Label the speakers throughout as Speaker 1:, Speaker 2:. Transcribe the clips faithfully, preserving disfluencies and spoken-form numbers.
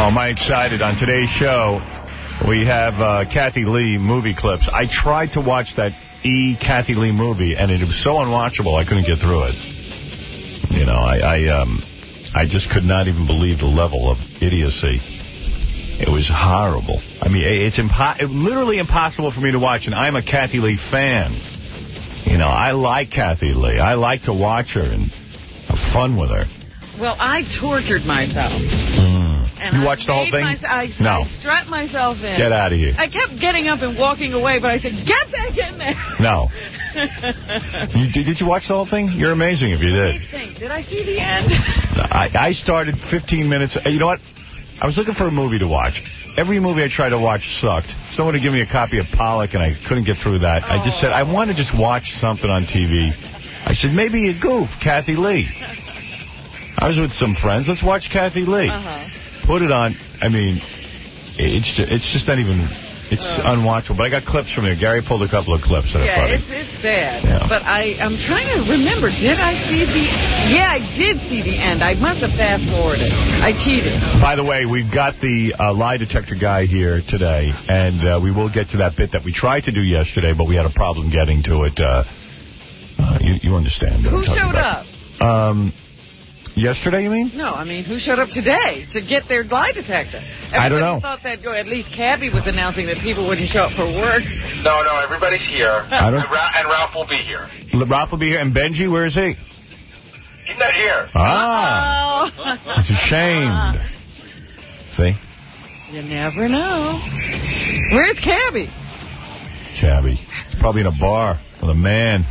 Speaker 1: Oh, am I excited. On today's show, we have uh, Kathy Lee movie clips. I tried to watch that E. Kathy Lee movie, and it was so unwatchable, I couldn't get through it. You know, I I, um, I just could not even believe the level of idiocy. It was horrible. I mean, it's impo literally impossible for me to watch, and I'm a Kathy Lee fan. You know, I like Kathy Lee. I like to watch her and have fun with her.
Speaker 2: Well, I tortured myself.
Speaker 1: Mm.
Speaker 2: And
Speaker 1: you
Speaker 2: I
Speaker 1: watched the whole thing?
Speaker 2: My, I,
Speaker 1: no.
Speaker 2: I strapped myself in.
Speaker 1: Get out of here.
Speaker 2: I kept getting up and walking away, but I said, get back in there.
Speaker 1: No. you, did, did you watch the whole thing? You're amazing if you did.
Speaker 2: Let me think. Did I see the end?
Speaker 1: I, I started fifteen minutes. You know what? I was looking for a movie to watch. Every movie I tried to watch sucked. Someone had given me a copy of Pollock, and I couldn't get through that. Oh. I just said, I want to just watch something on T V. I said, maybe a goof, Kathy Lee. I was with some friends. Let's watch Kathy Lee.
Speaker 2: Uh-huh.
Speaker 1: Put it on. I mean, it's just, it's just not even... It's uh, unwatchable. But I got clips from there. Gary pulled a couple of clips that
Speaker 2: yeah,
Speaker 1: are funny.
Speaker 2: it's it's bad.
Speaker 1: Yeah.
Speaker 2: But I, I'm trying to remember. Did I see the... Yeah, I did see the end. I must have fast-forwarded. I cheated.
Speaker 1: By the way, we've got the uh, lie detector guy here today, and uh, we will get to that bit that we tried to do yesterday, but we had a problem getting to it. Uh, uh, you, you understand.
Speaker 2: Who showed
Speaker 1: about.
Speaker 2: up?
Speaker 1: Um... Yesterday, you mean?
Speaker 2: No, I mean, who showed up today to get their lie detector? Everybody
Speaker 1: I don't know.
Speaker 2: thought that, or at least Cabby was announcing that people wouldn't show up for work.
Speaker 3: No, no, everybody's here.
Speaker 1: I don't...
Speaker 3: and, Ra and Ralph will be here.
Speaker 1: Ralph will be here. And Benji, where is he?
Speaker 3: He's not here.
Speaker 1: Ah. Uh-oh. He's ashamed. See?
Speaker 2: You never know. Where's Cabby?
Speaker 1: Cabby. He's probably in a bar with a man.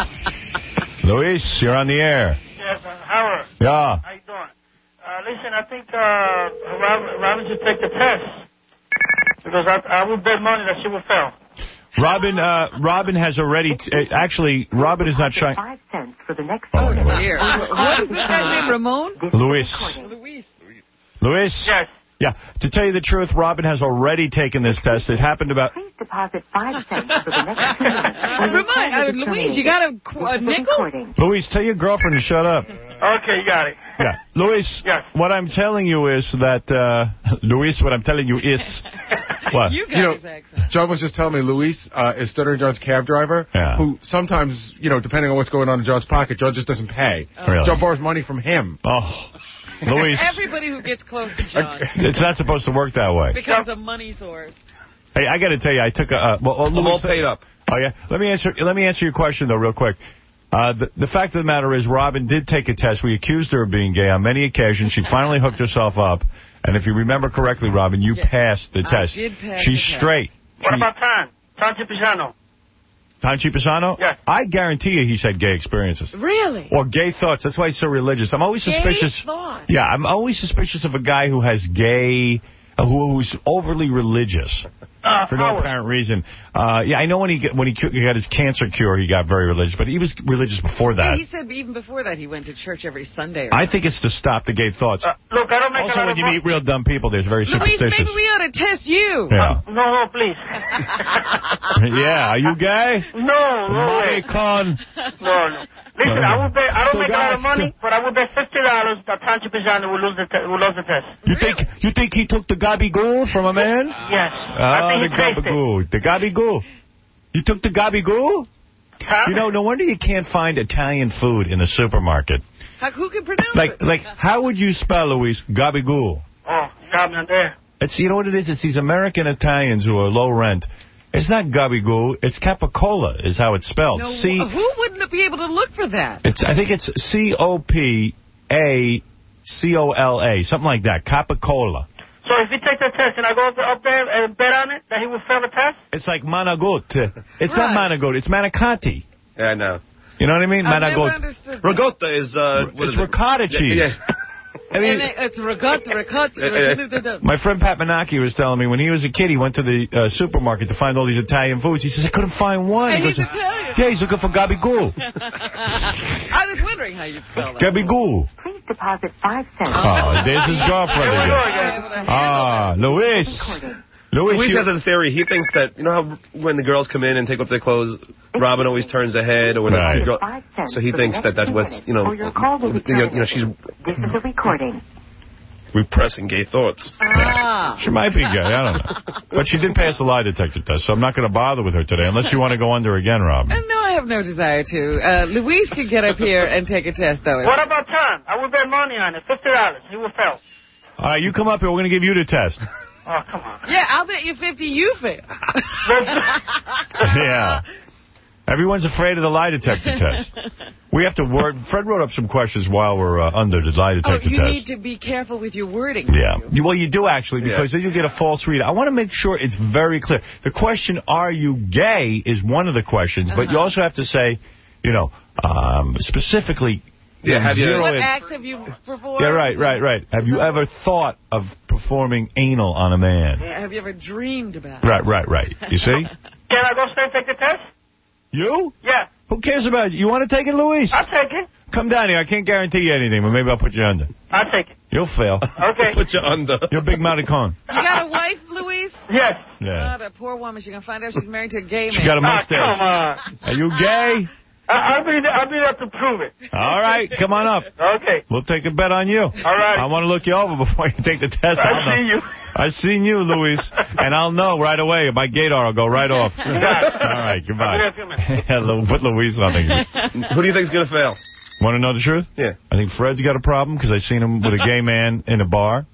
Speaker 1: Luis, you're on the air.
Speaker 4: Yes, uh, Howard.
Speaker 1: Yeah.
Speaker 4: How you doing? Uh, listen, I think uh, Robin, Robin should take the test. Because I, I would bet money that she will fail.
Speaker 1: Robin, uh, Robin has already... T uh, actually, Robin is not trying...
Speaker 5: Five cents for the next
Speaker 1: oh,
Speaker 2: dear. What is this guy's name, Ramon?
Speaker 1: Luis.
Speaker 2: Luis.
Speaker 1: Luis?
Speaker 4: Yes.
Speaker 1: Yeah. To tell you the truth, Robin has already taken this test. It happened about...
Speaker 5: Please deposit five cents for the next minute.
Speaker 2: Remind, uh, Luis, you got a, a nickel?
Speaker 1: Luis, tell your girlfriend to shut up.
Speaker 4: Okay, you got it.
Speaker 1: Yeah. Luis,
Speaker 4: yes.
Speaker 1: What I'm telling you is that... Uh, Luis, what I'm telling you is... What?
Speaker 2: You got
Speaker 6: you know,
Speaker 2: his accent.
Speaker 6: John was just telling me Luis uh, is Stuttering John's cab driver,
Speaker 1: yeah.
Speaker 6: who sometimes, you know, depending on what's going on in John's pocket, John just doesn't pay.
Speaker 1: Oh. Really?
Speaker 6: John borrows money from him.
Speaker 1: Oh. Luis.
Speaker 2: Everybody who gets close to John.
Speaker 1: It's not supposed to work that way.
Speaker 2: Becomes a money source.
Speaker 1: Hey, I got to tell you, I took a... Uh, well, well,
Speaker 6: I'm
Speaker 1: Luis,
Speaker 6: all paid up.
Speaker 1: Oh, yeah? Let me answer Let me answer your question, though, real quick. Uh, the, the fact of the matter is, Robin did take a test. We accused her of being gay on many occasions. She finally hooked herself up. And if you remember correctly, Robin, you yeah. passed the test.
Speaker 2: I did pass
Speaker 1: She's
Speaker 2: the
Speaker 1: straight.
Speaker 4: Test. What
Speaker 1: she,
Speaker 4: about Tan? Tan Cipisano?
Speaker 1: Tan Cipisano?
Speaker 4: Yes.
Speaker 1: I guarantee you he's had gay experiences.
Speaker 2: Really?
Speaker 1: Or gay thoughts. That's why he's so religious. I'm always
Speaker 2: gay
Speaker 1: suspicious.
Speaker 2: Thoughts?
Speaker 1: Yeah, I'm always suspicious of a guy who has gay... Uh, who, who's overly religious.
Speaker 4: Uh,
Speaker 1: for no
Speaker 4: Howard.
Speaker 1: apparent reason. Uh, yeah, I know when he get, when he, he got his cancer cure, he got very religious, but he was religious before that.
Speaker 2: Yeah, he said even before that he went to church every Sunday. Or
Speaker 1: I think it's to stop the gay thoughts.
Speaker 4: Uh, look, I don't make
Speaker 1: also,
Speaker 4: a lot
Speaker 1: when
Speaker 4: of
Speaker 1: you meet real dumb people, there's very
Speaker 2: Luis,
Speaker 1: superstitious.
Speaker 2: maybe we ought to test you.
Speaker 1: Yeah.
Speaker 4: Uh, no, no, please.
Speaker 1: Yeah, are you gay?
Speaker 4: No, no way.
Speaker 1: Maricon.
Speaker 4: No, no. Listen, I will bet. I don't
Speaker 1: So
Speaker 4: make a lot of
Speaker 1: that's-
Speaker 4: money, but I will bet fifty dollars that Tan Cipisano will lose the te will lose the test.
Speaker 1: You think you think he took the gabagool from a man?
Speaker 4: Yes.
Speaker 1: Ah,
Speaker 4: I think
Speaker 1: the
Speaker 4: he tasted it.
Speaker 1: gabagool. The gabagool. You took the gabagool?
Speaker 4: Huh?
Speaker 1: You know, no wonder you can't find Italian food in the supermarket.
Speaker 2: How, who can pronounce
Speaker 1: Like,
Speaker 2: it?
Speaker 1: like, how would you spell, Luis, gabagool?
Speaker 4: Oh, you got me on there.
Speaker 1: It's, you know what it is? It's these American Italians who are low rent. It's not gabagool. It's capicola is how it's spelled.
Speaker 2: No,
Speaker 1: C.
Speaker 2: who wouldn't be able to look for that?
Speaker 1: It's I think it's C O P A C O L A, something like that. Capicola.
Speaker 4: So if he takes the test and I go up there, up there and bet on it that he will fail the test?
Speaker 1: It's like Managot. It's
Speaker 2: Right.
Speaker 1: not Managot. It's Manicotti.
Speaker 6: Yeah, I know.
Speaker 1: You know what I mean?
Speaker 2: I've never
Speaker 1: Managot.
Speaker 2: understood that.
Speaker 6: Ricotta is... Uh, what
Speaker 1: It's
Speaker 6: is it?
Speaker 1: ricotta cheese.
Speaker 6: Yeah,
Speaker 1: I mean,
Speaker 2: And it, it's ricotta, ricotta.
Speaker 1: my friend Pat Menacchi was telling me when he was a kid, he went to the uh, supermarket to find all these Italian foods. He says, I couldn't find one.
Speaker 2: And
Speaker 1: he
Speaker 2: he's
Speaker 1: goes,
Speaker 2: Italian.
Speaker 1: Yeah, he's looking for gabagool.
Speaker 2: I was wondering how you'd spell that.
Speaker 1: Gabagool.
Speaker 5: Please deposit five cents.
Speaker 1: Oh, there's his girlfriend again. Ah, Luis. Luis,
Speaker 7: Luis
Speaker 1: you...
Speaker 7: has a theory. He thinks that, you know how when the girls come in and take off their clothes, Robin always turns her head, or when
Speaker 1: right.
Speaker 7: the girl, so he thinks that that's what's, you know, you know, you know, she's...
Speaker 5: This is a recording.
Speaker 7: repressing gay thoughts.
Speaker 2: Ah.
Speaker 1: She might be gay, I don't know. But she did pass the lie detector test, so I'm not going to bother with her today, unless you want to go under again, Robin.
Speaker 2: Uh, no, I have no desire to. Uh, Luis can get up here and take a test, though.
Speaker 4: What about Tom? I will bet money on it. fifty dollars. He will fail.
Speaker 1: All right, you come up here. We're going to give you the test.
Speaker 4: Oh, come on.
Speaker 2: Yeah, I'll bet you fifty you fail.
Speaker 1: Yeah. Everyone's afraid of the lie detector test. We have to word. Fred wrote up some questions while we're uh, under the lie detector
Speaker 2: oh, you
Speaker 1: test.
Speaker 2: need to be careful with your wording.
Speaker 1: Yeah. You? Well, you do, actually, because
Speaker 7: yeah.
Speaker 1: then you get a false read. I want to make sure it's very clear. The question, are you gay, is one of the questions, uh-huh. but you also have to say, you know, um, specifically...
Speaker 7: Yeah, have you...
Speaker 2: What
Speaker 1: in.
Speaker 2: acts have you performed?
Speaker 1: Yeah, right, right, right. Have you ever thought of performing anal on a man?
Speaker 2: Yeah, have you ever dreamed about
Speaker 1: Right,
Speaker 2: it?
Speaker 1: right, right. You see?
Speaker 4: Can I go straight and take the test?
Speaker 1: You?
Speaker 4: Yeah.
Speaker 1: Who cares about it? You want to take it, Luis?
Speaker 4: I'll take it.
Speaker 1: Come down here. I can't guarantee you anything, but maybe I'll put you under.
Speaker 4: I'll take it.
Speaker 1: You'll fail.
Speaker 4: Okay.
Speaker 7: Put you under.
Speaker 1: You're a big mounted con.
Speaker 2: You got a wife, Luis?
Speaker 4: Yes.
Speaker 1: Yeah.
Speaker 2: Oh, that poor woman. She's going to find out she's married to a gay man.
Speaker 1: She got a
Speaker 4: Ah,
Speaker 1: mustache.
Speaker 4: come on.
Speaker 1: Are you gay?
Speaker 4: I- I'll be there. I'll be there to prove it.
Speaker 1: All right. Come on up.
Speaker 4: Okay.
Speaker 1: We'll take a bet on you. All
Speaker 4: right.
Speaker 1: I want to look you over before you take the test.
Speaker 4: I've
Speaker 1: I'll know.
Speaker 4: seen you.
Speaker 1: I've seen you, Luis, and I'll know right away. My gaydar will go right off. All right, goodbye. Hello, put Luis on it.
Speaker 7: Who do you think's going to fail?
Speaker 1: Want to know the truth?
Speaker 7: Yeah.
Speaker 1: I think Fred's got a problem because I seen him with a gay man in a bar.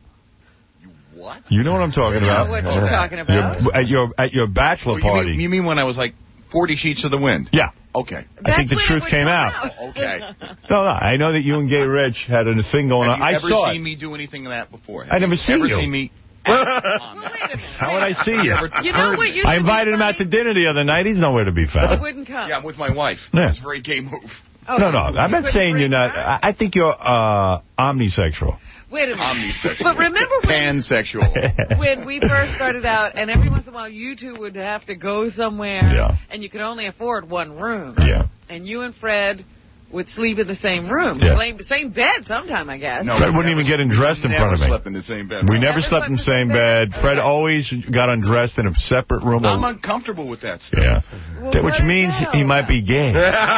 Speaker 8: What?
Speaker 1: You know what I'm talking
Speaker 2: I
Speaker 1: about.
Speaker 2: know what you're talking about.
Speaker 1: Your, at your at your bachelor
Speaker 8: Oh, you
Speaker 1: party.
Speaker 8: mean, you mean when I was like forty sheets of the wind?
Speaker 1: Yeah.
Speaker 8: Okay.
Speaker 1: I think the
Speaker 2: That's when
Speaker 1: truth
Speaker 2: it would
Speaker 1: came
Speaker 2: come
Speaker 1: out.
Speaker 2: out.
Speaker 8: Oh, okay.
Speaker 1: No, no. I know that you and Gay Rich had a thing going
Speaker 8: Have
Speaker 1: on.
Speaker 8: you
Speaker 1: I
Speaker 8: ever
Speaker 1: saw
Speaker 8: seen
Speaker 1: it.
Speaker 8: me do anything of that before? Have
Speaker 1: I never
Speaker 8: you
Speaker 1: seen
Speaker 8: ever
Speaker 1: you.
Speaker 8: seen me?
Speaker 2: Well, wait a minute.
Speaker 1: How would I see you?
Speaker 2: You know what? You
Speaker 1: I
Speaker 2: should
Speaker 1: invited
Speaker 2: be
Speaker 1: him out to
Speaker 2: funny.
Speaker 1: dinner the other night. He's nowhere to be
Speaker 2: He
Speaker 1: found.
Speaker 2: wouldn't come.
Speaker 8: Yeah, I'm with my wife.
Speaker 1: Yeah.
Speaker 8: It's a very gay move.
Speaker 2: Oh,
Speaker 1: No, no. I'm
Speaker 2: you
Speaker 1: not
Speaker 2: couldn't
Speaker 1: saying you're
Speaker 2: bring
Speaker 1: not.
Speaker 2: her?
Speaker 1: I I think you're uh, omnisexual.
Speaker 2: Wait a minute.
Speaker 8: Omnisexual.
Speaker 2: But remember when,
Speaker 8: Pansexual.
Speaker 2: when we first started out, and every once in a while you two would have to go somewhere,
Speaker 1: Yeah.
Speaker 2: and you could only afford one room.
Speaker 1: Yeah.
Speaker 2: And you and Fred would sleep in the same room.
Speaker 1: Yeah.
Speaker 2: Same, same bed sometime, I guess.
Speaker 8: No,
Speaker 1: Fred
Speaker 8: we
Speaker 1: wouldn't
Speaker 8: never-
Speaker 1: even get undressed in
Speaker 8: never
Speaker 1: front of me.
Speaker 8: slept in the same bed.
Speaker 1: We
Speaker 2: Never
Speaker 1: never slept in the same bed. Fred always got undressed in a separate room.
Speaker 8: I'm uncomfortable with that stuff.
Speaker 1: Yeah.
Speaker 2: Well,
Speaker 1: That- Which
Speaker 2: what
Speaker 1: means
Speaker 2: the hell?
Speaker 1: he might be gay.
Speaker 8: No,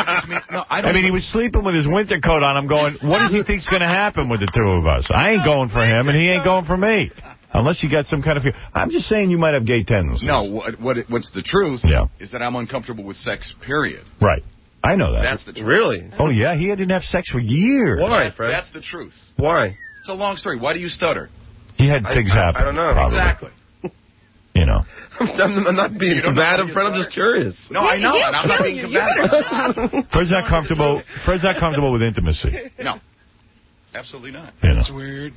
Speaker 8: I don't.
Speaker 1: I mean, he was sleeping with his winter coat on. I'm going, what does he think's going to happen with the two of us? I ain't going for him, and he ain't going for me. Unless you got some kind of fear. I'm just saying you might have gay tendencies.
Speaker 8: No, what, what it- what's the truth
Speaker 1: Yeah.
Speaker 8: is that I'm uncomfortable with sex, period.
Speaker 1: Right. I know that.
Speaker 8: That's the truth.
Speaker 7: Really?
Speaker 1: Oh, yeah? He didn't have sex for years.
Speaker 7: Why,
Speaker 8: That-
Speaker 7: Fred?
Speaker 8: That's the truth.
Speaker 7: Why?
Speaker 8: It's a long story. Why do you stutter?
Speaker 1: He had
Speaker 7: I-
Speaker 1: things
Speaker 7: I-
Speaker 1: happen.
Speaker 7: I don't know.
Speaker 1: Probably.
Speaker 8: Exactly.
Speaker 1: You know.
Speaker 7: I'm, I'm not being
Speaker 8: You don't know
Speaker 7: combative,
Speaker 8: how
Speaker 7: Fred.
Speaker 8: you
Speaker 7: I'm just
Speaker 8: start.
Speaker 7: curious.
Speaker 8: No, I know,
Speaker 2: He'll
Speaker 8: and I'm not
Speaker 2: kill
Speaker 8: being
Speaker 2: you. You better
Speaker 8: combative.
Speaker 2: stop.
Speaker 1: Fred's not comfortable. Fred's not comfortable with intimacy.
Speaker 8: No. Absolutely not.
Speaker 1: You know.
Speaker 6: That's weird.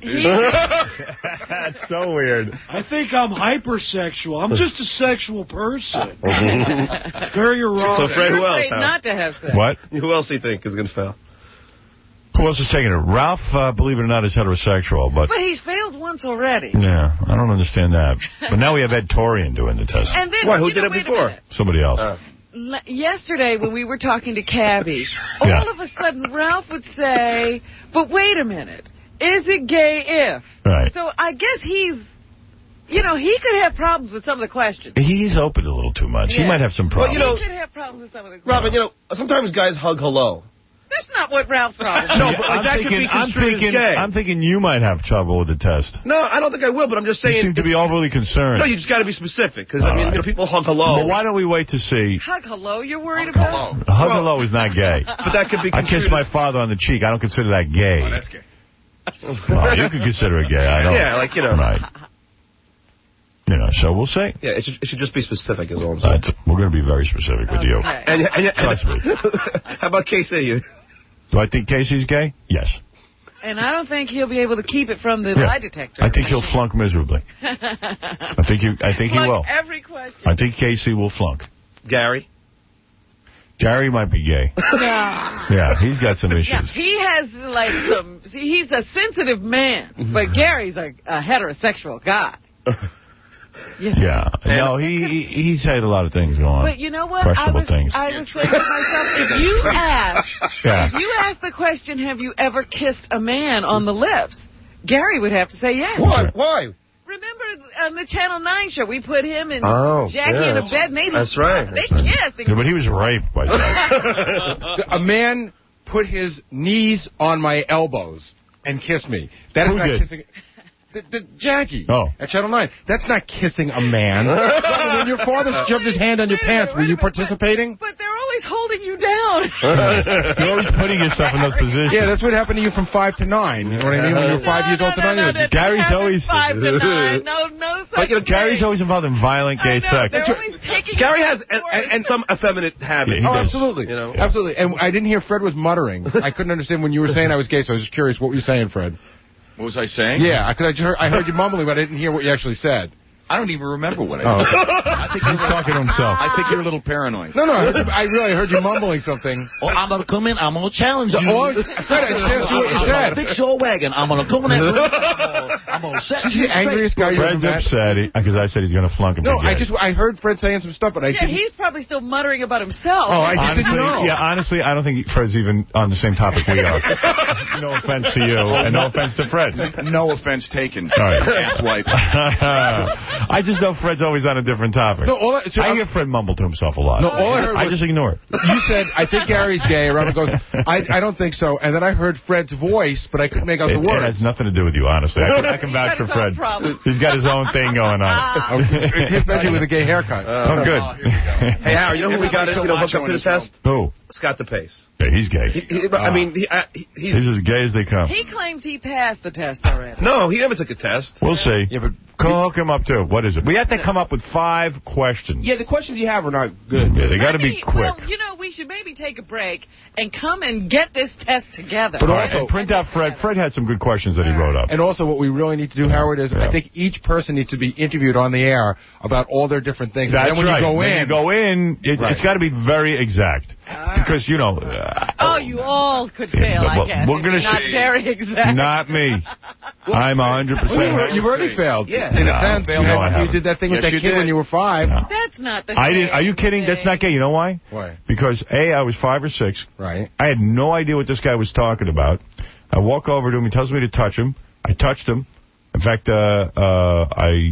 Speaker 1: That's so weird.
Speaker 9: I think I'm hypersexual. I'm just a sexual person. Girl, you're wrong.
Speaker 7: So, Fred, who else?
Speaker 2: Afraid
Speaker 7: Howard?
Speaker 2: not to have sex.
Speaker 1: What?
Speaker 7: Who else do you think is going to fail?
Speaker 1: Who else is taking it? Ralph, uh, believe it or not, is heterosexual, but...
Speaker 2: But he's failed once already.
Speaker 1: Yeah, I don't understand that. But now we have Ed Torian doing the test.
Speaker 2: And then,
Speaker 7: Why? Who
Speaker 2: you
Speaker 7: did
Speaker 2: know,
Speaker 7: it
Speaker 2: wait a
Speaker 7: before?
Speaker 2: minute.
Speaker 1: Somebody else.
Speaker 7: Uh,
Speaker 2: L- Yesterday, when we were talking to Cabby,
Speaker 1: Yeah.
Speaker 2: all of a sudden Ralph would say, but wait a minute, is it gay if?
Speaker 1: Right.
Speaker 2: So I guess he's, you know, he could have problems with some of the questions.
Speaker 1: He's opened a little too much. He
Speaker 2: Yeah.
Speaker 1: might have some
Speaker 7: Well,
Speaker 1: problems.
Speaker 7: you know-
Speaker 2: He could have problems with some of the questions.
Speaker 7: Robin, you know, sometimes guys hug hello.
Speaker 2: That's not what Ralph's problem is.
Speaker 7: No, but like,
Speaker 1: I'm
Speaker 7: that could
Speaker 1: thinking,
Speaker 7: be
Speaker 1: I'm
Speaker 7: construed as
Speaker 1: thinking,
Speaker 7: gay.
Speaker 1: I'm thinking you might have trouble with the test.
Speaker 7: No, I don't think I will, but I'm just
Speaker 1: You
Speaker 7: saying...
Speaker 1: seem to be overly concerned.
Speaker 7: No, you just got to be specific, because, I
Speaker 1: All
Speaker 7: mean,
Speaker 1: right.
Speaker 7: you know, people hug hello.
Speaker 1: Well, why don't we wait to see?
Speaker 2: Hug hello, you're worried
Speaker 8: Hug
Speaker 2: about?
Speaker 8: hello.
Speaker 1: Hug
Speaker 7: Well-
Speaker 1: hello is not gay.
Speaker 7: But that could be
Speaker 1: I
Speaker 7: construed
Speaker 1: kissed my
Speaker 7: as-
Speaker 1: father on the cheek. I don't consider that gay.
Speaker 8: Oh, that's gay.
Speaker 1: Well, you could consider it gay. I don't.
Speaker 7: Yeah, like, you know.
Speaker 1: Right. You know, so we'll see.
Speaker 7: Yeah, it should, it should just be specific, is all I'm saying.
Speaker 1: That's, we're going to be very specific with you.
Speaker 2: Okay.
Speaker 7: And, and, and,
Speaker 1: Trust me.
Speaker 7: How about K C?
Speaker 1: Do I think Casey's gay? Yes.
Speaker 2: And I don't think he'll be able to keep it from the
Speaker 1: Yeah.
Speaker 2: lie detector.
Speaker 1: I think he'll flunk miserably. I think you. I think he
Speaker 2: Plug
Speaker 1: will.
Speaker 2: every question.
Speaker 1: I think Casey will flunk.
Speaker 7: Gary?
Speaker 1: Gary might be gay.
Speaker 2: Yeah.
Speaker 1: Yeah, he's got some
Speaker 2: Yeah,
Speaker 1: issues.
Speaker 2: he has like some. See, he's a sensitive man, but Gary's a, a heterosexual guy.
Speaker 1: Yeah. No, he he- he's had a lot of things going on.
Speaker 2: But you know what? I
Speaker 1: Questionable
Speaker 2: was,
Speaker 1: things.
Speaker 2: I was saying to myself, if you ask,
Speaker 1: Yeah.
Speaker 2: if you ask the question, have you ever kissed a man on the lips? Gary would have to say yes.
Speaker 7: Why? Why?
Speaker 2: Remember on the Channel nine show, we put him and
Speaker 7: Oh,
Speaker 2: Jackie
Speaker 7: yeah.
Speaker 2: in a bed, and they
Speaker 7: That's right.
Speaker 2: They
Speaker 7: That's right.
Speaker 2: kissed.
Speaker 1: Yeah, but he was raped by Jack.
Speaker 6: A man put his knees on my elbows and kissed me. That is
Speaker 1: Who
Speaker 6: not
Speaker 1: did?
Speaker 6: kissing. The, the Jackie.
Speaker 1: Oh.
Speaker 6: At Channel nine. That's not kissing a man. When your father shoved his hand on your pants, were you participating?
Speaker 2: But they're always holding you down.
Speaker 1: You're always putting yourself in those positions.
Speaker 6: Yeah, that's what happened to you from five to nine. You know what I mean? When you were five
Speaker 2: no,
Speaker 6: years
Speaker 2: no,
Speaker 6: old to
Speaker 2: no,
Speaker 6: nine.
Speaker 2: no, no,
Speaker 1: Gary's always
Speaker 2: five to nine. No, no such
Speaker 1: But, you know, Gary's always involved in violent gay
Speaker 2: know,
Speaker 1: sex.
Speaker 2: they're always taking
Speaker 7: Gary has
Speaker 2: you
Speaker 7: and, and, and some effeminate habits.
Speaker 1: Yeah,
Speaker 6: Oh,
Speaker 1: he does.
Speaker 6: absolutely.
Speaker 7: You know?
Speaker 6: Absolutely. And I didn't hear Fred was muttering. I couldn't understand when you were saying I was gay, so I was just curious. What were you saying, Fred?
Speaker 8: What was I saying?
Speaker 6: Yeah, I, could, I, just heard, I heard you mumbling, but I didn't hear what you actually said.
Speaker 8: I don't even remember what I
Speaker 6: Oh,
Speaker 8: said.
Speaker 6: okay.
Speaker 8: I think
Speaker 1: He's talking to himself.
Speaker 8: I think you're a little paranoid.
Speaker 6: No, no, I, heard you, I really heard you mumbling something.
Speaker 10: Oh, I'm going to come in. I'm going to challenge you.
Speaker 6: Oh, Fred, I just asked you what you
Speaker 10: I'm
Speaker 6: said.
Speaker 10: going to fix your wagon. I'm going to come in there. I'm going to set
Speaker 6: Is
Speaker 10: you
Speaker 6: he the angriest guy you ever
Speaker 1: Fred's
Speaker 6: met?
Speaker 1: upset because I said he's going to flunk him.
Speaker 6: No,
Speaker 1: again.
Speaker 6: I just I heard Fred saying some stuff, but I
Speaker 2: Yeah,
Speaker 6: didn't.
Speaker 2: he's probably still muttering about himself.
Speaker 6: Oh, I just
Speaker 1: honestly,
Speaker 6: didn't know.
Speaker 1: Yeah, honestly, I don't think Fred's even on the same topic we are. No offense to you, and no offense to Fred.
Speaker 8: No offense taken.
Speaker 1: All right.
Speaker 8: Asswipe.
Speaker 1: I just know Fred's always on a different topic.
Speaker 6: No, all I, so
Speaker 1: I
Speaker 6: I'm-
Speaker 1: hear Fred mumble to himself a lot.
Speaker 6: No, all I heard
Speaker 1: I
Speaker 6: was-
Speaker 1: just ignore it.
Speaker 6: You said, I think Gary's gay. Robert goes, I, I don't think so. And then I heard Fred's voice, but I couldn't make out
Speaker 1: It,
Speaker 6: the
Speaker 1: it
Speaker 6: words.
Speaker 1: has nothing to do with you, honestly. I can, I can vouch for
Speaker 2: He's got his own
Speaker 1: Fred.
Speaker 2: problems.
Speaker 1: He's got his own thing going on.
Speaker 6: Especially with a gay haircut.
Speaker 1: Oh, good.
Speaker 7: Hey, Howard, you know who we got?
Speaker 8: So
Speaker 7: You know, hooked
Speaker 8: macho
Speaker 7: up
Speaker 8: in
Speaker 7: to the
Speaker 8: this world.
Speaker 7: test?
Speaker 1: Who?
Speaker 7: Scott DePace.
Speaker 1: Yeah, he's gay.
Speaker 7: He, he, I mean, he, uh, he, he's
Speaker 1: He's as gay as they come.
Speaker 2: He claims he passed the test already.
Speaker 7: no, he never took a test.
Speaker 1: We'll see.
Speaker 6: Yeah, but
Speaker 1: Call him up, too. What is it? We have to come up with five questions.
Speaker 6: yeah, the questions you have are not good.
Speaker 1: Yeah, they got to be
Speaker 2: Maybe-
Speaker 1: quick.
Speaker 2: Well, you know, we should maybe take a break and come and get this test together.
Speaker 1: All right, and print out Fred. Fred had some good questions that he wrote up.
Speaker 6: And also what we really need to do, Howard, is
Speaker 1: Yeah.
Speaker 6: I think each person needs to be interviewed on the air about all their different things.
Speaker 1: That's
Speaker 6: and then when
Speaker 1: right.
Speaker 6: you go
Speaker 1: when
Speaker 6: in,
Speaker 1: you go in, it,
Speaker 6: Right.
Speaker 1: it's got to be very exact. Because, you know... Uh,
Speaker 2: Oh, you all could fail,
Speaker 1: well,
Speaker 2: I guess.
Speaker 1: we're
Speaker 2: if
Speaker 1: gonna
Speaker 2: you're not
Speaker 1: see.
Speaker 2: very exact.
Speaker 1: Not me. I'm one hundred percent.
Speaker 6: Well, you were- you've already failed.
Speaker 7: Yeah.
Speaker 6: In
Speaker 1: No,
Speaker 6: a sense.
Speaker 1: no,
Speaker 6: You, had-
Speaker 1: I
Speaker 6: you
Speaker 1: haven't.
Speaker 6: did that thing with
Speaker 8: Yes,
Speaker 6: that
Speaker 8: you
Speaker 6: kid
Speaker 8: did.
Speaker 6: when you were five.
Speaker 1: No.
Speaker 2: That's not the
Speaker 1: I didn't. Are you
Speaker 2: same
Speaker 1: kidding? That's
Speaker 2: thing.
Speaker 1: not gay. You know why?
Speaker 6: Why?
Speaker 1: Because, A, I was five or six.
Speaker 6: Right.
Speaker 1: I had no idea what this guy was talking about. I walk over to him. He tells me to touch him. I touched him. In fact, uh, uh, I,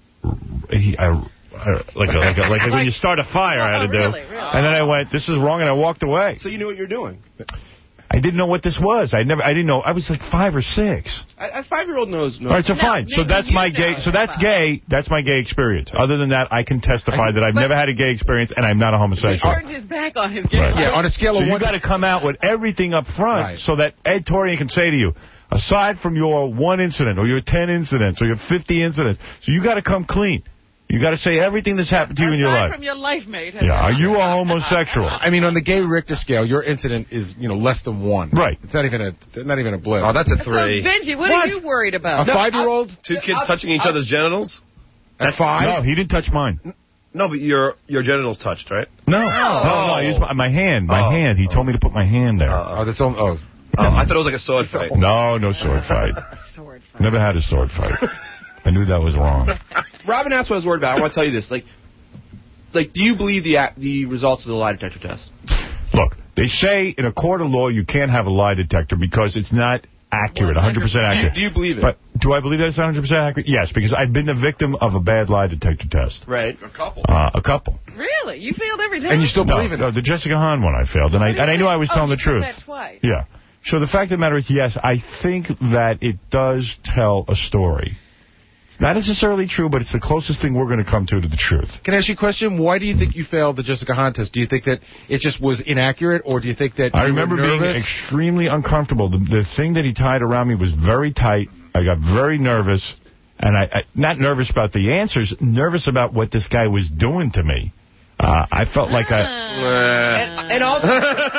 Speaker 1: he, I, uh, like, a, like, a, like when you start a fire, I had to
Speaker 2: Oh,
Speaker 1: do.
Speaker 2: really, really?
Speaker 1: And then I went, this is wrong, and I walked away.
Speaker 7: So you knew what you were doing.
Speaker 1: I didn't know what this was. I never. I didn't know. I was like five or six.
Speaker 7: A, a five-year-old knows. knows.
Speaker 1: All right, so
Speaker 2: No,
Speaker 1: fine. So
Speaker 2: maybe
Speaker 1: that's
Speaker 2: you
Speaker 1: my
Speaker 2: know
Speaker 1: gay. So that's
Speaker 2: about
Speaker 1: gay. That's my gay experience. Other than that, I can testify that I've
Speaker 2: But-
Speaker 1: never had a gay experience, and I'm not a
Speaker 2: He
Speaker 1: homosexual.
Speaker 2: turned his back on his game.
Speaker 1: Right.
Speaker 6: Yeah, on a scale
Speaker 1: So
Speaker 6: of
Speaker 1: you
Speaker 6: one
Speaker 1: got to come out with everything up front,
Speaker 6: Right.
Speaker 1: so that Ed Torian can say to you, aside from your one incident or your ten incidents or your fifty incidents, so you got to come clean. You got to say everything that's happened to you in your
Speaker 2: Aside
Speaker 1: life.
Speaker 2: from your life mate.
Speaker 1: Yeah, are you a homosexual?
Speaker 6: I mean, on the gay Richter scale, your incident is, you know, less than one.
Speaker 1: Right.
Speaker 6: It's not even a, not even a blip.
Speaker 7: Oh, that's a
Speaker 2: So,
Speaker 7: three.
Speaker 2: Benji, what,
Speaker 6: What?
Speaker 2: are you worried
Speaker 6: a
Speaker 2: about?
Speaker 6: five-year-old
Speaker 7: Two kids touching each other's genitals?
Speaker 6: at five?
Speaker 1: No, he didn't touch mine.
Speaker 7: No, but your your genitals touched, right?
Speaker 1: No, no, no. I used my, my hand, my
Speaker 7: Oh.
Speaker 1: hand. He told me to put my hand there.
Speaker 6: Oh, that's all. Oh,
Speaker 7: Oh, I thought it was like a sword fight.
Speaker 1: No, no sword fight.
Speaker 2: Sword fight.
Speaker 1: Never had a sword fight. I knew that was wrong.
Speaker 11: Robin asked what I was worried about. I want to tell you this. Like, like, do you believe the ac- the results of the lie detector test?
Speaker 1: Look, they say in a court of law you can't have a lie detector because it's not accurate, one hundred percent accurate.
Speaker 11: Do you believe it?
Speaker 1: But do I believe that it's one hundred percent accurate? Yes, because I've been a victim of a bad lie detector test.
Speaker 11: Right.
Speaker 8: A couple.
Speaker 1: Uh, a couple.
Speaker 2: Really? You failed every time?
Speaker 6: and you still
Speaker 1: No,
Speaker 6: believe in
Speaker 1: no,
Speaker 6: it?
Speaker 1: the Jessica Hahn one I failed, and I and I knew I was
Speaker 2: Oh,
Speaker 1: telling
Speaker 2: you
Speaker 1: the
Speaker 2: said
Speaker 1: truth.
Speaker 2: that twice.
Speaker 1: Yeah. So the fact of the matter is, yes, I think that it does tell a story. It's not necessarily true, but it's the closest thing we're going to come to to the truth.
Speaker 6: Can I ask you a question? Why do you think you failed the Jessica Hahn test? Do you think that it just was inaccurate, or do you think that
Speaker 1: I
Speaker 6: you
Speaker 1: remember
Speaker 6: were
Speaker 1: being
Speaker 6: nervous?
Speaker 1: extremely uncomfortable. The, the thing that he tied around me was very tight. I got very nervous, and I, I not nervous about the answers, nervous about what this guy was doing to me. Uh, I felt like I,
Speaker 11: And, and also,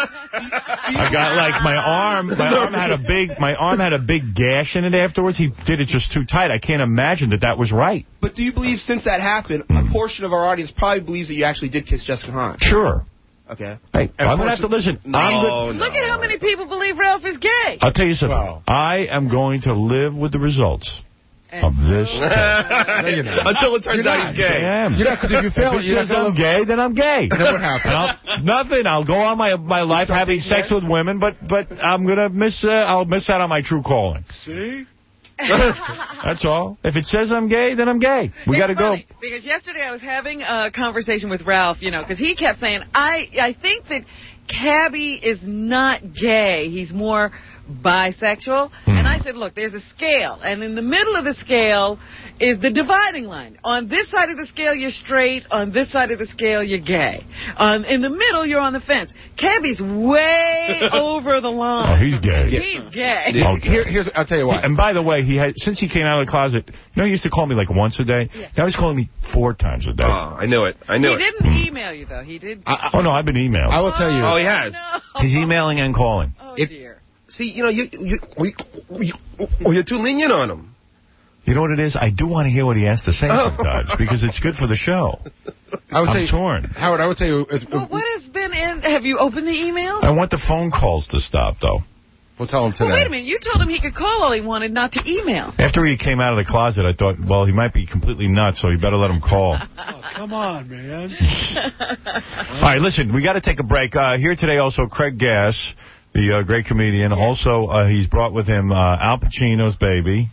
Speaker 1: I got like my arm, my arm had a big, my arm had a big gash in it afterwards. He did it just too tight. I can't imagine that that was right.
Speaker 11: but do you believe since that happened, a portion of our audience probably believes that you actually did kiss Jessica Hahn?
Speaker 1: Sure.
Speaker 11: Okay.
Speaker 1: Hey, I'm gonna have to listen.
Speaker 7: No,
Speaker 1: I'm
Speaker 7: no.
Speaker 2: Look at how many people believe Ralph is gay.
Speaker 1: I'll tell you something.
Speaker 6: Wow.
Speaker 1: I am going to live with the results
Speaker 2: And
Speaker 1: of this.
Speaker 2: so-
Speaker 6: No, you're not.
Speaker 7: Until it turns
Speaker 6: You're
Speaker 7: out
Speaker 6: not.
Speaker 7: he's gay.
Speaker 1: I am.
Speaker 6: You're not, because if you fail
Speaker 1: If
Speaker 6: it,
Speaker 1: it
Speaker 6: you're not
Speaker 1: says I'm
Speaker 6: going to...
Speaker 1: gay, then I'm gay.
Speaker 6: Then what happened?
Speaker 1: I'll, nothing. I'll go on my my life having sex with women, but but I'm gonna miss. Uh, I'll miss out on my true calling.
Speaker 6: See?
Speaker 1: That's all. If it says I'm gay, then I'm gay. We got to
Speaker 2: It's
Speaker 1: go.
Speaker 2: funny, because yesterday I was having a conversation with Ralph, you know, because he kept saying, I, I think that Cabby is not gay. He's more bisexual.
Speaker 1: Hmm.
Speaker 2: And I said, look, there's a scale. And in the middle of the scale is the dividing line. On this side of the scale, you're straight. On this side of the scale, you're gay. Um, in the middle, you're on the fence. Cabby's way over the line.
Speaker 1: Oh, he's gay.
Speaker 2: He's gay.
Speaker 1: Okay.
Speaker 6: Here, here's, I'll tell you what.
Speaker 1: And by the way, he had since he came out of the closet, you know, he used to call me like once a day.
Speaker 2: Yeah.
Speaker 1: Now he's calling me four times a day.
Speaker 7: Oh, I knew it. I knew
Speaker 2: He
Speaker 7: it.
Speaker 2: didn't email you, though. He did.
Speaker 1: I, oh, no, I've been emailing.
Speaker 6: I will tell you.
Speaker 7: Oh, he has.
Speaker 2: No.
Speaker 1: He's emailing and calling.
Speaker 2: Oh,
Speaker 6: It-
Speaker 2: dear.
Speaker 7: See, you know, you, you, you, you, you're too lenient on him.
Speaker 1: You know what it is? I do want to hear what he has to say
Speaker 7: Oh.
Speaker 1: sometimes, because it's good for the show.
Speaker 6: I would
Speaker 1: I'm
Speaker 6: tell you,
Speaker 1: torn.
Speaker 6: Howard, I would tell you. It's,
Speaker 2: Well, what has been in... Have you opened the email?
Speaker 1: I want the phone calls to stop, though.
Speaker 6: We'll tell him today.
Speaker 2: Well, wait a minute. You told him he could call all he wanted, not to email.
Speaker 1: After he came out of the closet, I thought, well, he might be completely nuts, so you better let him call.
Speaker 9: Oh, come on, man.
Speaker 1: All right, listen, we got to take a break. Uh, here today also Craig Gass, the uh, great comedian. Also, uh, he's brought with him uh, Al Pacino's baby.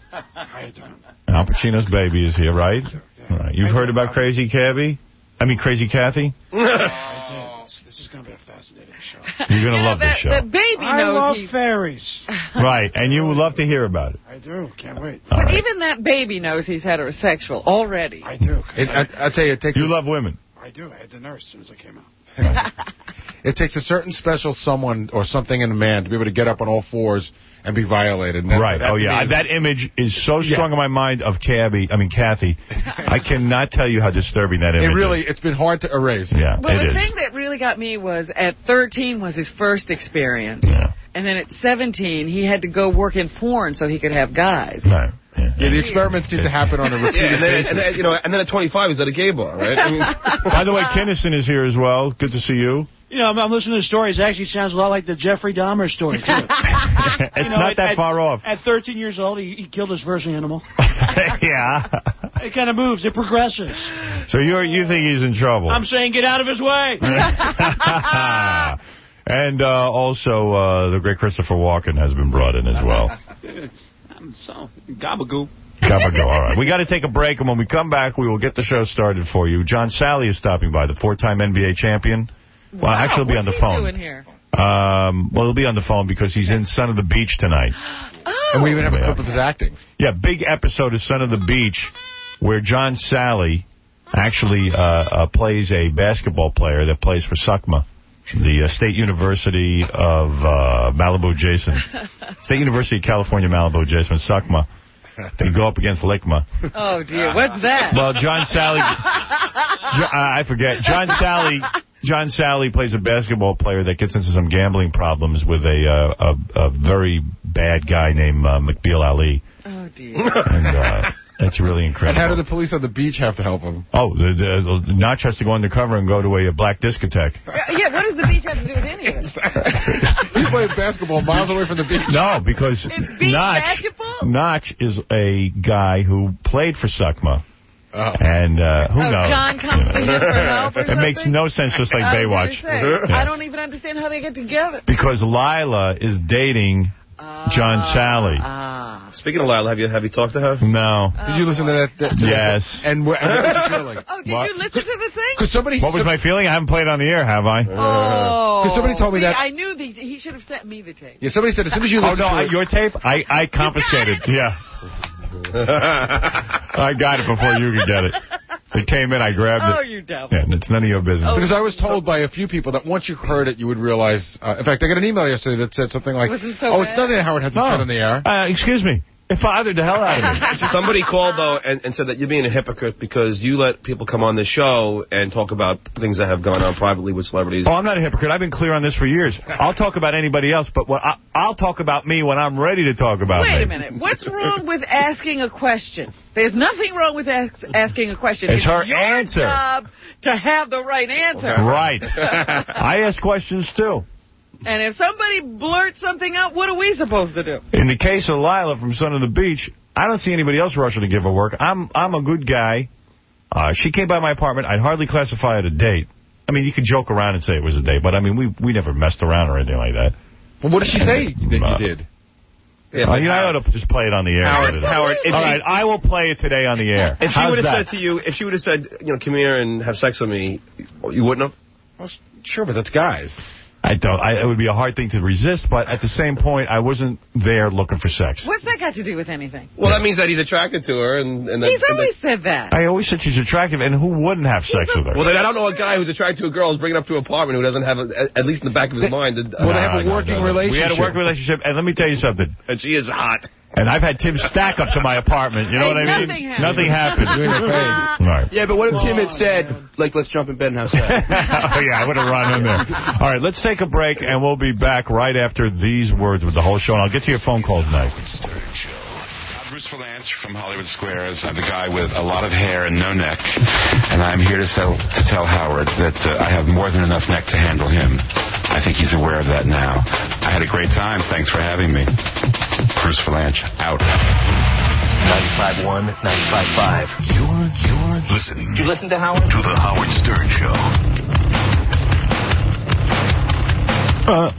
Speaker 1: Al Pacino's baby is here, right? All right. You've heard about Crazy Cabby? I mean, Crazy Kathy?
Speaker 9: This is going to be a fascinating show.
Speaker 1: You're going to
Speaker 2: You know,
Speaker 1: love
Speaker 2: that,
Speaker 1: this show.
Speaker 2: that baby
Speaker 9: I
Speaker 2: knows
Speaker 9: love
Speaker 2: he's...
Speaker 9: fairies.
Speaker 1: Right, and you would love to hear about it.
Speaker 9: I do. Can't wait.
Speaker 1: All
Speaker 2: But
Speaker 1: right.
Speaker 2: even that baby knows he's heterosexual already.
Speaker 9: I do.
Speaker 6: It, I, I tell you, it takes.
Speaker 1: You
Speaker 6: a,
Speaker 1: love women.
Speaker 9: I do. I had the nurse as soon as I came out.
Speaker 6: It takes a certain special someone or something in a man to be able to get up on all fours and be violated. And that,
Speaker 1: Right.
Speaker 6: that
Speaker 1: Oh,
Speaker 6: to
Speaker 1: yeah.
Speaker 6: me is-
Speaker 1: That image is so strong in my mind of Cabby, I mean, Kathy. I cannot tell you how disturbing that
Speaker 6: It
Speaker 1: image
Speaker 6: really,
Speaker 1: is.
Speaker 6: it's been hard to erase.
Speaker 1: Yeah,
Speaker 2: Well,
Speaker 1: it
Speaker 2: the
Speaker 1: is.
Speaker 2: thing that really got me was at thirteen was his first experience.
Speaker 1: Yeah.
Speaker 2: And then at seventeen, he had to go work in porn so he could have guys.
Speaker 1: Right. Yeah.
Speaker 6: Yeah, the experiments seem to happen on a
Speaker 7: Yeah,
Speaker 6: repeated
Speaker 7: and then,
Speaker 6: basis.
Speaker 7: and then, you know, and then at twenty-five, he's at a gay bar, right? I mean,
Speaker 1: By the way, Kinnison is here as well. Good to see you.
Speaker 9: You know, I'm, I'm listening to the stories. It actually sounds a lot like the Jeffrey Dahmer story, too.
Speaker 1: It's
Speaker 9: You know,
Speaker 1: not
Speaker 9: at-
Speaker 1: that
Speaker 9: at-
Speaker 1: far off.
Speaker 9: At thirteen years old, he, he killed his first animal.
Speaker 1: Yeah.
Speaker 9: It kind of moves. It progresses.
Speaker 1: So you you think he's in trouble?
Speaker 9: I'm saying get out of his way.
Speaker 1: And uh, also, uh, the great Christopher Walken has been brought in as well.
Speaker 12: I'm so gabagool.
Speaker 1: Gabago. All right. We got to take a break, and when we come back, we will get the show started for you. John Sally is stopping by, the four-time N B A champion. Well,
Speaker 2: Wow,
Speaker 1: actually, he'll be on
Speaker 2: what's
Speaker 1: the
Speaker 2: he
Speaker 1: phone.
Speaker 2: doing here?
Speaker 1: Um, well, he'll be on the phone because he's in Son of the Beach tonight.
Speaker 2: Oh.
Speaker 6: And we even have a
Speaker 1: Yeah.
Speaker 6: clip of his acting.
Speaker 1: Yeah, big episode of Son of the Beach where John Sally actually uh, uh, plays a basketball player that plays for S U C M A, the uh, State University of uh, Malibu adjacent. State University of California, Malibu adjacent, S U C M A. They go up against Lickma.
Speaker 2: Oh, dear. What's that?
Speaker 1: Well, John Sally, Jo- uh, I forget. John Sally, John Sally plays a basketball player that gets into some gambling problems with a uh, a, a very bad guy named uh, McBeal Ali.
Speaker 2: Oh, dear.
Speaker 1: And uh, that's really
Speaker 6: And
Speaker 1: incredible.
Speaker 6: how do the police on the beach have to help him?
Speaker 1: Oh, the, the, the Notch has to go undercover and go to a, a black discotheque.
Speaker 2: Yeah, what does the beach have to do with any of it?
Speaker 6: He's playing basketball miles away from the beach.
Speaker 1: No, because
Speaker 2: It's beach
Speaker 1: Notch,
Speaker 2: basketball?
Speaker 1: Notch is a guy who played for S U C M A.
Speaker 6: Oh.
Speaker 1: And uh, who
Speaker 2: Oh,
Speaker 1: knows?
Speaker 2: John comes
Speaker 1: You
Speaker 2: to
Speaker 1: know.
Speaker 2: him for help or
Speaker 1: It makes
Speaker 2: something?
Speaker 1: no sense, just like
Speaker 2: I was
Speaker 1: Baywatch.
Speaker 2: gonna say,
Speaker 1: Yeah.
Speaker 2: I don't even understand how they get together.
Speaker 1: Because Lila is dating John Sally.
Speaker 2: Ah.
Speaker 7: speaking of Lila, have you have you talked to her?
Speaker 1: No.
Speaker 6: Did you listen to that? that to
Speaker 1: Yes.
Speaker 6: that? And, wh- and what was you feeling?
Speaker 2: Oh, did
Speaker 1: What?
Speaker 2: you listen to the thing?
Speaker 6: Because somebody,
Speaker 1: What was my feeling? I haven't played on the air, have I?
Speaker 2: Oh.
Speaker 6: 'Cause somebody told me
Speaker 2: See,
Speaker 6: that-
Speaker 2: I knew the, he should have sent me the tape.
Speaker 6: yeah, somebody said as soon as you
Speaker 1: Oh,
Speaker 6: listen
Speaker 1: no,
Speaker 6: to
Speaker 1: I,
Speaker 6: it,
Speaker 1: your tape? I, I confiscated. Yeah. I got it before you could get it. It came in, I grabbed
Speaker 2: Oh,
Speaker 1: it.
Speaker 2: you devil.
Speaker 1: Yeah, and it's none of your business.
Speaker 6: because I was told by a few people that once you heard it, you would realize. Uh, in fact, I got an email yesterday that said something like,
Speaker 2: Wasn't so
Speaker 6: "Oh, it's
Speaker 2: bad?
Speaker 6: nothing that Howard had to
Speaker 1: No.
Speaker 6: said on the air."
Speaker 1: Uh, excuse me. It bothered the hell out of me.
Speaker 7: Somebody called, though, and, and said that you're being a hypocrite because you let people come on this show and talk about things that have gone on privately with celebrities.
Speaker 1: Oh, I'm not a hypocrite. I've been clear on this for years. I'll talk about anybody else, but what I, I'll talk about me when I'm ready to talk about me.
Speaker 2: Wait a minute. What's wrong with asking a question? There's nothing wrong with ask, asking a question.
Speaker 1: It's her
Speaker 2: your
Speaker 1: answer.
Speaker 2: job to have the right answer.
Speaker 1: Right. I ask questions, too.
Speaker 2: And if somebody blurts something out, what are we supposed to do?
Speaker 1: In the case of Lila from Son of the Beach, I don't see anybody else rushing to give her work. I'm I'm a good guy. Uh, she came by my apartment. I'd hardly classify it a date. I mean, you could joke around and say it was a date, but, I mean, we we never messed around or anything like that.
Speaker 6: Well, what did she say that
Speaker 1: Uh,
Speaker 6: you did?
Speaker 7: Yeah,
Speaker 1: Uh, you know, I ought to just play it on the air.
Speaker 7: Howard,
Speaker 1: All
Speaker 7: Howard, if
Speaker 1: right,
Speaker 7: she-
Speaker 1: I will play it today on the air.
Speaker 7: If she
Speaker 1: How's
Speaker 7: would have
Speaker 1: that?
Speaker 7: said to you, if she would have said, you know, come here and have sex with me, you wouldn't have?
Speaker 6: Well, sure, but that's guys.
Speaker 1: I don't. I, it would be a hard thing to resist, but at the same point, I wasn't there looking for sex.
Speaker 2: What's that got to do with anything?
Speaker 7: Well, that means that he's attracted to her. and, and
Speaker 2: He's
Speaker 7: that,
Speaker 2: always
Speaker 7: and
Speaker 2: said that.
Speaker 1: I always said she's attractive, and who wouldn't have sex with her?
Speaker 7: Well, then I don't know a guy who's attracted to a girl who's bringing up to an apartment who doesn't have, a, at least in the back of his mind. A,
Speaker 6: well, they have a working relationship.
Speaker 1: We had a working relationship, and let me tell you something.
Speaker 7: And she is hot.
Speaker 1: And I've had Tim Stack up to my apartment. You know
Speaker 2: Hey,
Speaker 1: what I
Speaker 2: nothing
Speaker 1: mean?
Speaker 2: happened.
Speaker 1: Nothing happened. Right.
Speaker 11: Yeah, but what if Tim had said, like, let's jump in bed and have sex?
Speaker 1: Oh, yeah, I would have run in there. All right, let's take a break, and we'll be back right after these words with the whole show. And I'll get to your phone call tonight.
Speaker 13: Bruce Valanche from Hollywood Squares. I'm the guy with a lot of hair and no neck, and I'm here to tell, to tell Howard that uh, I have more than enough neck to handle him. I think he's aware of that now. I had a great time. Thanks for having me. Bruce Valanche, out.
Speaker 14: ninety-five point one, ninety-five point five. You're, you're listening. You listen to Howard? To the Howard Stern Show.
Speaker 1: Uh.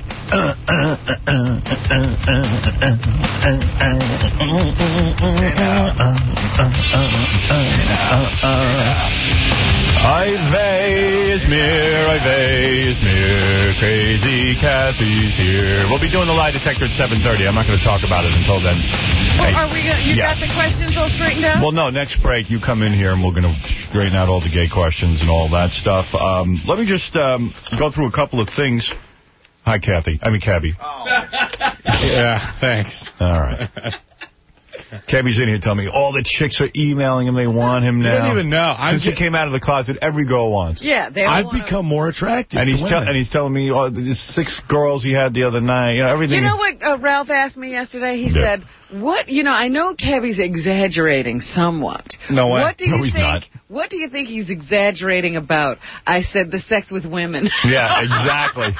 Speaker 1: Ivey Izmir, Ivey Izmir, Crazy Kathy's here. We'll be doing the lie detector at seven thirty. I'm not going to talk about it until then.
Speaker 2: Well,
Speaker 1: Hey,
Speaker 2: are we gonna, you
Speaker 1: yeah.
Speaker 2: got the questions all straightened out?
Speaker 1: Well, no, next break, you come in here and we're going to straighten out all the gay questions and all that stuff. Um, let me just um, go through a couple of things. Hi, Kathy. I mean, Cabby.
Speaker 6: Oh. Yeah, thanks.
Speaker 1: All right. Cabby's in here telling me all the chicks are emailing him. They want him now.
Speaker 6: You don't even know. I'm
Speaker 1: Since he came out of the closet, every girl wants.
Speaker 2: Yeah, they
Speaker 6: I've
Speaker 2: wanna...
Speaker 6: become more attractive.
Speaker 1: And he's,
Speaker 6: to
Speaker 1: te
Speaker 6: women.
Speaker 1: and he's telling me oh, the six girls he had the other night. You know, everything.
Speaker 2: You know what uh, Ralph asked me yesterday? He
Speaker 1: Yeah.
Speaker 2: said, "What? You know, I know Cabby's exaggerating somewhat.
Speaker 1: No way.
Speaker 2: What do you
Speaker 1: No, he's
Speaker 2: think?
Speaker 1: not.
Speaker 2: What do you think he's exaggerating about?" I said, "The sex with women."
Speaker 1: Yeah, exactly.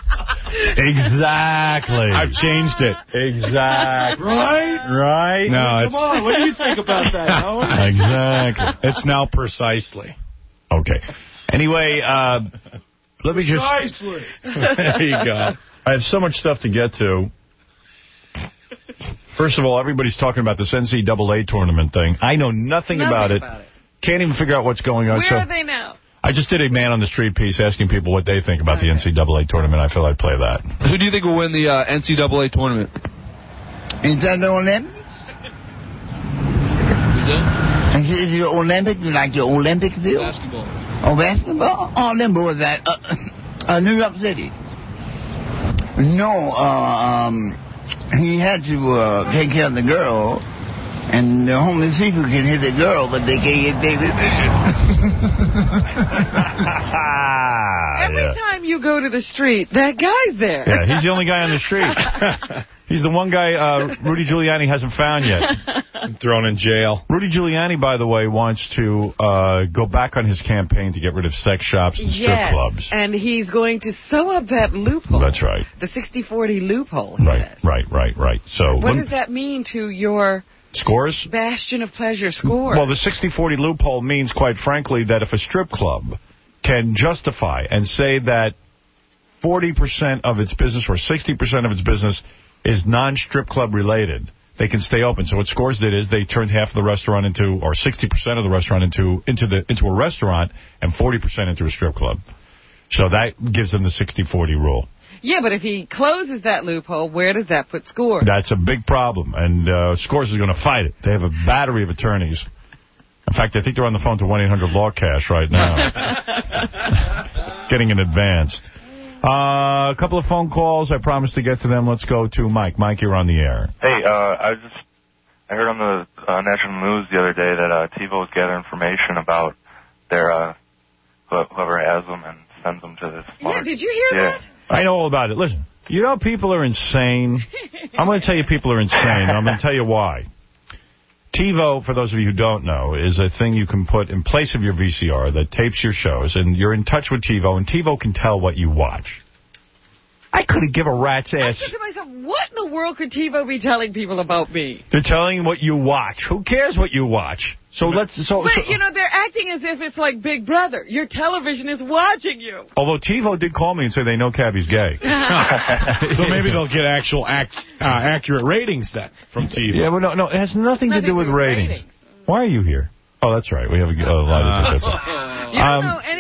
Speaker 1: Exactly.
Speaker 6: I've changed it.
Speaker 1: Exactly.
Speaker 9: Right?
Speaker 1: Right?
Speaker 6: No, it's...
Speaker 9: Come on, what do you think about that, Howard?
Speaker 1: Exactly.
Speaker 6: It's now precisely.
Speaker 1: Okay. Anyway, uh, let me just...
Speaker 9: Precisely.
Speaker 1: There you go. I have so much stuff to get to. First of all, everybody's talking about this N C double A tournament thing. I know nothing,
Speaker 2: Nothing
Speaker 1: about, it.
Speaker 2: about it.
Speaker 1: Can't even figure out what's going on.
Speaker 2: Where
Speaker 1: so
Speaker 2: are they now?
Speaker 1: I just did a man on the street piece asking people what they think about
Speaker 2: Okay.
Speaker 1: the N C double A tournament. I feel I'd play that.
Speaker 12: Who do you think will win the uh, N C double A tournament?
Speaker 15: Is that the Olympics?
Speaker 12: Who's that?
Speaker 15: Is it the Olympics, like the Olympic field?
Speaker 12: Basketball.
Speaker 15: Oh, basketball? Oh, them boys at uh, uh, New York City. No, uh, um, he had to uh, take care of the girl, and the homeless people can hit the girl, but they can't hit David.
Speaker 2: Every
Speaker 1: yeah.
Speaker 2: time you go to the street, that guy's there.
Speaker 1: Yeah, he's the only guy on the street. He's the one guy uh, Rudy Giuliani hasn't found yet.
Speaker 6: Thrown in jail.
Speaker 1: Rudy Giuliani, by the way, wants to uh, go back on his campaign to get rid of sex shops and strip
Speaker 2: Yes,
Speaker 1: clubs.
Speaker 2: and he's going to sew up that loophole.
Speaker 1: That's right.
Speaker 2: The sixty forty loophole, he
Speaker 1: Right,
Speaker 2: says.
Speaker 1: right, right, right. So
Speaker 2: What
Speaker 1: lem-
Speaker 2: does that mean to your
Speaker 1: scores?
Speaker 2: bastion of pleasure score?
Speaker 1: Well, the sixty forty loophole means, quite frankly, that if a strip club can justify and say that forty percent of its business or sixty percent of its business is non-strip club related, they can stay open. So what Scores did is they turned half of the restaurant into, or sixty percent of the restaurant into into the into a restaurant and forty percent into a strip club. So that gives them the sixty forty rule.
Speaker 2: Yeah, but if he closes that loophole, where does that put Scores?
Speaker 1: That's a big problem, and uh, Scores is going to fight it. They have a battery of attorneys. In fact, I think they're on the phone to one eight hundred law cash right now. Getting it advanced. Uh, a couple of phone calls. I promised to get to them. Let's go to Mike. Mike, you're on the air.
Speaker 16: Hey, uh, I just I heard on the uh, national news the other day that uh, TiVo was gathering information about their uh, wh- whoever has them and sends them to this.
Speaker 2: Yeah, did you hear
Speaker 16: yeah.
Speaker 2: that?
Speaker 1: I know all about it. Listen, you know people are insane. I'm going to tell you people are insane, and I'm going to tell you why. TiVo, for those of you who don't know, is a thing you can put in place of your V C R that tapes your shows, and you're in touch with TiVo, and TiVo can tell what you watch. I couldn't give a rat's
Speaker 2: I
Speaker 1: ass.
Speaker 2: said to myself, what in the world could TiVo be telling people about me?
Speaker 1: They're telling you what you watch. Who cares what you watch? So let's... So,
Speaker 2: But,
Speaker 1: so,
Speaker 2: you know, they're acting as if it's like Big Brother. Your television is watching you.
Speaker 1: although TiVo did call me and say they know Cabby's gay.
Speaker 6: So maybe they'll get actual ac uh, accurate ratings then from TiVo.
Speaker 1: Yeah, well, no, no, it has nothing,
Speaker 2: Nothing
Speaker 1: to do with
Speaker 2: to do with
Speaker 1: ratings.
Speaker 2: ratings.
Speaker 1: Why are you here? Oh, that's right. We have a, a lot of
Speaker 2: You don't
Speaker 1: Um,
Speaker 2: know any more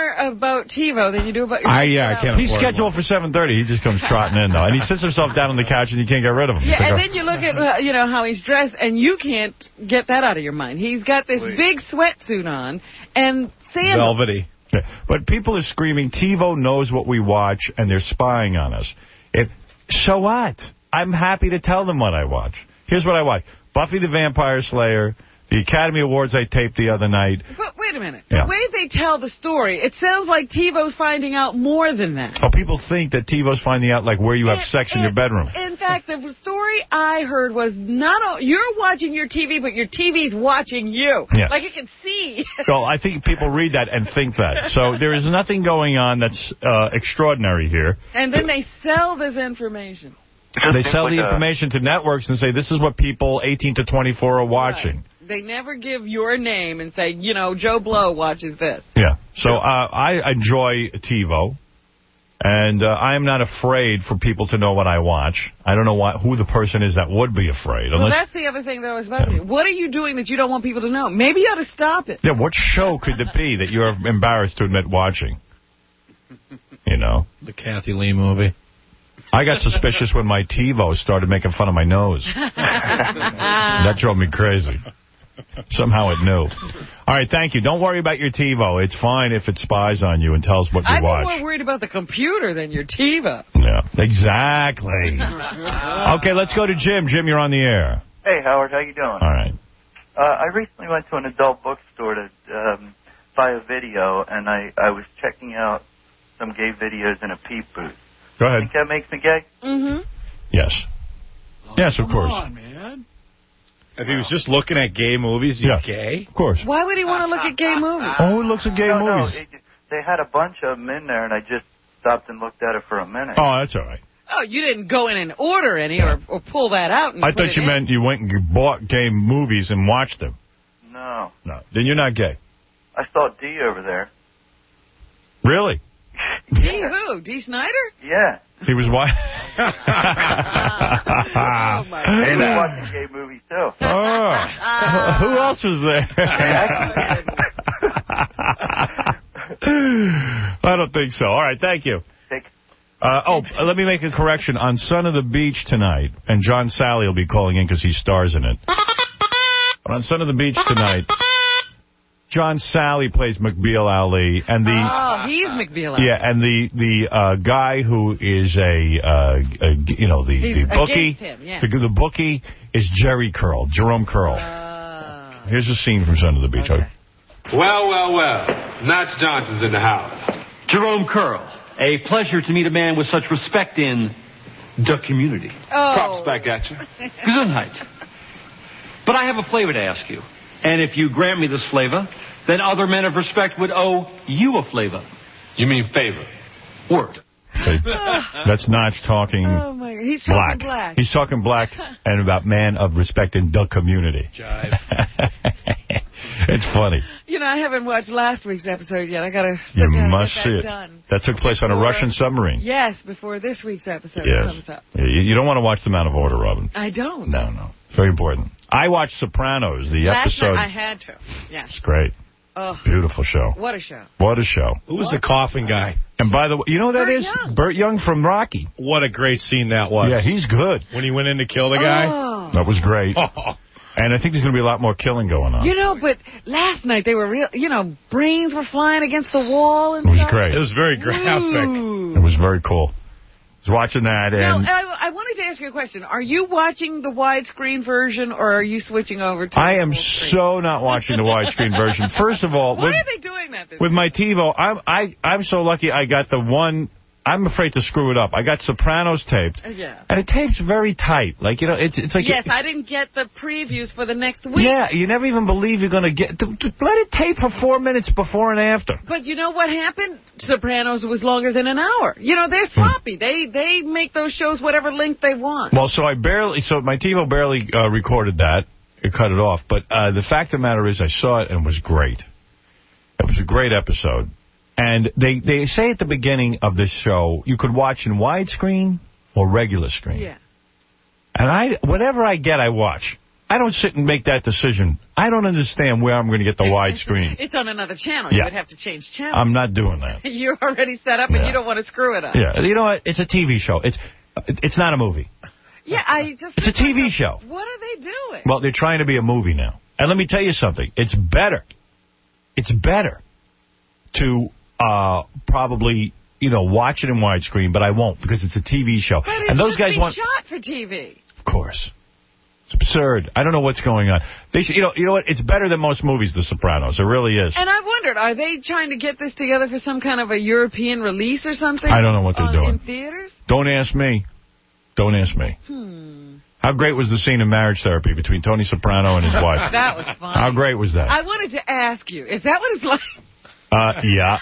Speaker 2: care about TiVo than you do about your
Speaker 1: I, yeah, I can't He's scheduled for seven thirty. He just comes trotting in, though. And he sits himself down on the couch, and you can't get rid of him.
Speaker 2: Yeah,
Speaker 1: like
Speaker 2: and
Speaker 1: a,
Speaker 2: then you look at, uh, you know, how he's dressed, and you can't get that out of your mind. He's got this Please. big sweatsuit on and sandals.
Speaker 1: Velvety. Yeah. But people are screaming, TiVo knows what we watch, and they're spying on us. If, so what? I'm happy to tell them what I watch. Here's what I watch. Buffy the Vampire Slayer, the Academy Awards I taped the other night.
Speaker 2: But wait a minute.
Speaker 1: Yeah.
Speaker 2: The way they tell the story, it sounds like TiVo's finding out more than that.
Speaker 1: Oh, people think that TiVo's finding out, like, where you have
Speaker 2: and,
Speaker 1: sex in
Speaker 2: and,
Speaker 1: your bedroom.
Speaker 2: In fact, the story I heard was not all, you're watching your T V, but your T V's watching you.
Speaker 1: Yeah.
Speaker 2: Like it can see.
Speaker 1: So I think people read that and think that. So there is nothing going on that's uh, extraordinary here.
Speaker 2: And then they sell this information.
Speaker 1: They sell the information to networks and say, this is what people eighteen to twenty-four are watching.
Speaker 2: Right. They never give your name and say, you know, Joe Blow watches this.
Speaker 1: Yeah. So uh, I enjoy TiVo, and uh, I am not afraid for people to know what I watch. I don't know what, who the person is that would be afraid.
Speaker 2: Well, that's the other thing that was about yeah. me. What are you doing that you don't want people to know? Maybe you ought to stop it.
Speaker 1: Yeah, what show could it be that you're embarrassed to admit watching? You know?
Speaker 6: The Kathy Lee movie.
Speaker 1: I got suspicious when my TiVo started making fun of my nose. That drove me crazy. Somehow it knew. All right, thank you. Don't worry about your TiVo. It's fine if it spies on you and tells what you
Speaker 2: I'm
Speaker 1: watch.
Speaker 2: I'm more worried about the computer than your TiVo.
Speaker 1: Yeah, exactly. Okay, let's go to Jim. Jim, you're on the air.
Speaker 17: Hey, Howard. How you doing?
Speaker 1: All right.
Speaker 17: Uh, I recently went to an adult bookstore to um, buy a video, and I, I was checking out some gay videos in a peep booth.
Speaker 1: Go ahead.
Speaker 17: Think that makes me gay?
Speaker 2: Mm-hmm.
Speaker 1: Yes.
Speaker 9: Oh,
Speaker 1: yes, of course.
Speaker 9: Come on, man.
Speaker 6: If he was just looking at gay movies, he's
Speaker 1: yeah,
Speaker 6: gay?
Speaker 1: Of course.
Speaker 2: Why would he want to look at gay movies?
Speaker 1: Oh, he looks at gay
Speaker 17: no,
Speaker 1: movies.
Speaker 17: No, it, they had a bunch of them in there, and I just stopped and looked at it for a minute.
Speaker 1: Oh, that's all right.
Speaker 2: Oh, you didn't go in and order any yeah. or, or pull that out and
Speaker 1: I
Speaker 2: put
Speaker 1: thought
Speaker 2: it
Speaker 1: you
Speaker 2: in.
Speaker 1: meant you went and you bought gay movies and watched them.
Speaker 17: No.
Speaker 1: No. Then you're not gay.
Speaker 17: I saw D over there.
Speaker 1: Really?
Speaker 2: D who? D. Snyder?
Speaker 17: Yeah.
Speaker 1: He was what?
Speaker 2: Oh, my God.
Speaker 17: And I watched a gay movie, too.
Speaker 1: Oh. Who else was there? I don't think so. All right, thank you. Uh, oh, let me make a correction. On Son of the Beach tonight, and John Sally will be calling in because he stars in it. But on Son of the Beach tonight, John Sally plays McBeal Ali, and the
Speaker 2: oh, he's McBeal Ali.
Speaker 1: Yeah, and the the uh, guy who is a, uh, a you know the
Speaker 2: he's
Speaker 1: the bookie,
Speaker 2: him, yeah.
Speaker 1: the, the bookie is Jerry Curl, Jerome Curl.
Speaker 2: Uh,
Speaker 1: Here's a scene from Son of the Beach.
Speaker 18: Okay. Well, well, well, Notch Johnson's in the house.
Speaker 19: Jerome Curl, a pleasure to meet a man with such respect in the community.
Speaker 2: Oh.
Speaker 18: Props back at you.
Speaker 19: Gesundheit. But I have a flavor to ask you. And if you grant me this flavor, then other men of respect would owe you a flavor.
Speaker 18: You mean favor?
Speaker 19: Word.
Speaker 1: See, that's Notch talking
Speaker 2: oh my God. He's
Speaker 1: black.
Speaker 2: talking black.
Speaker 1: He's talking black and about man of respect in the community.
Speaker 6: Jive.
Speaker 1: It's funny.
Speaker 2: You know, I haven't watched last week's episode yet. I got to sit
Speaker 1: You
Speaker 2: down
Speaker 1: must
Speaker 2: and
Speaker 1: see
Speaker 2: get
Speaker 1: it.
Speaker 2: that done.
Speaker 1: That took place on a
Speaker 2: Before,
Speaker 1: Russian submarine.
Speaker 2: Yes, before this week's episode
Speaker 1: yes.
Speaker 2: comes up.
Speaker 1: You, you don't want to watch them out of order, Robin.
Speaker 2: I don't.
Speaker 1: No, no. It's very important. I watched Sopranos, the
Speaker 2: Last
Speaker 1: episode.
Speaker 2: night I had to. Yeah.
Speaker 1: It's great.
Speaker 2: Oh.
Speaker 1: Beautiful show.
Speaker 2: What a show.
Speaker 1: What a show.
Speaker 6: Who was the coughing guy?
Speaker 1: And by the way, you know who that
Speaker 2: Burt
Speaker 1: is?
Speaker 2: Young.
Speaker 1: Burt Young from Rocky.
Speaker 6: What a great scene that was.
Speaker 1: Yeah, he's good.
Speaker 6: When he went in to kill the guy.
Speaker 2: Oh.
Speaker 1: That was great. Oh. And I think there's going to be a lot more killing going on.
Speaker 2: You know, but last night they were real, you know, brains were flying against the wall and
Speaker 1: It was
Speaker 2: stuff.
Speaker 1: great.
Speaker 6: It was very graphic.
Speaker 2: Ooh.
Speaker 1: It was very cool. I was watching that. And
Speaker 2: now, I, I wanted to ask you a question. Are you watching the widescreen version, or are you switching over to
Speaker 1: I
Speaker 2: the
Speaker 1: am
Speaker 2: full screen?
Speaker 1: so not watching the widescreen version. First of all,
Speaker 2: why
Speaker 1: with,
Speaker 2: are they doing that? This
Speaker 1: with my TiVo, I'm I I'm so lucky I got the one. I'm afraid to screw it up. I got Sopranos taped,
Speaker 2: yeah.
Speaker 1: and it tapes very tight. Like you know, it's it's like
Speaker 2: yes,
Speaker 1: it,
Speaker 2: I didn't get the previews for the next week.
Speaker 1: Yeah, you never even believe you're going to get. To, to let it tape for four minutes before and after.
Speaker 2: But you know what happened? Sopranos was longer than an hour. You know, they're sloppy. they they make those shows whatever length they want.
Speaker 1: Well, so I barely, so my TiVo barely uh, recorded that. It cut it off. But uh, the fact of the matter is I saw it and it was great. It was a great episode. And they, they say at the beginning of this show, you could watch in widescreen or regular screen.
Speaker 2: Yeah.
Speaker 1: And I whatever I get, I watch. I don't sit and make that decision. I don't understand where I'm going to get the widescreen.
Speaker 2: It's on another channel.
Speaker 1: Yeah.
Speaker 2: You would have to change channel.
Speaker 1: I'm not doing that.
Speaker 2: You're already set up, and
Speaker 1: Yeah.
Speaker 2: you don't want to screw it up.
Speaker 1: Yeah, you know what? It's a T V show. It's it's not a movie.
Speaker 2: Yeah, I just...
Speaker 1: It's a T V show.
Speaker 2: What are they doing?
Speaker 1: Well, they're trying to be a movie now. And let me tell you something. It's better. It's better to uh, probably, you know, watch it in widescreen, but I won't because it's a T V show.
Speaker 2: But it
Speaker 1: and those
Speaker 2: should
Speaker 1: guys
Speaker 2: be
Speaker 1: want...
Speaker 2: shot for T V.
Speaker 1: Of course. It's absurd. I don't know what's going on. They should, you know, you know what? It's better than most movies, The Sopranos. It really is.
Speaker 2: And I wondered, are they trying to get this together for some kind of a European release or something?
Speaker 1: I don't know what they're
Speaker 2: uh,
Speaker 1: doing.
Speaker 2: In theaters?
Speaker 1: Don't ask me. Don't ask me.
Speaker 2: Hmm.
Speaker 1: How great was the scene in Marriage Therapy between Tony Soprano and his wife?
Speaker 2: That was fun.
Speaker 1: How great was that?
Speaker 2: I wanted to ask you, is that what it's like?
Speaker 1: Uh, yeah.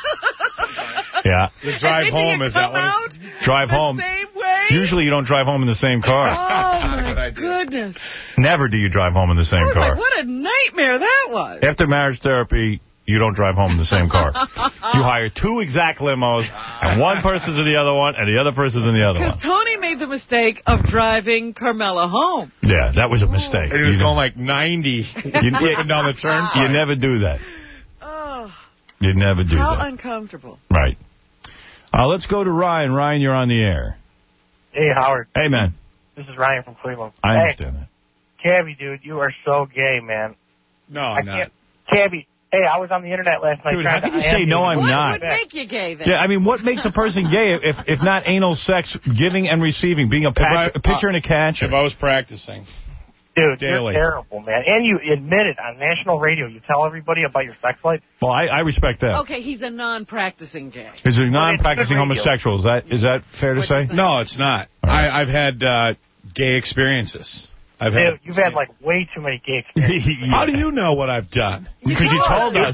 Speaker 1: Yeah.
Speaker 6: The drive
Speaker 2: And then
Speaker 6: home
Speaker 2: you
Speaker 6: is that
Speaker 2: come
Speaker 6: what
Speaker 2: out
Speaker 6: it's...
Speaker 1: Drive
Speaker 2: the
Speaker 1: home.
Speaker 2: same way?
Speaker 1: Usually you don't drive home in the same car.
Speaker 2: Oh, my goodness.
Speaker 1: Never do you drive home in the
Speaker 2: I
Speaker 1: same
Speaker 2: was
Speaker 1: car.
Speaker 2: like, what a nightmare that was.
Speaker 1: After Marriage Therapy, you don't drive home in the same car. You hire two exact limos, and one person's in the other one, and the other person's in the other one.
Speaker 2: Because Tony made the mistake of driving Carmela home.
Speaker 1: Yeah, that was a mistake.
Speaker 6: He was
Speaker 1: You
Speaker 6: going like ninety
Speaker 1: you,
Speaker 6: whipping down the turnpike.
Speaker 1: You never do that.
Speaker 2: Oh,
Speaker 1: You never do
Speaker 2: how
Speaker 1: that.
Speaker 2: uncomfortable.
Speaker 1: Right. Uh, let's go to Ryan. Ryan, you're on the air.
Speaker 20: Hey, Howard.
Speaker 1: Hey, man.
Speaker 20: This is Ryan from Cleveland.
Speaker 1: I
Speaker 20: hey,
Speaker 1: understand that.
Speaker 20: Cabby, dude, you are so gay, man.
Speaker 6: No,
Speaker 20: I
Speaker 6: I'm not.
Speaker 20: can't. Cabby, hey, I was on the internet last night.
Speaker 1: Dude,
Speaker 20: trying
Speaker 1: how can
Speaker 20: to
Speaker 1: you say,
Speaker 20: I M
Speaker 1: no,
Speaker 20: you.
Speaker 1: I'm
Speaker 2: What
Speaker 1: not?
Speaker 2: would make you gay then?
Speaker 1: Yeah, I mean, what makes a person gay if if not anal sex, giving and receiving, being a, patch,
Speaker 6: I-
Speaker 1: a pitcher and a catcher?
Speaker 6: If I was practicing.
Speaker 20: Dude,
Speaker 6: Daily.
Speaker 20: you're terrible, man. And you admit it on national radio. You tell everybody about your sex life.
Speaker 1: Well, I, I respect that.
Speaker 2: Okay, he's a non-practicing gay.
Speaker 1: Is a non-practicing
Speaker 20: Well, it's good radio.
Speaker 1: homosexual. Is that is that fair to
Speaker 2: What'd you
Speaker 1: say?
Speaker 2: say?
Speaker 6: No, it's not.
Speaker 1: right.
Speaker 6: I, I've had uh, gay experiences. I've
Speaker 20: Dude,
Speaker 6: had.
Speaker 20: you've had, like, way too many gay experiences.
Speaker 6: How do you know what I've done?
Speaker 1: Because you told us.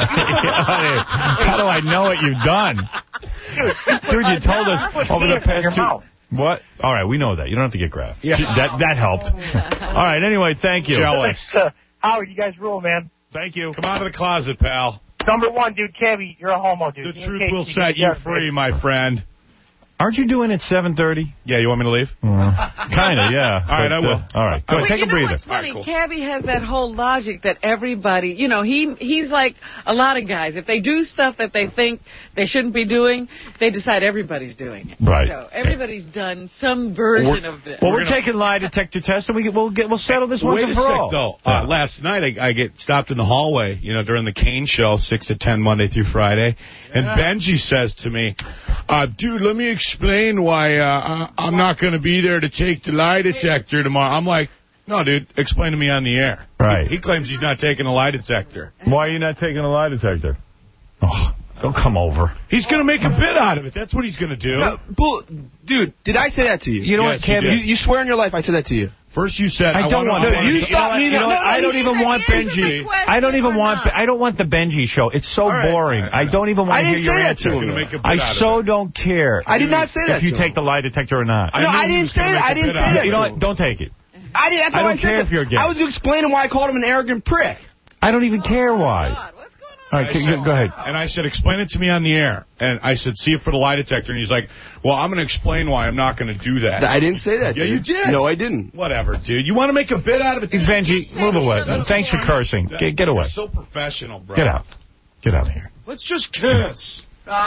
Speaker 1: How do I know what you've done? Dude, you told us over the past two... What? All right, we know that. You don't have to get graph.
Speaker 6: Yeah.
Speaker 1: That, that helped. All right, anyway, thank you.
Speaker 6: Jealous.
Speaker 20: Uh, Howard, you guys rule, man.
Speaker 1: Thank you.
Speaker 6: Come out of the closet, pal.
Speaker 20: Number one, dude, Cabby, you're a homo, dude.
Speaker 6: The
Speaker 20: In
Speaker 6: truth
Speaker 20: case
Speaker 6: will
Speaker 20: you
Speaker 6: set
Speaker 20: get
Speaker 6: you
Speaker 20: yelled,
Speaker 6: free,
Speaker 20: man.
Speaker 6: my friend.
Speaker 1: Aren't you doing it seven thirty?
Speaker 6: Yeah, you want me to leave?
Speaker 1: Kind of, yeah.
Speaker 6: All right,
Speaker 1: But,
Speaker 6: I will.
Speaker 1: Uh, all right, go
Speaker 2: Well,
Speaker 1: ahead, take
Speaker 2: you
Speaker 1: a
Speaker 2: know
Speaker 1: breather.
Speaker 2: what's funny?
Speaker 6: All right, cool.
Speaker 2: Cabby has that whole logic that everybody, you know, he he's like a lot of guys. If they do stuff that they think they shouldn't be doing, they decide everybody's doing it.
Speaker 1: Right.
Speaker 2: So everybody's done some version of this.
Speaker 1: Well, we're,
Speaker 6: We're gonna-
Speaker 1: taking lie detector tests, and we get, we'll get we'll settle this once
Speaker 6: Wait a
Speaker 1: and for
Speaker 6: sec,
Speaker 1: all.
Speaker 6: though. Uh, last night, I, I get stopped in the hallway, you know, during the Kane show, six to ten, Monday through Friday. And Benji says to me, uh, dude, let me explain why uh, I- I'm not going to be there to take the lie detector tomorrow. I'm like, no, dude, explain to me on the air.
Speaker 1: Right.
Speaker 6: He claims he's not taking a lie detector.
Speaker 1: Why are you not taking a lie detector? Oh, don't come over.
Speaker 6: He's going to make a bit out of it. That's what he's going to do.
Speaker 11: No, bull, dude, did I say that to you?
Speaker 1: You know
Speaker 6: Yes,
Speaker 1: what,
Speaker 6: you
Speaker 1: Kevin?
Speaker 6: did.
Speaker 11: You, you swear in your life I said that to you.
Speaker 6: First you said,
Speaker 1: I don't want
Speaker 6: wanna-
Speaker 1: Benji.
Speaker 11: you
Speaker 1: know
Speaker 11: stop
Speaker 1: what?
Speaker 11: me.
Speaker 1: You know
Speaker 11: No,
Speaker 1: what?
Speaker 11: no,
Speaker 1: I don't
Speaker 11: you
Speaker 1: even
Speaker 11: said
Speaker 1: want
Speaker 2: answer the
Speaker 1: Benji.
Speaker 2: question
Speaker 1: I don't even
Speaker 2: or
Speaker 1: want.
Speaker 2: not.
Speaker 1: I don't want the Benji show. It's so
Speaker 6: All right.
Speaker 1: boring. I don't even want
Speaker 11: I
Speaker 1: to hear
Speaker 11: didn't
Speaker 1: your
Speaker 11: say that
Speaker 1: answer.
Speaker 11: to
Speaker 6: He's gonna make a bit
Speaker 1: I
Speaker 6: out of
Speaker 1: so
Speaker 6: it.
Speaker 1: don't care.
Speaker 11: I did not say that
Speaker 1: If you
Speaker 11: to
Speaker 1: take
Speaker 11: him.
Speaker 1: the lie detector or not.
Speaker 6: I
Speaker 11: No,
Speaker 6: knew
Speaker 11: I
Speaker 6: he
Speaker 11: didn't
Speaker 6: was
Speaker 11: say
Speaker 6: gonna
Speaker 11: that.
Speaker 6: make
Speaker 11: I
Speaker 6: a
Speaker 11: didn't
Speaker 6: bit
Speaker 11: say
Speaker 6: out of
Speaker 11: that.
Speaker 1: You know
Speaker 11: to
Speaker 1: what?
Speaker 11: him.
Speaker 1: Don't take it.
Speaker 11: I, did, that's
Speaker 1: I
Speaker 11: why
Speaker 1: don't
Speaker 11: I
Speaker 1: care
Speaker 11: said
Speaker 1: if you're gay.
Speaker 11: I was explaining why I called him an arrogant prick.
Speaker 1: I don't even care why. All right,
Speaker 6: I
Speaker 1: go,
Speaker 6: said-
Speaker 1: go ahead.
Speaker 6: And I said, explain it to me on the air. And I said, see it for the lie detector. And he's like, well, I'm going to explain why I'm not going to do that.
Speaker 11: I didn't say that.
Speaker 6: Yeah,
Speaker 11: dude.
Speaker 6: you did.
Speaker 11: No, I didn't.
Speaker 6: Whatever, dude. You want to make a bit out of it?
Speaker 1: Benji, move away. Thanks for cursing. Get, get away.
Speaker 6: You're so professional, bro.
Speaker 1: Get out. Get out of here.
Speaker 9: Let's just kiss.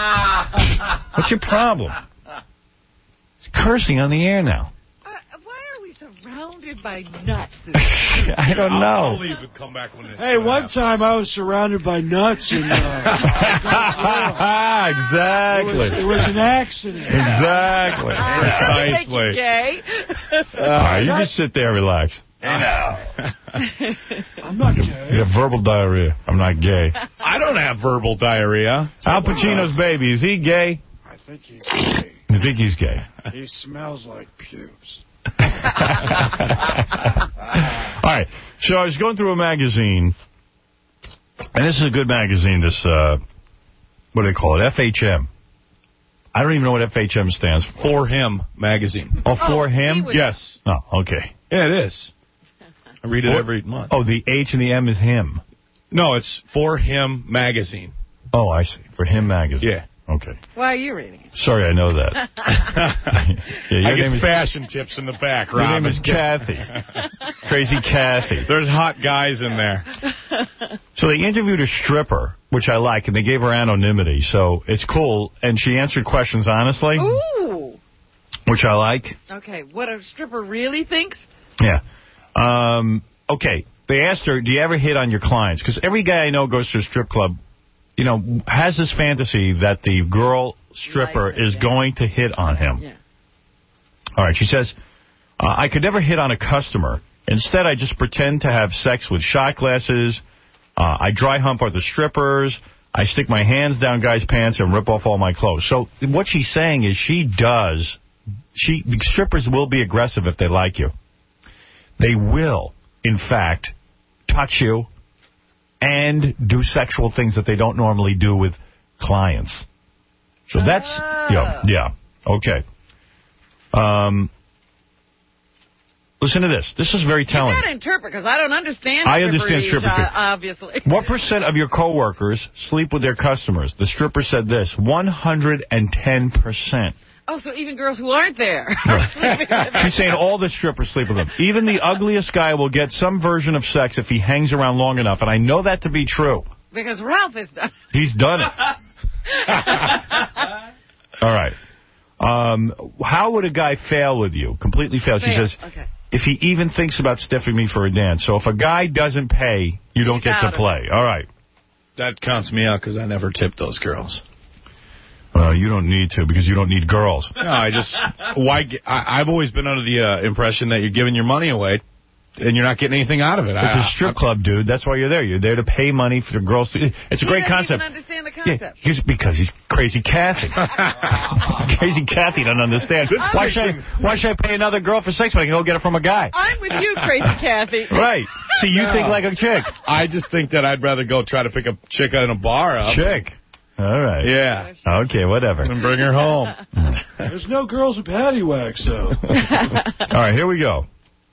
Speaker 1: What's your problem? It's cursing on the air now.
Speaker 2: Why are we surrounded by nuts?
Speaker 1: I don't
Speaker 6: I'll,
Speaker 1: know.
Speaker 6: I'll leave and come back when it
Speaker 9: Hey, one time I was surrounded by nuts and uh,
Speaker 1: Exactly.
Speaker 9: it, was, it was an accident.
Speaker 1: Exactly. Precisely.
Speaker 2: Gay.
Speaker 1: All right, you just sit there, relax.
Speaker 9: I'm not gay.
Speaker 1: You have verbal diarrhea. I'm not gay.
Speaker 6: I don't have verbal diarrhea.
Speaker 1: Al Pacino's baby, is he gay?
Speaker 9: I think he's gay.
Speaker 1: You think he's gay?
Speaker 9: He smells like pubes.
Speaker 1: All right, so I was going through a magazine, and this is a good magazine, this, uh, what do they call it, F H M. I don't even know what F H M stands for.
Speaker 6: For Him magazine.
Speaker 1: Oh, for
Speaker 2: Oh,
Speaker 1: him?
Speaker 2: he was-
Speaker 6: Yes.
Speaker 1: Oh, okay.
Speaker 6: Yeah, it is. I read it
Speaker 1: What?
Speaker 6: every month.
Speaker 1: Oh, the H and the M is him.
Speaker 6: No, it's For Him magazine.
Speaker 1: Oh, I see. For him magazine.
Speaker 6: Yeah.
Speaker 1: Okay.
Speaker 2: Why are you reading it?
Speaker 1: Sorry, I know that. yeah, your
Speaker 6: I get
Speaker 1: name is,
Speaker 6: fashion tips in the back,
Speaker 1: Your
Speaker 6: Robin.
Speaker 1: name is Kathy. Crazy Kathy.
Speaker 6: There's hot guys in there.
Speaker 1: So they interviewed a stripper, which I like, and they gave her anonymity, so it's cool. And she answered questions honestly,
Speaker 2: Ooh.
Speaker 1: which I like.
Speaker 2: Okay, what a stripper really thinks?
Speaker 1: Yeah. Um, okay, they asked her, do you ever hit on your clients? Because every guy I know goes to a strip club, you know, has this fantasy that the girl stripper is yeah. going to hit on him.
Speaker 2: Yeah.
Speaker 1: All right, she says, uh, I could never hit on a customer. Instead, I just pretend to have sex with shot glasses. Uh, I dry hump other strippers. I stick my hands down guys' pants and rip off all my clothes. So what she's saying is she does, she the strippers will be aggressive if they like you. They will, in fact, touch you and do sexual things that they don't normally do with clients. So that's,
Speaker 2: ah.
Speaker 1: yeah, yeah, okay. Um, listen to this. This is very telling.
Speaker 2: You got to interpret, because I don't understand
Speaker 1: I understand stripper,
Speaker 2: uh, obviously.
Speaker 1: What percent of your coworkers sleep with their customers? The stripper said this, one hundred ten percent.
Speaker 2: Oh, so even girls who aren't there.
Speaker 1: She's saying all the strippers sleep with them. Even the ugliest guy will get some version of sex if he hangs around long enough, and I know that to be true.
Speaker 2: Because Ralph has done it.
Speaker 1: He's done it. All right. Um, how would a guy fail with you? Completely fail. She
Speaker 2: fail.
Speaker 1: says,
Speaker 2: okay.
Speaker 1: if he even thinks about stiffing me for a dance. So if a guy doesn't pay, you don't
Speaker 2: He's
Speaker 1: get to play. All right.
Speaker 6: That counts me out because I never tip those girls.
Speaker 1: Well, you don't need to because you don't need girls.
Speaker 6: No, I just, why? I, I've always been under the uh, impression that you're giving your money away and you're not getting anything out of it.
Speaker 1: It's
Speaker 6: I,
Speaker 1: a strip club, dude. That's why you're there. You're there to pay money for the girls. To, it's a
Speaker 2: he
Speaker 1: great
Speaker 2: doesn't
Speaker 1: concept.
Speaker 2: Even understand the concept.
Speaker 1: Yeah, he's, because he's crazy Kathy. Crazy Kathy doesn't understand. Why should, I, why should I pay another girl for sex when I can go get it from a guy?
Speaker 2: I'm with you, Crazy Kathy.
Speaker 1: Right. See, you no. think like a chick.
Speaker 6: I just think that I'd rather go try to pick a chick in a bar up.
Speaker 1: Chick. All right.
Speaker 6: Yeah.
Speaker 1: Okay, whatever.
Speaker 6: And bring her home.
Speaker 9: There's no girls with patty wax, though.
Speaker 1: All right, here we go.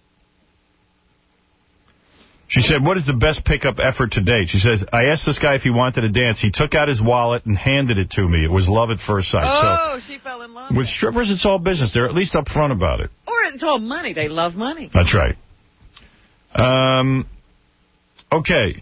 Speaker 1: She said, what is the best pickup effort to date? She says, I asked this guy if he wanted to dance. He took out his wallet and handed it to me. It was love at first sight.
Speaker 2: Oh,
Speaker 1: so,
Speaker 2: she fell in love.
Speaker 1: With strippers, it's all business. They're at least up front about it.
Speaker 2: Or it's all money. They love money.
Speaker 1: That's right. Um. Okay.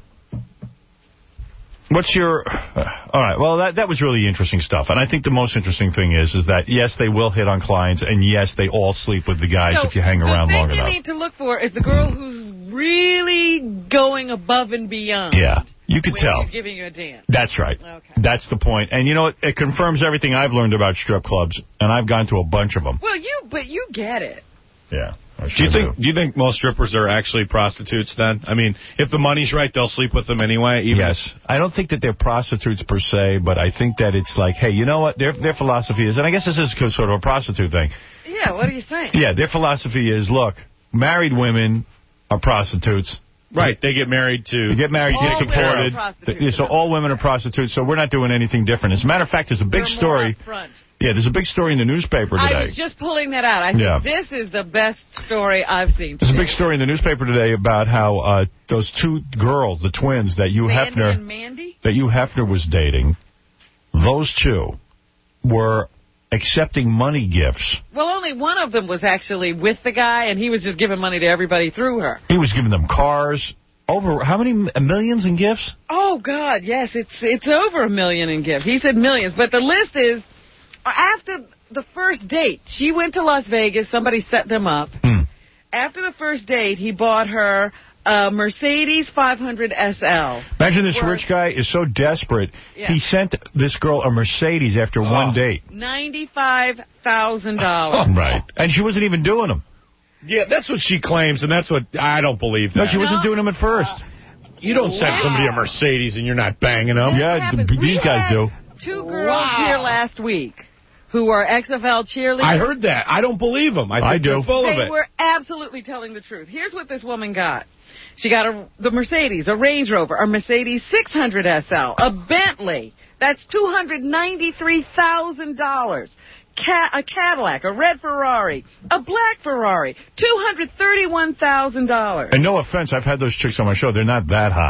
Speaker 1: What's your... Uh, all right, well, that that was really interesting stuff. And I think the most interesting thing is is that, yes, they will hit on clients, and yes, they all sleep with the guys
Speaker 2: so
Speaker 1: if you hang around long enough.
Speaker 2: The thing you need to look for is the girl who's really going above and beyond.
Speaker 1: Yeah, you could
Speaker 2: when
Speaker 1: tell.
Speaker 2: She's giving you a dance.
Speaker 1: That's right.
Speaker 2: Okay.
Speaker 1: That's the point. And, you know, it, it confirms everything I've learned about strip clubs, and I've gone to a bunch of them.
Speaker 2: Well, you, but you get it.
Speaker 1: Yeah.
Speaker 6: Do you think do you think most strippers are actually prostitutes then? I mean, if the money's right, they'll sleep with them anyway? Even
Speaker 1: yes. I don't think that they're prostitutes per se, but I think that it's like, hey, you know what? Their their philosophy is, and I guess this is sort of a prostitute thing.
Speaker 2: Yeah, what are you saying?
Speaker 1: Yeah, their philosophy is, look, married women are prostitutes.
Speaker 6: Right, they get married to...
Speaker 1: They get married,
Speaker 2: all
Speaker 1: get supported. Yeah, so all women are prostitutes, so we're not doing anything different. As a matter of fact, there's a big
Speaker 2: We're
Speaker 1: story...
Speaker 2: More upfront.
Speaker 1: Yeah, there's a big story in the newspaper today.
Speaker 2: I was just pulling that out. I
Speaker 1: yeah.
Speaker 2: think this is the best story I've seen today.
Speaker 1: There's a big story in the newspaper today about how uh, those two girls, the twins that Hugh
Speaker 2: Sandy
Speaker 1: Hefner...
Speaker 2: and Mandy?
Speaker 1: That Hugh Hefner was dating, those two were... accepting money gifts.
Speaker 2: Well, only one of them was actually with the guy, and he was just giving money to everybody through her.
Speaker 1: He was giving them cars. Over, how many millions in gifts?
Speaker 2: Oh, God, yes, it's it's over a million in gifts. He said millions, but the list is, after the first date, she went to Las Vegas, somebody set them up.
Speaker 1: Hmm.
Speaker 2: After the first date, he bought her a Mercedes five hundred S L.
Speaker 1: Imagine this rich guy is so desperate,
Speaker 2: yeah.
Speaker 1: he sent this girl a Mercedes after oh. one date.
Speaker 2: ninety-five thousand dollars.
Speaker 1: Right. And she wasn't even doing them.
Speaker 6: Yeah, that's what she claims, and that's what I don't believe that.
Speaker 1: No, she wasn't doing them at first. Uh,
Speaker 6: you don't send somebody a Mercedes and you're not banging them.
Speaker 2: That
Speaker 1: yeah,
Speaker 2: happens.
Speaker 1: these
Speaker 2: we
Speaker 1: guys do.
Speaker 2: Two girls
Speaker 6: wow.
Speaker 2: here last week who are X F L cheerleaders.
Speaker 6: I heard that. I don't believe them. I, think
Speaker 1: I do.
Speaker 6: They're full
Speaker 2: they
Speaker 6: of it.
Speaker 2: They were absolutely telling the truth. Here's what this woman got. She got a, the Mercedes, a Range Rover, a Mercedes six hundred S L, a Bentley. That's two hundred ninety-three thousand dollars. Ca a Cadillac, a red Ferrari, a black Ferrari, two hundred thirty-one thousand dollars.
Speaker 1: And no offense, I've had those chicks on my show. They're not that hot.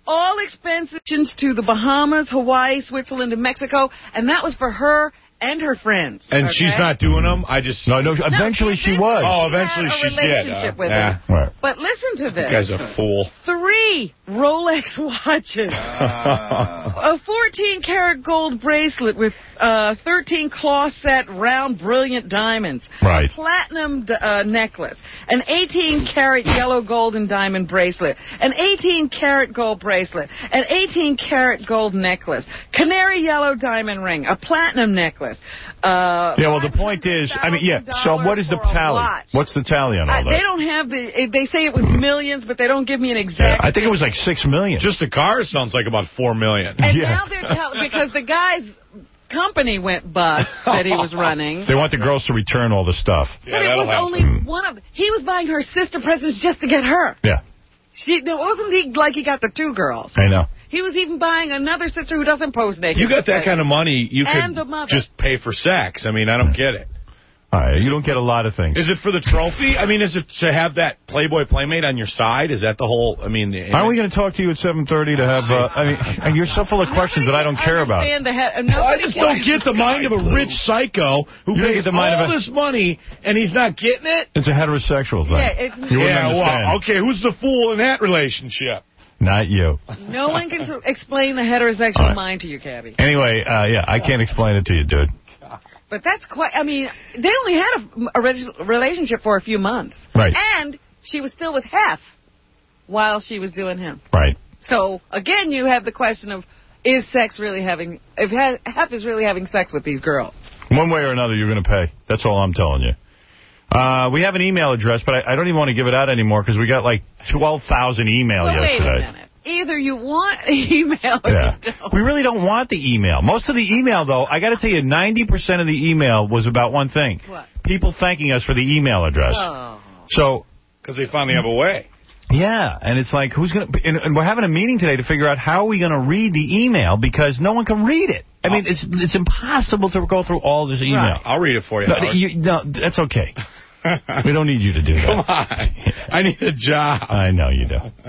Speaker 2: all expenses to the Bahamas, Hawaii, Switzerland, and Mexico, and that was for her and her friends.
Speaker 6: And
Speaker 2: okay?
Speaker 6: she's not doing them? I just...
Speaker 1: No, no, eventually
Speaker 2: no,
Speaker 1: she, she was.
Speaker 6: Oh, eventually
Speaker 2: she,
Speaker 6: she
Speaker 2: had a
Speaker 6: did.
Speaker 2: relationship
Speaker 6: Uh,
Speaker 2: with
Speaker 6: yeah.
Speaker 2: him.
Speaker 1: Right.
Speaker 2: But listen to this.
Speaker 6: That guy's a fool.
Speaker 2: Three Rolex watches. Uh. A fourteen karat gold bracelet with uh, thirteen claw set round brilliant diamonds.
Speaker 1: Right.
Speaker 2: A platinum uh, necklace. An eighteen karat yellow gold and diamond bracelet. An eighteen karat gold bracelet. An eighteen karat gold necklace. Canary yellow diamond ring. A platinum necklace. Uh,
Speaker 1: yeah, well, the point is, I mean, yeah, so what is the tally? What's the tally on all
Speaker 2: uh,
Speaker 1: that?
Speaker 2: They don't have the, they say it was millions, but they don't give me an exact.
Speaker 1: Yeah, I think it was like six million.
Speaker 6: Just the car sounds like about four million.
Speaker 2: And
Speaker 1: yeah.
Speaker 2: now they're telling, because the guy's company went bust that he was running.
Speaker 1: They want the girls to return all the stuff.
Speaker 2: But yeah, it was happen. only mm. one of, he was buying her sister presents just to get her.
Speaker 1: Yeah.
Speaker 2: She, it wasn't he like he got the two girls.
Speaker 1: I know.
Speaker 2: He was even buying another sister who doesn't pose naked.
Speaker 6: You got that kind of money, you
Speaker 2: and
Speaker 6: could just pay for sex. I mean, I don't get it.
Speaker 1: All right, you don't get a lot of things.
Speaker 6: Is it for the trophy? I mean, is it to have that Playboy Playmate on your side? Is that the whole, I mean...
Speaker 1: Aren't we going to talk to you at seven thirty to have, uh, I mean, you're so full of questions that I don't care about.
Speaker 2: The he-
Speaker 6: well, I just don't get the mind of a rich psycho who
Speaker 1: you
Speaker 6: pays
Speaker 1: the mind
Speaker 6: all
Speaker 1: of a-
Speaker 6: this money and he's not getting it?
Speaker 1: It's a heterosexual thing.
Speaker 2: Yeah, it's
Speaker 1: you
Speaker 6: yeah
Speaker 1: well,
Speaker 6: okay, who's the fool in that relationship?
Speaker 1: Not you.
Speaker 2: No one can explain the heterosexual right. mind to you, Cabby.
Speaker 1: Anyway, uh, yeah, I can't explain it to you, dude.
Speaker 2: But that's quite, I mean, they only had a, a relationship for a few months.
Speaker 1: Right.
Speaker 2: And she was still with Hef while she was doing him.
Speaker 1: Right.
Speaker 2: So, again, you have the question of, is sex really having, if Hef is really having sex with these girls?
Speaker 1: One way or another, you're going to pay. That's all I'm telling you. Uh, we have an email address, but I, I don't even want to give it out anymore because we got like twelve thousand email
Speaker 2: well,
Speaker 1: yesterday.
Speaker 2: Wait a minute. Either you want email or
Speaker 1: yeah.
Speaker 2: you don't.
Speaker 1: We really don't want the email. Most of the email, though, I got to tell you, ninety percent of the email was about one thing.
Speaker 2: What?
Speaker 1: People thanking us for the email address.
Speaker 2: Oh.
Speaker 1: So,
Speaker 6: because they finally have a way.
Speaker 1: Yeah, and it's like, who's going to... And we're having a meeting today to figure out how are we going to read the email because no one can read it. I mean, it's it's impossible to go through all this email.
Speaker 6: Right. I'll read it for you.
Speaker 1: No, you, no that's okay. We don't need you to do that.
Speaker 6: Come on. I need a job.
Speaker 1: I know you do.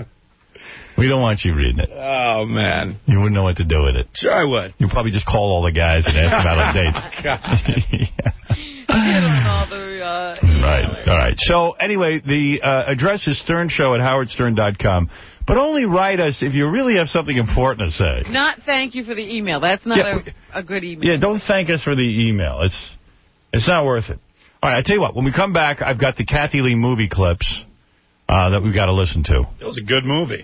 Speaker 1: We don't want you reading it.
Speaker 6: Oh, man.
Speaker 1: You wouldn't know what to do with it.
Speaker 6: Sure I would.
Speaker 1: You'd probably just call all the guys and ask about our dates.
Speaker 2: yeah. all the, uh,
Speaker 1: right. All right. So, anyway, the uh, address is stern show at howard stern dot com. But only write us if you really have something important to say.
Speaker 2: Not thank you for the email. That's not
Speaker 1: yeah,
Speaker 2: a, a good email.
Speaker 1: Yeah, don't thank us for the email. It's it's not worth it. All right, I tell you what. When we come back, I've got the Kathy Lee movie clips uh, that we've got to listen to.
Speaker 6: It was a good movie.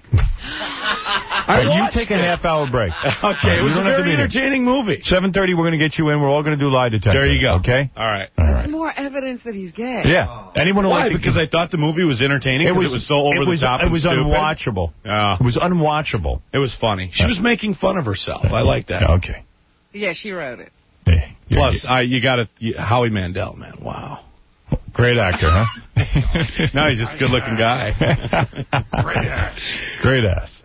Speaker 1: All right, you take a half-hour break.
Speaker 6: Okay, it was a very entertaining movie.
Speaker 1: seven thirty, we're going to get you in. We're all going to do lie detector.
Speaker 6: There you go.
Speaker 1: Okay?
Speaker 6: All right.
Speaker 1: All
Speaker 2: That's
Speaker 1: right.
Speaker 2: more evidence that he's gay.
Speaker 1: Yeah. Anyone who
Speaker 6: Why?
Speaker 1: liked
Speaker 6: Because I thought the movie was entertaining because it, it was so over
Speaker 1: it was,
Speaker 6: the top
Speaker 1: It
Speaker 6: and
Speaker 1: was
Speaker 6: stupid.
Speaker 1: unwatchable.
Speaker 6: Uh,
Speaker 1: it was unwatchable.
Speaker 6: It was funny. She was making fun of herself. I like that.
Speaker 1: Okay.
Speaker 2: Yeah, she wrote it.
Speaker 1: Yeah.
Speaker 6: Plus, I, you got it. Howie Mandel, man. Wow.
Speaker 1: Great actor, huh?
Speaker 6: No, he's just a good-looking guy.
Speaker 1: Great ass. Great ass.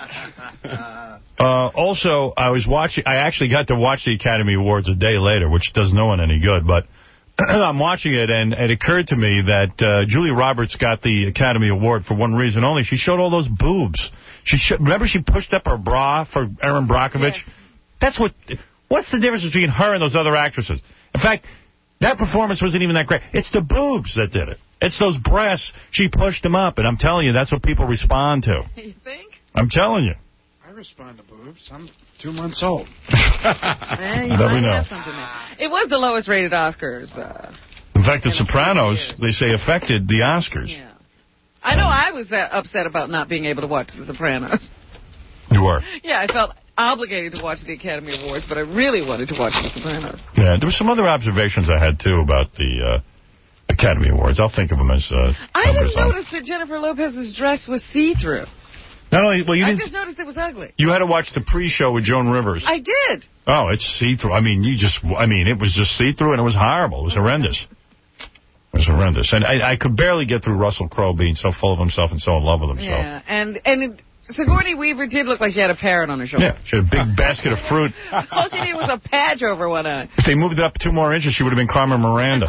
Speaker 1: Uh, also, I was watching. I actually got to watch the Academy Awards a day later, which does no one any good. But I'm watching it, and it occurred to me that uh, Julia Roberts got the Academy Award for one reason only. She showed all those boobs. She sh remember she pushed up her bra for Erin Brockovich. Yeah. That's what. What's the difference between her and those other actresses? In fact, that performance wasn't even that great. It's the boobs that did it. It's those breasts. She pushed them up, and I'm telling you, that's what people respond to.
Speaker 2: You think?
Speaker 1: I'm telling you.
Speaker 9: I respond to boobs. I'm two months old.
Speaker 2: Yeah, you might have something there. It was the lowest rated Oscars. Uh,
Speaker 1: In fact, The Sopranos, they say, affected the Oscars.
Speaker 2: Yeah. I know I was uh, upset about not being able to watch The Sopranos.
Speaker 1: You were?
Speaker 2: Yeah, I felt obligated to watch the Academy Awards, but I really wanted to watch The Sopranos.
Speaker 1: Yeah, there were some other observations I had, too, about the uh, Academy Awards. I'll think of them as uh,
Speaker 2: I didn't notice that Jennifer Lopez's dress was see-through.
Speaker 1: Not only, well, you
Speaker 2: I
Speaker 1: didn't,
Speaker 2: just noticed it was ugly.
Speaker 1: You had to watch the pre-show with Joan Rivers.
Speaker 2: I did.
Speaker 1: Oh, it's see-through. I mean, you just, I mean, it was just see-through, and it was horrible. It was horrendous. It was horrendous. And I, I could barely get through Russell Crowe being so full of himself and so in love with himself.
Speaker 2: Yeah, and, and it, Sigourney Weaver did look like she had a parrot on her shoulder.
Speaker 1: Yeah, she had a big basket of fruit.
Speaker 2: All she needed was a patch over one eye.
Speaker 1: If they moved it up two more inches, she would have been Carmen Miranda.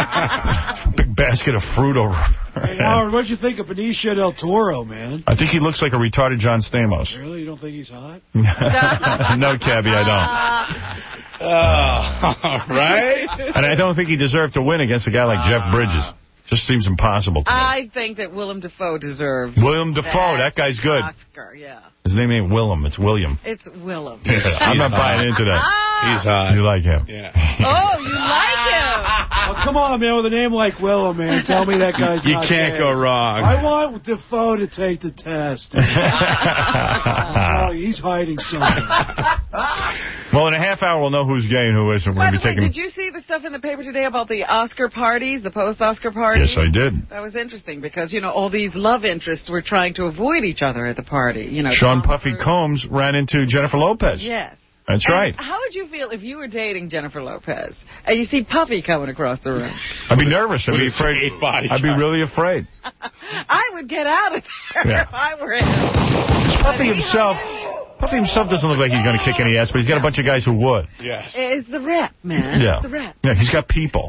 Speaker 1: Big basket of fruit over her
Speaker 9: Hey,
Speaker 1: head.
Speaker 9: Howard, what'd you think of Benicio del Toro, man?
Speaker 1: I think he looks like a retarded John Stamos.
Speaker 9: Really? You don't think he's hot?
Speaker 1: No, Cabby, I don't.
Speaker 6: Uh, right?
Speaker 1: And I don't think he deserved to win against a guy like Jeff Bridges. Just seems impossible to me.
Speaker 2: I think that Willem Dafoe deserved
Speaker 1: William Dafoe, that guy's good.
Speaker 2: Oscar, yeah.
Speaker 1: His name ain't Willem, it's William.
Speaker 2: It's Willem.
Speaker 1: Yeah, I'm not buying into that.
Speaker 6: He's hot.
Speaker 1: You like him?
Speaker 6: Yeah.
Speaker 2: Oh, you like him?
Speaker 9: Oh, come on, man, with a name like Willem, man. Tell me that guy's
Speaker 6: You
Speaker 9: not
Speaker 6: can't
Speaker 9: gay.
Speaker 6: go wrong.
Speaker 9: I want Defoe to take the test. Oh, he's hiding something.
Speaker 1: Well, in a half hour, we'll know who's gay and who isn't. We're
Speaker 2: By
Speaker 1: going
Speaker 2: the
Speaker 1: to be
Speaker 2: way,
Speaker 1: taking...
Speaker 2: did you see the stuff in the paper today about the Oscar parties, the post-Oscar parties?
Speaker 1: Yes, I did.
Speaker 2: That was interesting because, you know, all these love interests were trying to avoid each other at the party. You know,
Speaker 1: Sean
Speaker 2: Tom
Speaker 1: Puffy
Speaker 2: Cruise.
Speaker 1: Combs ran into Jennifer Lopez.
Speaker 2: Yes.
Speaker 1: That's
Speaker 2: And
Speaker 1: right.
Speaker 2: How would you feel if you were dating Jennifer Lopez and you see Puffy coming across the room?
Speaker 1: I'd be nervous. I'd be afraid.
Speaker 6: body
Speaker 1: I'd be really afraid.
Speaker 2: I would get out of there
Speaker 1: Yeah.
Speaker 2: if I were him.
Speaker 1: Puffy himself... Puffy himself doesn't look like he's going to kick any ass, but he's got a bunch of guys who would.
Speaker 6: Yes.
Speaker 2: It's the rep, man.
Speaker 1: Yeah.
Speaker 2: It's the rep.
Speaker 1: Yeah, he's got people.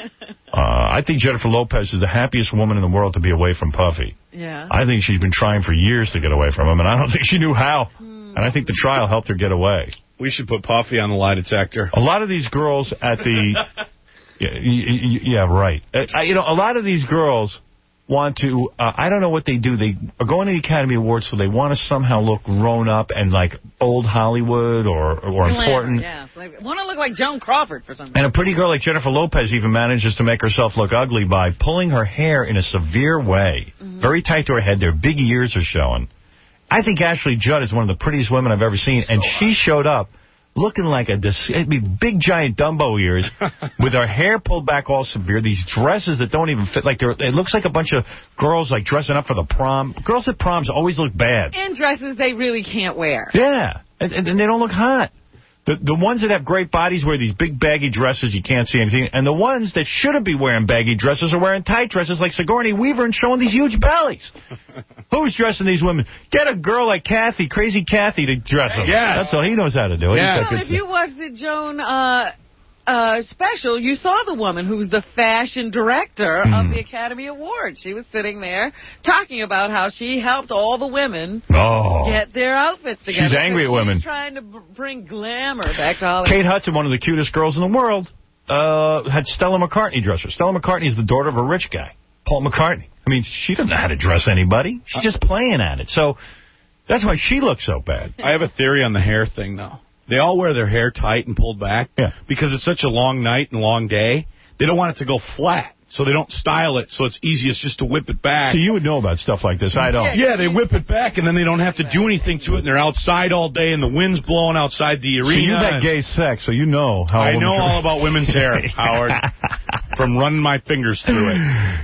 Speaker 1: Uh, I think Jennifer Lopez is the happiest woman in the world to be away from Puffy.
Speaker 2: Yeah.
Speaker 1: I think she's been trying for years to get away from him, and I don't think she knew how. And I think the trial helped her get away.
Speaker 6: We should put Puffy on the lie detector.
Speaker 1: A lot of these girls at the... yeah, y- y- yeah, right. Uh, you know, a lot of these girls want to... Uh, I don't know what they do. They are going to the Academy Awards, so they want to somehow look grown up and like old Hollywood or, or
Speaker 2: Glamour,
Speaker 1: important.
Speaker 2: yes. They want to look like Joan Crawford for some reason.
Speaker 1: And a pretty girl like Jennifer Lopez even manages to make herself look ugly by pulling her hair in a severe way. Mm-hmm. Very tight to her head. Their big ears are showing. I think Ashley Judd is one of the prettiest women I've ever seen, and she showed up looking like a dis big, giant Dumbo ears with her hair pulled back all severe, these dresses that don't even fit. Like they're, it looks like a bunch of girls like dressing up for the prom. Girls at proms always look bad.
Speaker 2: In dresses they really can't wear.
Speaker 1: Yeah, and, and, and they don't look hot. The the ones that have great bodies wear these big baggy dresses, you can't see anything. And the ones that shouldn't be wearing baggy dresses are wearing tight dresses like Sigourney Weaver and showing these huge bellies. Who's dressing these women? Get a girl like Kathy, crazy Kathy, to dress them.
Speaker 6: Yes.
Speaker 1: That's all he knows how to do.
Speaker 6: Yes.
Speaker 1: He's got
Speaker 2: Well,
Speaker 1: good
Speaker 2: if you watch the Joan uh, uh, special, you saw the woman who's the fashion director
Speaker 1: Mm.
Speaker 2: of the Academy Awards. She was sitting there talking about how she helped all the women
Speaker 1: Oh.
Speaker 2: get their outfits together.
Speaker 1: She's angry
Speaker 2: because
Speaker 1: at women.
Speaker 2: She's trying to b bring glamour back to Hollywood.
Speaker 1: Kate Hudson, one of the cutest girls in the world, uh, had Stella McCartney dress her. Stella McCartney is the daughter of a rich guy, Paul McCartney. I mean, she doesn't know how to dress anybody. She's just playing at it. So that's why she looks so bad.
Speaker 6: I have a theory on the hair thing, though. They all wear their hair tight and pulled back
Speaker 1: yeah.
Speaker 6: because it's such a long night and long day. They don't want it to go flat, so they don't style it so it's easiest just to whip it back.
Speaker 1: So you would know about stuff like this. I don't.
Speaker 6: Yeah, they whip it back, and then they don't have to do anything to it, and they're outside all day, and the wind's blowing outside the arena.
Speaker 1: So you've had gay sex, so you know how
Speaker 6: I know
Speaker 1: should...
Speaker 6: all about women's hair, Howard, from running my fingers through it.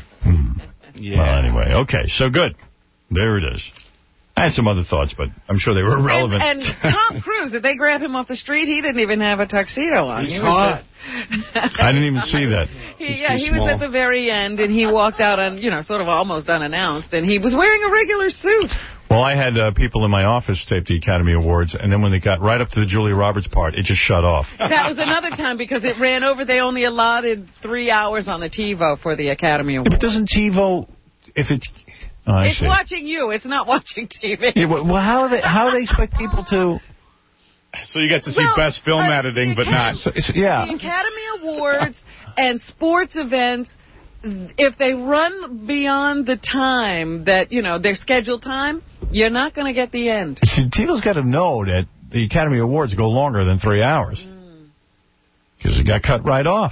Speaker 6: Yeah.
Speaker 1: Well, anyway, okay, so good. There it is. I had some other thoughts, but I'm sure they were irrelevant.
Speaker 2: And, and Tom Cruise, did they grab him off the street? He didn't even have a tuxedo on.
Speaker 1: He's
Speaker 2: he
Speaker 1: hot.
Speaker 2: was just...
Speaker 1: I didn't even see that.
Speaker 2: He, yeah, he was at the very end, and he walked out on, you know, sort of almost unannounced, and he was wearing a regular suit.
Speaker 1: Well, I had uh, people in my office tape the Academy Awards, and then when they got right up to the Julia Roberts part, it just shut off.
Speaker 2: That was another time because it ran over. They only allotted three hours on the TiVo for the Academy Awards.
Speaker 1: Yeah, but doesn't TiVo, if it's... Oh, I
Speaker 2: it's
Speaker 1: see.
Speaker 2: watching you. It's not watching T V.
Speaker 1: Yeah, well, how do they, how do they expect people to...
Speaker 6: So you get to see
Speaker 2: Well,
Speaker 6: best film
Speaker 2: uh,
Speaker 6: editing, but not...
Speaker 1: So, yeah.
Speaker 2: The Academy Awards and sports events, if they run beyond the time that, you know, their scheduled time, you're not going to get the end.
Speaker 1: See, TiVo's got to know that the Academy Awards go longer than three hours. Because it got cut right off.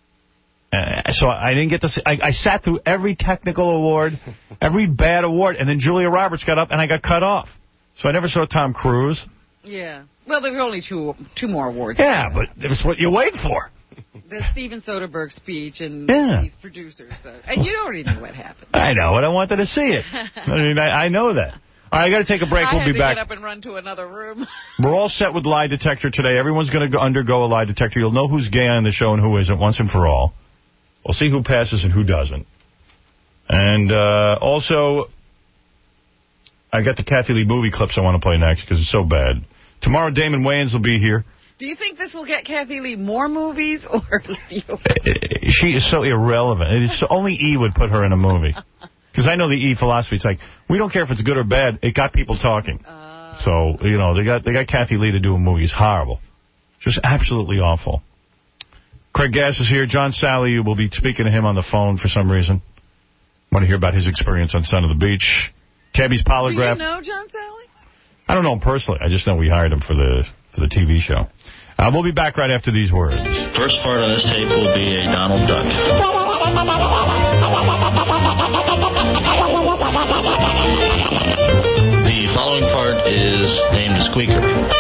Speaker 1: Uh, so I didn't get to see... I, I sat through every technical award, every bad award, and then Julia Roberts got up and I got cut off. So I never saw Tom Cruise.
Speaker 2: Yeah. Well, there were only two two more awards.
Speaker 1: Yeah, but it's what you wait for.
Speaker 2: The Steven Soderbergh speech and
Speaker 1: Yeah.
Speaker 2: these producers. So, and you already know what happened.
Speaker 1: I know, but I wanted to see it. I mean, I, I know that. All right, I got to take a break.
Speaker 2: I
Speaker 1: We'll
Speaker 2: had
Speaker 1: be
Speaker 2: to
Speaker 1: back.
Speaker 2: get up and run to another room.
Speaker 1: We're all set with lie detector today. Everyone's going to undergo a lie detector. You'll know who's gay on the show and who isn't once and for all. We'll see who passes and who doesn't. And uh, also, I got the Kathy Lee movie clips I want to play next because it's so bad. Tomorrow, Damon Wayans will be here.
Speaker 2: Do you think this will get Kathy Lee more movies or fewer?
Speaker 1: She is so irrelevant. It's only E would put her in a movie. Because I know the E philosophy. It's like, we don't care if it's good or bad. It got people talking. Uh, so, you know, they got they got Kathy Lee to do a movie. It's horrible. Just absolutely awful. Craig Gass is here. John Sally, will be speaking to him on the phone for some reason. Want to hear about his experience on Son of the Beach. Tabby's Polygraph.
Speaker 2: Do you know John Sally?
Speaker 1: I don't know him personally. I just know we hired him for the for the T V show. Uh, we'll be back right after these words.
Speaker 10: First part of this tape will be a Donald Duck. The following part is named Squeaker.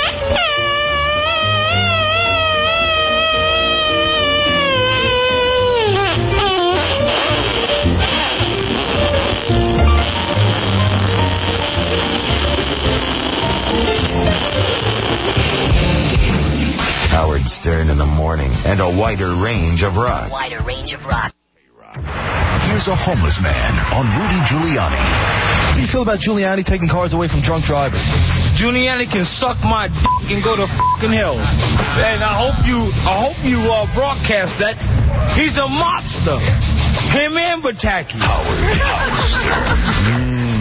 Speaker 21: Howard Stern in the morning, and a wider range of rock.
Speaker 22: Wider range of rock.
Speaker 14: Here's a homeless man on Rudy Giuliani.
Speaker 12: How do you feel about Giuliani taking cars away from drunk drivers?
Speaker 23: Giuliani can suck my dick and go to fucking hell. And I hope you, I hope you uh, broadcast that. He's a monster. Him and Bataki.
Speaker 1: Howard Stern. Mm.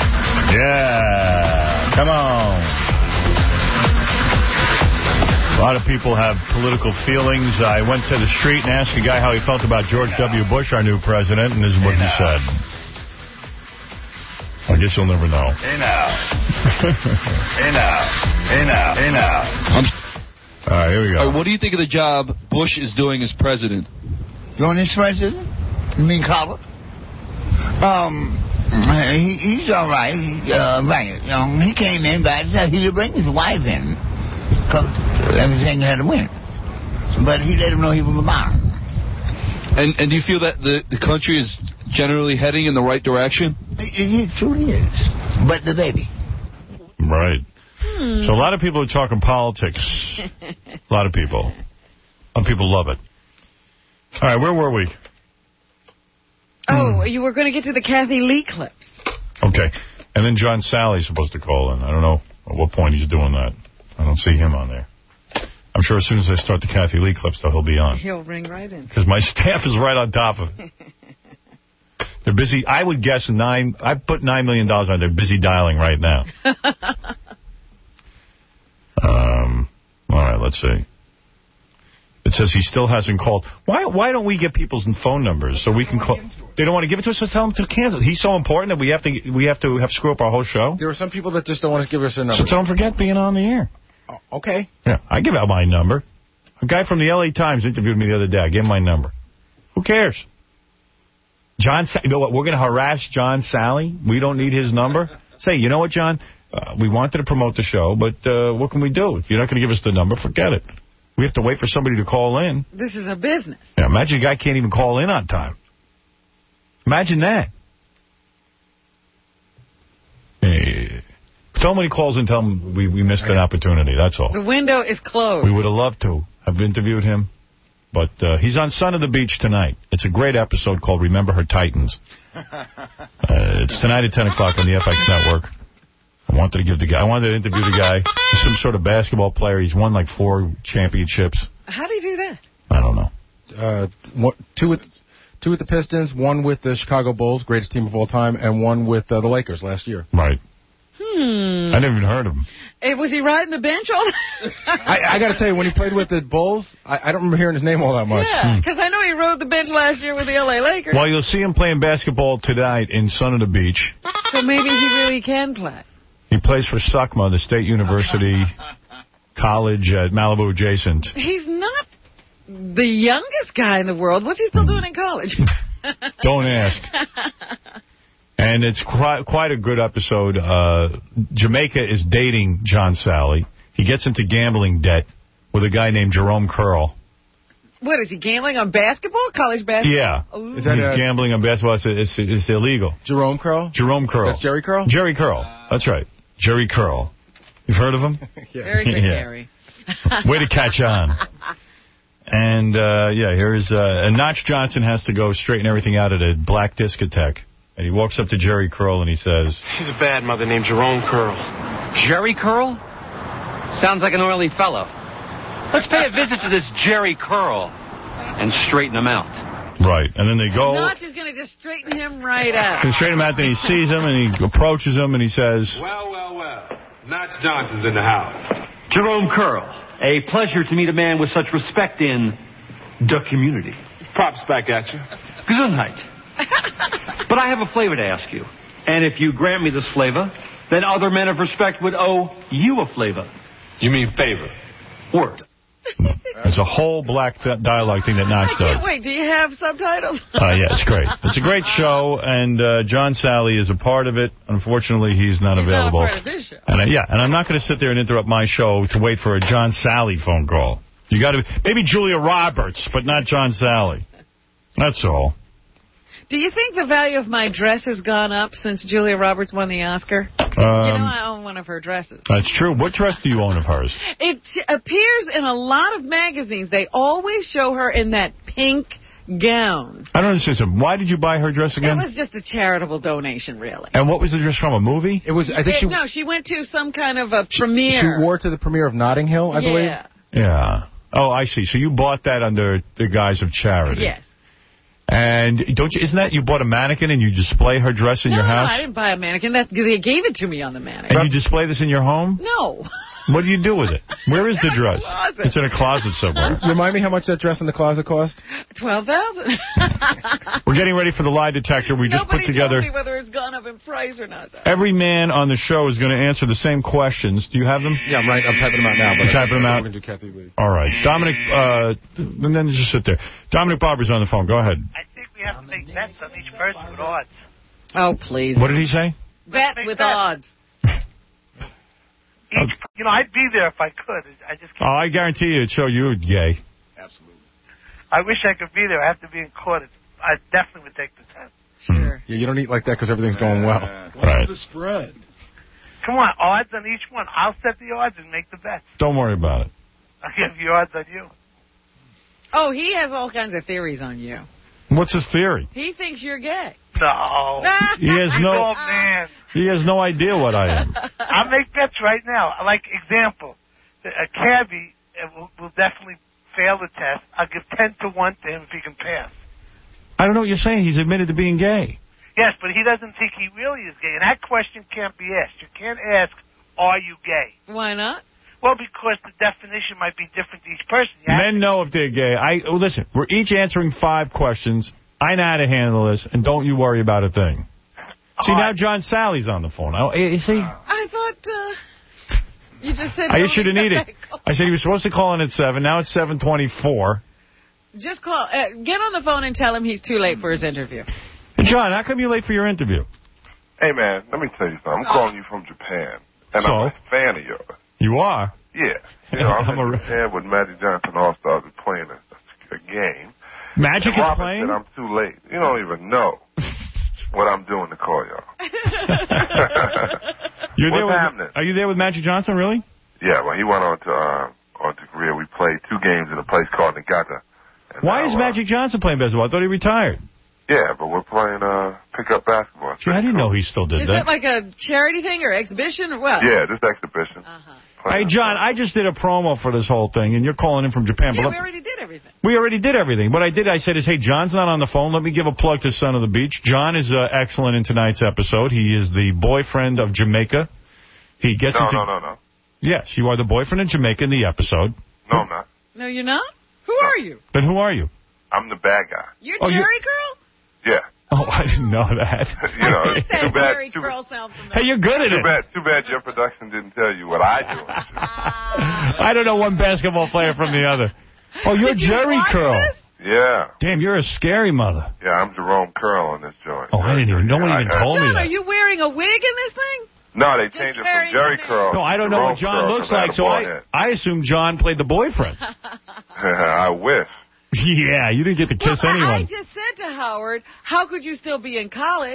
Speaker 1: Yeah. Come on. A lot of people have political feelings. I went to the street and asked a guy how he felt about George W. Bush, our new president, and this is what he said. I guess you'll never know.
Speaker 8: Hey now. Hey now. Hey now. Hey now.
Speaker 1: All right, here we go.
Speaker 12: Right, what do you think of the job Bush is doing as president?
Speaker 15: Doing as president? You mean Carter? Um, he, he's all right. He, uh, right. You know, he came in, guys, he did bring his wife in. Everything had to win. But he let him know he was a bomb.
Speaker 12: And and do you feel that the, the country is generally heading in the right direction?
Speaker 15: It, it truly is. But the baby.
Speaker 1: Right. Hmm. So a lot of people are talking politics. A lot of people. Some people love it. All right, where were we?
Speaker 2: Oh, hmm. you were going to get to the Kathy Lee clips.
Speaker 1: Okay. And then John Sally's supposed to call in. I don't know at what point he's doing that. I don't see him on there. I'm sure as soon as I start the Kathy Lee clips, though, he'll be on.
Speaker 2: He'll ring right in.
Speaker 1: Because my staff is right on top of it. They're busy. I would guess nine. I put nine million dollars on. They're busy dialing right now. um. All right. Let's see. It says he still hasn't called. Why? Why don't we get people's phone numbers so we can call? They don't want to give it to us. So tell them to cancel. He's so important that we have to. We have to have screw up our whole show.
Speaker 24: There are some people that just don't want to give us their number.
Speaker 1: So don't forget being on the air.
Speaker 24: Oh, okay.
Speaker 1: Yeah, I give out my number. A guy from the L A Times interviewed me the other day. I gave him my number. Who cares? John, you know what? We're going to harass John Sally. We don't need his number. Say, you know what, John? Uh, we wanted to promote the show, but uh, what can we do? If you're not going to give us the number, forget it. We have to wait for somebody to call in.
Speaker 2: This is a business.
Speaker 1: Yeah, imagine a guy can't even call in on time. Imagine that. Hey. Tell him when he calls in, tell him we, we missed an opportunity. That's all.
Speaker 2: The window is closed.
Speaker 1: We would have loved to have interviewed him. But uh, he's on Son of the Beach tonight. It's a great episode called Remember Her Titans. Uh, it's tonight at ten o'clock on the F X Network. I wanted to give the guy. I wanted to interview the guy. He's some sort of basketball player. He's won like four championships.
Speaker 2: How do you do that?
Speaker 1: I don't know.
Speaker 24: Uh, one, two with two with the Pistons, one with the Chicago Bulls, greatest team of all time, and one with uh, the Lakers last year.
Speaker 1: Right.
Speaker 2: Hmm.
Speaker 1: I never even heard of him.
Speaker 2: Hey, was he riding the bench all
Speaker 24: I, I got to tell you, when he played with the Bulls, I, I don't remember hearing his name all that much.
Speaker 2: Yeah, because hmm. I know he rode the bench last year with the L A Lakers.
Speaker 1: Well, you'll see him playing basketball tonight in Son of the Beach.
Speaker 2: So maybe he really can play.
Speaker 1: He plays for S U C M A, the State University College at Malibu adjacent.
Speaker 2: He's not the youngest guy in the world. What's he still doing in college?
Speaker 1: Don't ask. And it's quite, quite a good episode. Uh, Jamaica is dating John Sally. He gets into gambling debt with a guy named Jerome Curl.
Speaker 2: What, is he gambling on basketball? College basketball?
Speaker 1: Yeah.
Speaker 24: Is that
Speaker 1: He's
Speaker 24: a,
Speaker 1: gambling on basketball. It's, it's, it's illegal.
Speaker 24: Jerome Curl?
Speaker 1: Jerome Curl.
Speaker 24: That's Jerry Curl?
Speaker 1: Jerry Curl. That's right. Jerry Curl. You've heard of him?
Speaker 2: Yeah. Very good,
Speaker 1: yeah.
Speaker 2: Jerry.
Speaker 1: Way to catch on. And, uh, yeah, here's... Uh, and Notch Johnson has to go straighten everything out at a black discotheque And he walks up to Jerry Curl and he says...
Speaker 18: He's a bad mother named Jerome Curl.
Speaker 19: Jerry Curl? Sounds like an oily fellow. Let's pay a visit to this Jerry Curl and straighten him out.
Speaker 1: Right, and then they go...
Speaker 2: Notch is going to just straighten him right out.
Speaker 1: They straighten him out, then he sees him, and he approaches him, and he says...
Speaker 18: Well, well, well. Notch Johnson's in the house.
Speaker 19: Jerome Curl, a pleasure to meet a man with such respect in the community.
Speaker 18: Props back at you.
Speaker 19: Gesundheit. But I have a favor to ask you. And if you grant me this flavor, then other men of respect would owe you a flavor.
Speaker 18: You mean favor?
Speaker 19: Word.
Speaker 1: It's a whole black dialogue thing that Notch
Speaker 2: I can't
Speaker 1: does.
Speaker 2: wait. Do you have subtitles?
Speaker 1: Uh, yeah, it's great. It's a great show, and uh, John Sally is a part of it. Unfortunately, he's not
Speaker 2: he's
Speaker 1: available.
Speaker 2: Not a part of this show.
Speaker 1: And uh, yeah, and I'm not going to sit there and interrupt my show to wait for a John Sally phone call. You got to maybe Julia Roberts, but not John Sally. That's all.
Speaker 2: Do you think the value of my dress has gone up since Julia Roberts won the Oscar?
Speaker 1: Um,
Speaker 2: you know, I own one of her dresses.
Speaker 1: That's true. What dress do you own of hers?
Speaker 2: It appears in a lot of magazines. They always show her in that pink gown.
Speaker 1: I don't understand. Why did you buy her dress again?
Speaker 2: It was just a charitable donation, really.
Speaker 1: And what was the dress from, a movie?
Speaker 24: It was. I think
Speaker 2: it,
Speaker 24: she.
Speaker 2: No, she went to some kind of a premiere.
Speaker 24: She wore it to the premiere of Notting Hill, I
Speaker 2: yeah.
Speaker 24: believe.
Speaker 1: Yeah. Oh, I see. So you bought that under the guise of charity.
Speaker 2: Yes.
Speaker 1: And don't you? Isn't that you bought a mannequin and you display her dress in
Speaker 2: no,
Speaker 1: your
Speaker 2: No,
Speaker 1: house?
Speaker 2: I didn't buy a mannequin. That, they gave it to me on the mannequin.
Speaker 1: And you display this in your home?
Speaker 2: No.
Speaker 1: What do you do with it? Where is the dress?
Speaker 2: Closet.
Speaker 1: It's in a closet somewhere.
Speaker 24: Remind me how much that dress in the closet cost?
Speaker 2: Twelve thousand.
Speaker 1: We're getting ready for the lie detector. We just
Speaker 2: Nobody
Speaker 1: put together.
Speaker 2: told me whether it's gone up in price or not. Though.
Speaker 1: Every man on the show is going to answer the same questions. Do you have them?
Speaker 24: Yeah, I'm right. I'm typing them out now. But
Speaker 1: You're typing them out.
Speaker 24: We're going to do Kathy Lee.
Speaker 1: All right, Dominic. Uh, and then just sit there. Dominic Barber's on the phone. Go ahead.
Speaker 20: I think we have to make bets on each person with odds.
Speaker 2: Oh, please.
Speaker 1: What did he say?
Speaker 2: Bets with odds.
Speaker 20: Each, you know, I'd be there if I could. I just can't.
Speaker 1: Oh, I guarantee you it'd show you gay.
Speaker 20: Absolutely. I wish I could be there. I have to be in court. It's, I definitely would take the test.
Speaker 2: Sure.
Speaker 24: Yeah, you don't eat like that because everything's going well.
Speaker 9: What's
Speaker 1: right.
Speaker 9: the spread?
Speaker 20: Come on, odds on each one. I'll set the odds and make the bets.
Speaker 1: Don't worry about it.
Speaker 20: I'll give you odds on you.
Speaker 2: Oh, he has all kinds of theories on you.
Speaker 1: What's his theory?
Speaker 2: He thinks you're gay.
Speaker 20: No.
Speaker 1: He has no.
Speaker 20: Oh, man.
Speaker 1: He has no idea what I am.
Speaker 20: I'll make bets right now. Like, example, a cabbie will, will definitely fail the test. I'll give ten to one to him if he can pass.
Speaker 1: I don't know what you're saying. He's admitted to being gay.
Speaker 20: Yes, but he doesn't think he really is gay. And that question can't be asked. You can't ask, are you gay?
Speaker 2: Why not?
Speaker 20: Well, because the definition might be different to each person. You
Speaker 1: Men know if they're gay. I oh, listen, we're each answering five questions. I know how to handle this, and don't you worry about a thing. See, now John Sally's on the phone. Oh, you see?
Speaker 2: I thought uh, you just said...
Speaker 1: I issued an edict. I said he was supposed to call in at seven. Now it's seven twenty-four.
Speaker 2: Just call. Uh, get on the phone and tell him he's too late for his interview.
Speaker 1: John, how come you're late for your interview?
Speaker 3: Hey, man, let me tell you something. I'm calling you from Japan, and
Speaker 1: So?
Speaker 3: I'm a fan of yours.
Speaker 1: You are?
Speaker 3: Yeah. You know, I'm,
Speaker 1: I'm
Speaker 3: in
Speaker 1: a...
Speaker 3: Japan with Magic Johnson All-Stars and playing a, a game.
Speaker 1: Magic
Speaker 3: and
Speaker 1: is
Speaker 3: Robert
Speaker 1: playing?
Speaker 3: said I'm too late. You don't even know what I'm doing to call y'all.
Speaker 1: You're there
Speaker 3: What's
Speaker 1: with,
Speaker 3: happening?
Speaker 1: Are you there with Magic Johnson, really?
Speaker 3: Yeah, well, he went on to uh, on to Korea. We played two games in a place called Nagata. And
Speaker 1: Why
Speaker 3: now,
Speaker 1: is
Speaker 3: uh,
Speaker 1: Magic Johnson playing baseball? I thought he retired.
Speaker 3: Yeah, but we're playing uh, pickup basketball.
Speaker 1: Gee, I didn't know he still did
Speaker 2: Is
Speaker 1: that.
Speaker 2: that like a charity thing or exhibition or what?
Speaker 3: Yeah, this exhibition.
Speaker 2: Uh-huh.
Speaker 1: Hey, John, I just did a promo for this whole thing, and you're calling in from Japan.
Speaker 2: Yeah,
Speaker 1: but
Speaker 2: we already did everything.
Speaker 1: We already did everything. What I did, I said, is, hey, John's not on the phone. Let me give a plug to Son of the Beach. John is uh, excellent in tonight's episode. He is the boyfriend of Jamaica. He gets
Speaker 3: No,
Speaker 1: into...
Speaker 3: no, no, no.
Speaker 1: Yes, you are the boyfriend of Jamaica in the episode.
Speaker 3: No, I'm not.
Speaker 2: No, you're not? Who are you?
Speaker 1: Then who are you?
Speaker 3: I'm the bad guy.
Speaker 2: You're
Speaker 1: Oh,
Speaker 2: Jerry
Speaker 1: you're-
Speaker 2: Curl?
Speaker 3: Yeah.
Speaker 1: Oh, I didn't know that.
Speaker 3: You know,
Speaker 2: I think
Speaker 3: too
Speaker 2: that
Speaker 3: bad.
Speaker 2: Jerry
Speaker 3: Too,
Speaker 2: Curl sounds familiar.
Speaker 1: Hey, you're good at
Speaker 3: too
Speaker 1: it.
Speaker 3: bad. Too bad your production didn't tell you what I do.
Speaker 1: I don't know one basketball player from the other. Oh, you're
Speaker 2: Did you
Speaker 1: Jerry
Speaker 2: watch
Speaker 1: Curl.
Speaker 2: this?
Speaker 3: Yeah.
Speaker 1: Damn, you're a scary mother.
Speaker 3: Yeah, I'm Jerome Curl in this joint.
Speaker 1: Oh, I didn't even. No one even
Speaker 3: I- I-
Speaker 1: told me
Speaker 2: John,
Speaker 1: that.
Speaker 2: are you wearing a wig in this thing?
Speaker 3: No, they changed it
Speaker 2: carry
Speaker 3: from Jerry
Speaker 2: your
Speaker 3: Curl.
Speaker 1: No, I don't know what
Speaker 3: Jerome
Speaker 1: John
Speaker 3: Curl
Speaker 1: looks
Speaker 3: from
Speaker 1: like, so I,
Speaker 3: Attaboy.
Speaker 1: I assume John played the boyfriend.
Speaker 3: I wish.
Speaker 1: Yeah, you didn't get to kiss
Speaker 2: well,
Speaker 1: anyone.
Speaker 2: I just said to Howard, how could you still be in college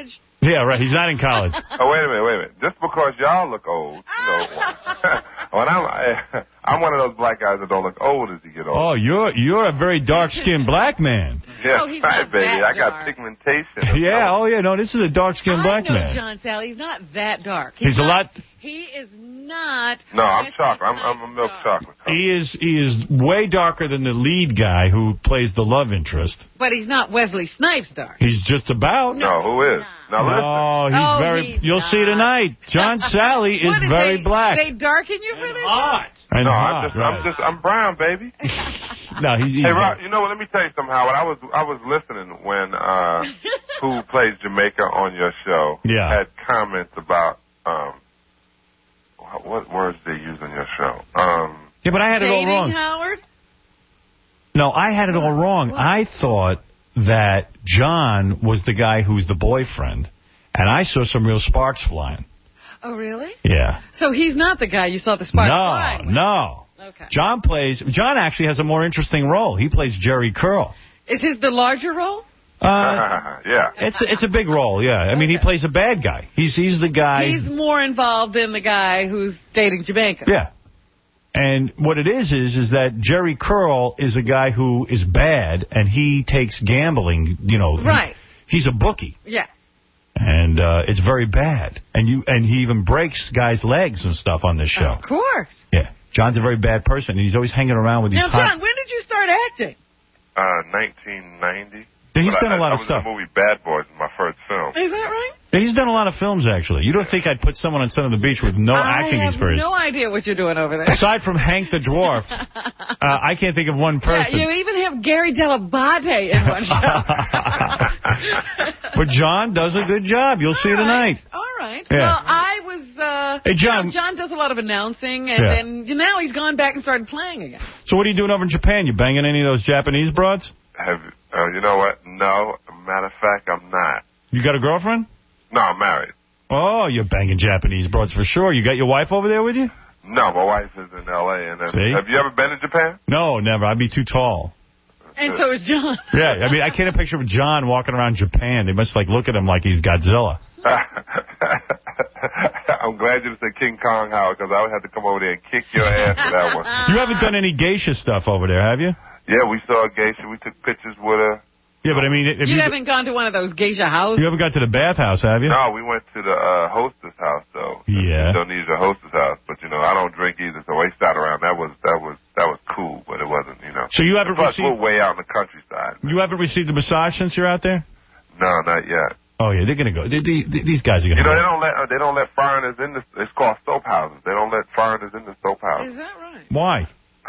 Speaker 1: Yeah, right. He's not in college.
Speaker 3: Oh, wait a minute, wait a minute. Just because y'all look old, you know, when I'm, I'm one of those black guys that don't look old as you get older.
Speaker 1: Oh, you're you're a very dark-skinned black man.
Speaker 3: Yeah,
Speaker 2: Oh, he's
Speaker 3: right,
Speaker 2: not
Speaker 3: baby.
Speaker 2: that
Speaker 3: I got
Speaker 2: dark.
Speaker 3: pigmentation.
Speaker 1: Yeah, oh, yeah, no, this is a dark-skinned
Speaker 2: I
Speaker 1: black
Speaker 2: know
Speaker 1: man.
Speaker 2: John Sally. He's not that dark.
Speaker 1: He's a
Speaker 2: not,
Speaker 1: lot...
Speaker 2: He is not...
Speaker 3: No, I'm
Speaker 2: Yes,
Speaker 3: chocolate.
Speaker 2: he's
Speaker 3: I'm, I'm a milk chocolate.
Speaker 1: He is he is way darker than the lead guy who plays the love interest.
Speaker 2: But he's not Wesley Snipes dark.
Speaker 1: He's just about.
Speaker 3: No, who is? Now listen.
Speaker 1: Oh, he's
Speaker 2: Oh,
Speaker 1: very...
Speaker 2: he's
Speaker 1: You'll see tonight. John Sally is
Speaker 2: What,
Speaker 1: very
Speaker 2: they,
Speaker 1: black.
Speaker 2: They darken you for this?
Speaker 3: Hot.
Speaker 1: And
Speaker 3: no,
Speaker 1: hot,
Speaker 3: I'm just,
Speaker 1: right.
Speaker 3: I'm just, I'm brown, baby.
Speaker 1: No, he's... he's
Speaker 3: Hey, Rob, you know what? Let me tell you something, Howard. I was, I was listening when uh, who plays Jamaica on your show
Speaker 1: Yeah.
Speaker 3: had comments about um, what, what words they use on your show. Um,
Speaker 1: yeah, but I had it all
Speaker 2: Dating
Speaker 1: wrong.
Speaker 2: Howard?
Speaker 1: No, I had it all wrong. I thought that John was the guy who's the boyfriend, and I saw some real sparks flying.
Speaker 2: Oh, really?
Speaker 1: Yeah.
Speaker 2: So he's not the guy you saw the sparks flying
Speaker 1: No,
Speaker 2: with.
Speaker 1: no.
Speaker 2: Okay.
Speaker 1: John plays... John actually has a more interesting role. He plays Jerry Curl.
Speaker 2: Is his the larger role?
Speaker 1: Uh,
Speaker 3: yeah.
Speaker 1: It's it's a big role, yeah. I mean, he plays a bad guy. He's he's the guy...
Speaker 2: He's more involved than the guy who's dating Jamaica.
Speaker 1: Yeah. And what it is, is, is that Jerry Curl is a guy who is bad, and he takes gambling, you know.
Speaker 2: Right.
Speaker 1: He, he's a bookie.
Speaker 2: Yes.
Speaker 1: And uh, it's very bad. And you and he even breaks guys' legs and stuff on this show.
Speaker 2: Of course.
Speaker 1: Yeah. John's a very bad person, and he's always hanging around with these
Speaker 2: Now,
Speaker 1: hot...
Speaker 2: John, when did you start acting?
Speaker 3: uh, nineteen ninety.
Speaker 1: Yeah, he's
Speaker 3: But
Speaker 1: done
Speaker 3: I,
Speaker 1: a lot
Speaker 3: I
Speaker 1: of
Speaker 3: was
Speaker 1: stuff.
Speaker 3: in the movie Bad Boys, my first film.
Speaker 2: Is that right?
Speaker 1: Yeah, he's done a lot of films, actually. You don't think I'd put someone on Son of the Beach with no acting
Speaker 2: I have
Speaker 1: experience?
Speaker 2: no idea what you're doing over there.
Speaker 1: Aside from Hank the Dwarf, uh, I can't think of one
Speaker 2: Yeah,
Speaker 1: person.
Speaker 2: you even have Gary Delabate in one show.
Speaker 1: But John does a good job. You'll see tonight.
Speaker 2: All right.
Speaker 1: Yeah.
Speaker 2: Well, I was... Uh,
Speaker 1: Hey, John.
Speaker 2: you know, John does a lot of announcing, and
Speaker 1: Yeah.
Speaker 2: then now he's gone back and started playing again.
Speaker 1: So what are you doing over in Japan? You banging any of those Japanese broads?
Speaker 3: Have uh, you know what? No, matter of fact, I'm not.
Speaker 1: You got a girlfriend?
Speaker 3: No, I'm married.
Speaker 1: Oh, you're banging Japanese broads for sure. You got your wife over there with you?
Speaker 3: No, my wife is in L A And then,
Speaker 1: See?
Speaker 3: have you ever been to Japan?
Speaker 1: No, never. I'd be too tall.
Speaker 2: And so is John.
Speaker 1: Yeah, I mean, I can't picture of John walking around Japan. They must, like, look at him like he's Godzilla.
Speaker 3: I'm glad you said King Kong, Howard, because I would have to come over there and kick your ass for that one.
Speaker 1: You haven't done any geisha stuff over there, have you?
Speaker 3: Yeah, we saw a geisha. We took pictures with her.
Speaker 1: Yeah, but I mean... If
Speaker 2: You,
Speaker 1: you,
Speaker 2: haven't gone to one of those geisha houses?
Speaker 1: you haven't got to the bathhouse, have you?
Speaker 3: No, we went to the uh, hostess house, though.
Speaker 1: Yeah.
Speaker 3: Indonesia hostess house. But, you know, I don't drink either, so we sat around. That was that was, that was cool, but it wasn't, you know.
Speaker 1: So you haven't
Speaker 3: Plus,
Speaker 1: received...
Speaker 3: we're way out in the countryside.
Speaker 1: You haven't received a massage since you're out there?
Speaker 3: No, not yet.
Speaker 1: Oh, yeah, they're going to go. They, they, these guys are going to
Speaker 3: You know,
Speaker 1: go.
Speaker 3: they don't let uh, they don't let foreigners in the. It's called soap houses. They don't let foreigners in the soap houses.
Speaker 2: Is that right?
Speaker 1: Why?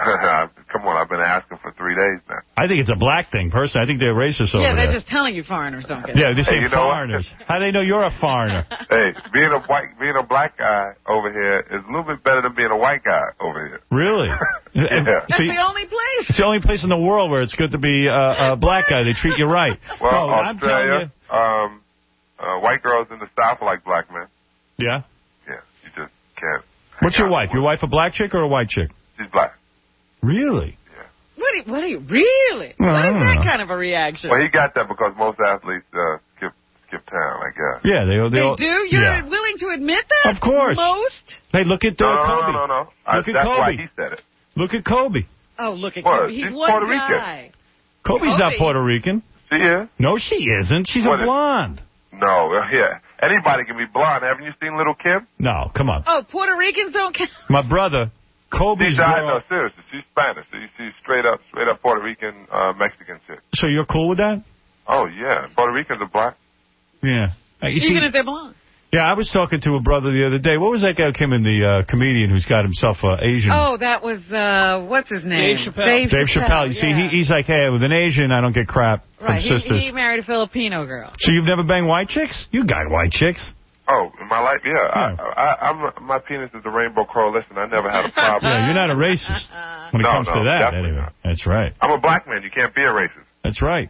Speaker 3: Come on, I've been asking for three days now.
Speaker 1: I think it's a black thing, personally. I think they're racist over
Speaker 2: Yeah, they're
Speaker 1: there.
Speaker 2: just telling you foreigners don't get
Speaker 1: Yeah,
Speaker 2: it.
Speaker 1: they say
Speaker 3: Hey, you know what?
Speaker 1: foreigners. How do they know you're a foreigner?
Speaker 3: Hey, being a white, being a black guy over here is a little bit better than being a white guy over here.
Speaker 1: Really?
Speaker 3: Yeah.
Speaker 2: That's
Speaker 1: See,
Speaker 2: the only place.
Speaker 1: it's the only place in the world where it's good to be uh, a black guy. They treat you right.
Speaker 3: Well,
Speaker 1: Oh, I'm telling
Speaker 3: Australia, um, uh, white girls in the South are like black men.
Speaker 1: you. Yeah?
Speaker 3: Yeah, you just can't.
Speaker 1: What's your wife? Your wife a black chick or a white chick?
Speaker 3: She's black.
Speaker 1: Really?
Speaker 2: What do you, what do you, really?
Speaker 1: Well,
Speaker 2: what
Speaker 1: I
Speaker 2: is
Speaker 1: don't
Speaker 2: that
Speaker 1: know.
Speaker 2: kind of a reaction?
Speaker 3: Well, he got that because most athletes uh, skip skip town, I guess.
Speaker 1: Yeah, they
Speaker 2: They
Speaker 1: they all,
Speaker 2: do? You're
Speaker 1: yeah.
Speaker 2: willing to admit that?
Speaker 1: Of course.
Speaker 2: Most?
Speaker 1: Hey, look at uh,
Speaker 3: No, no,
Speaker 1: Kobe.
Speaker 3: no, no, no. I,
Speaker 1: Look at
Speaker 3: that's
Speaker 1: Kobe.
Speaker 3: why he said it.
Speaker 1: Look at Kobe.
Speaker 2: Oh, look at
Speaker 3: What?
Speaker 2: Kobe. He's
Speaker 3: She's
Speaker 2: one
Speaker 3: Puerto Rican.
Speaker 2: guy.
Speaker 1: Kobe's
Speaker 2: Kobe.
Speaker 1: not Puerto Rican.
Speaker 3: She is?
Speaker 1: No, she isn't. She's
Speaker 3: What
Speaker 1: a
Speaker 3: is-
Speaker 1: blonde.
Speaker 3: No, uh, yeah. Anybody can be blonde. Haven't you seen Little Kim?
Speaker 1: No, come on.
Speaker 2: Oh, Puerto Ricans don't count?
Speaker 1: My brother, Kobe's
Speaker 3: She's died,
Speaker 1: girl.
Speaker 3: no, seriously. She's Spanish. She, she's straight up, straight up Puerto Rican, uh, Mexican chick.
Speaker 1: So you're cool with that?
Speaker 3: Oh, yeah. Puerto Ricans are black.
Speaker 1: Yeah. Uh, you see,
Speaker 2: Even if they're blonde.
Speaker 1: yeah, I was talking to a brother the other day. What was that guy who came in, the uh, comedian who's got himself uh, Asian?
Speaker 2: Oh, that was, uh, what's his name?
Speaker 1: Dave Chappelle.
Speaker 2: Dave,
Speaker 1: Dave Chappelle. You see,
Speaker 2: yeah.
Speaker 1: he, he's like, hey, with an Asian, I don't get crap from
Speaker 2: Right, he,
Speaker 1: sisters.
Speaker 2: he married a Filipino girl.
Speaker 1: So you've never banged white chicks? You got white chicks.
Speaker 3: Oh, in my life, yeah. I, I, I'm, my penis is the Rainbow Coalition. I never had a problem.
Speaker 1: Yeah, you're not a racist when it
Speaker 3: No,
Speaker 1: comes
Speaker 3: no,
Speaker 1: to that,
Speaker 3: definitely
Speaker 1: anyway.
Speaker 3: not.
Speaker 1: That's right.
Speaker 3: I'm a black man. You can't be a racist.
Speaker 1: That's right.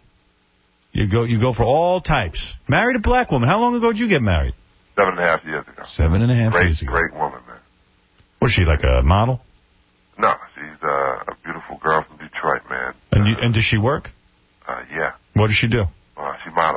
Speaker 1: You go you go for all types. Married a black woman. How long ago did you get married?
Speaker 3: Seven and a half years ago.
Speaker 1: Seven and a half
Speaker 3: Great,
Speaker 1: years ago.
Speaker 3: great woman, man.
Speaker 1: Was she like a model?
Speaker 3: No, she's uh, a beautiful girl from Detroit, man.
Speaker 1: And you, and does she work?
Speaker 3: Uh, yeah.
Speaker 1: What does she do?
Speaker 3: Uh, she models.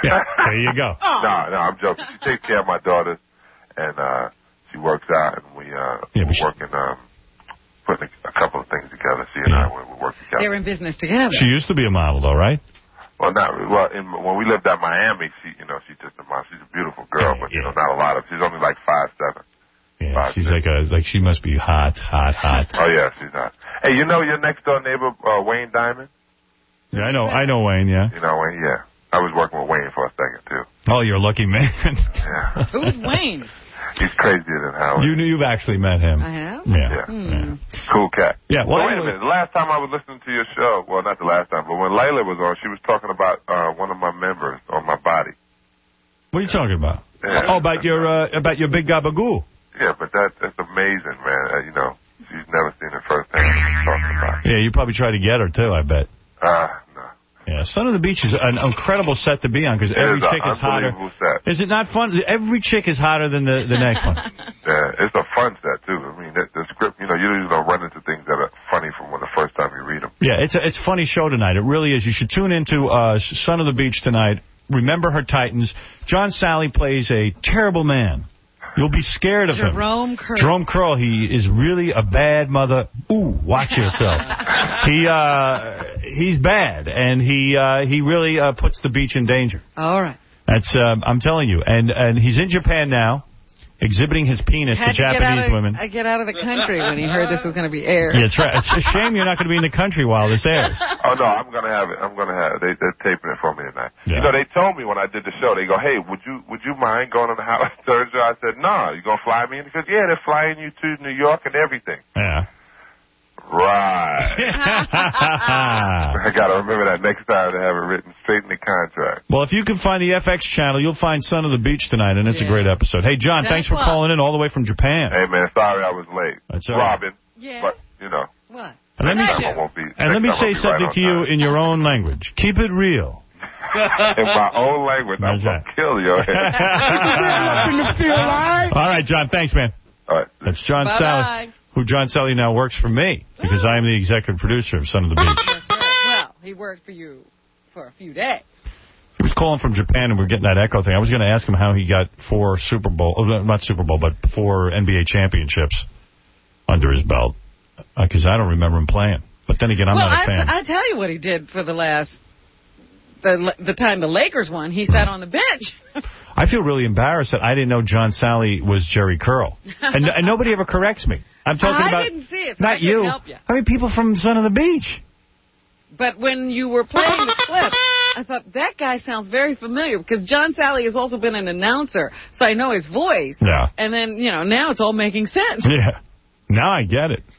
Speaker 1: Yeah, there you go.
Speaker 3: No, no, I'm joking. She takes care of my daughters, and uh, she works out, and we uh,
Speaker 1: Yeah,
Speaker 3: we're
Speaker 1: she-
Speaker 3: working, um, putting a, a couple of things together. She and I, we, we work together.
Speaker 2: They're in business together.
Speaker 1: She used to be a model, though, right?
Speaker 3: Well, not well. In, when we lived out in Miami, she, you know, she's just a mom. She's a beautiful girl, but you know, not a lot of. She's only like five seven.
Speaker 1: Yeah,
Speaker 3: Five,
Speaker 1: she's like a like she must be hot, hot, hot.
Speaker 3: Oh yeah, she's hot. Hey, you know your next door neighbor, uh, Wayne Diamond?
Speaker 1: Yeah, I know, I know Wayne. Yeah.
Speaker 3: You know Wayne? Yeah, I was working with Wayne for a second too.
Speaker 1: Oh, you're a lucky man.
Speaker 3: Yeah.
Speaker 2: Who's Wayne?
Speaker 3: He's crazier than Howard.
Speaker 1: You you've actually met him.
Speaker 2: I have?
Speaker 1: Yeah.
Speaker 3: Yeah.
Speaker 2: Hmm.
Speaker 3: Cool cat.
Speaker 1: Yeah,
Speaker 3: Well,
Speaker 1: well,
Speaker 3: wait a minute. The last time I was listening to your show, well, not the last time, but when Layla was on, she was talking about uh, one of my members on my body.
Speaker 1: What are you talking about?
Speaker 3: Yeah.
Speaker 1: Oh, about your uh, about your big gabagoo.
Speaker 3: Yeah, but that that's amazing, man. Uh, you know, she's never seen it firsthand. She's talking about.
Speaker 1: Yeah, you probably tried to get her too. I bet.
Speaker 3: Ah, no.
Speaker 1: Yeah, Son of the Beach is an incredible set to be on because
Speaker 3: It
Speaker 1: every
Speaker 3: is a
Speaker 1: chick is hotter.
Speaker 3: unbelievable set.
Speaker 1: Is it not fun? Every chick is hotter than the the next one.
Speaker 3: Yeah, it's a fun set too. I mean, the, the script. You know, you usually don't run into things that are funny from when the first time you read them.
Speaker 1: Yeah, it's a it's a funny show tonight. It really is. You should tune into uh, Son of the Beach tonight. Remember Her Titans. John Sally plays a terrible man. You'll be scared of him.
Speaker 2: Jerome Curl.
Speaker 1: Jerome Curl, he is really a bad mother. Ooh, watch yourself. he uh, he's bad, and he uh, he really uh, puts the beach in danger.
Speaker 2: All right.
Speaker 1: That's um, I'm telling you. And and he's in Japan now, exhibiting his penis
Speaker 2: Had
Speaker 1: to
Speaker 2: to get out
Speaker 1: Japanese
Speaker 2: of,
Speaker 1: women.
Speaker 2: I get out of the country when he heard this was going to be aired.
Speaker 1: Yeah, that's right. It's a shame you're not going to be in the country while this airs.
Speaker 3: Oh no, I'm gonna have it. I'm gonna have it. They, they're taping it for me tonight.
Speaker 1: Yeah.
Speaker 3: You know, they told me when I did the show. They go, "Hey, would you would you mind going on the Howard Stern show?" I said, "No, nah, you gonna fly me in?" Because yeah, they're flying you to New York and everything.
Speaker 1: Yeah.
Speaker 3: Right. I gotta remember that next time to have it written straight in the contract.
Speaker 1: Well, if you can find the F X channel, you'll find Son of the Beach tonight, and it's
Speaker 2: Yeah.
Speaker 1: a great episode. Hey, John,
Speaker 2: Ten
Speaker 1: thanks for
Speaker 2: o'clock.
Speaker 1: calling in all the way from Japan.
Speaker 3: Hey man, sorry I was late.
Speaker 1: That's all right.
Speaker 3: Robin.
Speaker 2: Yes.
Speaker 3: But you know.
Speaker 2: What?
Speaker 1: And let me,
Speaker 3: Next time I won't be-
Speaker 1: and
Speaker 3: next
Speaker 1: let me
Speaker 3: time I'll
Speaker 1: say
Speaker 3: be right
Speaker 1: something
Speaker 3: on
Speaker 1: to you
Speaker 3: time.
Speaker 1: in your own language. Keep it real.
Speaker 3: In my own language, I'm
Speaker 1: That's
Speaker 3: gonna
Speaker 1: right.
Speaker 3: kill you.
Speaker 1: All right, John, thanks, man.
Speaker 3: All right.
Speaker 1: That's John
Speaker 2: Bye-bye.
Speaker 1: Sally, who John Sally now works for me, because I am the executive producer of Son of the Beach.
Speaker 2: That's right. Well, he worked for you for a few days.
Speaker 1: He was calling from Japan, and we we're getting that echo thing. I was going to ask him how he got four Super Bowl, oh, not Super Bowl, but four N B A championships under his belt, because I don't remember him playing. But then again, I'm
Speaker 2: well,
Speaker 1: not a fan.
Speaker 2: I, I tell you what he did for the last, the the time the Lakers won, he sat on the bench.
Speaker 1: I feel really embarrassed that I didn't know John Sally was Jerry Curl. And, and nobody ever corrects me. I'm talking
Speaker 2: I
Speaker 1: about...
Speaker 2: didn't see it, so I
Speaker 1: not
Speaker 2: couldn't
Speaker 1: you.
Speaker 2: help you.
Speaker 1: I mean, people from Son of the Beach.
Speaker 2: But when you were playing the clip, I thought, that guy sounds very familiar, because John Sally has also been an announcer, so I know his voice.
Speaker 1: Yeah.
Speaker 2: And then, you know, now it's all making sense.
Speaker 1: Yeah. Now I get it.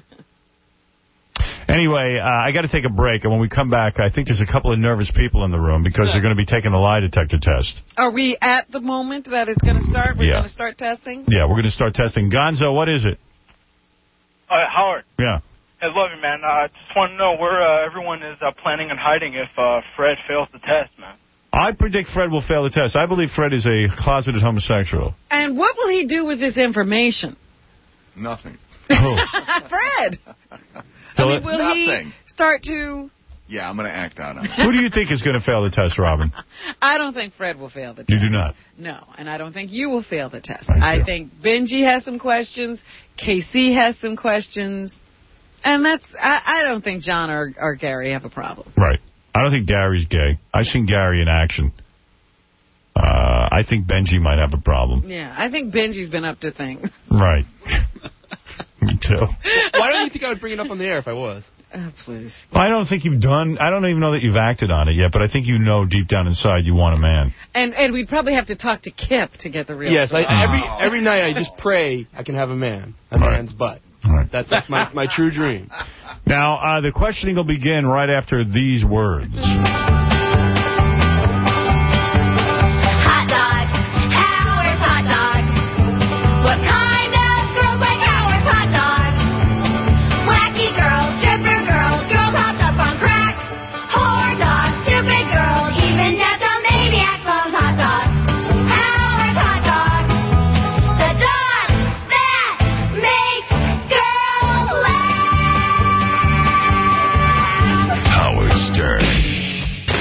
Speaker 1: Anyway, uh, I got to take a break, and when we come back, I think there's a couple of nervous people in the room because they're going to be taking the lie detector test.
Speaker 2: Are we at the moment that it's going to start? We're
Speaker 1: Yeah.
Speaker 2: going to start testing?
Speaker 1: Yeah, we're going to start testing. Gonzo, what is it?
Speaker 4: Uh, Howard,
Speaker 1: Yeah.
Speaker 4: I love you, man. I uh, just want to know where uh, everyone is uh, planning on hiding if uh, Fred fails the test, man.
Speaker 1: I predict Fred will fail the test. I believe Fred is a closeted homosexual.
Speaker 2: And what will he do with this information?
Speaker 5: Nothing.
Speaker 1: Oh.
Speaker 2: Fred! I mean, will
Speaker 5: Nothing.
Speaker 2: he start to...
Speaker 5: Yeah, I'm going to act out on it.
Speaker 1: Who do you think is going to fail the test, Robin?
Speaker 2: I don't think Fred will fail the test.
Speaker 1: You do not?
Speaker 2: No, and I don't think you will fail the test. I think Benji has some questions, K C has some questions, and that's... I, I don't think John or, or Gary have a problem.
Speaker 1: Right. I don't think Gary's gay. I've seen Gary in action. Uh, I think Benji might have a problem.
Speaker 2: Yeah, I think Benji's been up to things.
Speaker 1: Right. Me too.
Speaker 11: Why don't you think I would bring it up on the air if I was?
Speaker 2: Oh, please.
Speaker 1: I don't think you've done... I don't even know that you've acted on it yet, but I think you know deep down inside you want a man.
Speaker 2: And and we'd probably have to talk to Kip to get the real
Speaker 11: Yes, I,
Speaker 2: story.
Speaker 11: every every night I just pray I can have a man, a
Speaker 1: Right.
Speaker 11: man's butt.
Speaker 1: Right.
Speaker 11: That, that's my, my true dream.
Speaker 1: Now, uh, the questioning will begin right after these words.
Speaker 7: Hot dog, Howard's hot dog. What kind of girls like Howard's hot dog? Wacky girls, stripper girls, girls hopped up on crack. Whore dog, stupid girl, even depthomaniac loves hot dog. Howard's hot dog. The dog that makes girls laugh.
Speaker 21: Howard Stern.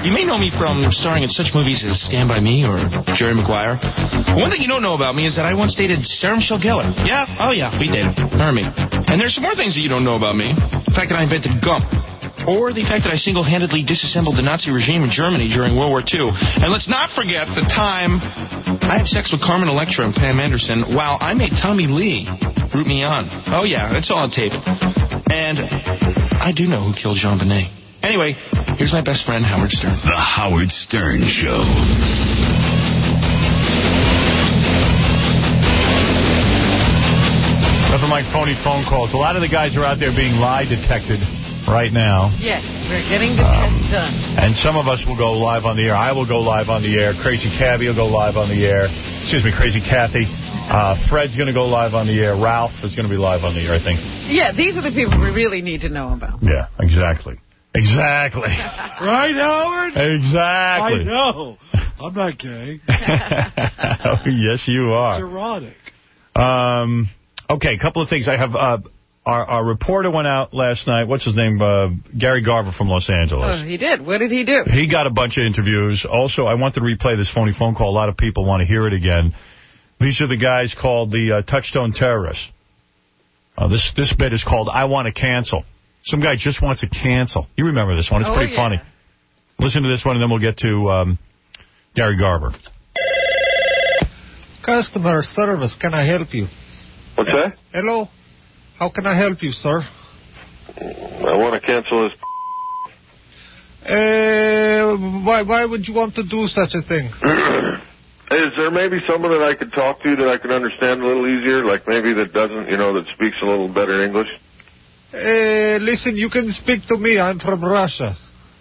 Speaker 13: You may know me from starring in such movies as Stand By Me or Jerry Maguire. One thing you don't know about me is that I once dated Sarah Michelle Gellar. Yeah, oh yeah, we dated. Her and me. And there's some more things that you don't know about me. The fact that I invented gum. Or the fact that I single-handedly disassembled the Nazi regime in Germany during World War Two. And let's not forget the time I had sex with Carmen Electra and Pam Anderson while I made Tommy Lee root me on. Oh yeah, it's all on tape. And I do know who killed Jean Benet. Anyway, here's my best friend, Howard Stern.
Speaker 14: The Howard Stern Show.
Speaker 1: Nothing like phony phone calls. A lot of the guys are out there being lie detected right now.
Speaker 2: Yes, we're getting the um, test done.
Speaker 1: And some of us will go live on the air. I will go live on the air. Crazy Cabby will go live on the air. Excuse me, Crazy Kathy. Uh, Fred's going to go live on the air. Ralph is going to be live on the air, I think.
Speaker 2: Yeah, these are the people we really need to know about.
Speaker 1: Yeah, exactly. Exactly.
Speaker 9: Right, Howard?
Speaker 1: Exactly.
Speaker 9: I know. I'm not gay.
Speaker 1: Oh, yes, you are.
Speaker 9: It's erotic.
Speaker 1: Um, okay, a couple of things. I have... Uh, Our, our reporter went out last night. What's his name? Uh, Gary Garver from Los Angeles.
Speaker 2: Oh, he did. What did he do?
Speaker 1: He got a bunch of interviews. Also, I want to replay this phony phone call. A lot of people want to hear it again. These are the guys called the uh, Touchstone Terrorists. Uh, this this bit is called I Want to Cancel. Some guy just wants to cancel. You remember this one. It's
Speaker 2: oh,
Speaker 1: pretty
Speaker 2: yeah.
Speaker 1: funny. Listen to this one, and then we'll get to um, Gary Garver.
Speaker 16: Customer service, can I help you?
Speaker 3: What's that?
Speaker 16: Hello? How can I help you, sir?
Speaker 3: I want to cancel this.
Speaker 16: Uh, why, why would you want to do such a thing?
Speaker 3: Is there maybe someone that I could talk to that I could understand a little easier? Like maybe that doesn't, you know, that speaks a little better English?
Speaker 16: Uh, listen, you can speak to me. I'm from Russia.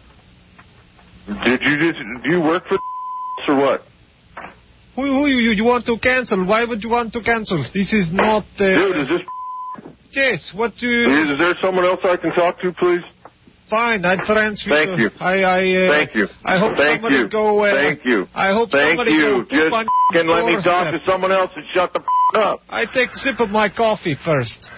Speaker 3: Did you just, do you work for or what?
Speaker 16: Who, who you, you want to cancel? Why would you want to cancel? This is not... Uh,
Speaker 3: Dude, is this...
Speaker 16: Yes, what do you...
Speaker 3: Is, is there someone else I can talk to, please?
Speaker 16: Fine, I transfer...
Speaker 3: Thank
Speaker 16: to,
Speaker 3: you.
Speaker 16: I, I, uh,
Speaker 3: Thank you.
Speaker 16: I hope
Speaker 3: Thank
Speaker 16: somebody
Speaker 3: you.
Speaker 16: go... Uh,
Speaker 3: Thank you.
Speaker 16: I hope
Speaker 3: Thank
Speaker 16: somebody
Speaker 3: you.
Speaker 16: go...
Speaker 3: Just can let me talk to someone else and shut the f*** up.
Speaker 16: I take a sip of my coffee first.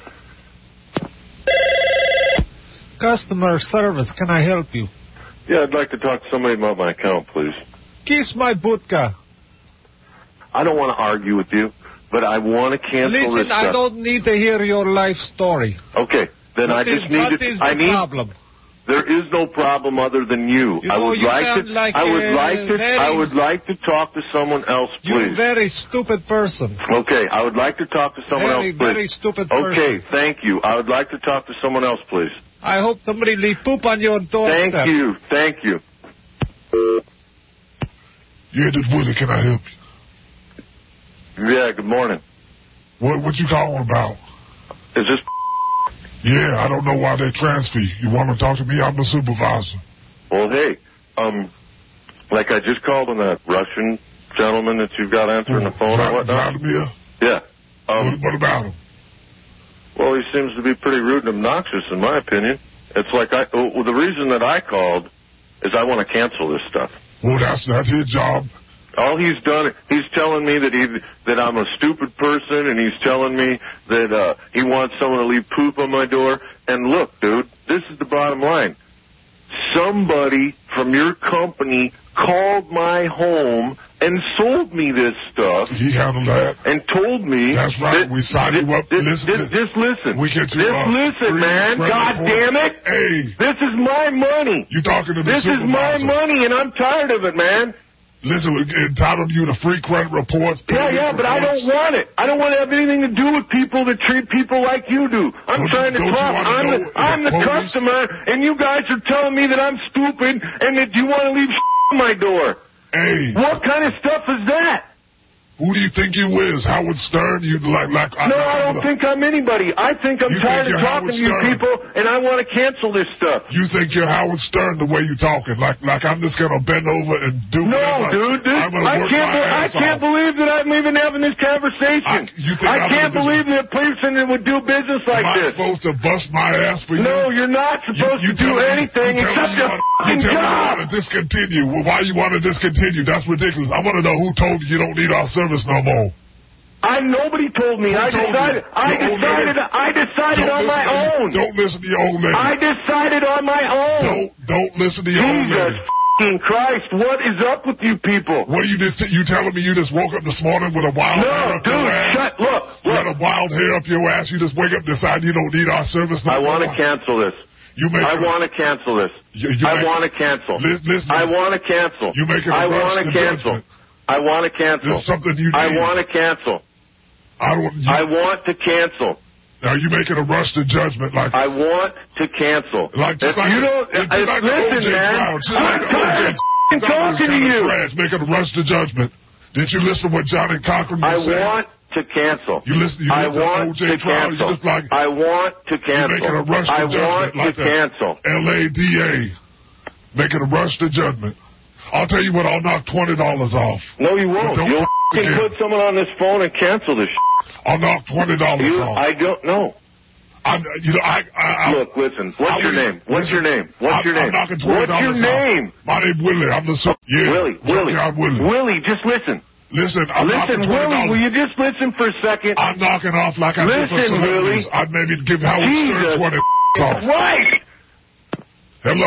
Speaker 16: Customer service, can I help you?
Speaker 3: Yeah, I'd like to talk to somebody about my account, please.
Speaker 16: Kiss my budka.
Speaker 3: I don't want to argue with you, but I want to cancel
Speaker 16: Listen,
Speaker 3: this stuff.
Speaker 16: I don't need to hear your life story.
Speaker 3: Okay, then
Speaker 16: what
Speaker 3: I just
Speaker 16: is,
Speaker 3: need
Speaker 16: what
Speaker 3: to...
Speaker 16: What is the
Speaker 3: I need,
Speaker 16: problem?
Speaker 3: There is no problem other than you.
Speaker 16: you know,
Speaker 3: I would
Speaker 16: you
Speaker 3: like
Speaker 16: sound
Speaker 3: to.
Speaker 16: like
Speaker 3: I would
Speaker 16: a
Speaker 3: like to.
Speaker 16: very,
Speaker 3: I would like to talk to someone else, please.
Speaker 16: You're a very stupid person.
Speaker 3: Okay, I would like to talk to someone
Speaker 16: very,
Speaker 3: else, please.
Speaker 16: Very stupid person.
Speaker 3: Okay, thank you. I would like to talk to someone else, please.
Speaker 16: I hope somebody leave poop on your doorstep.
Speaker 3: Thank you. Thank you.
Speaker 17: Yeah, this Willie, can I help
Speaker 3: you? Yeah, good morning.
Speaker 17: What what you calling about?
Speaker 3: Is this...
Speaker 17: Yeah, I don't know why they transfer you. You want to talk to me? I'm the supervisor.
Speaker 3: Well, hey, um, like I just called on that Russian gentleman that you've got answering the phone and whatnot.
Speaker 17: Vladimir?
Speaker 3: Yeah. Um,
Speaker 17: what, what about him?
Speaker 3: Well, he seems to be pretty rude and obnoxious, in my opinion. It's like I... Well, the reason that I called is I want to cancel this stuff.
Speaker 17: Well, that's, that's his job.
Speaker 3: All he's done, he's telling me that he that I'm a stupid person, and he's telling me that uh, he wants someone to leave poop on my door. And look, dude, this is the bottom line. Somebody from your company called my home and sold me this stuff.
Speaker 17: He handled that.
Speaker 3: And told me...
Speaker 17: That's right.
Speaker 3: That,
Speaker 17: we signed
Speaker 3: this,
Speaker 17: you up.
Speaker 3: This,
Speaker 17: listen,
Speaker 3: this, just listen.
Speaker 17: We get to,
Speaker 3: just
Speaker 17: uh,
Speaker 3: listen, man. God
Speaker 17: report.
Speaker 3: damn it.
Speaker 17: Hey.
Speaker 3: This is my money.
Speaker 17: You talking to the
Speaker 3: This
Speaker 17: supervisor.
Speaker 3: is my money, and I'm tired of it, man.
Speaker 17: Listen, we're entitled you to frequent reports.
Speaker 3: Yeah, yeah, but I don't want it. I don't want to have anything to do with people that treat people like you do. I'm
Speaker 17: don't,
Speaker 3: trying to talk. I'm the, I'm the customer, and you guys are telling me that I'm stupid and that you want to leave on my door.
Speaker 17: Hey.
Speaker 3: What kind of stuff is that?
Speaker 17: Who do you think you is? Howard Stern? You like like?
Speaker 3: No, I don't think I'm anybody. I think I'm
Speaker 17: you
Speaker 3: tired
Speaker 17: think
Speaker 3: of talking to you people, and I want to cancel this stuff.
Speaker 17: You think you're Howard Stern the way you talking? Like like I'm just gonna bend over and do
Speaker 3: no,
Speaker 17: whatever.
Speaker 3: dude. This,
Speaker 17: I'm gonna
Speaker 3: I
Speaker 17: work
Speaker 3: can't.
Speaker 17: my
Speaker 3: Be, I
Speaker 17: ass
Speaker 3: can't
Speaker 17: off.
Speaker 3: believe that I'm even having this conversation.
Speaker 17: I, you think
Speaker 3: I
Speaker 17: I'm
Speaker 3: can't believe that a person that would do business like
Speaker 17: Am
Speaker 3: this.
Speaker 17: Am I supposed to bust my ass for you?
Speaker 3: No, you're not supposed
Speaker 17: you, you
Speaker 3: to do anything
Speaker 17: me, you
Speaker 3: except your fucking
Speaker 17: you tell
Speaker 3: job.
Speaker 17: Me you want to discontinue. Well, why you want to discontinue? That's ridiculous. I want to know who told you you don't need our service no more.
Speaker 3: I nobody told me.
Speaker 17: Who
Speaker 3: I
Speaker 17: told
Speaker 3: decided.
Speaker 17: you?
Speaker 3: I
Speaker 17: Your
Speaker 3: decided. I decided on my own.
Speaker 17: Don't listen to your old lady.
Speaker 3: I decided on my own.
Speaker 17: Don't don't listen to your
Speaker 3: Jesus
Speaker 17: old lady.
Speaker 3: f***ing Christ, what is up with you people?
Speaker 17: What are you just, you telling me you just woke up this morning with a wild
Speaker 3: No,
Speaker 17: hair up
Speaker 3: dude,
Speaker 17: your ass?
Speaker 3: shut, look,
Speaker 17: You
Speaker 3: look.
Speaker 17: got a wild hair up your ass, you just wake up and decide you don't need our service no
Speaker 3: I want to
Speaker 17: more?
Speaker 3: cancel this.
Speaker 17: You make
Speaker 3: I
Speaker 17: a-
Speaker 3: want to cancel this.
Speaker 17: You, you
Speaker 3: I
Speaker 17: make-
Speaker 3: want to cancel.
Speaker 17: Li- listen,
Speaker 3: I want to cancel.
Speaker 17: You make it a
Speaker 3: I
Speaker 17: rush
Speaker 3: want
Speaker 17: to
Speaker 3: to cancel.
Speaker 17: judgment.
Speaker 3: I want to cancel.
Speaker 17: This is something you need.
Speaker 3: I want to cancel.
Speaker 17: I don't. You,
Speaker 3: I want to cancel.
Speaker 17: Now you making a rush to judgment like
Speaker 3: I want to cancel.
Speaker 17: like just
Speaker 3: if
Speaker 17: like
Speaker 3: you
Speaker 17: the-
Speaker 3: don't,
Speaker 17: just
Speaker 3: I,
Speaker 17: like the O
Speaker 3: listen,
Speaker 17: J
Speaker 3: man.
Speaker 17: trial, just
Speaker 3: I'm
Speaker 17: like the O J
Speaker 3: tired of f***ing talking to you.
Speaker 17: Trash, making a rush to judgment. Did you listen to what Johnny Cochran was
Speaker 3: I
Speaker 17: saying?
Speaker 3: want to cancel.
Speaker 17: You listen. You
Speaker 3: I
Speaker 17: listen
Speaker 3: want
Speaker 17: to O J
Speaker 3: to
Speaker 17: trial.
Speaker 3: cancel.
Speaker 17: You just like
Speaker 3: I want to
Speaker 17: you
Speaker 3: cancel.
Speaker 17: making a rush to
Speaker 3: I
Speaker 17: judgment
Speaker 3: want
Speaker 17: like
Speaker 3: to
Speaker 17: the
Speaker 3: cancel.
Speaker 17: L A D A making a rush to judgment. I'll tell you what. I'll knock twenty dollars off.
Speaker 3: No, you won't.
Speaker 17: Don't
Speaker 3: You'll
Speaker 17: f-
Speaker 3: f***ing
Speaker 17: again.
Speaker 3: put someone on this phone and cancel this shit.
Speaker 17: I'll knock twenty dollars
Speaker 3: You,
Speaker 17: off.
Speaker 3: I don't know.
Speaker 17: I, you know, I, I, I
Speaker 3: Look, listen. What's
Speaker 17: I
Speaker 3: your
Speaker 17: will-
Speaker 3: name? What's
Speaker 17: listen,
Speaker 3: your name? What's
Speaker 17: I'm,
Speaker 3: your name?
Speaker 17: I'm knocking twenty
Speaker 3: What's your
Speaker 17: dollars
Speaker 3: name?
Speaker 17: off. My name Willie. I'm the son. Yeah,
Speaker 3: Willie. Willie.
Speaker 17: Junkyard Willie.
Speaker 3: Willie, just listen.
Speaker 17: Listen, I'm
Speaker 3: Listen,
Speaker 17: knocking twenty
Speaker 3: Willie,
Speaker 17: dollars.
Speaker 3: will you just listen for a second?
Speaker 17: I'm knocking off like I did for
Speaker 3: Listen,
Speaker 17: celebrities.
Speaker 3: Willie.
Speaker 17: I'd maybe give Howard Stern
Speaker 3: Jesus
Speaker 17: twenty off.
Speaker 3: Right.
Speaker 17: Hello.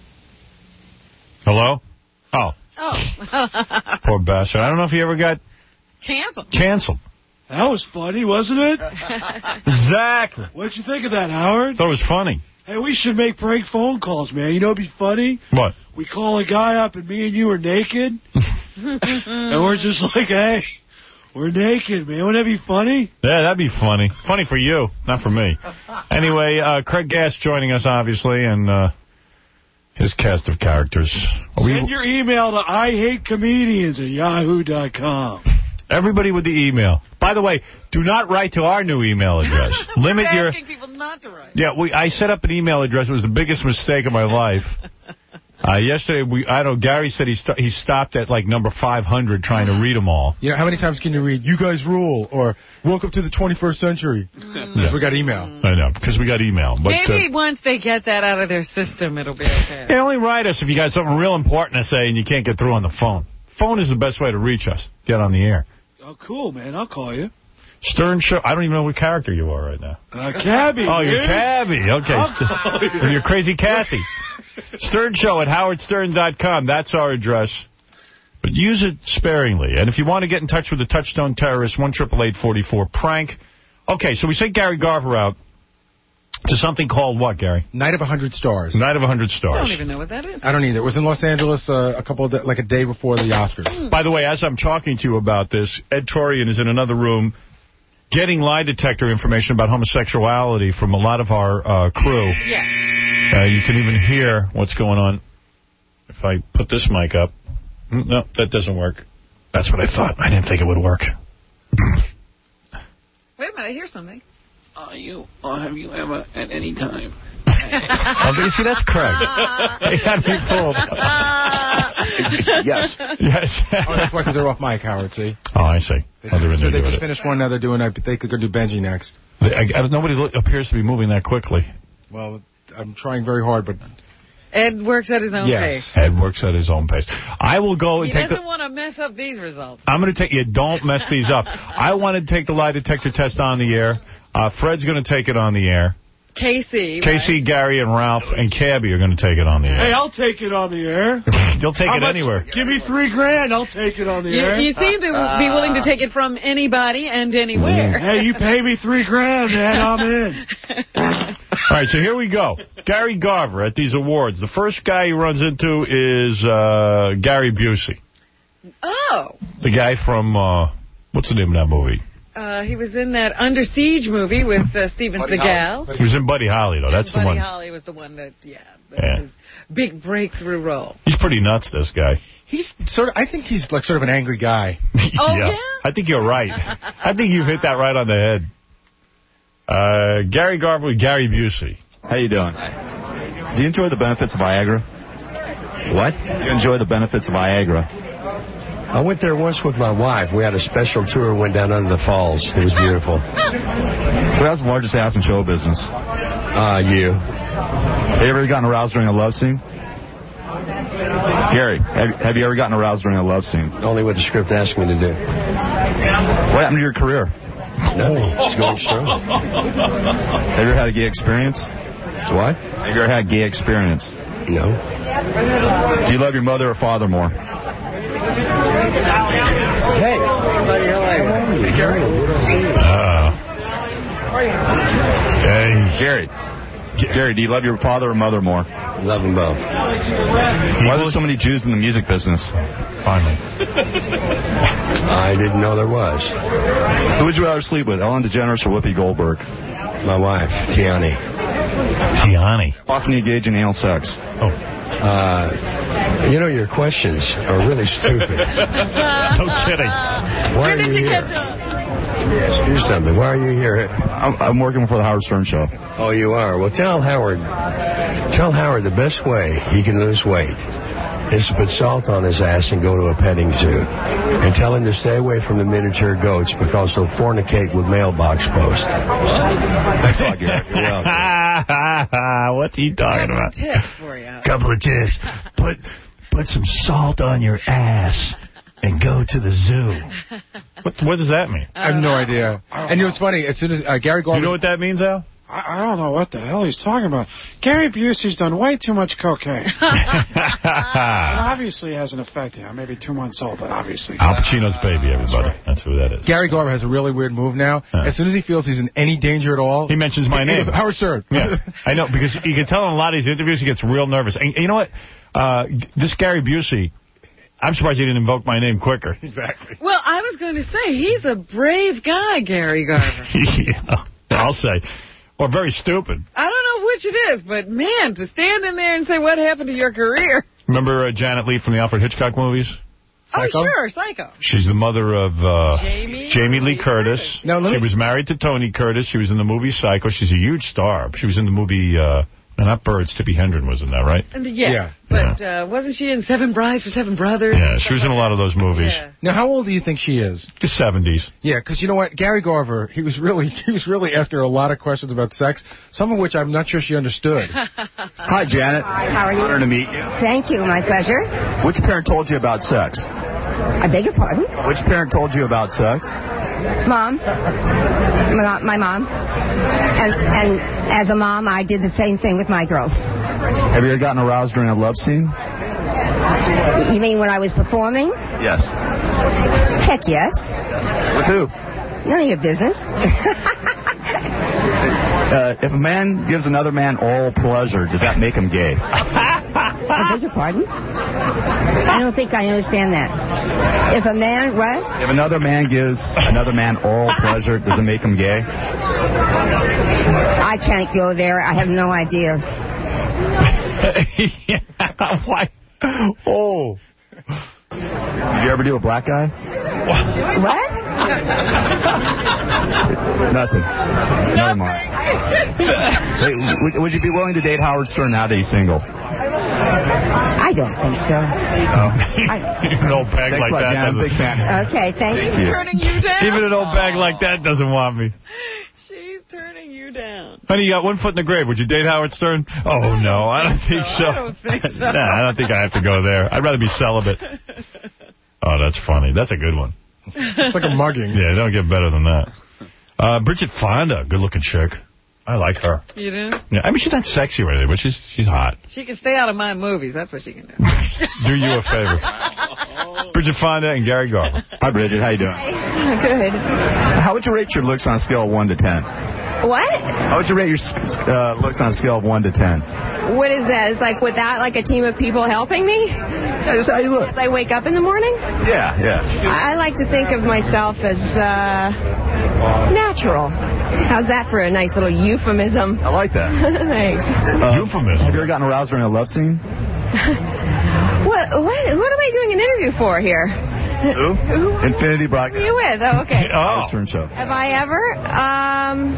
Speaker 1: Hello? Oh,
Speaker 2: Oh.
Speaker 1: poor bastard. I don't know if he ever got
Speaker 2: Canceled.
Speaker 1: canceled.
Speaker 9: That was funny, wasn't it?
Speaker 1: Exactly.
Speaker 9: What'd you think of that, Howard?
Speaker 1: Thought it was funny.
Speaker 9: Hey, we should make prank phone calls, man. You know what'd be funny?
Speaker 1: What?
Speaker 9: We call a guy up and me and you are naked. And we're just like, hey, we're naked, man. Wouldn't that be funny?
Speaker 1: Yeah, that'd be funny. Funny for you, not for me. Anyway, uh, Craig Gass joining us, obviously, and uh, his cast of characters. Are we-
Speaker 9: Send your email to I hate comedians at yahoo dot com.
Speaker 1: Everybody with the email. By the way, do not write to our new email address. Limit
Speaker 2: We're
Speaker 1: your...
Speaker 2: asking people not to write.
Speaker 1: Yeah, we, I set up an email address. It was the biggest mistake of my life. Uh, yesterday, we I don't know, Gary said he, st he stopped at, like, number five hundred trying to read them all.
Speaker 24: You know, how many times can you read, you guys rule, or welcome to the twenty-first century?
Speaker 2: Mm.
Speaker 24: Because we got email.
Speaker 1: I know, because we got email. But,
Speaker 2: Maybe
Speaker 1: uh,
Speaker 2: once they get that out of their system, it'll be okay.
Speaker 1: yeah, only write us if you got something real important to say and you can't get through on the phone. Phone is the best way to reach us. Get on the air.
Speaker 9: Oh, cool, man. I'll call you.
Speaker 1: Stern Show. I don't even know what character you are right now.
Speaker 9: Uh, Cabby.
Speaker 1: Oh, you're
Speaker 9: dude.
Speaker 1: Cabby. Okay.
Speaker 9: I'll call you.
Speaker 1: Well, you're Crazy Kathy. Stern Show at howard stern dot com. That's our address. But use it sparingly. And if you want to get in touch with the Touchstone Terrorist, one eight eight eight, four four, prank. Okay, so we sent Gary Garver out to something called what, Gary?
Speaker 24: Night of a Hundred Stars.
Speaker 1: Night of a Hundred Stars.
Speaker 2: I don't even know what that is.
Speaker 24: I don't either. It was in Los Angeles uh, a couple of, da- like a day before the Oscars.
Speaker 1: By the way, as I'm talking to you about this, Ed Torian is in another room getting lie detector information about homosexuality from a lot of our uh, crew.
Speaker 2: Yeah.
Speaker 1: Uh, you can even hear what's going on if I put this mic up. Mm, No, that doesn't work. That's what I thought. I didn't think it would work.
Speaker 2: Wait a minute, I hear something.
Speaker 13: Are you, or have you ever, at any time...
Speaker 1: Oh, but you see, that's Craig. He had me fooled.
Speaker 24: Yes.
Speaker 1: Yes.
Speaker 24: Oh, that's why, because they're off mic, Howard, see?
Speaker 1: Oh, I see. Oh, they're in
Speaker 24: So
Speaker 1: there
Speaker 24: they
Speaker 1: doing
Speaker 24: just
Speaker 1: it.
Speaker 24: finished one, now they're doing, I think they're going to do Benji next.
Speaker 1: They- I, I, nobody lo- appears to be moving that quickly.
Speaker 24: Well, I'm trying very hard, but...
Speaker 2: Ed works at his own
Speaker 24: Yes.
Speaker 2: pace.
Speaker 1: Ed works at his own pace. I will go and
Speaker 2: He
Speaker 1: take
Speaker 2: doesn't
Speaker 1: the...
Speaker 2: want to mess up these results.
Speaker 1: I'm going to take... You don't mess these up. I want to take the lie detector test on the air. Uh, Fred's going to take it on the air.
Speaker 2: Casey.
Speaker 1: Casey,
Speaker 2: right?
Speaker 1: Gary, and Ralph and Cabby are going to take it on the
Speaker 9: Hey,
Speaker 1: air.
Speaker 9: I'll take it on the air.
Speaker 1: You'll take
Speaker 9: How
Speaker 1: it
Speaker 9: much-
Speaker 1: anywhere.
Speaker 9: Give me three grand. I'll take it on the
Speaker 2: You,
Speaker 9: air.
Speaker 2: you seem to be willing to take it from anybody and anywhere.
Speaker 9: Hey, you pay me three grand, man. I'm in.
Speaker 1: All right, so here we go. Gary Garver at these awards. The first guy he runs into is uh, Gary Busey,
Speaker 2: Oh.
Speaker 1: the guy from, uh, what's the name of that movie?
Speaker 2: Uh, he was in that Under Siege movie with uh, Steven Seagal.
Speaker 1: He was in Buddy Holly, though. That's
Speaker 2: Buddy
Speaker 1: the one.
Speaker 2: Holly was the one that, yeah, that
Speaker 1: Yeah.
Speaker 2: was his big breakthrough role.
Speaker 1: He's pretty nuts, this guy.
Speaker 24: He's sort of, I think he's like sort of an angry guy.
Speaker 2: Oh, yeah?
Speaker 1: I think you're right. I think you've hit that right on the head. Uh, Gary Garver with Gary Busey.
Speaker 6: How you doing? Do you enjoy the benefits of Viagra?
Speaker 10: What?
Speaker 6: Do you enjoy the benefits of Viagra?
Speaker 10: I went there once with my wife. We had a special tour, went down under the falls. It was beautiful.
Speaker 6: Who has the largest ass in show business?
Speaker 10: Uh, you.
Speaker 6: Have you ever gotten aroused during a love scene? Gary, have, have you ever gotten aroused during a love scene?
Speaker 10: Only what the script asked me to do.
Speaker 6: What happened to your career?
Speaker 10: No, it's going strong.
Speaker 6: Have you ever had a gay experience?
Speaker 10: What?
Speaker 6: Have you ever had a gay experience?
Speaker 10: No.
Speaker 6: Do you love your mother or father more?
Speaker 10: Hey. Buddy, how are you? Hey, Gary.
Speaker 1: Uh, hey.
Speaker 6: Gary. Gary, do you love your father or mother more?
Speaker 10: Love them both.
Speaker 6: Why are there so many Jews in the music business?
Speaker 1: Finally.
Speaker 10: I didn't know there was.
Speaker 6: Who would you rather sleep with, Ellen DeGeneres or Whoopi Goldberg?
Speaker 10: My wife, Tiani.
Speaker 1: Tiani.
Speaker 6: Often you engage in anal sex?
Speaker 1: Oh.
Speaker 10: Uh, you know, your questions are really stupid.
Speaker 1: No kidding.
Speaker 10: Why
Speaker 2: Where
Speaker 10: are
Speaker 2: did
Speaker 10: you
Speaker 2: you
Speaker 10: here?
Speaker 2: catch on?
Speaker 10: Yes, do something. Why are you here?
Speaker 6: I'm, I'm working for the Howard Stern Show.
Speaker 10: Oh, you are? Well, tell Howard, tell Howard the best way he can lose weight is to put salt on his ass and go to a petting zoo. And tell him to stay away from the miniature goats because they'll fornicate with mailbox post.
Speaker 6: Thanks a lot, Gary. You're welcome.
Speaker 1: What's he talking about?
Speaker 2: Tips for you.
Speaker 8: Couple of tips. Put, put some salt on your ass and go to the zoo.
Speaker 1: What, what does that mean?
Speaker 24: I have no idea. And you know what's funny? As soon as uh, Gary Garver...
Speaker 1: You know what that means, Al?
Speaker 9: I, I don't know what the hell he's talking about. Gary Busey's done way too much cocaine. It obviously has an effect here. Maybe two months old, but obviously.
Speaker 1: Al Pacino's baby, everybody. That's, right. That's who that is.
Speaker 24: Gary Garver has a really weird move now.
Speaker 1: Huh.
Speaker 24: As soon as he feels he's in any danger at all...
Speaker 1: He mentions my name.
Speaker 24: Goes, Howard Stern.
Speaker 1: Yeah, I know, because you can tell in a lot of these interviews he gets real nervous. And you know what? Uh, this Gary Busey... I'm surprised he didn't invoke my name quicker.
Speaker 24: Exactly.
Speaker 2: Well, I was going to say, he's a brave guy, Gary Garver.
Speaker 1: Yeah, I'll say. Or very stupid.
Speaker 2: I don't know which it is, but, man, to stand in there and say, what happened to your career?
Speaker 1: Remember uh, Janet Leigh from the Alfred Hitchcock movies?
Speaker 2: Psycho? Oh, sure, Psycho.
Speaker 1: She's the mother of uh,
Speaker 2: Jamie,
Speaker 1: Jamie Lee Curtis.
Speaker 2: Curtis.
Speaker 24: Now,
Speaker 1: she was married to Tony Curtis. She was in the movie Psycho. She's a huge star. She was in the movie... Uh, No, not Birds. Tippi Hedren was in that, right?
Speaker 2: Yeah. yeah. But uh, wasn't she in Seven Brides for Seven Brothers?
Speaker 1: Yeah, she was in a lot of those movies.
Speaker 2: Yeah.
Speaker 24: Now, how old do you think she is?
Speaker 1: The seventies.
Speaker 24: Yeah, because you know what? Gary Garver, he was really he was really asking her a lot of questions about sex, some of which I'm not sure she understood.
Speaker 6: Hi, Janet.
Speaker 12: Hi, how are you?
Speaker 6: Honor to meet you.
Speaker 12: Thank you, my pleasure.
Speaker 6: Which parent told you about sex?
Speaker 12: I beg your pardon?
Speaker 6: Which parent told you about sex?
Speaker 12: Mom. My, my mom. And, and as a mom, I did the same thing with my girls.
Speaker 6: Have you ever gotten aroused during a love scene?
Speaker 12: You mean when I was performing?
Speaker 6: Yes.
Speaker 12: Heck yes.
Speaker 6: With who?
Speaker 12: None of your business.
Speaker 6: uh, if a man gives another man oral pleasure, does that make him gay?
Speaker 12: I beg your pardon? I don't think I understand that. If a man, what?
Speaker 6: If another man gives another man oral pleasure, does it make him gay?
Speaker 12: I can't go there. I have no idea.
Speaker 1: Why? Oh.
Speaker 6: Did you ever do a black guy?
Speaker 12: What?
Speaker 6: Nothing. Never mind. Hey, would, would you be willing to date Howard Stern now that he's single?
Speaker 12: I don't think so.
Speaker 1: Oh. Even an old bag
Speaker 6: Thanks
Speaker 1: like
Speaker 6: lot,
Speaker 1: that
Speaker 6: Jan.
Speaker 1: doesn't...
Speaker 6: Big fan.
Speaker 12: Okay, thank
Speaker 2: She's
Speaker 12: you.
Speaker 2: turning you down.
Speaker 1: Even an old bag like that doesn't want me.
Speaker 2: She's turning you down.
Speaker 1: Honey, you got one foot in the grave. Would you date Howard Stern? Oh, no, I don't think so.
Speaker 2: I don't think so.
Speaker 1: Nah, I don't think I have to go there. I'd rather be celibate. Oh, that's funny. That's a good one.
Speaker 24: It's like a mugging.
Speaker 1: Yeah, don't get better than that. Uh, Bridget Fonda, good-looking chick. I like her.
Speaker 2: You do?
Speaker 1: Yeah, I mean, she's not sexy or anything, but she's she's hot.
Speaker 2: She can stay out of my movies. That's what she can do.
Speaker 1: Do you a favor. Bridget Fonda and Gary Garver.
Speaker 6: Hi, Bridget. How you doing?
Speaker 12: Good.
Speaker 6: How would you rate your looks on a scale of one to ten?
Speaker 12: What?
Speaker 6: How would you rate your uh, looks on a scale of one to ten?
Speaker 12: What is that? It's like without like a team of people helping me?
Speaker 6: Yeah, just how you look.
Speaker 12: As I wake up in the morning?
Speaker 6: Yeah, yeah.
Speaker 12: I like to think of myself as uh, natural. How's that for a nice little euphemism?
Speaker 6: I like that.
Speaker 12: Thanks.
Speaker 1: Uh, euphemism.
Speaker 6: Have you ever gotten aroused during a love scene?
Speaker 12: what, what? What am I doing an interview for here?
Speaker 6: Who?
Speaker 12: Who?
Speaker 6: Infinity Broadcast.
Speaker 12: Who are you with? Oh, okay.
Speaker 1: Oh.
Speaker 6: Stern Show.
Speaker 12: Have I ever? Um,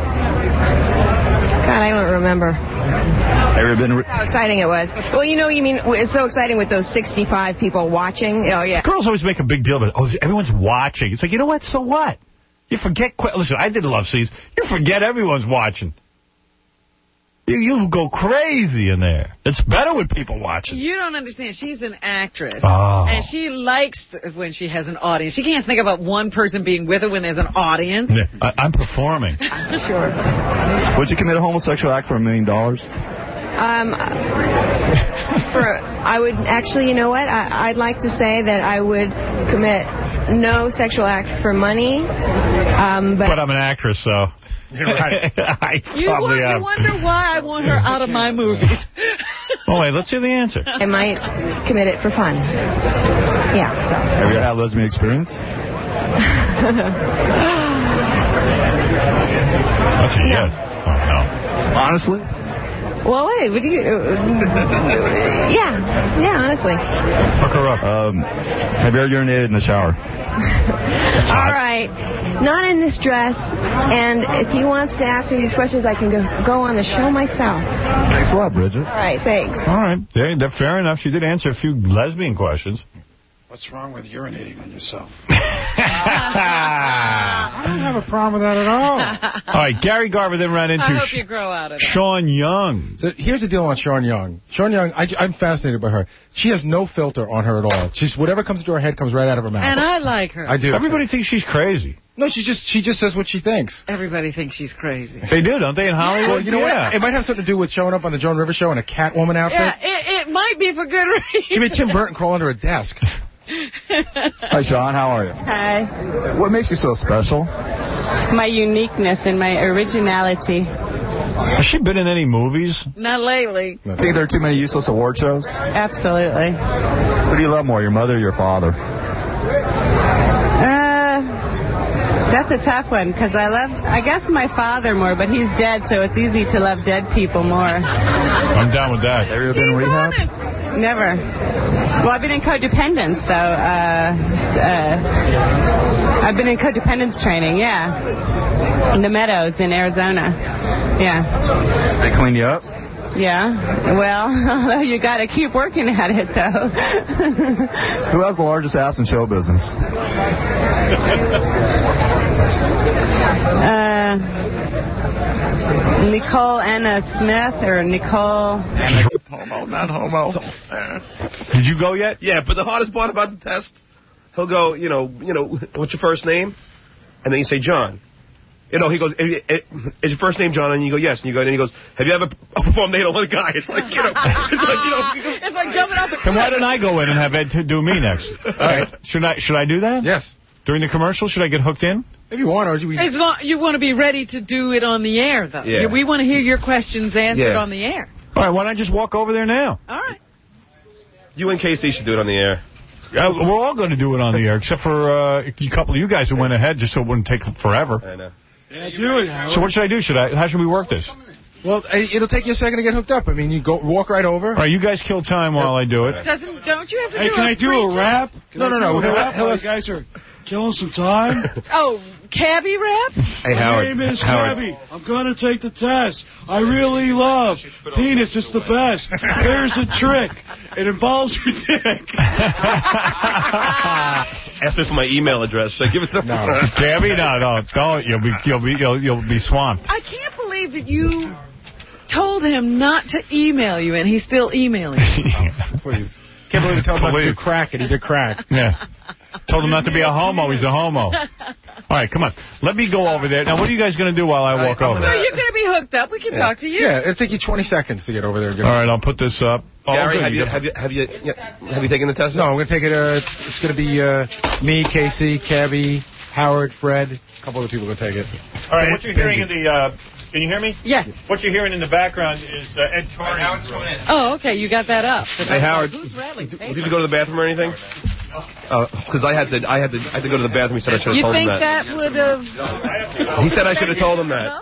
Speaker 12: God, I don't remember.
Speaker 6: Have you ever been...
Speaker 12: How exciting it was. Well, you know, you mean, it's so exciting with those sixty-five people watching. Oh, yeah.
Speaker 1: Girls always make a big deal about it. Oh, everyone's watching. It's like, you know what? So what? You forget... Listen, I did love scenes. You forget everyone's watching. You, you go crazy in there. It's better with people watching.
Speaker 2: You don't understand. She's an actress.
Speaker 1: Oh.
Speaker 2: And she likes when she has an audience. She can't think about one person being with her when there's an audience.
Speaker 1: Yeah, I, I'm performing.
Speaker 12: Sure.
Speaker 6: Would you commit a homosexual act for a million dollars?
Speaker 12: Um, for I would actually, you know what? I, I'd like to say that I would commit no sexual act for money. Um, but,
Speaker 1: but I'm an actress, so. You're right. I
Speaker 2: you,
Speaker 1: probably
Speaker 2: want, you wonder why I want her out of my movies.
Speaker 1: Oh, wait, let's hear the answer.
Speaker 12: I might commit it for fun. Yeah, so.
Speaker 6: Have you ever had a lesbian experience?
Speaker 1: That's a yes. Oh, no.
Speaker 6: Honestly?
Speaker 12: Well, wait, what do you... Uh, yeah, yeah, honestly.
Speaker 1: Hook her up.
Speaker 6: Um, have you ever urinated in the shower?
Speaker 12: All right. Not in this dress. And if he wants to ask me these questions, I can go, go on the show myself.
Speaker 6: Thanks a lot, Bridget.
Speaker 12: All right, thanks.
Speaker 1: All right. There, there, fair enough. She did answer a few lesbian questions.
Speaker 9: What's wrong with urinating on yourself? I don't have a problem with that at all.
Speaker 1: All right, Gary Garver then ran into
Speaker 2: I hope you grow out of that.
Speaker 1: Sean Young.
Speaker 24: So here's the deal on Sean Young. Sean Young, I, I'm fascinated by her. She has no filter on her at all. She's whatever comes into her head comes right out of her mouth.
Speaker 2: And I like her.
Speaker 24: I do.
Speaker 1: Everybody thinks she's crazy.
Speaker 24: No, she just she just says what she thinks.
Speaker 2: Everybody thinks she's crazy.
Speaker 1: They do, don't they, in Hollywood?
Speaker 24: Well, you know
Speaker 1: yeah.
Speaker 24: what? It might have something to do with showing up on the Joan Rivers show in a Catwoman outfit.
Speaker 2: Yeah, it, it might be for good reason.
Speaker 24: She made Tim Burton crawl under a desk.
Speaker 6: Hi, Sean. How are you?
Speaker 15: Hi.
Speaker 6: What makes you so special?
Speaker 15: My uniqueness and my originality.
Speaker 1: Has she been in any movies?
Speaker 2: Not lately.
Speaker 6: Think there are too many useless award shows?
Speaker 15: Absolutely.
Speaker 6: Who do you love more, your mother or your father?
Speaker 15: Uh, that's a tough one, because I love, I guess, my father more, but he's dead, so it's easy to love dead people more.
Speaker 1: I'm down with that.
Speaker 6: Have you ever been in rehab?
Speaker 15: Never. Well, I've been in codependence, though. Uh, uh, I've been in codependence training, yeah. In the Meadows in Arizona. Yeah.
Speaker 6: They clean you up?
Speaker 15: Yeah. Well, you got to keep working at it, though.
Speaker 6: Who has the largest ass in show business?
Speaker 15: uh, Nicole Anna Smith or Nicole...
Speaker 11: Homo, not homo.
Speaker 1: Did you go yet?
Speaker 11: Yeah, but the hardest part about the test, he'll go, you know, you know, what's your first name? And then you say John. You know, he goes, is your first name John? And you go, yes. And you go, and then he goes, have you ever performed anal with a guy? It's like, you know, it's like, you know.
Speaker 2: It's like jumping off a
Speaker 1: Then why don't I go in and have Ed to do me next? All right. Should I, should I do that?
Speaker 24: Yes.
Speaker 1: During the commercial, should I get hooked in?
Speaker 24: If you want, or we...
Speaker 2: As long, you want to be ready to do it on the air, though.
Speaker 1: Yeah.
Speaker 2: We want to hear your questions answered
Speaker 1: Yeah.
Speaker 2: on the air.
Speaker 1: All right, why don't I just walk over there now?
Speaker 2: All right.
Speaker 11: You and Casey should do it on the air.
Speaker 1: Uh, we're all going to do it on the air, except for uh, a couple of you guys who went ahead just so it wouldn't take forever.
Speaker 11: I know.
Speaker 9: Yeah, do it, Howard.
Speaker 1: So what should I do? Should I? How should we work this?
Speaker 24: Well, it'll take you a second to get hooked up. I mean, you go walk right over.
Speaker 1: All right, you guys kill time while I do it.
Speaker 2: Doesn't, don't you have to
Speaker 9: Hey,
Speaker 2: do
Speaker 9: can
Speaker 2: a
Speaker 9: I do
Speaker 2: free
Speaker 9: a rap? Can
Speaker 24: No,
Speaker 9: I
Speaker 24: no,
Speaker 9: do
Speaker 24: no.
Speaker 9: a
Speaker 24: He'll-
Speaker 9: rap
Speaker 24: he'll-
Speaker 9: while you guys are killing some time?
Speaker 2: Oh, cabbie raps?
Speaker 1: Hey,
Speaker 9: My
Speaker 1: Howard.
Speaker 9: name is
Speaker 1: Howard.
Speaker 9: Cabby. I'm going to take the test. I really love penis. It's the best. Here's a trick. It involves your dick.
Speaker 11: Ask me for my email address. Should I give it to
Speaker 1: No, Gabby, no, no, don't. You'll be, you'll be, you'll, you'll be swamped.
Speaker 2: I can't believe that you told him not to email you, and he's still emailing you.
Speaker 24: Please. Can't believe he told him not to do crack, and he did crack.
Speaker 1: Yeah. Told him not to be a homo. He's a homo. All right, come on. Let me go over there. Now, what are you guys going to do while I walk over?
Speaker 2: No, you're going to be hooked up. We can
Speaker 24: Yeah.
Speaker 2: talk to you.
Speaker 24: Yeah, it'll take you twenty seconds to get over there.
Speaker 1: All right, I'll put this up. Oh,
Speaker 11: Gary,
Speaker 1: good.
Speaker 11: have you,
Speaker 1: got-
Speaker 11: have you have you yeah, have you taken the test?
Speaker 24: No, I'm going to take it. Uh, it's going to be uh, me, Casey, Cabby, Howard, Fred. A couple other people going to take it.
Speaker 1: All right, what you're hearing in the... Uh, can you hear me?
Speaker 2: Yes.
Speaker 1: What you're hearing in the background is uh, Ed Turing.
Speaker 2: Oh, okay, you got that up.
Speaker 11: Hey, Howard.
Speaker 2: Who's rattling
Speaker 11: Did you go to the bathroom or anything? Because uh, I had to, I had to, I had to go to the bathroom. He said I should have
Speaker 2: You
Speaker 11: told
Speaker 2: think
Speaker 11: him that.
Speaker 2: that would have...
Speaker 11: He said I should have told him that.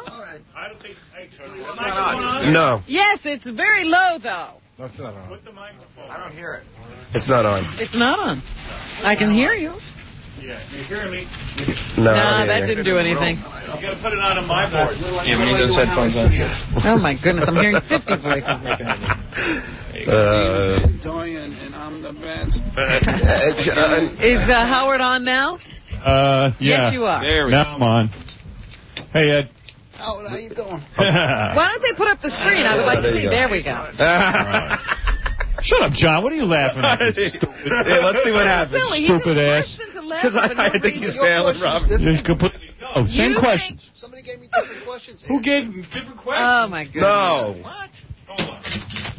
Speaker 11: No,
Speaker 2: Yes, it's very low, though.
Speaker 24: No, it's not on.
Speaker 11: I don't hear it. It's not on.
Speaker 2: It's not on. I can hear you.
Speaker 1: Yeah, you hearing me?
Speaker 11: No,
Speaker 2: Nah,
Speaker 11: I don't
Speaker 2: that
Speaker 11: hear
Speaker 2: didn't do anything.
Speaker 1: You got to put it on on my board.
Speaker 13: Yeah, when he does headphones on.
Speaker 2: Oh, my goodness, I'm hearing fifty voices.
Speaker 11: Uh,
Speaker 9: Dorian, and I'm the best.
Speaker 2: Is uh, Howard on now?
Speaker 1: Uh, yeah.
Speaker 2: Yes, you are.
Speaker 1: There we now I'm on. Hey, Ed.
Speaker 15: Howard, how you doing?
Speaker 2: Why don't they put up the screen? I would like to see. There we go.
Speaker 1: Shut up, John. What are you laughing at? You stupid,
Speaker 11: yeah, let's see what happens.
Speaker 2: Silly.
Speaker 1: stupid ass.
Speaker 11: Because I, I think he's failing, Robert.
Speaker 1: You could put, oh, same
Speaker 2: You
Speaker 1: questions.
Speaker 15: Somebody gave me different questions.
Speaker 1: Who gave you different questions?
Speaker 2: Oh, my goodness.
Speaker 11: No.
Speaker 1: What? Hold on.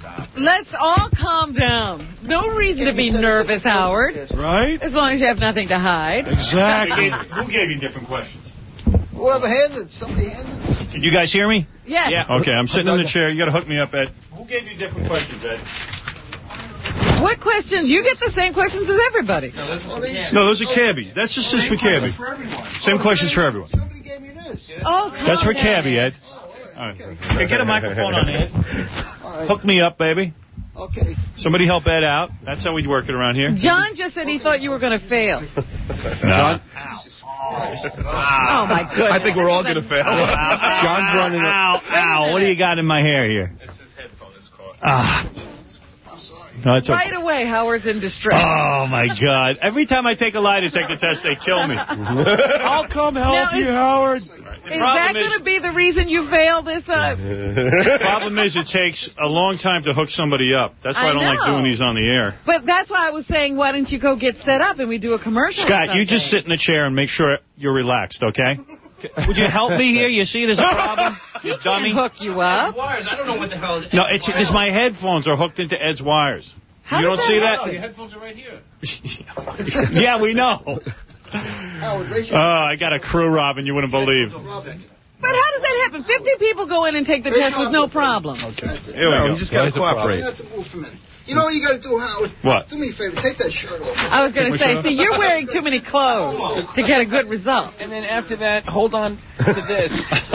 Speaker 2: Let's all calm down. No reason to be nervous, Howard.
Speaker 9: Right?
Speaker 2: As long as you have nothing to hide.
Speaker 9: Exactly.
Speaker 1: Who gave you different questions?
Speaker 16: Whoever handed, somebody handed.
Speaker 1: Can you guys hear me?
Speaker 2: Yes.
Speaker 1: Yeah. Okay, I'm sitting in the chair. You got to hook me up, Ed. Who gave you different questions, Ed?
Speaker 2: What questions? You get the same questions as everybody.
Speaker 9: No, those are Cabby. That's just this for Cabby. Same questions for everyone.
Speaker 2: Oh,
Speaker 1: That's for Cabby, Ed. All right. Okay, get a microphone on, Ed. Hook me up, baby.
Speaker 16: Okay.
Speaker 1: Somebody help Ed out. That's how we work it around here.
Speaker 2: John just said he thought you were going to fail.
Speaker 1: John?
Speaker 2: Oh, my goodness.
Speaker 11: I think we're all going to fail.
Speaker 1: John's running. Ow, ow. What do you got in my hair here?
Speaker 4: It's his headphone. It's caught.
Speaker 1: Ah. No, it's okay.
Speaker 2: Right away, Howard's in distress.
Speaker 1: Oh, my God. Every time I take a lie detector test, they kill me.
Speaker 9: I'll come help
Speaker 2: Now,
Speaker 9: you,
Speaker 2: is-
Speaker 9: Howard.
Speaker 2: Is that going to be the reason you fail this time?
Speaker 1: The problem is it takes a long time to hook somebody up. That's why I,
Speaker 2: I
Speaker 1: don't like
Speaker 2: know.
Speaker 1: doing these on the air.
Speaker 2: But that's why I was saying, why don't you go get set up and we do a commercial? or
Speaker 1: Scott, you
Speaker 2: something?
Speaker 1: just sit in the chair and make sure you're relaxed, okay? Would you help me here? You see there's a problem? You
Speaker 2: He
Speaker 1: dummy.
Speaker 2: can't hook you up.
Speaker 13: Wires. I don't know what the hell.
Speaker 1: No, it's, it's my headphones are hooked into Ed's wires.
Speaker 2: How
Speaker 1: you
Speaker 2: does
Speaker 1: don't see
Speaker 2: that
Speaker 1: that?
Speaker 13: Your headphones are right here.
Speaker 1: Yeah, we know.
Speaker 16: Howard, raise
Speaker 1: Oh,
Speaker 16: your
Speaker 1: I got a crew, Robin, you wouldn't believe.
Speaker 2: But how does that happen? fifty people go in and take the test with no problem.
Speaker 1: Okay. Here we
Speaker 11: No,
Speaker 1: go.
Speaker 11: you just got to cooperate.
Speaker 16: That's a move for a minute. You know what you got to do, Howard?
Speaker 1: What?
Speaker 16: Do me a favor. Take that shirt off.
Speaker 2: I was going to say, see, you're wearing too many clothes to get a good result.
Speaker 13: And then after that, hold on to this.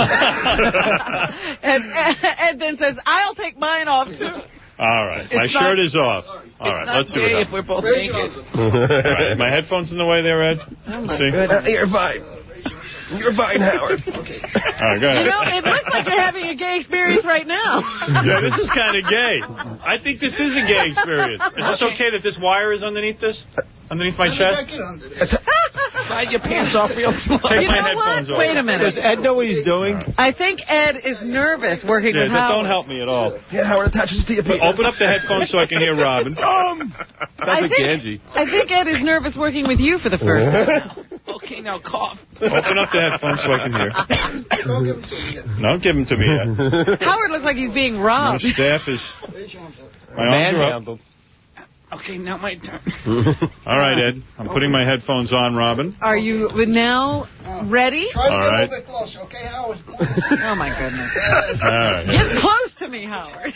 Speaker 2: and, and then says, I'll take mine off, too.
Speaker 1: All right. My
Speaker 2: It's
Speaker 1: shirt
Speaker 2: not-
Speaker 1: is off. All
Speaker 13: It's
Speaker 1: right,
Speaker 13: not
Speaker 1: let's see
Speaker 13: gay
Speaker 1: what
Speaker 13: if we're
Speaker 1: happens.
Speaker 13: both naked.
Speaker 1: All right, my headphones in the way there, Ed?
Speaker 2: Oh,
Speaker 1: see?
Speaker 11: Uh, you're fine. You're fine, Howard.
Speaker 1: All right, go ahead.
Speaker 2: You know, it looks like you're having a gay experience right now.
Speaker 1: Yeah, this is kind of gay. I think this is a gay experience. Is this okay that this wire is underneath this? Underneath my chest?
Speaker 16: Get under this.
Speaker 13: Slide your pants off real slow.
Speaker 1: Take
Speaker 2: You
Speaker 1: my
Speaker 2: know
Speaker 1: headphones
Speaker 2: what?
Speaker 1: off.
Speaker 2: Wait a minute.
Speaker 1: Does Ed know what he's doing?
Speaker 2: I think Ed is nervous working
Speaker 1: Yeah,
Speaker 2: with
Speaker 1: that
Speaker 2: Howard.
Speaker 1: don't help me at all.
Speaker 11: Yeah, Howard attaches to your penis.
Speaker 1: Open up the headphones so I can hear Robin. Um,
Speaker 2: I think, I think Ed is nervous working with you for the first time.
Speaker 13: Okay, now cough.
Speaker 1: Open up the headphones so I can hear.
Speaker 16: Don't give him to me yet.
Speaker 1: Don't give them to me yet.
Speaker 2: Howard looks like he's being
Speaker 1: My
Speaker 2: robbed.
Speaker 1: staff is...
Speaker 16: Raise your arms up.
Speaker 1: My arms are up.
Speaker 13: Okay, now my turn.
Speaker 1: All right, Ed. I'm putting my headphones on, Robin.
Speaker 2: Are you now ready?
Speaker 16: Try to
Speaker 1: All
Speaker 16: get
Speaker 1: right.
Speaker 16: a little bit closer, okay, Howard?
Speaker 2: Oh, my goodness.
Speaker 1: All right.
Speaker 2: Get close to me, Howard.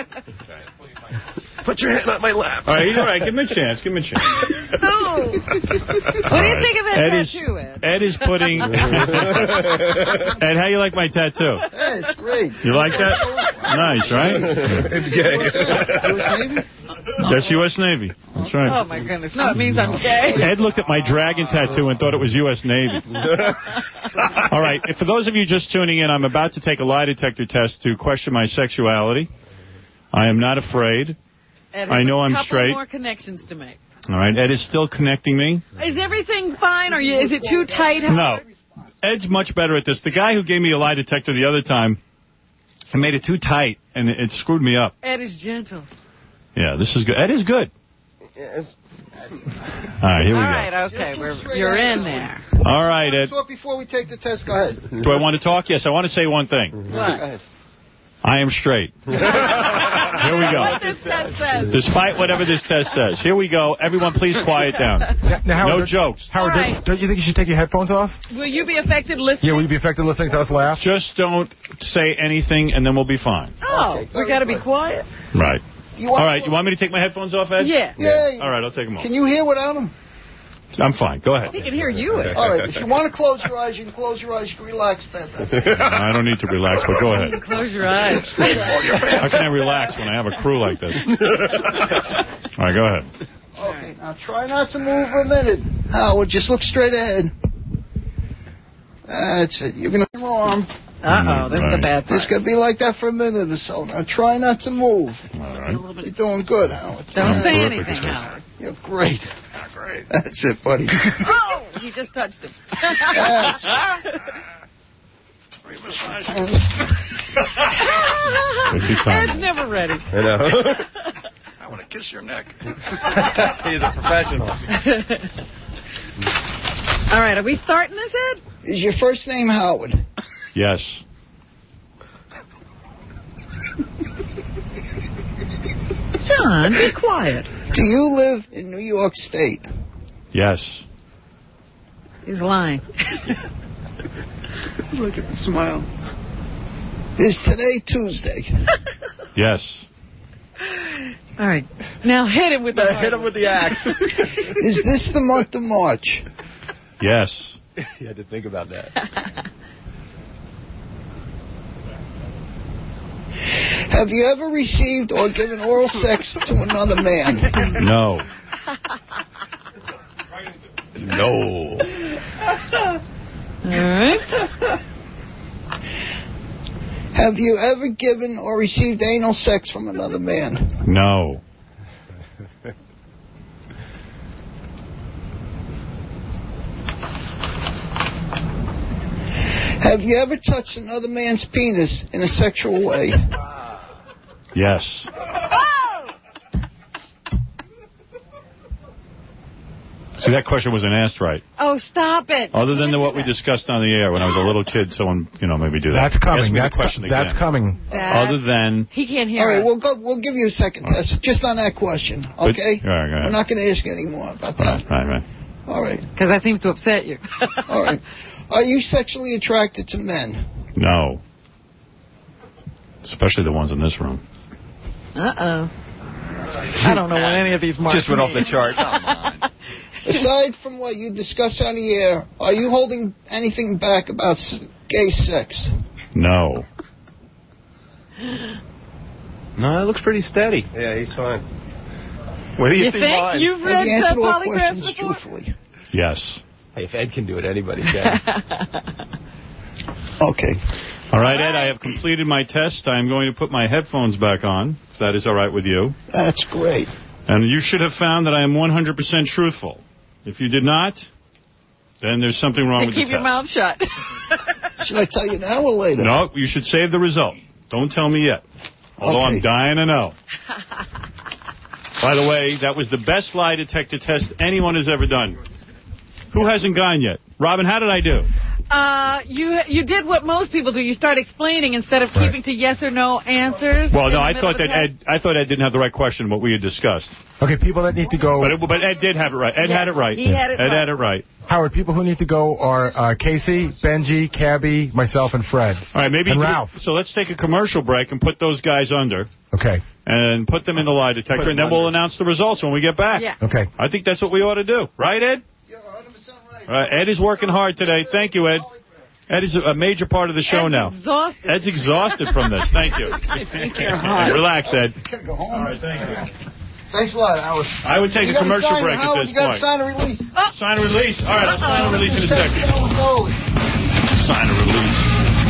Speaker 11: Put your hand on my lap.
Speaker 1: All right, all right. Give him a chance. Give him a chance.
Speaker 2: Oh. What do you think of that
Speaker 1: Ed is,
Speaker 2: tattoo, Ed?
Speaker 1: Ed is putting... Ed, how you like my tattoo?
Speaker 16: Hey, it's great.
Speaker 1: You like that? Nice, right?
Speaker 11: It's gay.
Speaker 16: U S Navy?
Speaker 1: That's U S Navy. That's right.
Speaker 2: Oh, my goodness. No, it means I'm gay.
Speaker 1: Ed looked at my dragon tattoo and thought it was U S Navy. All right. For those of you just tuning in, I'm about to take a lie detector test to question my sexuality. I am not afraid.
Speaker 2: Ed has
Speaker 1: I know
Speaker 2: a
Speaker 1: I'm
Speaker 2: couple
Speaker 1: straight.
Speaker 2: more connections to make.
Speaker 1: All right. Ed is still connecting me.
Speaker 2: Is everything fine, or you, is it too tight?
Speaker 1: No.
Speaker 2: Howard?
Speaker 1: Ed's much better at this. The guy who gave me a lie detector the other time, I made it too tight, and it, it screwed me up.
Speaker 2: Ed is gentle.
Speaker 1: Yeah, this is good. Ed is good.
Speaker 11: Yes.
Speaker 1: All right, here we
Speaker 2: All
Speaker 1: go.
Speaker 2: right, okay. We're, you're in there.
Speaker 1: All right, Ed.
Speaker 16: Talk before we take the test. Go ahead.
Speaker 1: Do I want to talk? Yes, I want to say one thing.
Speaker 16: Go
Speaker 2: What?
Speaker 16: ahead.
Speaker 1: I am straight. Here we go.
Speaker 2: What this test says.
Speaker 1: Despite whatever this test says. Here we go. Everyone, please quiet down.
Speaker 24: Now, Howard,
Speaker 1: No jokes.
Speaker 24: Howard,
Speaker 2: All
Speaker 24: don't-
Speaker 2: right.
Speaker 24: don't you think you should take your headphones off?
Speaker 2: Will you be affected listening?
Speaker 24: Yeah, will you be affected listening to us laugh?
Speaker 1: Just don't say anything, and then we'll be fine.
Speaker 2: Oh,
Speaker 16: Okay,
Speaker 2: we got to be quiet.
Speaker 1: Right.
Speaker 16: You want
Speaker 1: All right, you want me to take my headphones off, Ed?
Speaker 2: Yeah.
Speaker 16: Yeah.
Speaker 1: All right, I'll take them off.
Speaker 16: Can you hear without them?
Speaker 1: I'm fine. Go ahead.
Speaker 2: He can hear you. Ed.
Speaker 16: All right. If you want to close your eyes, you can close your eyes. You can relax better.
Speaker 1: I don't need to relax, but go ahead.
Speaker 2: Close your eyes.
Speaker 1: How can I relax when I have a crew like this? All right, go ahead.
Speaker 16: Okay. Now try not to move for a minute. Howard, just look straight ahead. That's it. You're gonna your arm.
Speaker 2: Uh-oh, this is the bad
Speaker 16: It's
Speaker 2: part.
Speaker 16: gonna be like that for a minute or so. Now try not to move.
Speaker 1: All right.
Speaker 16: You're doing good, Howard.
Speaker 2: Don't say
Speaker 1: Terrific.
Speaker 2: anything, Howard.
Speaker 16: You're great. Great. That's it, buddy.
Speaker 2: Oh, he just touched him.
Speaker 16: Yes.
Speaker 2: Ed's never ready.
Speaker 11: I know.
Speaker 16: I want to kiss your neck.
Speaker 11: He's a professional.
Speaker 2: All right, are we starting this, Ed?
Speaker 16: Is your first name Howard?
Speaker 1: Yes.
Speaker 2: John, be quiet.
Speaker 18: Do you live in New York State?
Speaker 1: Yes.
Speaker 2: He's lying.
Speaker 9: Look at the smile.
Speaker 18: Is today Tuesday?
Speaker 1: Yes.
Speaker 2: All right. Now hit him with the
Speaker 11: Hit him with the axe.
Speaker 18: Is this the month of March?
Speaker 1: Yes.
Speaker 11: You had to think about that.
Speaker 18: Have you ever received or given oral sex to another man?
Speaker 1: No.
Speaker 11: No.
Speaker 2: All right.
Speaker 18: Have you ever given or received anal sex from another man?
Speaker 1: No.
Speaker 18: Have you ever touched another man's penis in a sexual way?
Speaker 1: Yes. See, that question wasn't asked right.
Speaker 2: Oh, stop it.
Speaker 1: Other than the, what we discussed on the air when I was a little kid, someone, you know, maybe do that.
Speaker 24: That's coming.
Speaker 1: Ask me the
Speaker 24: That's,
Speaker 1: question
Speaker 24: co- that's
Speaker 1: again.
Speaker 24: coming.
Speaker 2: That's,
Speaker 1: Other than...
Speaker 2: He can't hear
Speaker 18: All right,
Speaker 2: us.
Speaker 18: we'll, go, we'll give you a second test just on that question, okay?
Speaker 1: All right, all right.
Speaker 18: We're not going to ask you any more about that.
Speaker 1: Right, right.
Speaker 18: All right.
Speaker 2: Because that seems to upset you.
Speaker 18: All right. Are you sexually attracted to men?
Speaker 1: No. Especially the ones in this room.
Speaker 2: Uh-oh. I don't know what any of these marks
Speaker 11: Just went off the
Speaker 2: mean.
Speaker 11: chart.
Speaker 18: Aside from what you discussed on the air, are you holding anything back about s- gay sex?
Speaker 1: No.
Speaker 11: No, it looks pretty steady. Yeah, he's fine. Where do you,
Speaker 2: You
Speaker 11: see
Speaker 2: think?
Speaker 11: mine?
Speaker 2: You've
Speaker 18: Have
Speaker 2: read
Speaker 18: you
Speaker 2: uh,
Speaker 18: answered all
Speaker 2: polygraphs
Speaker 18: questions
Speaker 2: before?
Speaker 18: truthfully?
Speaker 1: Yes.
Speaker 11: Hey, if Ed can do it, anybody can.
Speaker 18: Okay.
Speaker 1: All right, Ed, I have completed my test. I am going to put my headphones back on, if that is all right with you.
Speaker 18: That's great.
Speaker 1: And you should have found that I am one hundred percent truthful. If you did not, then there's something wrong
Speaker 2: And
Speaker 1: with
Speaker 2: keep
Speaker 1: the
Speaker 2: your
Speaker 1: test.
Speaker 2: mouth shut.
Speaker 18: Should I tell you now or later?
Speaker 1: No, you should save the result. Don't tell me yet. Although
Speaker 18: Okay.
Speaker 1: I'm dying to know. By the way, that was the best lie detector test anyone has ever done. Who hasn't gone yet? Robin, how did I do?
Speaker 2: Uh, you you did what most people do. You start explaining instead of keeping to yes or no answers.
Speaker 1: Well,
Speaker 2: in
Speaker 1: no,
Speaker 2: the
Speaker 1: I
Speaker 2: middle
Speaker 1: thought
Speaker 2: of the
Speaker 1: that
Speaker 2: test.
Speaker 1: Ed, I thought Ed didn't have the right question, what we had discussed.
Speaker 24: Okay, people that need to go...
Speaker 1: But, it, but Ed did have it right. Ed
Speaker 2: Yes,
Speaker 1: had it right.
Speaker 2: he had it
Speaker 1: Ed
Speaker 2: right.
Speaker 1: had it right.
Speaker 24: Howard, people who need to go are uh, Casey, Benji, Cabby, myself, and Fred.
Speaker 1: All right, maybe
Speaker 24: And
Speaker 1: you could-
Speaker 24: Ralph.
Speaker 1: So let's take a commercial break and put those guys under.
Speaker 24: Okay.
Speaker 1: And put them in the lie detector,
Speaker 24: Put
Speaker 1: and then
Speaker 24: them
Speaker 1: we'll announce the results when we get back.
Speaker 2: Yeah.
Speaker 24: Okay.
Speaker 1: I think that's what we ought to do. Right, Ed?
Speaker 18: You're one hundred percent right.
Speaker 1: All right, Ed is working hard today. Thank you, Ed. Ed is a major part of the show
Speaker 2: Ed's
Speaker 1: now.
Speaker 2: exhausted.
Speaker 1: Ed's exhausted from this. Thank you.
Speaker 2: I think you're hot.
Speaker 1: Relax, Ed.
Speaker 18: Gotta go home.
Speaker 1: All right, thank you.
Speaker 18: Thanks a lot, Howard.
Speaker 1: I would take
Speaker 18: You
Speaker 1: a
Speaker 18: gotta
Speaker 1: commercial
Speaker 18: sign it,
Speaker 1: break at
Speaker 18: Howard.
Speaker 1: this
Speaker 18: You gotta
Speaker 1: point.
Speaker 18: sign a release.
Speaker 1: Sign a release? All right, I'll sign a release in a second. Sign a release.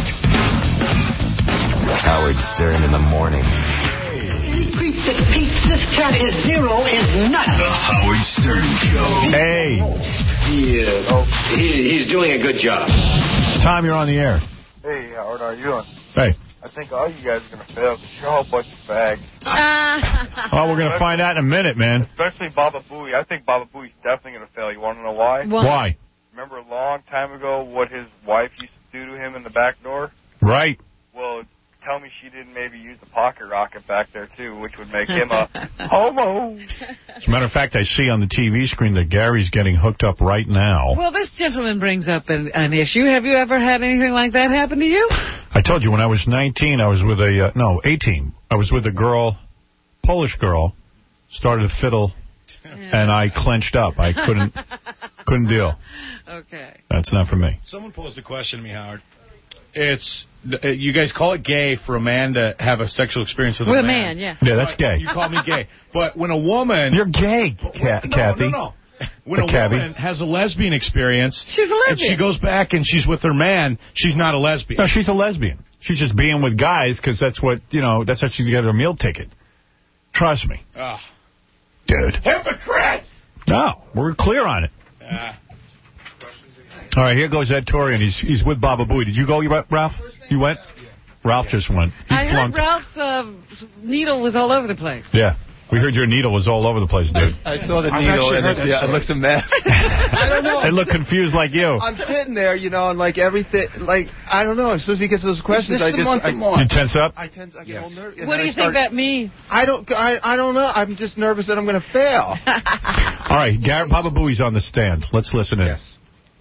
Speaker 21: Howard Stern in the morning.
Speaker 19: Any creep that peeps this cat is zero is nuts.
Speaker 14: The Howard Stern Show.
Speaker 1: Hey.
Speaker 14: He, uh, oh, he, he's doing a good job.
Speaker 1: Tom, you're on the air.
Speaker 4: Hey, Howard, how are you doing?
Speaker 1: Hey.
Speaker 4: I think all you guys are going to fail because you're a whole bunch of bags.
Speaker 1: Oh, we're going to find out in a minute, man.
Speaker 4: Especially Baba Booey. I think Baba Booey's definitely going to fail. You want to know why?
Speaker 1: Why? Why?
Speaker 4: Remember a long time ago what his wife used to do to him in the back door?
Speaker 1: Right.
Speaker 4: Well, tell me she didn't maybe use the pocket rocket back there, too, which would make him a homo.
Speaker 1: As a matter of fact, I see on the T V screen that Gary's getting hooked up right now.
Speaker 2: Well, this gentleman brings up an, an issue. Have you ever had anything like that happen to you?
Speaker 1: I told you, when I was nineteen, I was with a, uh, no, eighteen. I was with a girl, Polish girl, started to fiddle, and I clenched up. I couldn't, couldn't deal.
Speaker 2: Okay.
Speaker 1: That's not for me.
Speaker 13: Someone posed a question to me, Howard. It's, uh, you guys call it gay for a man to have a sexual experience with,
Speaker 2: With
Speaker 13: a
Speaker 2: a
Speaker 13: man.
Speaker 2: man, yeah.
Speaker 1: Yeah, that's gay.
Speaker 13: You call me gay. But when a woman...
Speaker 1: You're gay, Ca
Speaker 13: no,
Speaker 1: Kathy.
Speaker 13: No, no, When
Speaker 1: Uh,
Speaker 13: a
Speaker 1: Cabby.
Speaker 13: woman has a lesbian experience...
Speaker 2: She's a lesbian.
Speaker 13: And she goes back and she's with her man, she's not a lesbian.
Speaker 1: No, she's a lesbian. She's just being with guys because that's what, you know, that's how she got her meal ticket. Trust me.
Speaker 13: Ugh.
Speaker 1: Dude.
Speaker 13: Hypocrites!
Speaker 1: No, we're clear on it.
Speaker 13: Uh,
Speaker 1: All right, here goes Ed Torian. He's he's with Baba Booey. Did you go, Ralph? You went? Ralph just went. He
Speaker 2: I heard
Speaker 1: flunked.
Speaker 2: Ralph's uh, needle was all over the place.
Speaker 1: Yeah. We heard your needle was all over the place, dude.
Speaker 5: I saw the
Speaker 16: I've
Speaker 5: needle
Speaker 16: actually
Speaker 5: and
Speaker 16: heard
Speaker 5: it,
Speaker 16: that
Speaker 5: yeah, it
Speaker 16: story.
Speaker 5: looked a mess.
Speaker 16: I don't know.
Speaker 1: They look confused like you.
Speaker 5: I'm sitting there, you know, and like everything, like, I don't know. As soon as he gets those questions,
Speaker 18: Is this
Speaker 5: I
Speaker 18: the
Speaker 5: just...
Speaker 18: month
Speaker 5: I,
Speaker 18: of March?
Speaker 1: You tense up?
Speaker 5: I tense, I get all nervous.
Speaker 2: What do you think that means?
Speaker 5: I don't, I, I don't know. I'm just nervous that I'm going to fail.
Speaker 1: All right, Garrett Baba Booey's on the stand. Let's listen in.
Speaker 5: Yes.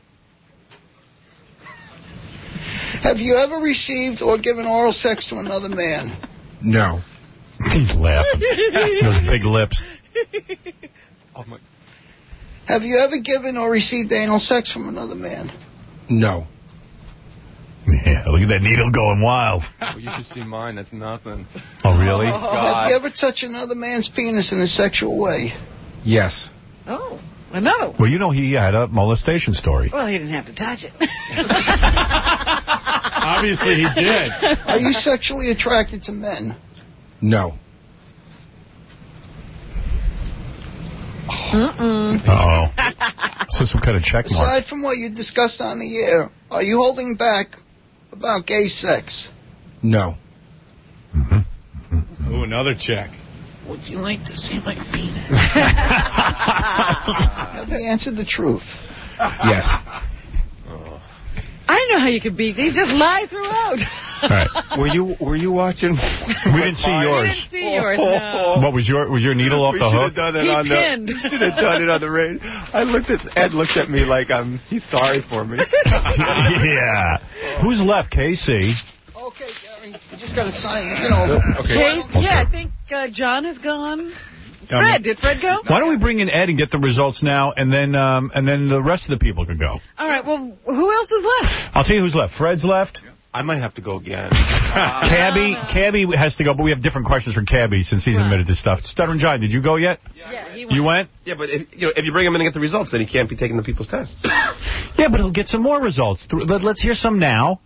Speaker 18: Have you ever received or given oral sex to another man?
Speaker 24: No.
Speaker 1: He's laughing. Those big lips.
Speaker 5: Oh my.
Speaker 18: Have you ever given or received anal sex from another man?
Speaker 24: No.
Speaker 1: Yeah, look at that needle going wild.
Speaker 5: Well, you should see mine. That's nothing.
Speaker 1: Oh, really?
Speaker 18: Have you ever touched another man's penis in a sexual way?
Speaker 24: Yes.
Speaker 2: Oh, another one.
Speaker 1: Well, you know he had a molestation story.
Speaker 2: Well, he didn't have to touch it.
Speaker 1: Obviously, he did.
Speaker 18: Are you sexually attracted to men?
Speaker 24: No.
Speaker 2: Mm-mm.
Speaker 1: Uh-oh. Is this some kind of check mark?
Speaker 18: Aside from what you discussed on the air, are you holding back about gay sex?
Speaker 24: No.
Speaker 1: Mm-hmm.
Speaker 16: Ooh, another check.
Speaker 2: Would you like to see my penis?
Speaker 18: Have you answered the truth?
Speaker 24: Yes.
Speaker 2: I know how you can beat these. Just lie throughout.
Speaker 1: All right.
Speaker 5: Were you Were you watching?
Speaker 1: We didn't see yours.
Speaker 2: We didn't see yours, no.
Speaker 1: What was your was your needle off
Speaker 5: we
Speaker 1: the
Speaker 5: should
Speaker 1: hook?
Speaker 5: have done it
Speaker 2: He
Speaker 5: on
Speaker 2: pinned.
Speaker 5: the. We should have done it on the radio. I looked at Ed. Looked at me like I'm. He's sorry for me.
Speaker 1: Yeah. Who's left? K C.
Speaker 18: Okay, Gary, you just got to sign it. You know.
Speaker 2: Case, yeah, I think uh, John is gone. Fred, did Fred go?
Speaker 1: Why don't we bring in Ed and get the results now, and then um, and then the rest of the people can go.
Speaker 2: All right, well, who else is left?
Speaker 1: I'll tell you who's left. Fred's left.
Speaker 5: I might have to go again.
Speaker 1: Cabby, Cabby has to go, but we have different questions for Cabby since he's admitted to stuff. Stuttering John, did you go yet?
Speaker 2: Yeah, he
Speaker 1: You went?
Speaker 11: Yeah, but if you, know, if you bring him in and get the results, then he can't be taking the people's tests.
Speaker 1: Yeah, but he'll get some more results. Let- Let's hear some now.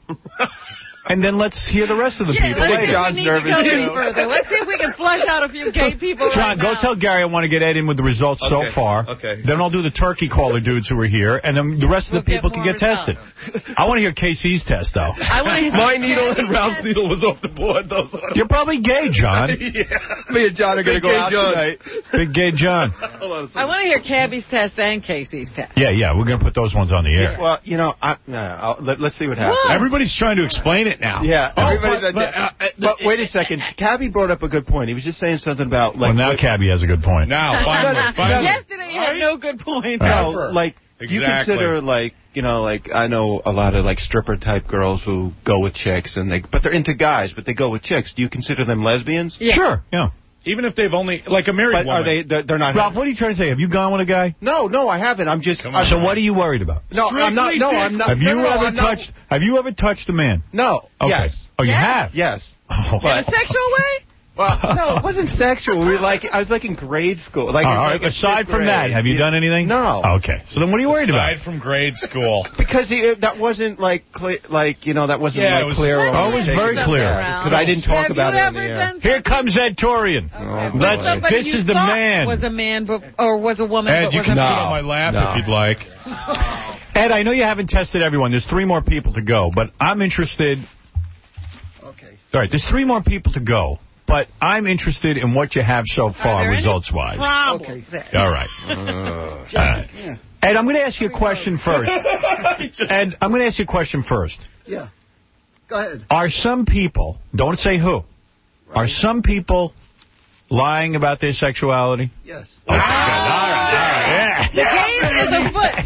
Speaker 1: And then let's hear the rest of the
Speaker 2: Yeah,
Speaker 1: people.
Speaker 2: let's see if
Speaker 1: John's
Speaker 2: we need
Speaker 1: nervous.
Speaker 2: to go any further. Let's see if we can flush out a few gay people
Speaker 1: John,
Speaker 2: right
Speaker 1: go
Speaker 2: now.
Speaker 1: tell Gary I want to get Ed in with the results
Speaker 11: Okay,
Speaker 1: so far.
Speaker 11: okay.
Speaker 1: Then I'll do the turkey caller dudes who are here, and then the rest of
Speaker 2: We'll
Speaker 1: the people
Speaker 2: get
Speaker 1: can
Speaker 2: more
Speaker 1: get tested. I want to hear K C's test, though.
Speaker 2: I want to
Speaker 11: My needle and Ralph's needle was off the board. Those are
Speaker 1: You're probably gay, John.
Speaker 11: yeah.
Speaker 5: Me and John are going to
Speaker 11: Big
Speaker 5: go
Speaker 11: gay
Speaker 5: out
Speaker 11: John.
Speaker 5: tonight.
Speaker 1: Big gay John.
Speaker 11: Hold on a second.
Speaker 2: I want to hear Cabby's test and Casey's test.
Speaker 1: Yeah, yeah, we're going to put those ones on the air.
Speaker 5: Well, you know, I, no, I'll, let, let's see what happens.
Speaker 2: What?
Speaker 1: Everybody's trying to explain it now.
Speaker 5: Yeah,
Speaker 1: Oh,
Speaker 5: everybody.
Speaker 1: but- but, uh,
Speaker 5: but wait a second. Cabby brought up a good point. He was just saying something about like.
Speaker 1: Well, now
Speaker 5: what-
Speaker 1: Cabby has a good point.
Speaker 16: Now, finally, finally.
Speaker 2: Yesterday you had no good point.
Speaker 5: No,
Speaker 16: Ever.
Speaker 5: like you
Speaker 16: Exactly.
Speaker 5: consider like you know like I know a lot of like stripper type girls who go with chicks and they but they're into guys but they go with chicks. Do you consider them lesbians?
Speaker 2: Yeah.
Speaker 1: Sure, yeah.
Speaker 16: Even if they've only, like a married
Speaker 5: But
Speaker 16: woman.
Speaker 5: are they? They're, they're not.
Speaker 1: Ralph, what are you trying to say? Have you gone with a guy?
Speaker 5: No, no, I haven't. I'm just.
Speaker 16: Come on.
Speaker 1: So what are you worried about?
Speaker 5: No, I'm not. No, I'm not.
Speaker 1: Have you
Speaker 5: no, no,
Speaker 1: ever
Speaker 5: I'm not-
Speaker 1: touched? Have you ever touched a man?
Speaker 5: No.
Speaker 1: Okay.
Speaker 5: Yes.
Speaker 1: Oh, you
Speaker 2: Yes.
Speaker 1: have.
Speaker 5: Yes.
Speaker 1: Oh.
Speaker 2: In a sexual way?
Speaker 5: Well, no, it wasn't sexual. We were like I was like in grade school. Like,
Speaker 1: All
Speaker 5: in,
Speaker 1: right.
Speaker 5: like in
Speaker 1: Aside
Speaker 5: fifth
Speaker 1: from that,
Speaker 5: grade.
Speaker 1: have you done anything?
Speaker 5: No.
Speaker 1: Okay. So then what are you worried
Speaker 16: Aside
Speaker 1: about?
Speaker 16: from grade school.
Speaker 5: Because he, that wasn't like clear, like you know that wasn't
Speaker 16: Yeah,
Speaker 5: like
Speaker 16: it was-
Speaker 5: clear.
Speaker 1: Oh, it was very clear.
Speaker 5: Because I didn't talk
Speaker 2: Have
Speaker 5: about
Speaker 2: you
Speaker 5: it on the
Speaker 2: ever
Speaker 5: air.
Speaker 2: done
Speaker 1: Here comes Ed Torian.
Speaker 5: Oh,
Speaker 1: Let's-
Speaker 5: boy.
Speaker 2: somebody
Speaker 1: this
Speaker 2: you
Speaker 1: is the
Speaker 2: thought
Speaker 1: man.
Speaker 2: was a man but, or was a woman
Speaker 16: Ed,
Speaker 2: but
Speaker 16: you
Speaker 2: was
Speaker 16: can
Speaker 2: a
Speaker 16: sit
Speaker 2: man?
Speaker 16: on my lap
Speaker 5: No.
Speaker 16: if you'd like.
Speaker 1: Ed, I know you haven't tested everyone. There's three more people to go, but I'm interested.
Speaker 18: Okay.
Speaker 1: All right, there's three more people to go, but I'm interested in what you have so
Speaker 2: Are
Speaker 1: far,
Speaker 2: there any
Speaker 1: results-wise.
Speaker 2: problems there?
Speaker 1: All right.
Speaker 5: Uh,
Speaker 1: All right.
Speaker 18: Yeah.
Speaker 1: Ed, I'm going to ask you a question first. Ed, I'm going to ask you a question first.
Speaker 18: Yeah. Go ahead.
Speaker 1: Are some people, don't say who, are some people lying about their sexuality?
Speaker 18: Yes.
Speaker 1: Okay, good. All right, all right.
Speaker 2: The
Speaker 1: Yeah.
Speaker 2: game is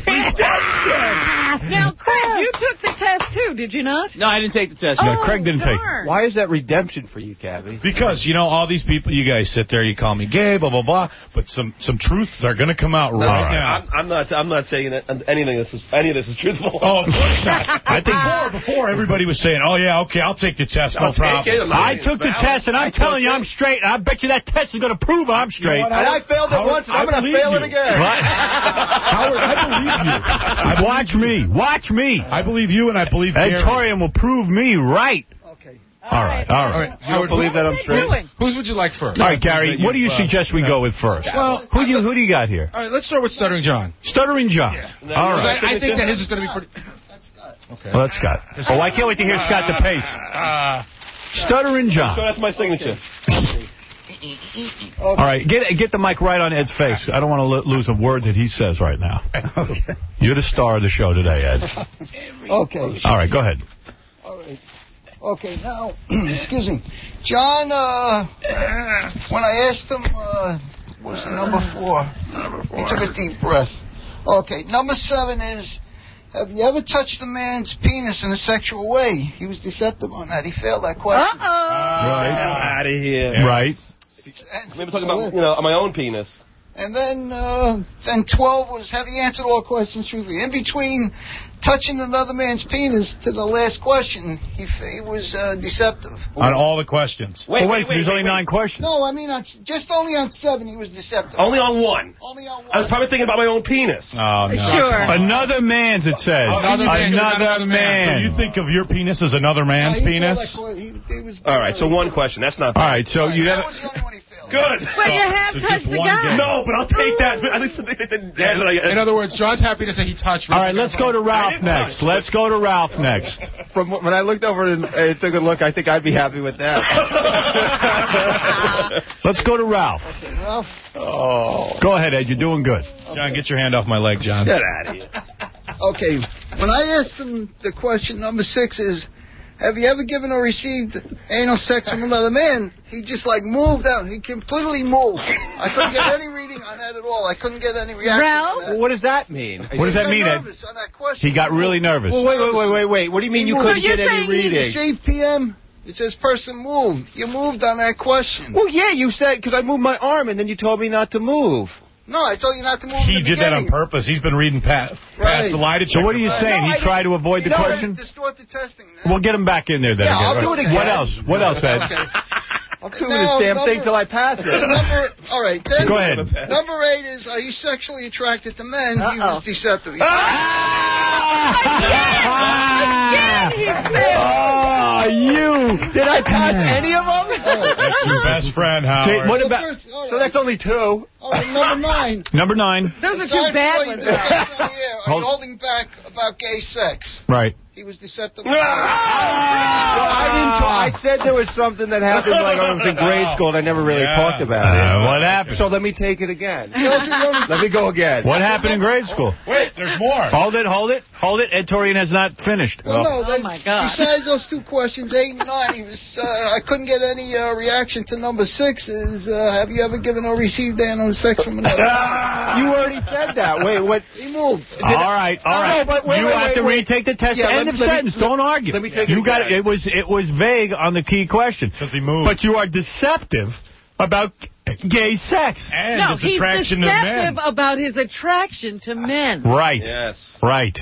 Speaker 2: afoot. Now, Craig, you took the test too, did you not?
Speaker 13: No, I didn't take the test.
Speaker 1: No,
Speaker 2: Oh,
Speaker 1: Craig didn't take it.
Speaker 2: darn.
Speaker 5: Why is that redemption for you, Cabby?
Speaker 16: Because, you know, all these people, you guys sit there, you call me gay, blah, blah, blah, but some, some truths are going to come out right,
Speaker 1: right.
Speaker 16: now.
Speaker 11: I'm, I'm not. I'm not saying that anything. This is any of this is truthful.
Speaker 16: Oh, of course not.
Speaker 1: I think-
Speaker 16: before, before everybody was saying, oh, yeah, okay, I'll take the test, no
Speaker 11: I'll take
Speaker 16: problem.
Speaker 11: it. I'm not
Speaker 1: I
Speaker 11: saying it's
Speaker 1: took the
Speaker 11: valid.
Speaker 1: test, and I'm telling you I'm straight, and I bet you that test is going to prove I'm straight.
Speaker 16: what?
Speaker 11: And I failed it
Speaker 16: Howard,
Speaker 11: once, and I'm
Speaker 16: I
Speaker 11: going to
Speaker 16: believe
Speaker 11: fail
Speaker 16: you.
Speaker 11: it again.
Speaker 1: What?
Speaker 16: Howard, I believe you. I believe
Speaker 1: Watch me. Watch me.
Speaker 16: I believe you, and I believe
Speaker 1: Ed
Speaker 16: Gary.
Speaker 1: Torian will prove me right.
Speaker 18: Okay.
Speaker 1: All right, all right.
Speaker 5: You don't believe that I'm straight?
Speaker 2: Doing?
Speaker 24: Whose would you like first?
Speaker 1: All right, Gary, what do you suggest we go with first?
Speaker 24: Well,
Speaker 1: who do you who do you got here?
Speaker 24: All right, let's start with Stuttering John.
Speaker 1: Stuttering John. All right.
Speaker 24: I, I think that his is going to be pretty... Okay.
Speaker 1: Well, that's Scott. Oh, I can't wait to hear Scott the Pace.
Speaker 16: Uh,
Speaker 1: Stuttering
Speaker 11: So
Speaker 1: John.
Speaker 11: that's my signature.
Speaker 1: All right, get get the mic right on Ed's face. I don't want to lo lose a word that he says right now.
Speaker 18: Okay.
Speaker 1: You're the star of the show today, Ed.
Speaker 18: Okay.
Speaker 1: All right, go ahead.
Speaker 18: All right. Okay, now, excuse me. John, uh, when I asked him, uh, what's the number four? Number four. He took a deep breath. Okay, number seven is, have you ever touched a man's penis in a sexual way? He was deceptive on that. He failed that question.
Speaker 2: Uh-oh.
Speaker 11: Right. Out of here.
Speaker 1: Right.
Speaker 11: Maybe talking about, you know, my own penis.
Speaker 18: And then, uh, then twelve was, have you answered all questions truthfully? In between touching another man's penis to the last question, he, he was uh, deceptive.
Speaker 16: On all the questions.
Speaker 1: Wait, oh, wait, wait, there's wait, only wait. nine questions.
Speaker 18: No, I mean, on, just only on seven he was deceptive.
Speaker 11: Only on one?
Speaker 18: Only on one.
Speaker 11: I was probably thinking about my own penis.
Speaker 16: Oh, no.
Speaker 2: Sure.
Speaker 1: Another man's, it says.
Speaker 16: Another,
Speaker 1: another man. man.
Speaker 16: So you think of your penis as another man's
Speaker 18: yeah,
Speaker 16: penis?
Speaker 18: Like, he, he was,
Speaker 11: all right, so one question. That's not bad.
Speaker 1: All right, so
Speaker 18: right,
Speaker 1: you
Speaker 18: that
Speaker 1: have...
Speaker 18: was the only one he failed.
Speaker 11: Good.
Speaker 2: But you have
Speaker 16: so
Speaker 2: touched the guy.
Speaker 11: No, but I'll take that. At least they didn't answer.
Speaker 24: In other words, John's happy to say he touched.
Speaker 1: All right, let's go to Ralph next. Let's go to Ralph next.
Speaker 5: From when I looked over and uh, took a look, I think I'd be happy with that.
Speaker 1: Let's go to Ralph.
Speaker 18: Okay, Ralph.
Speaker 1: Oh. Go ahead, Ed. You're doing good.
Speaker 16: Okay. John, get your hand off my leg, John.
Speaker 11: Get out of here.
Speaker 18: Okay, when I asked him the question, number six is, have you ever given or received anal sex from another man? He just, like, moved out. He completely moved. I couldn't get any reading on that at all. I couldn't get any reaction
Speaker 2: Ralph?
Speaker 18: on that.
Speaker 5: Well, what does that mean?
Speaker 1: What does that mean, Ed?
Speaker 18: On that question.
Speaker 1: He got really nervous.
Speaker 5: Well, wait, wait, wait, wait, wait. What do you mean you
Speaker 18: So
Speaker 5: couldn't
Speaker 2: you're
Speaker 5: get any
Speaker 2: saying
Speaker 5: reading?
Speaker 18: It's eight P M It says person moved. You moved on that question.
Speaker 5: Well, yeah, you said, because I moved my arm, and then you told me not to move.
Speaker 18: No, I told you not to move.
Speaker 16: He
Speaker 18: in the
Speaker 16: did that on
Speaker 18: beginning.
Speaker 16: purpose. He's been reading past,
Speaker 18: Right.
Speaker 16: past the lie detector.
Speaker 1: So what are you saying?
Speaker 18: No,
Speaker 1: he
Speaker 18: I
Speaker 1: tried to avoid the
Speaker 18: no,
Speaker 1: question?
Speaker 18: Distort the testing.
Speaker 1: Well, get him back in there then.
Speaker 18: Yeah,
Speaker 1: again.
Speaker 18: I'll do it again.
Speaker 1: What else? What else, Ed?
Speaker 18: Okay.
Speaker 5: I'm doing
Speaker 18: Now,
Speaker 5: this damn
Speaker 18: number,
Speaker 5: thing till I pass it.
Speaker 18: Number, all right, then,
Speaker 1: Go ahead.
Speaker 18: Number eight is, are you sexually attracted to men?
Speaker 2: Uh-oh.
Speaker 18: He was deceptive.
Speaker 1: Ah!
Speaker 2: Again, he failed.
Speaker 1: Oh, you.
Speaker 5: Did I pass any of them?
Speaker 16: That's your best friend, Howard.
Speaker 1: Okay, what
Speaker 18: So
Speaker 1: about...
Speaker 18: first- all right.
Speaker 5: So that's only two.
Speaker 18: All right, number nine.
Speaker 1: Number nine.
Speaker 2: Those are
Speaker 18: Aside
Speaker 2: two bad
Speaker 18: from what
Speaker 2: ones.
Speaker 18: you discussed on the air, Are
Speaker 1: Hold-
Speaker 18: you holding back about gay sex?
Speaker 1: Right.
Speaker 18: He was deceptive.
Speaker 5: Well, I didn't. T- I said there was something that happened like I was in grade school, and I never really
Speaker 16: Yeah.
Speaker 5: talked about
Speaker 1: Uh,
Speaker 5: it.
Speaker 1: what happened?
Speaker 5: So let me take it again. Let me go again.
Speaker 1: What happened in grade school?
Speaker 16: Wait, there's more.
Speaker 1: Hold it, hold it, hold it. Ed Torian has not finished.
Speaker 18: Well, no,
Speaker 2: Oh,
Speaker 18: they,
Speaker 2: my God.
Speaker 18: besides those two questions, eight and nine, he was. Uh, I couldn't get any uh, reaction to number six. Is uh, have you ever given or received anal sex from another?
Speaker 5: You already said that. Wait, what?
Speaker 18: He moved.
Speaker 1: All right, all right.
Speaker 5: No, but wait,
Speaker 1: you
Speaker 5: wait,
Speaker 1: have
Speaker 5: wait,
Speaker 1: to
Speaker 5: wait.
Speaker 1: retake the test.
Speaker 5: Yeah,
Speaker 1: End
Speaker 5: let-
Speaker 1: of
Speaker 5: let me-
Speaker 1: sentence. Don't argue.
Speaker 5: let me take
Speaker 1: you
Speaker 5: it
Speaker 1: got
Speaker 5: back.
Speaker 1: it. It was it was vague on the key question.
Speaker 16: Because he moved.
Speaker 1: But you are deceptive about gay sex.
Speaker 16: And
Speaker 2: No,
Speaker 16: his
Speaker 2: he's
Speaker 16: attraction to
Speaker 2: deceptive
Speaker 16: men.
Speaker 2: about his attraction to men.
Speaker 1: Right.
Speaker 11: Yes.
Speaker 1: Right.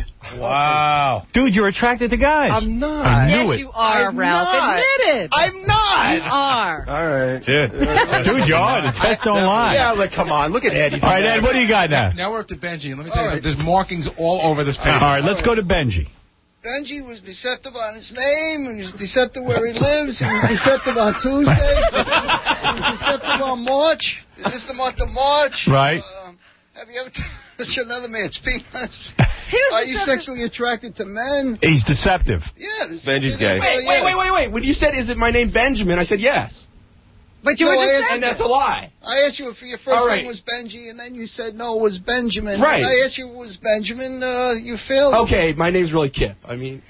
Speaker 16: Wow.
Speaker 1: Dude, you're attracted to guys.
Speaker 5: I'm not.
Speaker 1: I knew
Speaker 2: Yes,
Speaker 1: it.
Speaker 2: you are,
Speaker 5: I'm
Speaker 2: Ralph.
Speaker 5: not.
Speaker 2: Admit it.
Speaker 5: I'm not.
Speaker 2: You are.
Speaker 5: All right.
Speaker 1: Dude, Dude you are. The test don't lie.
Speaker 5: Yeah, look, come on. Look at Ed. He's
Speaker 1: All right, Ed, what do you got now?
Speaker 24: Now we're up to Benji. Let me tell you
Speaker 18: All right.
Speaker 24: something. There's markings all over this page.
Speaker 1: All right, let's go to Benji.
Speaker 18: Benji was deceptive on his name. He was deceptive where he lives. He was deceptive on Tuesday. He was deceptive on March. Is this the month of March?
Speaker 1: Right.
Speaker 18: Um, have you ever touched another man's penis?
Speaker 2: He was
Speaker 18: Are you
Speaker 2: deceptive.
Speaker 18: sexually attracted to men?
Speaker 1: He's deceptive.
Speaker 18: Yeah. This,
Speaker 11: Benji's gay.
Speaker 18: so,
Speaker 11: Wait,
Speaker 18: yeah.
Speaker 11: wait, wait, wait, wait. When you said, is it my name Benjamin, I said yes.
Speaker 2: But you
Speaker 18: No,
Speaker 2: were
Speaker 18: I-
Speaker 2: deceptive.
Speaker 11: And that's a lie.
Speaker 18: I asked you if your first
Speaker 11: All right.
Speaker 18: name was Benji, and then you said no, it was Benjamin.
Speaker 11: Right.
Speaker 18: When I asked you if it was Benjamin, uh, you failed.
Speaker 11: Okay, my name's really Kip. I mean...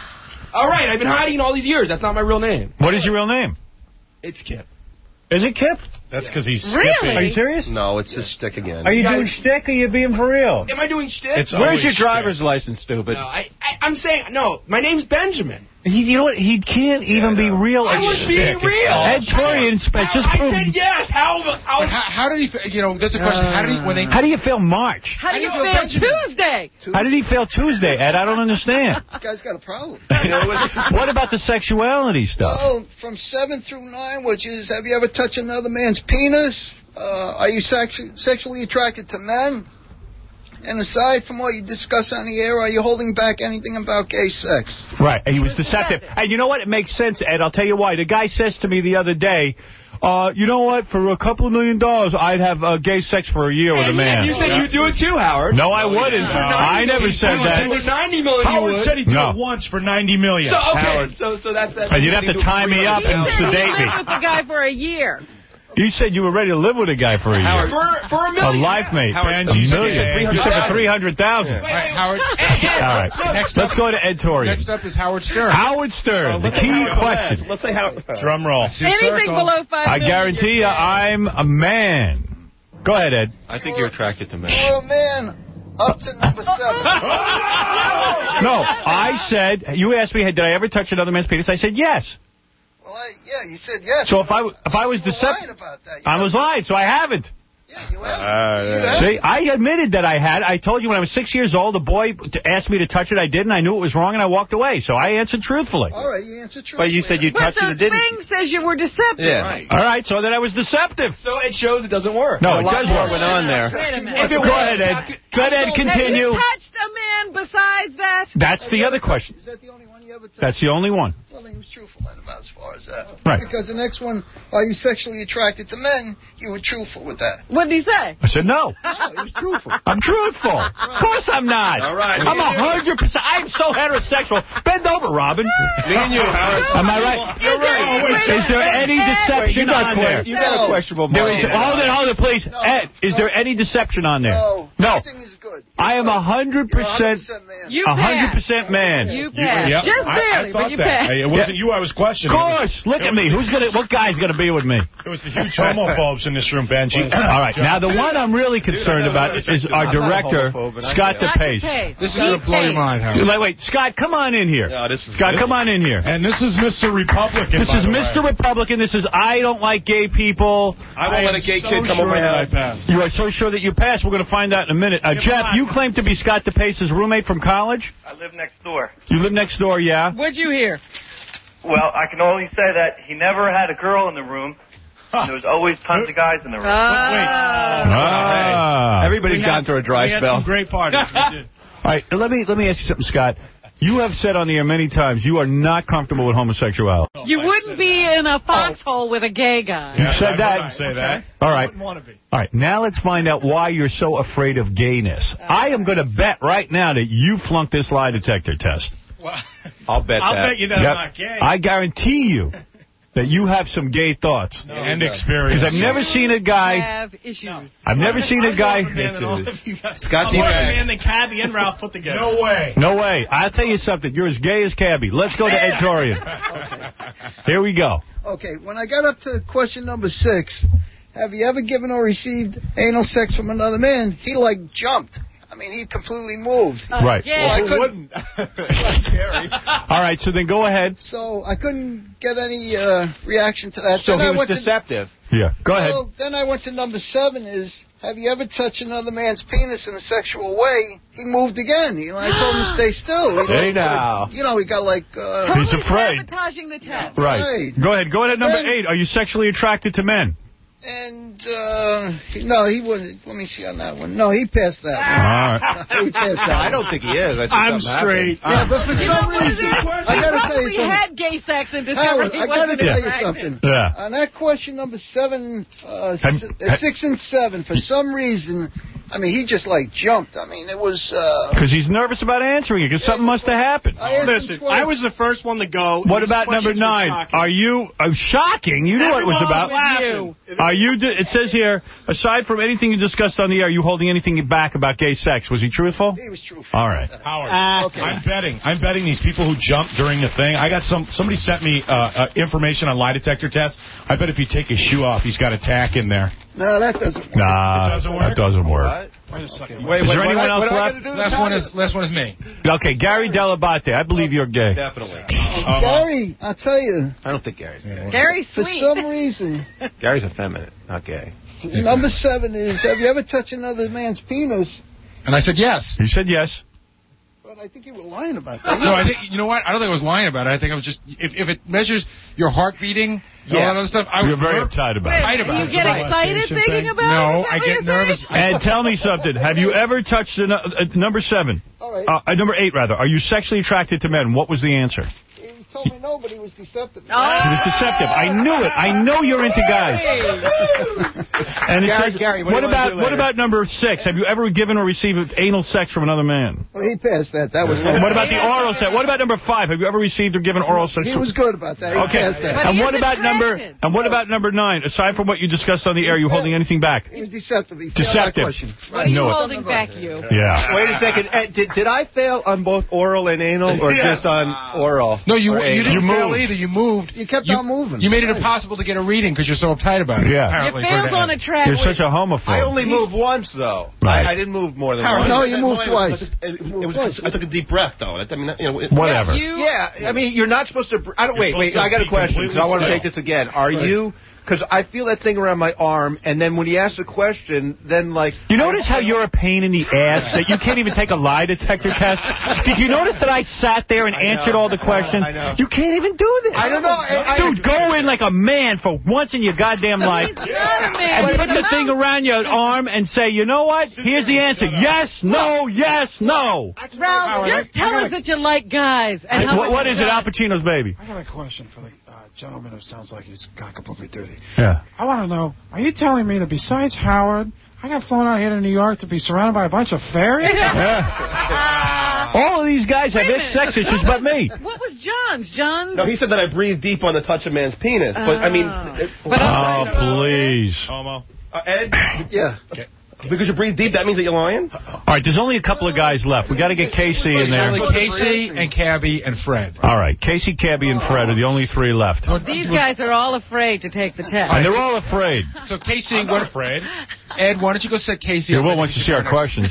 Speaker 11: All right, I've been hiding all these years. That's not my real name.
Speaker 1: What is your real name?
Speaker 11: It's Kip.
Speaker 1: Is it Kip?
Speaker 16: That's because he's
Speaker 2: Really?
Speaker 16: skipping.
Speaker 1: Are you serious?
Speaker 11: No, it's just stick again.
Speaker 1: Are you
Speaker 11: Yeah,
Speaker 1: doing shtick or are you being for real?
Speaker 11: Am I doing shtick?
Speaker 16: It's
Speaker 5: Where's
Speaker 16: always
Speaker 5: your
Speaker 16: shtick.
Speaker 5: driver's license, stupid?
Speaker 11: No, I, I, I'm saying, no, my name's Benjamin.
Speaker 1: He, you know what? He can't even be real.
Speaker 11: I
Speaker 1: at
Speaker 11: was being
Speaker 1: shtick.
Speaker 11: real.
Speaker 1: Ed Torian just
Speaker 11: I
Speaker 1: proved.
Speaker 11: said yes. How, how,
Speaker 24: But how, how did he? fa- You know, that's a question. How did he? When they?
Speaker 1: How do you feel March?
Speaker 2: How do you
Speaker 24: I know,
Speaker 2: feel
Speaker 24: Benjamin.
Speaker 2: Tuesday?
Speaker 1: How did he feel Tuesday, Ed? I don't understand.
Speaker 18: You guys got a problem.
Speaker 1: What about the sexuality stuff?
Speaker 18: Well, from seven through nine, which is, have you ever touched another man's penis? Uh, are you sexu- sexually attracted to men? And aside from what you discuss on the air, are you holding back anything about gay sex?
Speaker 1: Right, and he was deceptive. And you know what? It makes sense, Ed. I'll tell you why. The guy says to me the other day, uh, you know what? For a couple of million dollars, I'd have uh, gay sex for a year with a man.
Speaker 11: You said you'd do it too, Howard.
Speaker 1: No, I wouldn't.
Speaker 11: No.
Speaker 1: I never said that.
Speaker 11: For ninety million,
Speaker 16: Howard
Speaker 11: you would.
Speaker 16: said he'd do
Speaker 1: No.
Speaker 16: it once for ninety million.
Speaker 11: So, okay,
Speaker 16: Howard.
Speaker 11: so, so that's that.
Speaker 1: And you'd have to tie me up
Speaker 2: He
Speaker 1: and
Speaker 2: said he
Speaker 1: sedate
Speaker 2: lived
Speaker 1: me.
Speaker 2: with the guy for a year.
Speaker 1: You said you were ready to live with a guy for a year.
Speaker 11: For, for a million.
Speaker 1: A life mate.
Speaker 11: Howard,
Speaker 1: a million.
Speaker 11: you
Speaker 1: You said for three hundred thousand.
Speaker 24: All right, Howard.
Speaker 1: All right.
Speaker 24: Next
Speaker 1: Let's
Speaker 24: up,
Speaker 1: go to Ed Torian.
Speaker 24: Next up is Howard Stern.
Speaker 1: Howard Stern. The key question.
Speaker 11: Let's say Howard.
Speaker 16: Drum roll.
Speaker 2: Anything below five
Speaker 1: I
Speaker 2: million,
Speaker 1: guarantee you I'm a man. Go ahead, Ed.
Speaker 5: I think you're attracted to men.
Speaker 18: Oh, man. Up to number seven.
Speaker 1: No, I said, you asked me, did I ever touch another man's penis? I said yes.
Speaker 18: Well, I, yeah, you said yes.
Speaker 1: So if I, if I was
Speaker 18: You were
Speaker 1: deceptive,
Speaker 18: lying about that. You
Speaker 1: I was lying, so I haven't.
Speaker 18: Yeah, you have.
Speaker 1: Uh, See, I admitted that I had. I told you when I was six years old, a boy asked me to touch it. I did, and I knew it was wrong, and I walked away. So I answered truthfully.
Speaker 18: All right, you answered truthfully.
Speaker 5: But you said you
Speaker 2: But
Speaker 5: touched it
Speaker 2: the
Speaker 5: and didn't.
Speaker 2: thing says you were deceptive.
Speaker 5: Yeah.
Speaker 11: Right.
Speaker 1: All right, so then I was deceptive.
Speaker 11: So it shows it doesn't work.
Speaker 1: No,
Speaker 5: a
Speaker 1: it
Speaker 5: lot
Speaker 1: does
Speaker 5: more
Speaker 1: work.
Speaker 5: went on there.
Speaker 2: Wait a minute.
Speaker 1: Go ahead, Ed. Go ahead, Ed.
Speaker 2: Have
Speaker 1: Continue.
Speaker 2: you touched a man besides that?
Speaker 1: That's the other question.
Speaker 18: Is that the only one you ever touched?
Speaker 1: That's the only one.
Speaker 18: Well, he was truthful then about as far as that.
Speaker 1: Right.
Speaker 18: Because the next one, are you sexually attracted to men? You were truthful with that.
Speaker 2: What did he say?
Speaker 1: I said no.
Speaker 18: No, he was truthful.
Speaker 1: I'm truthful. Of course I'm not.
Speaker 11: All right.
Speaker 1: I'm a hundred percent. I'm so heterosexual. Bend over, Robin.
Speaker 11: Me and you, Howard.
Speaker 1: Am I right?
Speaker 2: You're right.
Speaker 1: Is there any deception on there?
Speaker 5: You got a questionable
Speaker 1: There is,
Speaker 5: mind.
Speaker 1: hold it, hold it, please.
Speaker 18: No.
Speaker 1: Ed, is there any deception on there?
Speaker 18: No.
Speaker 1: No.
Speaker 18: Everything is good.
Speaker 1: I am a hundred
Speaker 18: You're
Speaker 1: percent,
Speaker 18: man.
Speaker 2: You
Speaker 1: a hundred
Speaker 2: passed.
Speaker 1: percent man.
Speaker 2: You
Speaker 16: You-
Speaker 2: passed.
Speaker 16: yep.
Speaker 2: Just
Speaker 16: I- I
Speaker 2: barely,
Speaker 16: thought
Speaker 2: but you
Speaker 16: that.
Speaker 2: passed.
Speaker 16: Hey, it wasn't you I was
Speaker 1: Of
Speaker 16: questioning.
Speaker 1: course. Look at me. Who's gonna? What guy's gonna be with me?
Speaker 16: It was the huge homophobes in this room, Benji.
Speaker 1: All right. Now the one I'm really concerned about is our director, Scott DePace.
Speaker 2: DePace.
Speaker 24: This is going to blow your mind, Howard.
Speaker 1: Wait, wait, Scott, come on in here.
Speaker 5: No, this is
Speaker 1: Scott, come on in here.
Speaker 16: And this is Mister Republican.
Speaker 1: This
Speaker 16: by
Speaker 1: is
Speaker 16: the
Speaker 1: Mister
Speaker 16: way.
Speaker 1: Republican. This is I don't like gay people.
Speaker 11: I won't let a gay
Speaker 16: so
Speaker 11: kid come
Speaker 16: sure
Speaker 11: over my
Speaker 16: that I
Speaker 11: house.
Speaker 16: passed.
Speaker 1: You are so sure that you passed. We're going to find out in a minute. Uh,
Speaker 16: Yeah,
Speaker 1: Jeff,
Speaker 16: but-
Speaker 1: you claim to be Scott DePace's roommate from college?
Speaker 4: I live next door.
Speaker 1: You live next door, yeah?
Speaker 2: What'd you hear?
Speaker 4: Well, I can only say that he never had a girl in the room. And there was always tons of guys in the room.
Speaker 1: Ah.
Speaker 5: Everybody's gone through a dry
Speaker 16: we had
Speaker 5: spell.
Speaker 16: some great parties. We did.
Speaker 1: All right, let me let me ask you something, Scott. You have said on the air many times you are not comfortable with homosexuality.
Speaker 2: You wouldn't be in a foxhole with a gay guy.
Speaker 1: You've said
Speaker 16: I
Speaker 1: that.
Speaker 16: wouldn't say that.
Speaker 1: All right.
Speaker 16: Wouldn't want to be.
Speaker 1: All right, now let's find out why you're so afraid of gayness. I am going to bet right now that you flunked this lie detector test.
Speaker 16: Well,
Speaker 5: I'll bet
Speaker 16: I'll
Speaker 5: that.
Speaker 16: bet you that
Speaker 1: Yep.
Speaker 16: I'm not gay.
Speaker 1: I guarantee you that you have some gay thoughts.
Speaker 16: No, and experience.
Speaker 1: Because I've never seen a guy...
Speaker 2: Have issues.
Speaker 1: I've never seen a guy...
Speaker 5: Scott
Speaker 16: I'm more of a
Speaker 5: DePace.
Speaker 16: man than Cabby and Ralph put together. No way.
Speaker 1: No way. I'll tell you something. You're as gay as Cabby. Let's go to Ed Torian. Here we go.
Speaker 18: Okay, when I got up to question number six, have you ever given or received anal sex from another man? He, like, jumped. I mean, he completely moved.
Speaker 1: Right.
Speaker 18: Well, I couldn't,
Speaker 1: All right, so then go ahead.
Speaker 18: so I couldn't get any uh, reaction to that.
Speaker 5: So
Speaker 18: then
Speaker 5: he
Speaker 18: I
Speaker 5: was
Speaker 18: went to-
Speaker 5: deceptive.
Speaker 1: Yeah, go ahead.
Speaker 18: Well, then I went to number seven is, have you ever touched another man's penis in a sexual way? He moved again. You know, I told him to stay still. He
Speaker 1: Hey,
Speaker 18: like,
Speaker 1: now.
Speaker 18: You know, he got like... Uh,
Speaker 1: He's afraid.
Speaker 2: Sabotaging the test.
Speaker 1: Right.
Speaker 18: Right.
Speaker 1: Go ahead. Go ahead at number
Speaker 18: Then-
Speaker 1: eight. Are you sexually attracted to men?
Speaker 18: And, uh, he, no, he wasn't. Let me see on that one. No, he passed that one.
Speaker 1: All right.
Speaker 18: He passed that
Speaker 5: I
Speaker 18: one.
Speaker 5: don't think he is. I think
Speaker 16: I'm
Speaker 5: something
Speaker 16: straight.
Speaker 18: Yeah,
Speaker 5: happened.
Speaker 18: but for
Speaker 2: You
Speaker 18: some
Speaker 2: know what it
Speaker 18: reason,
Speaker 2: is?
Speaker 18: I
Speaker 2: He
Speaker 18: gotta tell you
Speaker 2: probably
Speaker 18: something.
Speaker 2: had gay sex and discovered
Speaker 18: Howard,
Speaker 2: he
Speaker 18: I gotta
Speaker 2: wasn't
Speaker 18: tell you
Speaker 2: attracted.
Speaker 18: something.
Speaker 1: Yeah.
Speaker 18: On that question number seven, uh,
Speaker 1: Have-
Speaker 18: s- uh, six and seven, for some reason, I mean, he just like jumped. I mean, it was. Uh,
Speaker 1: Because he's nervous about answering it, because something must have happened.
Speaker 18: I asked him
Speaker 16: Listen,
Speaker 18: twice.
Speaker 16: I was the first one to go.
Speaker 1: What
Speaker 16: These
Speaker 1: about number
Speaker 16: questions were
Speaker 1: nine?
Speaker 16: shocking.
Speaker 1: Are you uh, shocking? You knew what it was
Speaker 16: Everyone
Speaker 1: about.
Speaker 16: laughing.
Speaker 1: Are you? d- It says here, aside from anything you discussed on the air, are you holding anything back about gay sex? Was he truthful?
Speaker 18: He was truthful.
Speaker 1: All right.
Speaker 16: Howard,
Speaker 18: Okay.
Speaker 16: I'm betting. I'm betting these people who jumped during the thing. I got some. Somebody sent me uh, uh, information on lie detector tests. I bet if you take his shoe off, he's got a tack in there.
Speaker 18: No, that doesn't work.
Speaker 1: Nah,
Speaker 16: It doesn't work?
Speaker 1: that doesn't work.
Speaker 5: What?
Speaker 16: Wait a second.
Speaker 5: Wait,
Speaker 1: Is
Speaker 5: wait,
Speaker 1: there
Speaker 5: what
Speaker 1: anyone
Speaker 5: I-
Speaker 1: else
Speaker 5: what do I
Speaker 1: left?
Speaker 5: gotta do to
Speaker 24: Last
Speaker 5: tell
Speaker 24: one
Speaker 5: you?
Speaker 24: is last one is me.
Speaker 1: Okay, Gary Delabate. I believe you're gay.
Speaker 5: Definitely.
Speaker 16: Uh-huh.
Speaker 18: Gary, I'll tell you,
Speaker 5: I don't think Gary's gay.
Speaker 2: Very
Speaker 18: for
Speaker 2: sweet.
Speaker 18: some reason,
Speaker 5: Gary's effeminate, not gay.
Speaker 18: number seven is, have you ever touched another man's penis?
Speaker 24: And I said yes.
Speaker 1: He said yes.
Speaker 18: But I think you were lying about that.
Speaker 24: No, I think, you know what? I don't think I was lying about it. I think I was just, if, if it measures your heart beating and all that other stuff, I
Speaker 1: You're
Speaker 24: was
Speaker 1: very
Speaker 24: ner-
Speaker 1: uptight about
Speaker 24: tight
Speaker 1: it.
Speaker 24: about
Speaker 2: You
Speaker 24: it.
Speaker 2: get
Speaker 24: Right.
Speaker 2: excited thinking about
Speaker 24: No,
Speaker 2: it? Is that
Speaker 24: I
Speaker 2: what
Speaker 24: get
Speaker 2: you're
Speaker 24: nervous.
Speaker 2: saying?
Speaker 1: And tell me something. Have you ever touched an, uh, number seven?
Speaker 18: All right.
Speaker 1: Uh, uh, number eight, rather. Are you sexually attracted to men? What was the answer?
Speaker 18: He told me no, but he was deceptive.
Speaker 1: He was deceptive. I knew it. I know you're into guys. And it
Speaker 10: Gary,
Speaker 1: says,
Speaker 10: Gary, what
Speaker 1: what
Speaker 10: do you wanna
Speaker 1: about
Speaker 10: do
Speaker 1: what
Speaker 10: later?
Speaker 1: about number six? Have you ever given or received anal sex from another man?
Speaker 18: Well, he passed that. That was.
Speaker 1: What about the oral sex? What about number five? Have you ever received or given oral sex?
Speaker 18: He was good about that. He
Speaker 1: Okay.
Speaker 18: passed that.
Speaker 1: And what about number and what about number nine? Aside from what you discussed on the air, are you holding anything back?
Speaker 18: He was deceptive. He failed that
Speaker 1: Deceptive.
Speaker 18: question.
Speaker 2: What are you
Speaker 1: No, it's-
Speaker 2: holding back, you?
Speaker 1: Yeah.
Speaker 5: Wait a second. Ed, did, did I fail on both oral and anal, or
Speaker 24: Yes.
Speaker 5: just on oral?
Speaker 24: No, you
Speaker 5: Or
Speaker 24: you
Speaker 5: anal?
Speaker 24: didn't fail either. You moved.
Speaker 18: You kept
Speaker 24: You-
Speaker 18: on moving.
Speaker 24: You made it
Speaker 18: Right.
Speaker 24: impossible to get a reading because you're so uptight about it.
Speaker 1: Yeah.
Speaker 24: apparently,
Speaker 2: You failed
Speaker 24: for
Speaker 2: on
Speaker 24: the-
Speaker 2: a track.
Speaker 1: You're such a homophobe.
Speaker 5: I only moved once, though.
Speaker 1: Right.
Speaker 5: I, I didn't move more than
Speaker 11: Howard,
Speaker 5: once.
Speaker 18: No,
Speaker 11: I
Speaker 18: you
Speaker 11: said
Speaker 18: moved
Speaker 11: mine
Speaker 18: twice.
Speaker 11: was- It,
Speaker 18: You
Speaker 11: it
Speaker 18: moved
Speaker 11: was
Speaker 18: twice.
Speaker 11: just, I took a deep breath, though. I mean, you know, it,
Speaker 1: Whatever.
Speaker 2: You,
Speaker 5: Yeah, I mean, you're not supposed to. I don't. Wait,
Speaker 11: You're
Speaker 5: wait.
Speaker 11: supposed
Speaker 5: I got
Speaker 11: to
Speaker 5: a
Speaker 11: be
Speaker 5: question because I
Speaker 11: completely
Speaker 5: want to
Speaker 11: still.
Speaker 5: take this again. Are you? Because I feel that thing around my arm, and then when he asks a question, then like.
Speaker 1: You notice how you're a pain in the ass that you can't even take a lie detector test? Did you notice that I sat there and
Speaker 5: I know,
Speaker 1: answered all the
Speaker 5: I know,
Speaker 1: questions?
Speaker 5: I know.
Speaker 1: You can't even do this.
Speaker 5: I don't know. I,
Speaker 1: Dude, go in like a man for once in your goddamn life.
Speaker 2: He's not a man.
Speaker 1: And put
Speaker 2: He's
Speaker 1: the
Speaker 2: a
Speaker 1: thing
Speaker 2: mouse.
Speaker 1: around your arm and say, you know what? Here's the answer. Yes, no, yes, no.
Speaker 2: Ralph,
Speaker 24: Howard,
Speaker 2: just
Speaker 24: I- I
Speaker 2: tell
Speaker 24: gotta-
Speaker 2: us that you like guys. And how
Speaker 1: What,
Speaker 2: much
Speaker 1: what
Speaker 2: you
Speaker 1: is it,
Speaker 2: got.
Speaker 1: Al Pacino's baby?
Speaker 9: I got a question for the uh, gentleman who sounds like he's cock-a-bookie duty.
Speaker 1: Yeah.
Speaker 9: I want to know, are you telling me that besides Howard, I got flown out here to New York to be surrounded by a bunch of fairies?
Speaker 1: Yeah. All of these guys have
Speaker 2: Wait a
Speaker 1: itch sex issues but me.
Speaker 2: What was John's? John's?
Speaker 11: No, he said that I breathe deep on the touch of man's penis. But, I mean... It,
Speaker 2: But I'm
Speaker 1: Oh,
Speaker 2: sorry.
Speaker 1: please.
Speaker 11: Homo. Uh, Ed?
Speaker 18: Yeah.
Speaker 11: Because you breathe deep, that means that you're lying?
Speaker 1: All right, there's only a couple of guys left. We got to get Casey in there.
Speaker 24: Only Casey and Cabby and Fred.
Speaker 1: All right, Casey, Cabby, and Fred are the only three left.
Speaker 2: These guys are all afraid to take the test.
Speaker 1: And they're all afraid.
Speaker 24: So Casey,
Speaker 16: I'm
Speaker 24: what
Speaker 16: not afraid.
Speaker 24: Ed, why don't you go set Casey
Speaker 1: You
Speaker 24: up?
Speaker 1: will once you see our questions.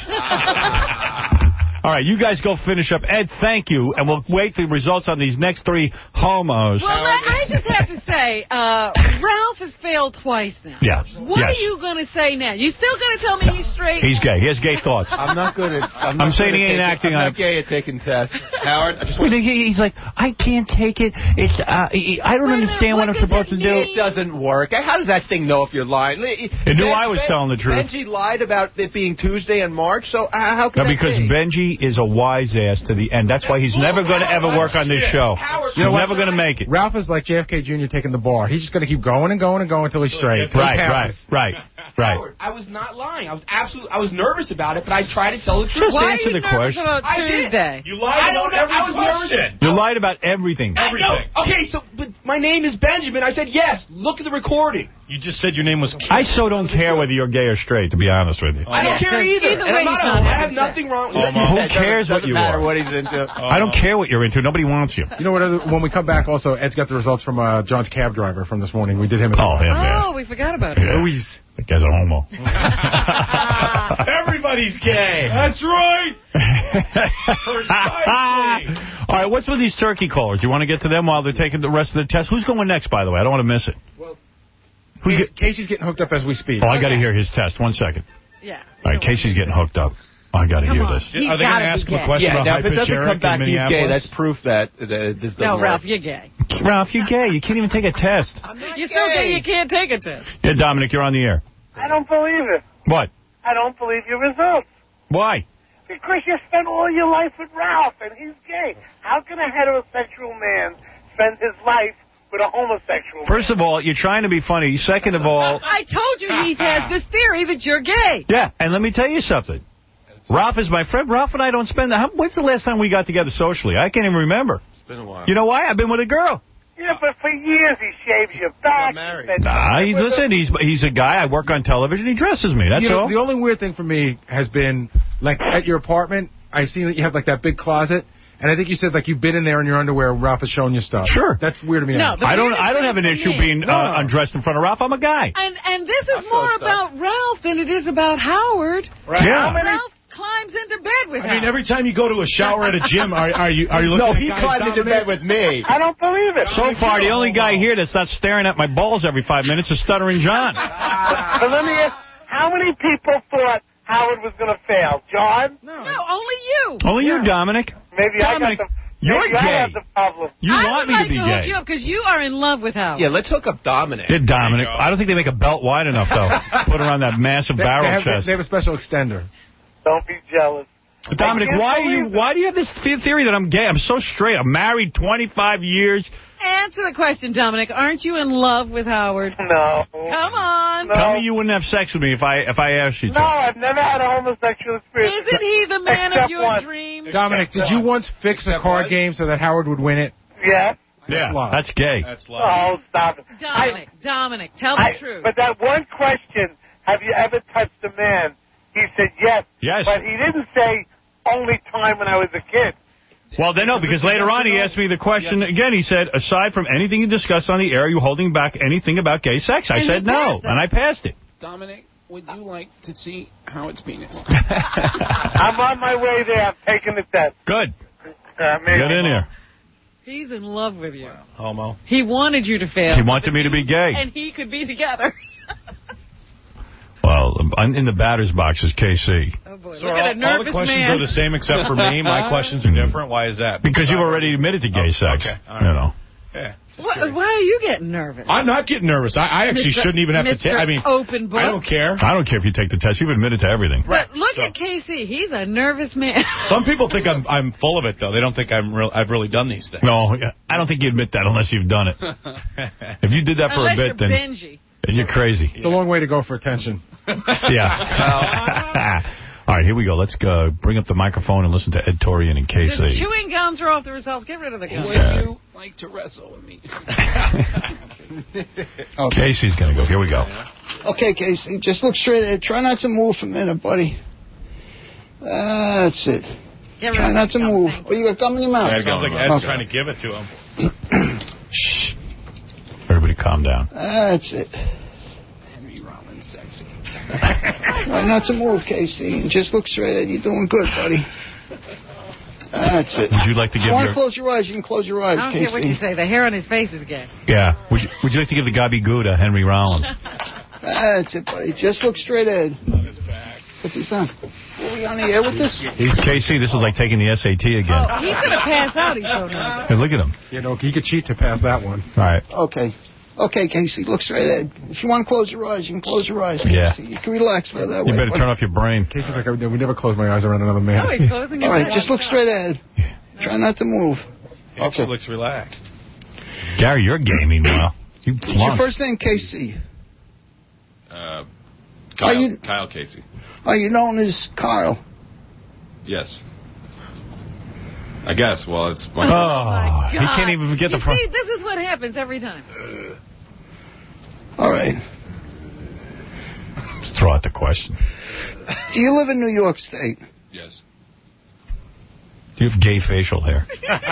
Speaker 1: All right, you guys go finish up. Ed, thank you, and we'll wait for the results on these next three homos.
Speaker 2: Well, I, I just have to say, uh, Ralph has failed twice now.
Speaker 1: Yeah.
Speaker 2: What
Speaker 1: Yes.
Speaker 2: are you going to say now? You still going to tell me he's straight?
Speaker 1: He's gay. He has gay thoughts.
Speaker 5: I'm not good at. I'm,
Speaker 1: I'm
Speaker 5: not
Speaker 1: saying
Speaker 5: good
Speaker 1: he
Speaker 5: at
Speaker 1: ain't
Speaker 5: taking-
Speaker 1: acting
Speaker 5: I'm
Speaker 1: on
Speaker 5: not
Speaker 1: it.
Speaker 5: gay at taking tests.
Speaker 11: Howard, I just
Speaker 1: Well,
Speaker 11: want
Speaker 1: he- He's like, I can't take it. It's uh, I don't
Speaker 2: Wait a minute,
Speaker 1: understand what,
Speaker 2: what
Speaker 1: I'm
Speaker 2: does
Speaker 1: supposed to
Speaker 2: it
Speaker 1: do.
Speaker 2: mean?
Speaker 5: It doesn't work. How does that thing know if you're lying? It
Speaker 1: knew I was telling the truth.
Speaker 5: Benji lied about it being Tuesday and March, so uh, how can
Speaker 1: No,
Speaker 5: that
Speaker 1: because
Speaker 5: be?
Speaker 1: Benji is a wise ass to the end. That's why he's never going to ever work on this show. He's
Speaker 24: You know what?
Speaker 1: never going to make it.
Speaker 24: Ralph is like J F K Junior taking the bar. He's just going to keep going and going and going until he's straight. He
Speaker 1: Right, right,
Speaker 24: passes.
Speaker 1: right, right.
Speaker 11: Howard, I was not lying. I was absolutely, I was nervous about it, but I tried to tell the truth.
Speaker 1: Just
Speaker 2: Why
Speaker 1: answer
Speaker 2: are you
Speaker 1: the
Speaker 2: nervous
Speaker 1: question.
Speaker 2: about
Speaker 11: I did.
Speaker 2: Tuesday?
Speaker 16: You lied
Speaker 11: I don't
Speaker 16: about
Speaker 11: know.
Speaker 16: every
Speaker 11: I was
Speaker 16: question.
Speaker 11: nervous.
Speaker 1: You lied about everything.
Speaker 11: I know. Okay, so, but my name is Benjamin. I said yes. Look at the recording.
Speaker 16: You just said your name was Keith.
Speaker 1: I so don't care whether you're gay or straight, to be honest with you.
Speaker 11: I don't care either.
Speaker 2: Either
Speaker 11: And
Speaker 2: way,
Speaker 11: I'm not
Speaker 2: he's
Speaker 11: a-
Speaker 2: not
Speaker 11: I have
Speaker 2: having
Speaker 11: nothing wrong with
Speaker 16: Homo.
Speaker 11: it.
Speaker 1: Who cares what
Speaker 5: Doesn't
Speaker 1: you
Speaker 5: matter
Speaker 1: are?
Speaker 5: what he's into.
Speaker 1: I don't care what you're into. Nobody wants you.
Speaker 24: You know what? Other, when we come back, also, Ed's got the results from uh, John's cab driver from this morning. We did him.
Speaker 1: Oh, him, yeah.
Speaker 2: Oh, we forgot about it.
Speaker 1: Yeah.
Speaker 24: Louise.
Speaker 1: That guy's a homo.
Speaker 16: Everybody's gay. That's right. Precisely.
Speaker 1: All right, what's with these turkey callers? You want to get to them while they're taking the rest of the test? Who's going next, by the way? I don't want to miss it.
Speaker 24: Well,
Speaker 1: Who's
Speaker 24: Casey,
Speaker 1: get-
Speaker 24: Casey's getting hooked up as we speak.
Speaker 1: Oh, I got to hear his test. One second.
Speaker 2: Yeah.
Speaker 1: All right, Casey's getting hooked up. Oh, I got to
Speaker 2: Come
Speaker 1: hear
Speaker 2: on.
Speaker 1: this.
Speaker 2: He's
Speaker 16: Are they going
Speaker 2: gotta
Speaker 16: to
Speaker 2: be
Speaker 16: ask him a
Speaker 2: gay.
Speaker 16: question
Speaker 5: Yeah,
Speaker 16: about
Speaker 5: now if it
Speaker 16: Hyper
Speaker 5: doesn't come
Speaker 16: Eric
Speaker 5: back
Speaker 16: in
Speaker 5: he's
Speaker 16: Minneapolis?
Speaker 5: gay, that's proof that uh, this doesn't
Speaker 2: No,
Speaker 5: work.
Speaker 2: Ralph, you're gay.
Speaker 1: Ralph, you're gay. You can't even take a test.
Speaker 2: You're so gay you can't take a test.
Speaker 1: Yeah, Dominic, you're on the air.
Speaker 7: I don't believe it.
Speaker 1: What?
Speaker 7: I don't believe your results.
Speaker 1: Why?
Speaker 7: Because you spent all your life with Ralph, and he's gay. How can a heterosexual man spend his life with a homosexual
Speaker 1: First of all, you're trying to be funny. Second of all,
Speaker 2: I told you he has this theory that you're gay.
Speaker 1: yeah, and let me tell you something. Ralph is my friend. Ralph and I don't spend... How, when's the last time we got together socially? I can't even remember.
Speaker 5: It's been a while.
Speaker 1: You know why? I've been with a girl.
Speaker 7: Yeah, but for years he shaves your back.
Speaker 5: married.
Speaker 7: he spends
Speaker 1: Nah,
Speaker 7: time
Speaker 1: he's,
Speaker 7: with
Speaker 1: listen,
Speaker 7: him.
Speaker 1: he's he's a guy. I work on television. He dresses me. That's
Speaker 24: You know,
Speaker 1: all.
Speaker 24: the only weird thing for me has been, like, at your apartment, I see that you have, like, that big closet, and I think you said, like, you've been in there in your underwear and Ralph is showing you stuff.
Speaker 1: Sure.
Speaker 24: That's weird to me.
Speaker 2: No, the
Speaker 1: I don't.
Speaker 2: weirdest
Speaker 1: I don't
Speaker 2: thing
Speaker 1: have an
Speaker 2: for
Speaker 1: issue
Speaker 2: me-
Speaker 1: being
Speaker 24: No.
Speaker 1: uh, undressed in front of Ralph. I'm a guy.
Speaker 2: And and this is
Speaker 5: I
Speaker 2: more
Speaker 5: saw stuff.
Speaker 2: about Ralph than it is about Howard.
Speaker 16: Right.
Speaker 1: Yeah.
Speaker 2: Ralph climbs into bed with
Speaker 16: I mean,
Speaker 2: Howard.
Speaker 16: every time you go to a shower at a gym, are, are you are you looking
Speaker 5: No,
Speaker 16: at
Speaker 5: he
Speaker 16: guys
Speaker 5: climbed into
Speaker 16: dominate?
Speaker 5: bed with me.
Speaker 7: I don't believe it.
Speaker 1: So far, the only guy here that's not staring at my balls every five minutes is Stuttering John.
Speaker 7: But let me ask, how many people thought Howard was going to fail? John?
Speaker 2: No, only you.
Speaker 1: Only you, Dominic.
Speaker 7: Maybe
Speaker 1: Dominic,
Speaker 7: I got the,
Speaker 1: you're
Speaker 7: maybe I
Speaker 1: gay.
Speaker 7: have the problem.
Speaker 1: You
Speaker 2: I
Speaker 1: want
Speaker 2: would
Speaker 1: me
Speaker 2: like
Speaker 1: to be
Speaker 2: hook
Speaker 1: gay.
Speaker 2: you up because you are in love with Howard.
Speaker 5: Yeah, let's hook up Dominic.
Speaker 1: Did Dominic? I don't think they make a belt wide enough, though. Put around that massive
Speaker 24: They,
Speaker 1: barrel
Speaker 24: they, have,
Speaker 1: chest.
Speaker 24: they have a special extender.
Speaker 7: Don't be jealous.
Speaker 1: Dominic, why are you? Why do you have this theory that I'm gay? I'm so straight. I'm married twenty-five years.
Speaker 2: Answer the question, Dominic. Aren't you in love with Howard?
Speaker 7: No.
Speaker 2: Come on.
Speaker 7: No.
Speaker 1: Tell me you wouldn't have sex with me if I if I asked you to.
Speaker 7: No, I've never had a homosexual experience.
Speaker 2: Isn't he the man of
Speaker 7: Except
Speaker 2: your
Speaker 7: one.
Speaker 2: dreams?
Speaker 24: Dominic, did you once fix a card game so that Howard would win it?
Speaker 7: Yeah.
Speaker 1: Yeah,
Speaker 24: love.
Speaker 1: that's gay.
Speaker 24: That's
Speaker 7: Oh, stop it.
Speaker 2: Dominic,
Speaker 7: I,
Speaker 2: Dominic, tell the
Speaker 7: I,
Speaker 2: truth.
Speaker 7: But that one question, have you ever touched a man? He said yes.
Speaker 1: Yes.
Speaker 7: But he didn't say only time when I was a kid.
Speaker 1: Well, then no, because later on he asked me the question again. He said, aside from anything you discussed on the air, are you holding back anything about gay sex? I
Speaker 2: And
Speaker 1: said
Speaker 2: you
Speaker 1: no,
Speaker 2: passed it.
Speaker 1: and I passed it.
Speaker 13: Dominic, would you like to see Howard's penis?
Speaker 7: I'm on my way there. I'm taking the test.
Speaker 1: Good.
Speaker 7: Uh, maybe.
Speaker 1: Get in here.
Speaker 2: He's in love with you.
Speaker 1: Homo.
Speaker 2: He wanted you to fail.
Speaker 1: He wanted me to be gay.
Speaker 2: And he could be together.
Speaker 1: Well, I'm in the batter's box is K C.
Speaker 2: Oh, boy.
Speaker 16: So
Speaker 2: Look
Speaker 16: all,
Speaker 2: at a
Speaker 16: all
Speaker 2: nervous
Speaker 16: the questions
Speaker 2: man.
Speaker 16: are the same except for me. My questions are different. Why is that?
Speaker 1: Because you've already admitted to gay
Speaker 16: Oh,
Speaker 1: sex.
Speaker 16: okay. All right.
Speaker 1: You know.
Speaker 16: Yeah.
Speaker 2: Why, why are you getting nervous?
Speaker 16: I'm not getting nervous. I, I actually
Speaker 2: Mister
Speaker 16: shouldn't even have
Speaker 2: Mister
Speaker 16: to take. I mean,
Speaker 2: Open book.
Speaker 16: I don't care.
Speaker 1: I don't care if you take the test. You've admitted to everything.
Speaker 2: But look
Speaker 16: So-
Speaker 2: at K C. He's a nervous man.
Speaker 16: Some people think I'm I'm full of it though. They don't think I'm real. I've really done these things.
Speaker 1: No, I don't think you admit that unless you've done it. If you did that for
Speaker 2: Unless
Speaker 1: a bit,
Speaker 2: you're
Speaker 1: then,
Speaker 2: Benji.
Speaker 1: then you're crazy.
Speaker 24: It's a long way to go for attention.
Speaker 1: Yeah. All right, here we go. Let's go. Bring up the microphone and listen to Ed Torian and K
Speaker 2: Does
Speaker 1: C.
Speaker 2: chewing gum throw off the results? Get rid of the gum.
Speaker 13: Would you like to wrestle with me?
Speaker 1: Casey's going to go. Here we go.
Speaker 18: Okay, Casey, just look straight ahead. Try not to move for a minute, buddy. That's it.
Speaker 2: Get rid
Speaker 18: Try
Speaker 2: of
Speaker 18: not
Speaker 2: the
Speaker 18: to
Speaker 2: gum.
Speaker 18: move.
Speaker 2: Thank
Speaker 18: Oh, you got gum in your mouth?
Speaker 16: It sounds like Ed's
Speaker 18: Okay.
Speaker 16: trying to give it to him.
Speaker 18: Shh.
Speaker 1: Everybody calm down.
Speaker 18: That's it.
Speaker 13: Henry Rollins, sexy.
Speaker 18: Try not to move, Casey, and just look straight ahead. You're doing good, buddy. That's it.
Speaker 1: Would you like to
Speaker 18: If
Speaker 1: give
Speaker 18: you want
Speaker 1: your...
Speaker 18: to close your eyes, you can close your eyes,
Speaker 2: I don't
Speaker 18: Casey.
Speaker 2: care what you say. The hair on his face is gay.
Speaker 1: Yeah. Would you, would you like to give the Gabi to Henry Rollins?
Speaker 18: That's it, buddy. Just look straight ahead. On his back. What's he saying? Were we on the air with this?
Speaker 1: K C, this is like taking the S A T again.
Speaker 2: Oh, he's going to pass out. He's so nervous.
Speaker 1: Hey, look at him.
Speaker 24: You know, he could cheat to pass that one.
Speaker 1: All right.
Speaker 18: Okay. Okay, Casey, look straight ahead. If you want to close your eyes, you can close your eyes, Casey.
Speaker 1: Yeah.
Speaker 18: You can relax for that
Speaker 1: You
Speaker 18: way.
Speaker 1: better turn off your brain.
Speaker 24: Casey's like, I would never close my eyes around another man.
Speaker 2: Oh, he's closing his
Speaker 18: All right,
Speaker 2: eyes.
Speaker 18: just look straight ahead. Try not to move.
Speaker 16: He actually looks relaxed.
Speaker 1: Gary, you're gay, meanwhile. You
Speaker 18: What's your
Speaker 1: flunked.
Speaker 18: first name, Casey?
Speaker 3: Uh,
Speaker 18: Are
Speaker 3: Kyle,
Speaker 18: you-
Speaker 3: Kyle Casey.
Speaker 18: Are you known as Kyle?
Speaker 3: Yes. I guess. Well, it's my.
Speaker 1: Oh, he
Speaker 2: God.
Speaker 1: can't even get the
Speaker 2: You
Speaker 1: front.
Speaker 2: see, this is what happens every time.
Speaker 18: All right.
Speaker 1: Just throw out the question.
Speaker 18: Do you live in New York State?
Speaker 3: Yes.
Speaker 1: Do you have gay facial hair?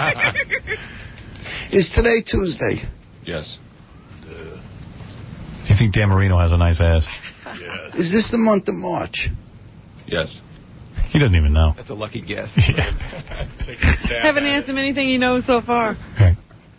Speaker 18: Is today Tuesday?
Speaker 3: Yes.
Speaker 1: Do you think Dan Marino has a nice ass?
Speaker 3: Yes.
Speaker 18: Is this the month of March?
Speaker 3: Yes.
Speaker 1: He doesn't even know.
Speaker 11: That's a lucky guess.
Speaker 2: Haven't asked him anything he knows so far.
Speaker 1: Okay.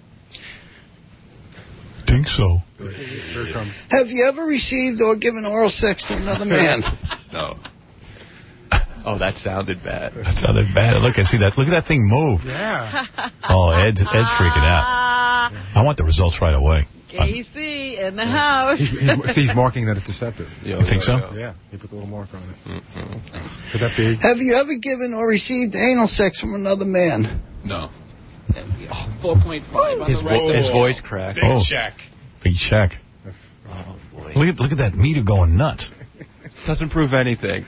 Speaker 1: Think so.
Speaker 24: Here it comes.
Speaker 18: Have you ever received or given oral sex to another man?
Speaker 3: No.
Speaker 11: Oh, that sounded bad.
Speaker 1: That sounded bad. Look, I see that. Look at that thing move.
Speaker 24: Yeah.
Speaker 1: Oh, Ed's, Ed's freaking out. I want the results right away.
Speaker 2: K C in the house.
Speaker 24: He's, he's, he's marking that it's deceptive.
Speaker 1: You think so?
Speaker 24: Yeah, he put a little mark on it. Mm-hmm. Is that big?
Speaker 18: Have you ever given or received anal sex from another man?
Speaker 3: No.
Speaker 13: four point five on
Speaker 11: His,
Speaker 13: the right.
Speaker 11: vo- his voice cracked.
Speaker 16: Big
Speaker 1: Oh.
Speaker 16: check.
Speaker 1: Big check.
Speaker 11: Oh, boy.
Speaker 1: Look at look at that meter going nuts.
Speaker 11: Doesn't prove anything.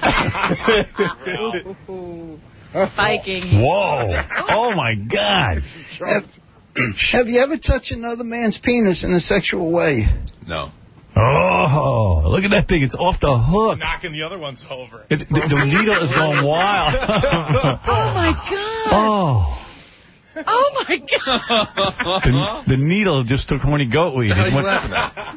Speaker 2: Spiking.
Speaker 1: Whoa. Oh, my God.
Speaker 18: Have, have you ever touched another man's penis in a sexual way?
Speaker 3: No.
Speaker 1: Oh, look at that thing. It's off the hook.
Speaker 16: Knocking the other ones over.
Speaker 1: It, the, the needle is going wild.
Speaker 2: Oh, my God.
Speaker 1: Oh.
Speaker 2: Oh, my God.
Speaker 1: The, the needle just took horny goat weed.
Speaker 11: What the hell
Speaker 1: It
Speaker 11: are you
Speaker 1: went-
Speaker 11: laughing at?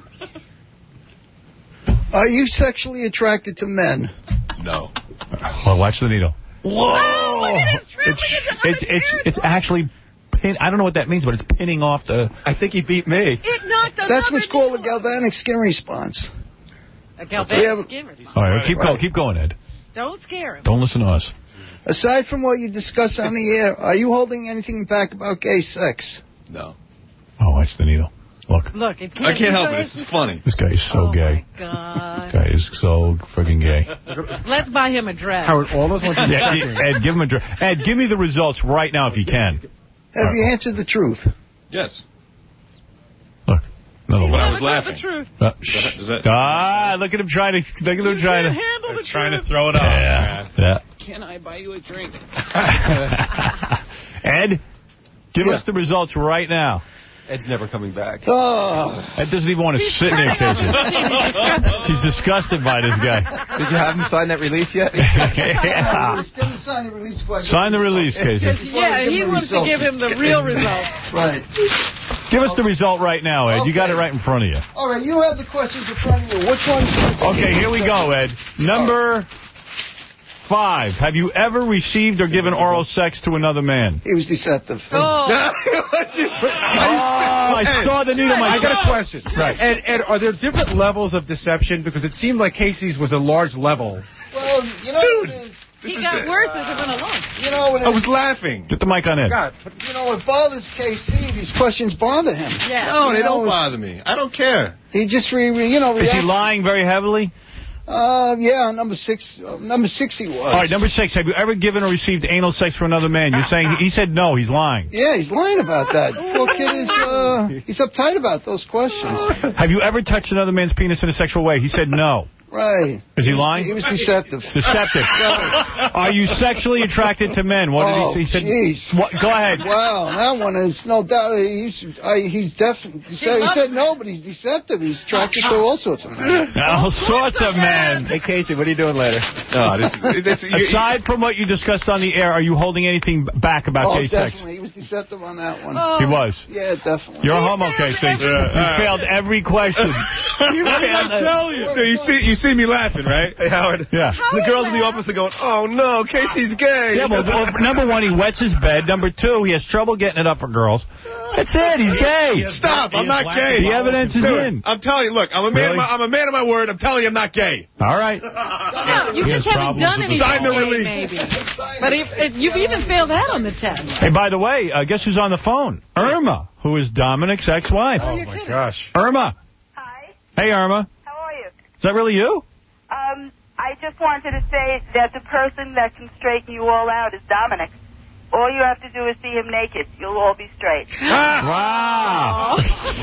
Speaker 18: Are you sexually attracted to men?
Speaker 3: No.
Speaker 1: Well, watch the needle. Whoa!
Speaker 2: Oh, look at his trip.
Speaker 1: It's
Speaker 2: Look at the
Speaker 1: it's it's it's actually pin. I don't know what that means, but it's pinning off the.
Speaker 11: I think he beat me.
Speaker 2: It knocked
Speaker 18: That's
Speaker 2: another
Speaker 18: what's called a
Speaker 2: needle.
Speaker 18: galvanic skin response.
Speaker 2: A
Speaker 18: We
Speaker 2: galvanic
Speaker 18: have-
Speaker 2: skin response.
Speaker 1: All right, keep
Speaker 18: Right.
Speaker 1: going, keep going, Ed.
Speaker 2: Don't scare him.
Speaker 1: Don't listen to us.
Speaker 18: Aside from what you discuss on the air, are you holding anything back about gay sex?
Speaker 3: No.
Speaker 1: Oh, watch the needle. Look,
Speaker 2: Look, it
Speaker 3: I can't help it. This is funny.
Speaker 1: this guy is so
Speaker 2: oh
Speaker 1: gay.
Speaker 2: my God.
Speaker 1: guy is so friggin' gay.
Speaker 2: Let's buy him a dress.
Speaker 24: Howard, all those ones.
Speaker 1: Yeah, Ed, give him a dress. Ed, give me the results right now if you can.
Speaker 18: Have you answered the truth?
Speaker 3: Yes.
Speaker 1: Look, another
Speaker 3: But
Speaker 1: one.
Speaker 3: I was laughing.
Speaker 2: The truth.
Speaker 1: Uh, shh.
Speaker 3: Does that-
Speaker 1: Ah, look at him trying to. Look at him trying to.
Speaker 2: Handle the
Speaker 16: Trying
Speaker 2: truth.
Speaker 16: to throw it off.
Speaker 1: Yeah. yeah.
Speaker 2: Can I buy you a drink?
Speaker 1: Ed, give
Speaker 18: Yeah.
Speaker 1: us the results right now.
Speaker 5: Ed's never coming back.
Speaker 18: Oh.
Speaker 1: Ed doesn't even want to sit next to you. He's disgusted by this guy.
Speaker 5: Did you have him sign that release yet?
Speaker 1: Yeah.
Speaker 18: Still sign the release before I get
Speaker 1: Sign the release, Casey.
Speaker 2: Yeah, he wants to give him the real result.
Speaker 18: Right.
Speaker 1: Give us the result right now, Ed. You got it right in front of you.
Speaker 18: All right, you have the questions in front of you. Which one?
Speaker 1: Okay, here we go, Ed. Number five. Have you ever received or given oral sex to another man?
Speaker 18: He was deceptive.
Speaker 2: Oh.
Speaker 1: Oh, I saw the needle.
Speaker 24: I got a question.
Speaker 1: Right.
Speaker 24: Ed, Ed, are there different levels of deception? Because it seemed like Casey's was a large level.
Speaker 18: Well, you know what it is?
Speaker 2: He got worse as it went along.
Speaker 18: You know what it
Speaker 16: I
Speaker 18: is?
Speaker 16: was laughing.
Speaker 1: Get the mic on Ed.
Speaker 24: God,
Speaker 18: You know, it bothers K C. These questions bother him.
Speaker 2: Yeah.
Speaker 16: No, they
Speaker 18: You know,
Speaker 16: don't bother me. I don't care.
Speaker 18: He just, re, re, you know,
Speaker 1: Is he
Speaker 18: reacts.
Speaker 1: lying very heavily?
Speaker 18: Uh, yeah, number six. Uh, number six he was.
Speaker 1: All right, number six. Have you ever given or received anal sex for another man? You're saying he said no. He's lying.
Speaker 18: Yeah, he's lying about that. Poor kid is, uh, he's uptight about those questions.
Speaker 1: Have you ever touched another man's penis in a sexual way? He said no.
Speaker 18: Right.
Speaker 1: Is he lying?
Speaker 18: He was deceptive.
Speaker 1: Deceptive. Are you sexually attracted to men? What did
Speaker 18: Oh,
Speaker 1: he, he said?
Speaker 18: jeez.
Speaker 1: What, go ahead.
Speaker 18: Wow, that one is no doubt. He's, I, he's definitely. He said, he said no, but he's deceptive. He's attracted to all sorts of men.
Speaker 1: All sorts of men.
Speaker 5: Hey, Casey, what are you doing later?
Speaker 16: No, this, this, you,
Speaker 1: Aside from what you discussed on the air, are you holding anything back about
Speaker 18: Oh,
Speaker 1: gay sex?
Speaker 18: definitely. He was deceptive on that one.
Speaker 1: He was.
Speaker 18: Yeah, definitely.
Speaker 1: You're a homo, Casey. You failed every question. You failed.
Speaker 16: I tell you. Dude, you see, you see me laughing, right?
Speaker 11: Hey, Howard.
Speaker 1: Yeah.
Speaker 11: The girls in the office are going, oh, no, Casey's gay.
Speaker 1: Yeah, well, well, number one, he wets his bed. Number two, he has trouble getting it up for girls. That's it. He's gay.
Speaker 16: Stop. I'm not gay.
Speaker 1: The evidence is
Speaker 16: Dude,
Speaker 1: in.
Speaker 16: I'm telling you, look, I'm a man.
Speaker 1: Really?
Speaker 16: Of my, I'm a man of my word. I'm telling you, I'm not gay.
Speaker 1: All right.
Speaker 2: No, you
Speaker 1: He
Speaker 2: just
Speaker 1: has
Speaker 2: haven't
Speaker 1: problems
Speaker 2: done
Speaker 1: with
Speaker 2: anything.
Speaker 1: the-
Speaker 16: Sign the
Speaker 2: gay,
Speaker 16: release.
Speaker 2: Maybe. But if, if you've even failed that on the test.
Speaker 1: Hey, by the way, uh, guess who's on the phone? Irma, who is Dominic's ex-wife.
Speaker 2: Oh,
Speaker 24: my
Speaker 2: kidding.
Speaker 24: gosh.
Speaker 1: Irma.
Speaker 17: Hi,
Speaker 1: Hey, Irma.
Speaker 17: how are you?
Speaker 1: Is that really you?
Speaker 17: Um, I just wanted to say that the person that can straighten you all out is Dominic. All you have to do is see him naked. You'll all be straight.
Speaker 1: Wow.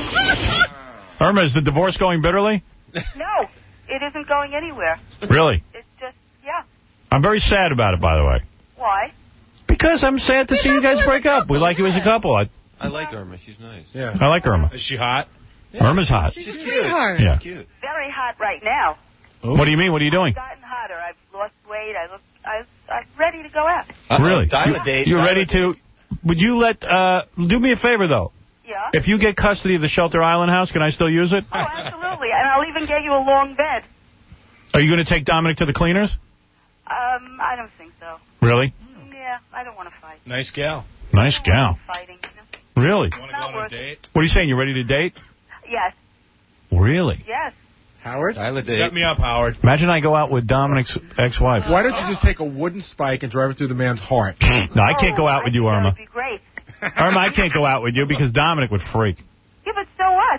Speaker 1: Irma, is the divorce going bitterly?
Speaker 17: No, it isn't going anywhere.
Speaker 1: Really?
Speaker 17: It's just, yeah.
Speaker 1: I'm very sad about it, by the way.
Speaker 17: Why?
Speaker 1: Because I'm sad to see you guys break up. We like you as a couple. I,
Speaker 5: I like Irma. She's nice.
Speaker 24: Yeah.
Speaker 1: I like Irma.
Speaker 16: Is she hot?
Speaker 1: Irma's hot.
Speaker 2: She's,
Speaker 5: She's
Speaker 2: pretty
Speaker 5: cute.
Speaker 2: hard.
Speaker 1: Yeah.
Speaker 5: She's cute.
Speaker 17: Very hot right now.
Speaker 1: What do you mean? What are you doing?
Speaker 17: I've gotten hotter. I've lost weight. I look, I, I'm ready to go out.
Speaker 1: Really?
Speaker 5: Dial a
Speaker 1: You-
Speaker 5: date.
Speaker 1: You're
Speaker 5: Dial
Speaker 1: ready
Speaker 5: a date.
Speaker 1: to... Would you let... Uh, do me a favor, though.
Speaker 17: Yeah?
Speaker 1: If you get custody of the Shelter Island house, can I still use it?
Speaker 17: Oh, absolutely. And I'll even get you a long bed.
Speaker 1: Are you going to take Dominic to the cleaners?
Speaker 17: Um, I don't think so.
Speaker 1: Really?
Speaker 17: Yeah, I don't want to fight.
Speaker 16: Nice gal.
Speaker 1: Nice gal.
Speaker 17: Fighting, you know?
Speaker 1: Really?
Speaker 16: You want to go on a date?
Speaker 1: What are you saying? You ready to date?
Speaker 17: Yes,
Speaker 1: Really?
Speaker 17: yes.
Speaker 24: Howard?
Speaker 5: Dial a date.
Speaker 16: Set me up, Howard.
Speaker 1: Imagine I go out with Dominic's ex-wife.
Speaker 24: Why don't you just take a wooden spike and drive it through the man's heart?
Speaker 1: No, I can't go out with you,
Speaker 17: That
Speaker 1: Irma.
Speaker 17: would be great.
Speaker 1: Irma, I can't go out with you because Dominic would freak.
Speaker 17: Yeah, but so what?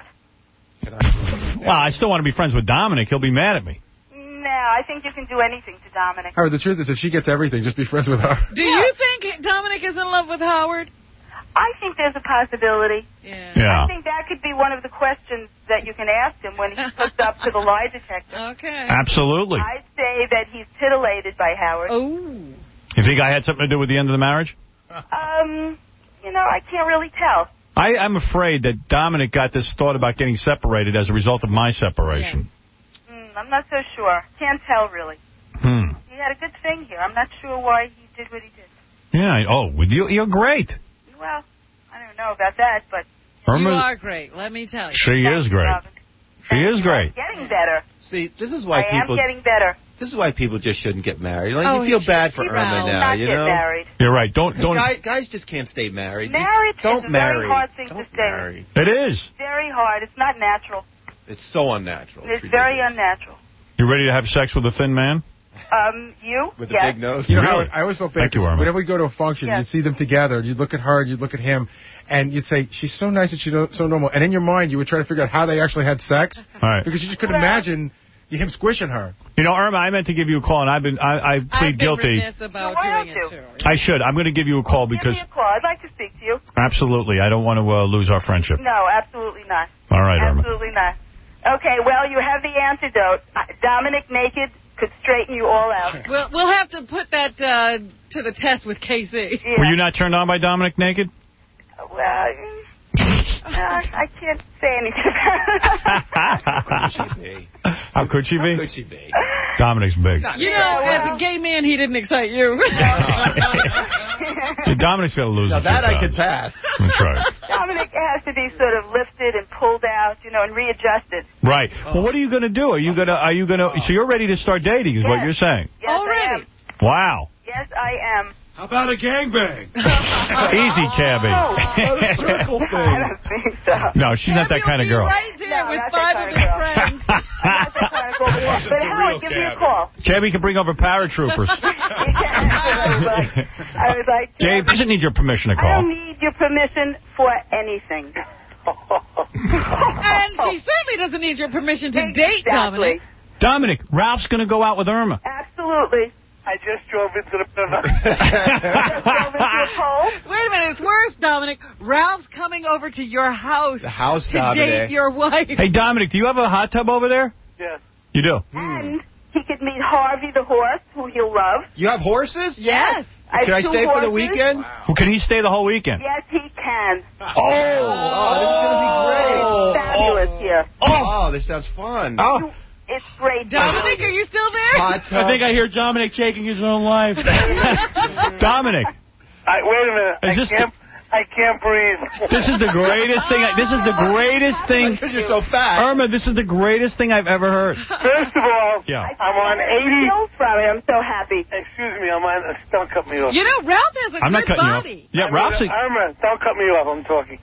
Speaker 1: Well, I still want to be friends with Dominic. He'll be mad at me.
Speaker 17: No, I think you can do anything to Dominic.
Speaker 24: Howard, the truth is, if she gets everything, just be friends with her.
Speaker 2: Do you think Dominic is in love with Howard?
Speaker 17: I think there's a possibility.
Speaker 2: Yeah.
Speaker 1: Yeah.
Speaker 17: I think that could be one of the questions that you can ask him when he's hooked up to the lie detector.
Speaker 2: Okay.
Speaker 1: Absolutely.
Speaker 17: I'd say that he's titillated by Howard.
Speaker 2: Oh.
Speaker 1: You think I had something to do with the end of the marriage?
Speaker 17: Um, you know, I can't really tell.
Speaker 1: I, I'm afraid that Dominic got this thought about getting separated as a result of my separation.
Speaker 17: Mm, I'm not so sure. Can't tell, really.
Speaker 1: Hmm.
Speaker 17: He had a good thing here. I'm not sure why he did what he did.
Speaker 1: Yeah. Oh, with you, you're great.
Speaker 17: Well, I don't know about that, but...
Speaker 1: Irma,
Speaker 2: You are great, let me tell you.
Speaker 1: She is great. She is great.
Speaker 17: Getting better.
Speaker 5: See, this is why
Speaker 17: I
Speaker 5: people...
Speaker 17: am getting better.
Speaker 5: This is why people just shouldn't get married. Like,
Speaker 17: Oh,
Speaker 5: you feel
Speaker 17: you
Speaker 5: bad
Speaker 17: should
Speaker 5: for
Speaker 17: keep
Speaker 5: Irma
Speaker 17: out.
Speaker 5: now,
Speaker 17: Not
Speaker 5: you
Speaker 17: get
Speaker 5: know?
Speaker 17: married.
Speaker 1: You're right. Don't, don't.
Speaker 5: Guy, guys just can't stay married. You
Speaker 17: Marriage
Speaker 5: don't
Speaker 17: is a
Speaker 5: marry.
Speaker 17: very hard thing
Speaker 5: don't
Speaker 17: to stay
Speaker 5: marry.
Speaker 1: It is.
Speaker 17: Very hard. It's not natural.
Speaker 5: It's so unnatural.
Speaker 17: It's very unnatural.
Speaker 1: You ready to have sex with a thin man?
Speaker 17: Um, you?
Speaker 5: With a
Speaker 17: yes.
Speaker 5: big nose?
Speaker 24: You know,
Speaker 1: Really?
Speaker 24: Howard, I always felt bad.
Speaker 1: Thank you,
Speaker 24: 'cause
Speaker 1: Irma.
Speaker 24: Whenever we go to a function,
Speaker 17: Yes.
Speaker 24: you'd see them together, and you'd look at her, and you'd look at him, and you'd say, she's so nice and she's so normal. And in your mind, you would try to figure out how they actually had sex.
Speaker 1: Right.
Speaker 24: Because you just couldn't
Speaker 17: Well-
Speaker 24: imagine him squishing her.
Speaker 1: You know, Irma, I meant to give you a call, and I've been I, I plead
Speaker 2: I've been
Speaker 1: guilty.
Speaker 2: remiss about
Speaker 17: Why
Speaker 2: doing
Speaker 17: don't
Speaker 2: it,
Speaker 17: you?
Speaker 2: too.
Speaker 1: I should. I'm going to give you a call because...
Speaker 17: Give me a call. I'd like to speak to you.
Speaker 1: Absolutely. I don't want to uh, lose our friendship.
Speaker 17: No, absolutely not.
Speaker 1: All right, Irma.
Speaker 17: Absolutely not. Okay, well, you have the antidote. Uh, Dominic naked could straighten you all out.
Speaker 2: We'll, we'll have to put that uh, to the test with K C.
Speaker 17: Yeah.
Speaker 1: Were you not turned on by Dominic naked?
Speaker 17: Well, uh, I can't say anything about it.
Speaker 1: How could she be?
Speaker 11: How could she be?
Speaker 1: Dominic's big.
Speaker 2: You know, as a gay man, he didn't excite you.
Speaker 1: Yeah, Dominic's got to lose
Speaker 11: Now
Speaker 1: a few
Speaker 11: that I
Speaker 1: times.
Speaker 11: could pass.
Speaker 1: That's right.
Speaker 17: Dominic has to be sort of lifted and pulled out, you know, and readjusted.
Speaker 1: Right. Well, what are you going to do? Are you going to, are you going to, so you're ready to start dating is
Speaker 17: Yes.
Speaker 1: what you're saying.
Speaker 17: Yes, I am.
Speaker 1: Wow.
Speaker 17: Yes, I am.
Speaker 9: How about a gangbang?
Speaker 1: Easy, Cabby.
Speaker 9: A circle thing.
Speaker 17: I don't think so.
Speaker 1: No, she's not that kind of girl.
Speaker 2: Right there
Speaker 17: No,
Speaker 2: with
Speaker 17: not
Speaker 2: five
Speaker 17: that
Speaker 2: of
Speaker 17: kind
Speaker 2: his
Speaker 17: of girl.
Speaker 2: friends.
Speaker 17: Not that kind of girl. But, but Howard, give me a call.
Speaker 1: Cabby can bring over paratroopers.
Speaker 17: I was like,
Speaker 1: Dave doesn't need your permission to
Speaker 17: I
Speaker 1: call.
Speaker 17: don't need your permission for anything.
Speaker 2: And she certainly doesn't need your permission to date Dominic.
Speaker 1: Dominic, Ralph's going to go out with Irma.
Speaker 17: Absolutely.
Speaker 7: I just drove into the river.
Speaker 2: Wait a minute, it's worse, Dominic. Ralph's coming over to your house,
Speaker 5: The house,
Speaker 2: to
Speaker 5: Dominic.
Speaker 2: date your wife.
Speaker 1: Hey, Dominic, do you have a hot tub over there?
Speaker 7: Yes.
Speaker 1: You do?
Speaker 17: And he could meet Harvey the horse, who he'll love.
Speaker 5: You have horses?
Speaker 2: Yes.
Speaker 17: I
Speaker 5: Can I
Speaker 17: have two
Speaker 5: stay for the
Speaker 17: horses.
Speaker 5: weekend?
Speaker 1: Well, can he stay the whole weekend?
Speaker 17: Yes, he can.
Speaker 5: Oh, oh, this is going to be great.
Speaker 17: Fabulous here.
Speaker 5: Oh, this sounds fun.
Speaker 1: Oh.
Speaker 17: It's great.
Speaker 2: Dominic, are you still there?
Speaker 5: Hot tub.
Speaker 9: I think I hear Dominic taking his own life.
Speaker 1: Dominic.
Speaker 7: I, wait a minute.
Speaker 1: Is
Speaker 7: I
Speaker 1: this
Speaker 7: can't. I can't breathe.
Speaker 1: This is the greatest thing. I, this is the greatest thing.
Speaker 5: Because you're so fat.
Speaker 1: Irma, this is the greatest thing I've ever heard.
Speaker 7: First of all,
Speaker 1: Yeah.
Speaker 7: I'm on eighty.
Speaker 17: Still from it. I'm so happy.
Speaker 7: Excuse me. I'm on. Uh, don't cut me off.
Speaker 2: You know, Ralph has a
Speaker 1: I'm not
Speaker 2: good
Speaker 1: cutting
Speaker 2: body.
Speaker 1: you off. Yeah,
Speaker 7: I mean,
Speaker 1: Ralph's a,
Speaker 7: Irma, don't cut me off. I'm talking.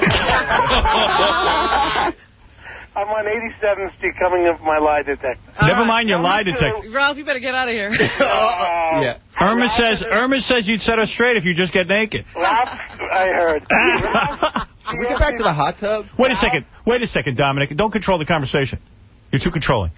Speaker 7: I'm on eighty-seventh Street coming up my lie detector.
Speaker 1: Never mind your lie detector.
Speaker 2: Ralph, you better get out of here.
Speaker 7: Uh,
Speaker 5: Yeah.
Speaker 1: Irma says Irma says you'd set us straight if you just get naked.
Speaker 7: Ralph, I heard.
Speaker 5: Can we get back to the hot tub?
Speaker 1: Wait a second. Wait a second, Dominic. Don't control the conversation. You're too controlling.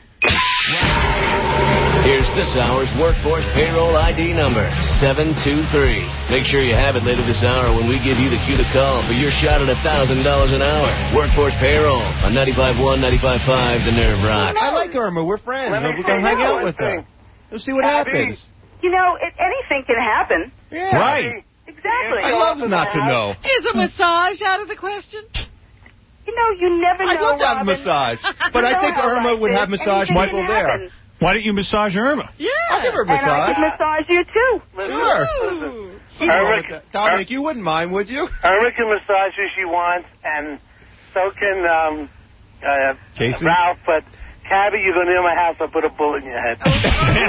Speaker 14: Here's this hour's Workforce Payroll I D number, seven two three. Make sure you have it later this hour when we give you the cue to call for your shot at one thousand dollars an hour. Workforce Payroll on ninety-five point one, ninety-five point five, The Nerve Rock.
Speaker 5: I like Irma. We're friends.
Speaker 7: Let me
Speaker 5: We're going to
Speaker 7: say
Speaker 5: hang
Speaker 7: no,
Speaker 5: out with
Speaker 7: thing.
Speaker 5: her. We'll see what
Speaker 7: Abby.
Speaker 5: happens.
Speaker 17: You know, it, anything can happen.
Speaker 5: Yeah.
Speaker 1: Right.
Speaker 17: Exactly.
Speaker 5: I love not to know.
Speaker 2: Is a massage out of the question?
Speaker 17: You know, you never know,
Speaker 5: I'd love to have a
Speaker 17: Robin.
Speaker 5: massage. But
Speaker 17: You
Speaker 5: I
Speaker 17: know
Speaker 5: think
Speaker 17: how
Speaker 5: Irma
Speaker 17: life
Speaker 5: would
Speaker 17: is.
Speaker 5: have massage
Speaker 17: Anything
Speaker 5: Michael
Speaker 17: can
Speaker 5: there.
Speaker 17: happen.
Speaker 1: Why don't you massage Irma?
Speaker 2: Yeah.
Speaker 5: I'll give her a
Speaker 17: And I
Speaker 5: massage.
Speaker 17: can massage you, too.
Speaker 5: Sure.
Speaker 2: Ooh.
Speaker 7: Irma,
Speaker 5: Dominic, you wouldn't mind, would you?
Speaker 7: Irma can massage who she wants, and so can um, uh,
Speaker 5: Casey?
Speaker 7: Ralph. But Cabby, you go near my house, I'll put a bullet in your head. And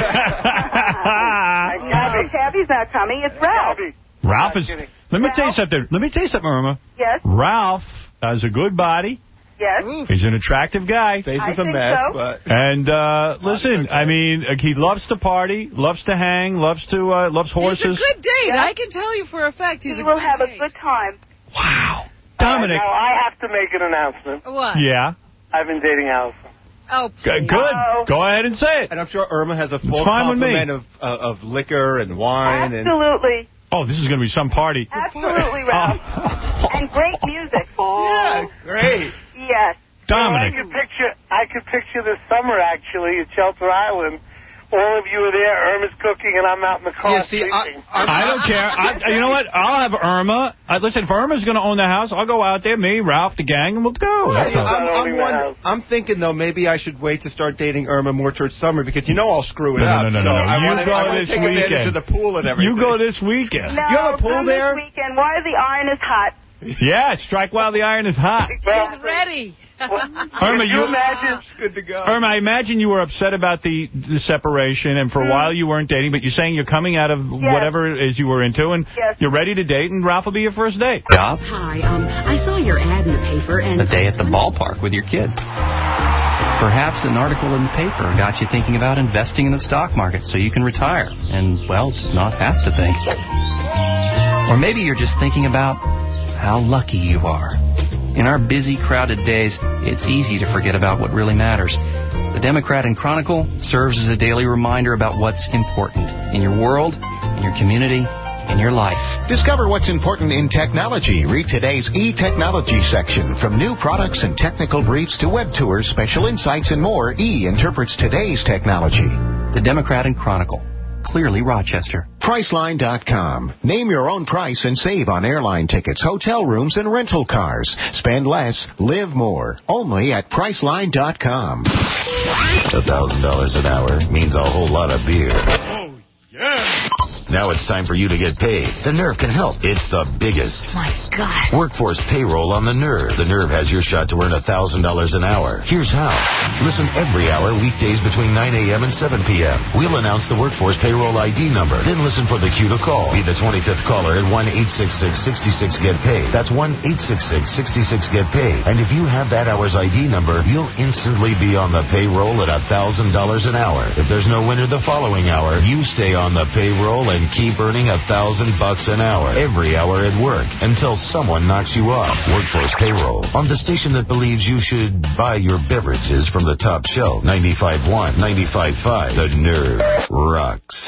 Speaker 7: Cabby,
Speaker 17: No, Cabby's not coming. It's Ralph.
Speaker 7: Cabby.
Speaker 1: Ralph is...
Speaker 7: kidding.
Speaker 1: Let me tell you something. Let me tell you something, Irma.
Speaker 17: Yes.
Speaker 1: Ralph has a good body.
Speaker 17: Yes.
Speaker 1: He's an attractive guy.
Speaker 5: Face
Speaker 17: I
Speaker 5: is a
Speaker 17: think
Speaker 5: mess,
Speaker 17: so.
Speaker 5: but...
Speaker 1: And uh, listen, I mean, uh, he loves to party, loves to hang, loves to uh, loves horses.
Speaker 2: He's a good date.
Speaker 17: Yeah.
Speaker 2: I can tell you for a fact he's
Speaker 17: We
Speaker 2: a
Speaker 17: will
Speaker 2: good
Speaker 17: have
Speaker 2: date.
Speaker 17: a good time.
Speaker 1: Wow,
Speaker 7: Uh,
Speaker 1: Dominic.
Speaker 7: now, I have to make an announcement.
Speaker 2: What?
Speaker 1: Yeah,
Speaker 7: I've been dating Allison.
Speaker 2: Oh,
Speaker 1: G-
Speaker 2: please.
Speaker 1: good.
Speaker 17: Oh.
Speaker 1: Go ahead and say it.
Speaker 5: And I'm sure Irma has a full
Speaker 1: fine with me.
Speaker 5: complement of, uh, of liquor and wine.
Speaker 17: Absolutely.
Speaker 1: Oh, this is going to be some party.
Speaker 17: Absolutely, Ralph. And great music.
Speaker 5: And, yeah, great.
Speaker 17: Yes.
Speaker 1: Dominic.
Speaker 7: I could picture, I could picture this summer, actually, at Shelter Island. All of you are there, Irma's cooking, and I'm out in the car
Speaker 5: Yeah, see, I,
Speaker 7: sleeping.
Speaker 1: I don't care. I, you know what? I'll have Irma. Uh, listen, if Irma's going to own the house, I'll go out there, me, Ralph, the gang, and we'll go. That's
Speaker 5: Yeah,
Speaker 1: all.
Speaker 5: I'm, I'm,
Speaker 7: owning the
Speaker 5: wonder-
Speaker 7: house.
Speaker 5: I'm thinking, though, maybe I should wait to start dating Irma more towards summer because you know I'll screw it
Speaker 1: No,
Speaker 5: up.
Speaker 1: no, no,
Speaker 5: so
Speaker 1: no, no.
Speaker 5: I
Speaker 1: You
Speaker 5: wanna,
Speaker 1: go
Speaker 5: I wanna
Speaker 1: this
Speaker 5: take advantage
Speaker 1: weekend.
Speaker 5: of the pool and everything.
Speaker 1: You go this weekend.
Speaker 17: No,
Speaker 5: You have a pool
Speaker 17: come
Speaker 5: there?
Speaker 17: this weekend. Why the iron is hot?
Speaker 1: Yeah, strike while the iron is hot.
Speaker 2: She's ready.
Speaker 1: Irma,
Speaker 7: you
Speaker 1: you
Speaker 7: imagine?
Speaker 5: Good to go.
Speaker 1: Irma, I imagine you were upset about the, the separation, and for a while you weren't dating, but you're saying you're coming out of whatever it is you were into, and
Speaker 17: Yes.
Speaker 1: you're ready to date, and Ralph will be your first date.
Speaker 21: Job?
Speaker 8: Hi, um, I saw your ad in the paper and...
Speaker 21: A day at the ballpark with your kid. Perhaps an article in the paper got you thinking about investing in the stock market so you can retire and, well, not have to think. Or maybe you're just thinking about how lucky you are. In our busy, crowded days, it's easy to forget about what really matters. The Democrat and Chronicle serves as a daily reminder about what's important in your world, in your community, in your life.
Speaker 12: Discover what's important in technology. Read today's e-technology section. From new products and technical briefs to web tours, special insights, and more, E interprets today's technology.
Speaker 21: The Democrat and Chronicle. Clearly Rochester.
Speaker 12: Priceline dot com. Name your own price and save on airline tickets, hotel rooms, and rental cars. Spend less, live more. Only at Priceline dot com.
Speaker 20: A thousand dollars an hour means a whole lot of beer. Oh, yeah. Now it's time for you to get paid. The Nerve can help. It's the biggest.
Speaker 22: My God.
Speaker 20: Workforce payroll on the Nerve. The Nerve has your shot to earn a thousand dollars an hour. Here's how. Listen every hour, weekdays between nine a.m. and seven p.m. We'll announce the Workforce payroll I D number. Then listen for the cue to call. Be the twenty-fifth caller at one eight six six, six six, get paid. That's one eight six six, six six, get paid. And if you have that hour's I D number, you'll instantly be on the payroll at a thousand dollars an hour. If there's no winner the following hour, you stay on the payroll and keep earning a thousand bucks an hour every hour at work until someone knocks you off. Workforce payroll on the station that believes you should buy your beverages from the top shelf. ninety-five point one, ninety-five point five. The Nerve rocks.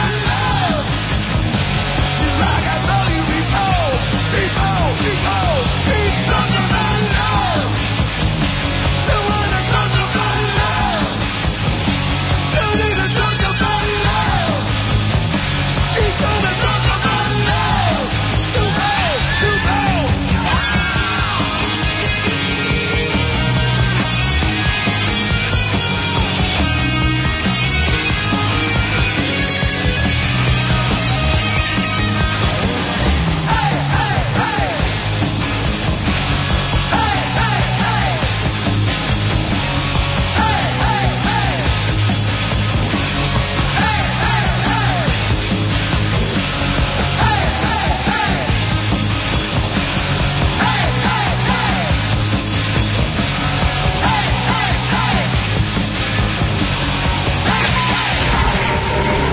Speaker 23: People, people.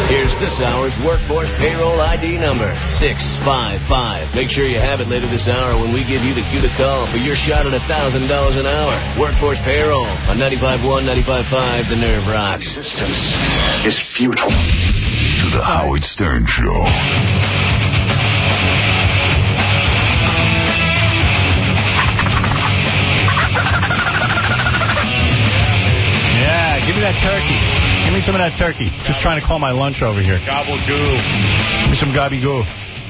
Speaker 14: Here's this hour's Workforce Payroll I D number, six five five. Make sure you have it later this hour when we give you the cue to call for your shot at one thousand dollars an hour. Workforce Payroll on ninety-five point one, ninety-five point five, The Nerve Rocks.
Speaker 20: Resistance is futile. To the Howard Stern Show.
Speaker 1: Yeah, give me that turkey. Give me some of that turkey. Just trying to call my lunch over here.
Speaker 16: Gobble goo.
Speaker 1: Give me some gobby goo.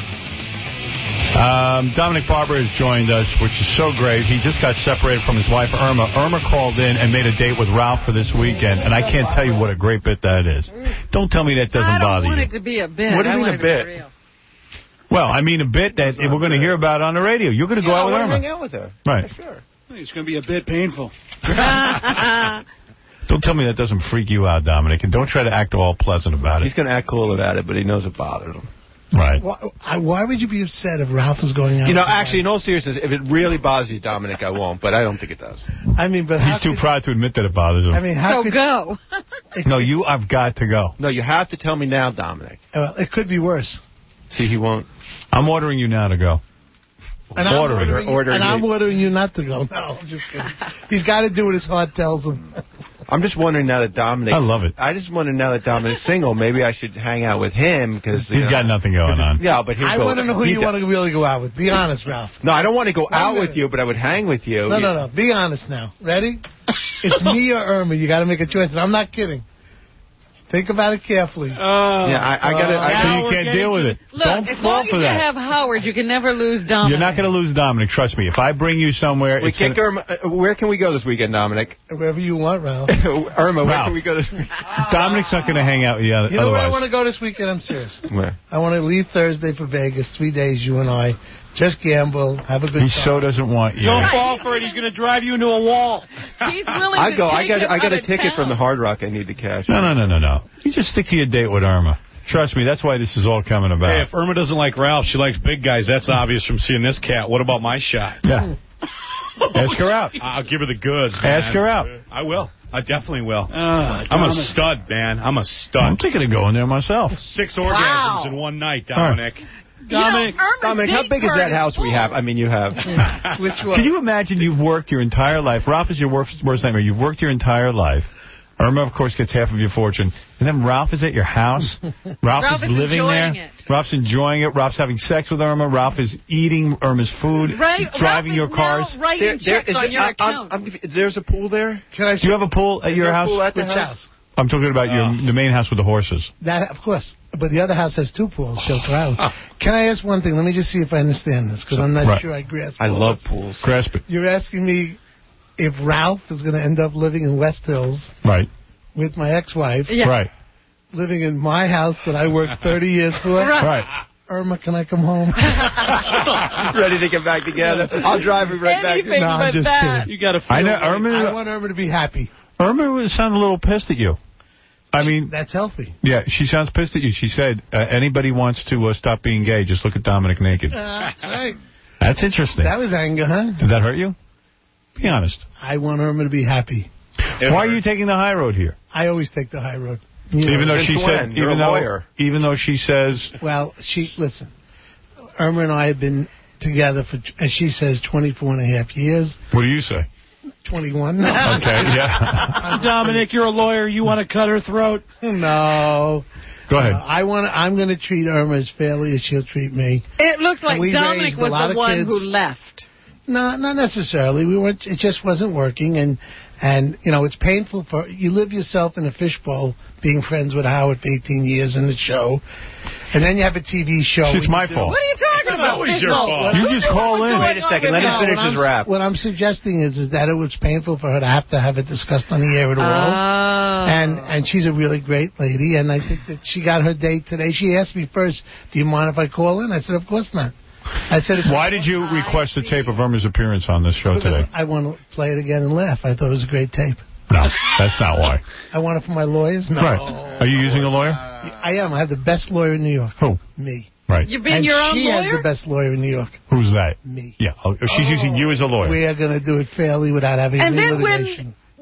Speaker 1: Um, Dominic Barber has joined us, which is so great. He just got separated from his wife, Irma. Irma called in and made a date with Ralph for this weekend, and I can't tell you what a great bit that is. Don't tell me that doesn't bother you.
Speaker 2: I don't want it to be a bit.
Speaker 1: What do you
Speaker 2: I
Speaker 1: mean
Speaker 2: want
Speaker 1: a bit?
Speaker 2: It to be real.
Speaker 1: Well, I mean a bit that we're going to hear about on the radio. You're going to go
Speaker 11: yeah,
Speaker 1: out with
Speaker 11: I
Speaker 1: Irma.
Speaker 11: hang out with her.
Speaker 1: Right.
Speaker 11: Yeah, sure.
Speaker 9: It's going to be a bit painful.
Speaker 1: Don't tell me that doesn't freak you out, Dominic, and don't try to act all pleasant about it.
Speaker 11: He's going to act cool about it, but he knows it bothers him.
Speaker 1: Right.
Speaker 6: Why, I, why would you be upset if Ralph is going out?
Speaker 11: You know, actually, in all seriousness, if it really bothers you, Dominic, I won't, but I don't think it does.
Speaker 6: I mean, but
Speaker 1: he's too
Speaker 6: could,
Speaker 1: proud to admit that it bothers him.
Speaker 6: I mean, how
Speaker 2: so
Speaker 6: could,
Speaker 2: go.
Speaker 1: No, you have got to go.
Speaker 11: No, you have to tell me now, Dominic.
Speaker 6: Well, it could be worse.
Speaker 11: See, he won't.
Speaker 1: I'm ordering you now to go.
Speaker 6: And I'm
Speaker 1: ordering,
Speaker 6: ordering,
Speaker 11: ordering
Speaker 6: and I'm
Speaker 11: you.
Speaker 6: ordering you not to go. No, I'm just kidding. He's got to do what his heart tells him.
Speaker 11: I'm just wondering now that Dominic.
Speaker 1: I love it.
Speaker 11: I just wonder now that Dominic's single, maybe I should hang out with him because
Speaker 1: he's
Speaker 11: know,
Speaker 1: got nothing going on.
Speaker 11: Yeah, but
Speaker 6: I
Speaker 11: go,
Speaker 6: want to know who you
Speaker 11: does.
Speaker 6: want to really go out with. Be honest, Ralph.
Speaker 11: No, I don't want to go
Speaker 6: One
Speaker 11: out
Speaker 6: minute.
Speaker 11: with you, but I would hang with you.
Speaker 6: No, no, no. Be honest now. Ready? It's me or Irma. You got to make a choice. And I'm not kidding. Think about it carefully.
Speaker 9: Uh,
Speaker 11: yeah, I, I got to.
Speaker 1: Uh, so you can't deal with it.
Speaker 2: Look,
Speaker 1: Don't
Speaker 2: as
Speaker 1: fall
Speaker 2: long
Speaker 1: for
Speaker 2: as you
Speaker 1: that.
Speaker 2: have Howard, you can never lose Dominic.
Speaker 1: You're not going to lose Dominic. Trust me. If I bring you somewhere,
Speaker 11: We
Speaker 1: it's
Speaker 11: can't
Speaker 1: gonna...
Speaker 11: go, Irma, uh, where can we go this weekend, Dominic?
Speaker 6: Wherever you want, Ralph.
Speaker 11: Irma, where
Speaker 1: Ralph.
Speaker 11: can we go this weekend?
Speaker 1: Dominic's not going to hang out with you otherwise.
Speaker 6: You know where I want to go this weekend? I'm serious.
Speaker 11: Where?
Speaker 6: I want to leave Thursday for Vegas. Three days, you and I. Just gamble. Have a good
Speaker 1: He
Speaker 6: time.
Speaker 1: so doesn't want you.
Speaker 9: Don't fall for it. He's going to drive you into a wall.
Speaker 2: He's willing
Speaker 11: I
Speaker 2: to
Speaker 11: go. I
Speaker 2: take
Speaker 11: got.
Speaker 2: him
Speaker 11: I got
Speaker 2: out
Speaker 11: a
Speaker 2: of
Speaker 11: ticket
Speaker 2: town.
Speaker 11: from the Hard Rock. I need to cash.
Speaker 1: No, no, no, no, no. You just stick to your date with Irma. Trust me, that's why this is all coming about.
Speaker 16: Hey, if Irma doesn't like Ralph, she likes big guys. That's obvious from seeing this cat. What about my shot?
Speaker 1: Yeah. Ask her out.
Speaker 16: I'll give her the goods, man.
Speaker 1: Ask her out.
Speaker 16: I will. I definitely will.
Speaker 9: Uh,
Speaker 16: I'm a stud, man. I'm a stud.
Speaker 1: I'm thinking of going there myself.
Speaker 16: Six
Speaker 2: Wow.
Speaker 16: orgasms in one night, Dominic.
Speaker 9: Dominic,
Speaker 2: you know, Irma's
Speaker 11: Dominic, how
Speaker 2: date
Speaker 11: big is
Speaker 2: card
Speaker 11: that house
Speaker 2: full.
Speaker 11: we have? I mean, you have.
Speaker 6: Which one?
Speaker 1: Can you imagine you've worked your entire life? Ralph is your worst, worst nightmare. You've worked your entire life. Irma, of course, gets half of your fortune. And then Ralph is at your house. Ralph,
Speaker 2: Ralph
Speaker 1: is,
Speaker 2: is
Speaker 1: living
Speaker 2: enjoying
Speaker 1: there.
Speaker 2: it.
Speaker 1: Ralph's enjoying it. Ralph's having sex with Irma. Ralph is eating Irma's food.
Speaker 2: Right,
Speaker 1: driving
Speaker 2: Ralph
Speaker 1: your
Speaker 2: is
Speaker 1: cars.
Speaker 2: now writing
Speaker 11: There- there-
Speaker 2: checks
Speaker 11: is
Speaker 2: on
Speaker 11: it-
Speaker 2: your
Speaker 11: I-
Speaker 2: account.
Speaker 11: I'm, I'm, there's a pool there.
Speaker 6: Can I
Speaker 1: Do you have a pool at
Speaker 11: Is
Speaker 1: your
Speaker 11: there a
Speaker 1: house?
Speaker 11: pool at the
Speaker 6: Which
Speaker 11: house?
Speaker 6: house?
Speaker 1: I'm talking about your the main house with the horses.
Speaker 6: That, of course. But the other house has two pools built around. Can I ask one thing? Let me just see if I understand this, because I'm not
Speaker 1: Right.
Speaker 6: sure I grasp
Speaker 11: I
Speaker 6: all
Speaker 11: love
Speaker 6: this.
Speaker 11: pools.
Speaker 1: Grasp it.
Speaker 6: You're asking me if Ralph is going to end up living in West Hills
Speaker 1: Right.
Speaker 6: with my ex-wife,
Speaker 2: Yeah.
Speaker 1: Right.
Speaker 6: living in my house that I worked thirty years for.
Speaker 2: Right.
Speaker 1: Right.
Speaker 6: Irma, can I come home?
Speaker 11: Ready to get back together? I'll drive you right
Speaker 2: Anything
Speaker 6: No, I'm
Speaker 2: but
Speaker 6: just
Speaker 2: that.
Speaker 6: kidding.
Speaker 9: you got to feel
Speaker 1: I know
Speaker 9: like-
Speaker 1: Irma.
Speaker 6: I want Irma to be happy.
Speaker 1: Irma sounded a little pissed at you. I mean,
Speaker 6: That's healthy.
Speaker 1: yeah, she sounds pissed at you. She said, uh, anybody wants to uh, stop being gay, just look at Dominic naked.
Speaker 6: Uh, that's right.
Speaker 1: That's interesting.
Speaker 6: That was anger, huh?
Speaker 1: Did that hurt you? Be honest.
Speaker 6: I want Irma to be happy.
Speaker 1: Why are you taking the high road here?
Speaker 6: I always take the high road. You know,
Speaker 1: Even though
Speaker 11: since
Speaker 1: she
Speaker 11: when?
Speaker 1: said,
Speaker 11: You're
Speaker 1: even
Speaker 11: a
Speaker 1: though,
Speaker 11: lawyer.
Speaker 1: even though she says,
Speaker 6: Well, she, listen, Irma and I have been together for, as she says, twenty-four and a half years.
Speaker 1: what do you say?
Speaker 6: twenty-one. No.
Speaker 1: Okay, yeah.
Speaker 9: Dominic, you're a lawyer. You want to cut her throat?
Speaker 6: No.
Speaker 1: Go ahead.
Speaker 6: Uh, I want. I'm going to treat Irma as fairly as she'll treat me.
Speaker 2: It looks like
Speaker 6: And we
Speaker 2: Dominic
Speaker 6: raised a
Speaker 2: was
Speaker 6: lot
Speaker 2: the
Speaker 6: of
Speaker 2: one
Speaker 6: kids.
Speaker 2: who left.
Speaker 6: No, not necessarily. We weren't. It just wasn't working, and and you know it's painful for you live yourself in a fishbowl, being friends with Howard for eighteen years in the show, and then you have a T V show.
Speaker 1: It's
Speaker 6: where
Speaker 1: my
Speaker 6: you do-
Speaker 1: fault.
Speaker 2: What are you talking about?
Speaker 16: always your
Speaker 6: No,
Speaker 16: fault.
Speaker 6: what
Speaker 1: You
Speaker 6: I'm-
Speaker 1: just call in.
Speaker 11: Wait a second. Let him
Speaker 6: No,
Speaker 11: finish
Speaker 6: what
Speaker 11: his
Speaker 6: I'm-
Speaker 11: rap.
Speaker 6: What I'm suggesting is is that it was painful for her to have to have it discussed on the air at all.
Speaker 2: Oh.
Speaker 6: And and she's a really great lady, and I think that she got her date today. She asked me first, "Do you mind if I call in?" I said, "Of course not." I said, it's
Speaker 1: Why did you request a tape of Irma's appearance on this show
Speaker 6: Because
Speaker 1: today?
Speaker 6: I want to play it again and laugh. I thought it was a great tape.
Speaker 1: No, that's not why.
Speaker 6: I want it for my lawyers. No.
Speaker 1: Right. Are you using a lawyer?
Speaker 6: I am. I have the best lawyer in New York.
Speaker 1: Who?
Speaker 6: Me.
Speaker 1: Right.
Speaker 2: You've been
Speaker 6: and
Speaker 2: your own
Speaker 6: she
Speaker 2: lawyer?
Speaker 6: has the best lawyer in New York.
Speaker 1: Who's that?
Speaker 6: Me.
Speaker 1: Yeah. Oh, she's using you as a lawyer.
Speaker 6: We are going to do it fairly without having
Speaker 2: And
Speaker 6: any
Speaker 2: then
Speaker 6: litigation.
Speaker 2: when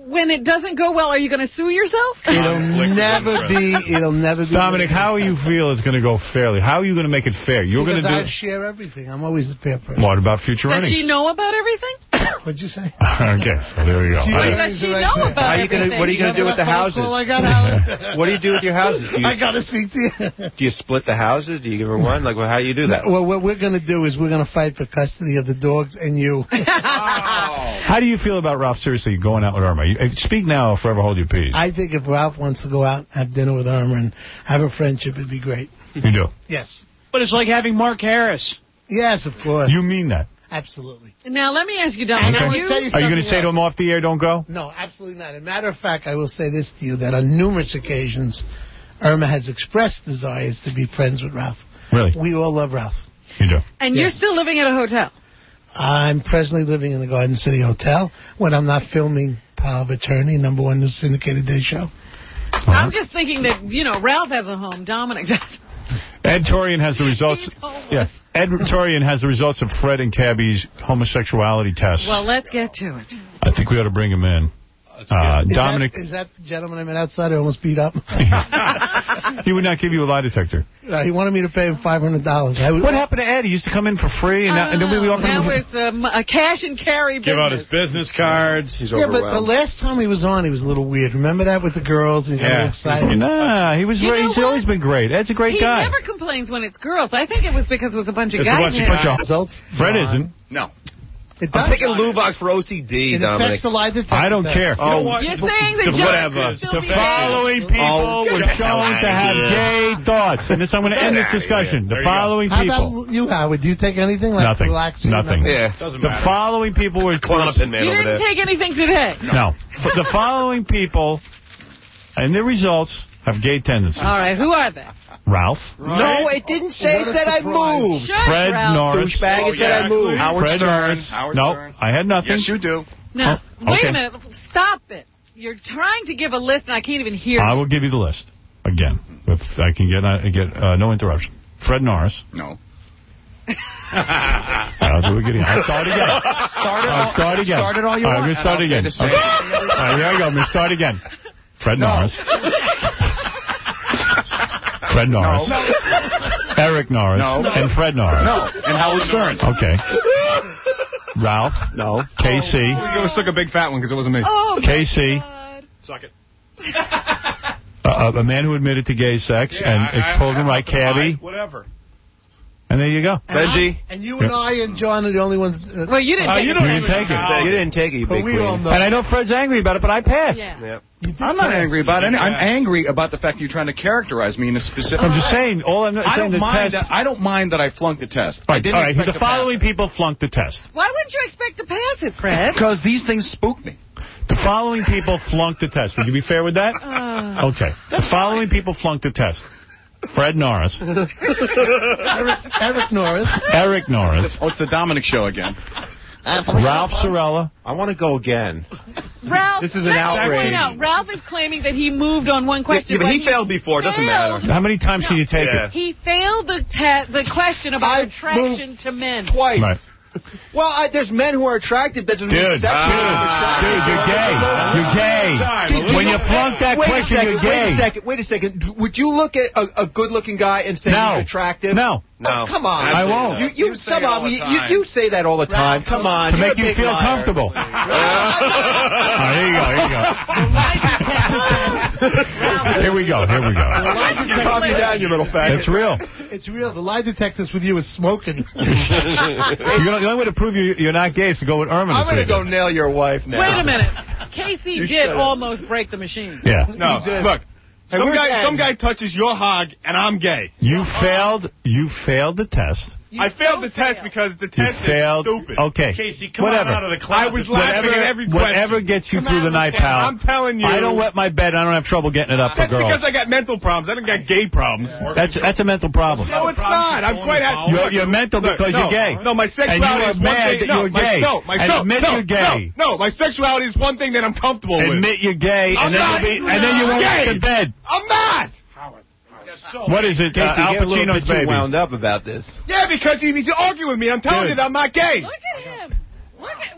Speaker 2: when it doesn't go well, are you going to sue yourself?
Speaker 6: It'll never be. It'll never be.
Speaker 1: Dominic, how do you feel it's going to go fairly? How are you going to make it fair? You're going
Speaker 6: Because
Speaker 1: to
Speaker 6: I
Speaker 1: do.
Speaker 6: share everything. I'm always a fair person.
Speaker 1: What about future
Speaker 2: Does
Speaker 1: earnings?
Speaker 2: she know about everything?
Speaker 6: What'd you say?
Speaker 1: Okay, so there we go.
Speaker 6: She
Speaker 1: I-
Speaker 2: Does she know about
Speaker 5: How are you gonna,
Speaker 2: everything?
Speaker 5: what are you going to do with the houses?
Speaker 6: Well, I got Howard.
Speaker 5: What do you do with your houses? Do you,
Speaker 6: I got to speak to you.
Speaker 5: do you split the houses? Do you give her one? Like, well, how do you do that?
Speaker 6: Well, what we're going to do is we're going to fight for custody of the dogs and you.
Speaker 1: How do you feel about Ralph seriously going out with Irma? You, uh, speak now or forever hold your peace.
Speaker 6: I think if Ralph wants to go out and have dinner with Irma and have a friendship, it'd be great.
Speaker 1: You do?
Speaker 6: Yes.
Speaker 9: But it's like having Mark Harris.
Speaker 6: Yes, of course.
Speaker 1: You mean that?
Speaker 6: Absolutely.
Speaker 2: Now, let me ask you, Dominic.
Speaker 6: Okay.
Speaker 2: You,
Speaker 6: Tell you
Speaker 1: Are you going to
Speaker 6: something
Speaker 1: say to
Speaker 6: else.
Speaker 1: him off the air, don't go?
Speaker 6: No, absolutely not. As a matter of fact, I will say this to you, that on numerous occasions, Irma has expressed desires to be friends with Ralph.
Speaker 1: Really?
Speaker 6: We all love Ralph.
Speaker 1: You do?
Speaker 2: and you're still living at a hotel.
Speaker 6: I'm presently living in the Garden City Hotel when I'm not filming Power of Attorney, number one new syndicated day show.
Speaker 2: I'm just thinking that, you know, Ralph has a home, Dominic does.
Speaker 1: Ed Torian has the results. Yes, Ed Torian has the results of Fred and Cabby's homosexuality test.
Speaker 2: Well, let's get to it.
Speaker 1: I think we ought to bring him in. Uh,
Speaker 6: Is
Speaker 1: Dominic,
Speaker 6: That, is that the gentleman I met outside? I almost beat up.
Speaker 1: he would not give you a lie detector.
Speaker 6: Uh, he wanted me to pay him five hundred dollars.
Speaker 1: What happened to Ed? He used to come in for free, and, now, and then we, we offered
Speaker 2: Now
Speaker 1: him.
Speaker 2: it's um, a cash and carry business.
Speaker 16: Give out his business cards. He's
Speaker 6: Yeah, but the last time he was on, he was a little weird. Remember that with the girls? And he got
Speaker 1: Yeah.
Speaker 6: excited.
Speaker 1: Nah, he was.
Speaker 2: You
Speaker 1: Great.
Speaker 2: know
Speaker 1: He's
Speaker 2: what?
Speaker 1: always been great. Ed's a great
Speaker 2: He
Speaker 1: guy.
Speaker 2: never complains when it's girls. I think it was because it was a bunch of
Speaker 1: It's a
Speaker 2: guys.
Speaker 1: bunch of-
Speaker 2: there.
Speaker 1: bunch of-
Speaker 6: Results?
Speaker 1: Fred isn't.
Speaker 3: No.
Speaker 6: It
Speaker 11: I'm
Speaker 6: does.
Speaker 11: taking Luvox for O C D,
Speaker 6: It
Speaker 11: Dominic.
Speaker 6: affects the lie detector
Speaker 1: I don't
Speaker 6: test.
Speaker 1: care.
Speaker 11: Oh,
Speaker 2: You're saying that
Speaker 1: The-
Speaker 2: John
Speaker 1: whatever.
Speaker 2: could still
Speaker 1: The
Speaker 2: be gay?
Speaker 1: following people
Speaker 11: Oh,
Speaker 1: were
Speaker 11: get the hell
Speaker 1: shown
Speaker 11: outta
Speaker 1: to have
Speaker 11: here.
Speaker 1: gay thoughts, and this I'm going to end this discussion. The following
Speaker 6: How
Speaker 1: people.
Speaker 6: about you, Howard? Do you take anything like
Speaker 1: Nothing.
Speaker 6: relaxing?
Speaker 1: Nothing.
Speaker 11: Yeah.
Speaker 3: Doesn't
Speaker 1: The
Speaker 3: matter.
Speaker 1: following people were.
Speaker 11: Klonopin man
Speaker 2: You
Speaker 11: over
Speaker 2: didn't
Speaker 11: there.
Speaker 2: take anything today.
Speaker 1: No. For the following people, and their results have gay tendencies.
Speaker 2: All right, who are they?
Speaker 1: Ralph.
Speaker 11: No, it didn't say.
Speaker 6: What
Speaker 11: It
Speaker 6: a
Speaker 11: said I
Speaker 6: surprise.
Speaker 11: moved.
Speaker 2: Shush,
Speaker 1: Fred
Speaker 2: Ralph.
Speaker 1: Norris.
Speaker 11: Douchebag,
Speaker 3: Oh,
Speaker 11: it said I
Speaker 3: yeah,
Speaker 11: moved.
Speaker 3: Howard
Speaker 1: Fred
Speaker 3: Stern.
Speaker 1: Norris.
Speaker 3: Howard
Speaker 1: no,
Speaker 3: Stern.
Speaker 1: I had nothing.
Speaker 3: Yes, you do.
Speaker 2: Now,
Speaker 1: Oh,
Speaker 2: wait
Speaker 1: okay.
Speaker 2: a minute. Stop it. You're trying to give a list, and I can't even hear
Speaker 1: I
Speaker 2: you.
Speaker 1: will give you the list again if I can get uh, get uh, no interruption. Fred Norris.
Speaker 3: No.
Speaker 1: I'll do it again. I'll start again.
Speaker 13: Start it
Speaker 1: I'll
Speaker 13: all,
Speaker 1: start again.
Speaker 13: Start it all you
Speaker 1: All right,
Speaker 13: want.
Speaker 1: I'm going to start
Speaker 13: and I'll say
Speaker 1: again.
Speaker 13: the same.
Speaker 1: Okay. All right, here I go. I'm going to start again. Fred Norris. Fred Norris. Eric Norris.
Speaker 3: No.
Speaker 1: And Fred Norris.
Speaker 3: No. And Howard Stern.
Speaker 1: Okay. Ralph.
Speaker 5: No.
Speaker 1: K C.
Speaker 3: You always took a big fat one because it wasn't me.
Speaker 2: Oh,
Speaker 1: K C.
Speaker 3: Suck it.
Speaker 1: Uh, a man who admitted to gay sex
Speaker 3: Yeah,
Speaker 1: and
Speaker 3: I-
Speaker 1: it's
Speaker 3: I-
Speaker 1: told
Speaker 3: I
Speaker 1: him
Speaker 3: have
Speaker 1: right,
Speaker 3: to hide,
Speaker 1: Cabby.
Speaker 3: Whatever.
Speaker 1: And there you go.
Speaker 11: Benji.
Speaker 6: And you and
Speaker 1: Yeah.
Speaker 6: I and John are the only ones. Uh,
Speaker 2: well, you didn't
Speaker 1: Uh,
Speaker 2: take
Speaker 1: you
Speaker 2: it.
Speaker 1: don't You didn't take it.
Speaker 5: You didn't take it, you
Speaker 6: but
Speaker 5: big
Speaker 6: we
Speaker 5: queen.
Speaker 6: all know.
Speaker 1: And I know Fred's angry about it, but I passed.
Speaker 2: Yeah.
Speaker 11: Yep.
Speaker 6: You did
Speaker 3: I'm not
Speaker 6: pass.
Speaker 3: angry about it. I'm angry about the fact that you're trying to characterize me in a specific.
Speaker 1: I'm just saying. All I'm
Speaker 3: I
Speaker 1: saying
Speaker 3: don't
Speaker 1: the
Speaker 3: mind
Speaker 1: test.
Speaker 3: that. I don't mind that I flunked the test.
Speaker 1: All
Speaker 3: I
Speaker 1: right,
Speaker 3: didn't
Speaker 1: all right.
Speaker 3: expect
Speaker 1: The
Speaker 3: to pass
Speaker 1: following
Speaker 3: it.
Speaker 1: people flunked the test.
Speaker 2: Why wouldn't you expect to pass it, Fred?
Speaker 3: Because these things spook me.
Speaker 1: The following people flunked the test. Would you be fair with that?
Speaker 2: Uh,
Speaker 1: Okay. The following people flunked the test. Fred Norris.
Speaker 6: Eric, Eric Norris.
Speaker 1: Eric Norris.
Speaker 3: Oh, it's the Dominic show again.
Speaker 1: Ralph Sorella.
Speaker 5: I want to go again.
Speaker 2: Ralph,
Speaker 5: This is an
Speaker 2: let's
Speaker 5: outrage.
Speaker 2: point out, Ralph is claiming that he moved on one question.
Speaker 11: Yeah, but he
Speaker 2: he
Speaker 11: failed before. It doesn't
Speaker 2: failed.
Speaker 11: matter.
Speaker 1: How many times can you take
Speaker 11: Yeah.
Speaker 1: it?
Speaker 2: He failed the te- the question about
Speaker 5: I've
Speaker 2: attraction to men.
Speaker 5: Twice.
Speaker 1: Right.
Speaker 5: Well, I, there's men who are attractive. That doesn't
Speaker 1: Dude,
Speaker 5: mean
Speaker 1: dude,
Speaker 5: sexually
Speaker 1: dude, you're gay. You're gay. When you flunk that
Speaker 5: wait
Speaker 1: question,
Speaker 5: a second,
Speaker 1: you're gay.
Speaker 5: Wait a second. Wait a second. D- Would you look at a, a good-looking guy and say
Speaker 1: No.
Speaker 5: he's attractive?
Speaker 1: No.
Speaker 5: Oh, come on.
Speaker 1: I won't.
Speaker 5: You, you,
Speaker 3: You say
Speaker 5: come
Speaker 3: it
Speaker 5: on.
Speaker 3: all the
Speaker 5: You,
Speaker 3: time.
Speaker 5: you, you say that all the time. Come on.
Speaker 1: To
Speaker 5: You're
Speaker 1: make
Speaker 5: a
Speaker 1: you
Speaker 5: big
Speaker 1: feel
Speaker 5: liar.
Speaker 1: comfortable. All right, here you go. Here you go. Here we go. Here we go.
Speaker 5: Calm you down, you little faggot.
Speaker 1: It's real.
Speaker 6: It's real. The lie detectors with you is smoking.
Speaker 1: You're gonna, the only way to prove you, you're not gay is to go with Irma.
Speaker 5: I'm
Speaker 1: going to
Speaker 5: go nail your wife now.
Speaker 2: Wait a minute. Casey
Speaker 5: You
Speaker 2: did
Speaker 5: shut up.
Speaker 2: almost break the machine.
Speaker 1: Yeah.
Speaker 3: No, look.
Speaker 5: Hey,
Speaker 3: some
Speaker 5: where's
Speaker 3: guy,
Speaker 5: Ed?
Speaker 3: some guy touches your hog, and I'm gay.
Speaker 1: You failed. You failed the test.
Speaker 2: You
Speaker 3: I failed the
Speaker 2: still
Speaker 3: test
Speaker 2: failed.
Speaker 3: because the
Speaker 1: You
Speaker 3: test
Speaker 1: failed.
Speaker 3: is stupid.
Speaker 1: Okay.
Speaker 16: Casey, come
Speaker 1: Whatever.
Speaker 16: on out of the closet.
Speaker 3: I was laughing
Speaker 1: Whatever,
Speaker 3: at every question.
Speaker 1: whatever gets you
Speaker 2: Come
Speaker 1: through
Speaker 2: out
Speaker 1: the night,
Speaker 2: with
Speaker 1: pal.
Speaker 3: I'm telling you.
Speaker 1: I don't wet my bed. I don't have trouble getting it up for
Speaker 3: That's
Speaker 1: girls.
Speaker 3: because I got mental problems. I don't got gay problems.
Speaker 1: That's that's a mental problem.
Speaker 3: No, it's not. I'm quite happy.
Speaker 1: You're, you're mental
Speaker 3: Look,
Speaker 1: because
Speaker 3: no,
Speaker 1: you're gay.
Speaker 3: No, my sexuality
Speaker 1: and you are
Speaker 3: is one
Speaker 1: mad
Speaker 3: thing.
Speaker 1: that
Speaker 3: no,
Speaker 1: you're
Speaker 3: my,
Speaker 1: gay.
Speaker 3: No, my
Speaker 1: and
Speaker 3: no,
Speaker 1: admit
Speaker 3: no,
Speaker 1: you're gay.
Speaker 3: No, no, my sexuality is one thing that I'm comfortable with.
Speaker 1: Admit you're gay,
Speaker 3: I'm
Speaker 1: and then
Speaker 3: not.
Speaker 1: you'll be, and then you won't
Speaker 3: gay.
Speaker 1: get to bed.
Speaker 3: I'm not.
Speaker 1: What is it?
Speaker 5: Casey,
Speaker 1: Uh, Al
Speaker 5: get a little
Speaker 1: Pacino's
Speaker 5: bit too
Speaker 1: baby.
Speaker 5: wound up about this.
Speaker 3: Yeah, because he needs to argue with me. I'm telling
Speaker 1: Dude.
Speaker 3: you that I'm not gay.
Speaker 2: Look at him. Look at,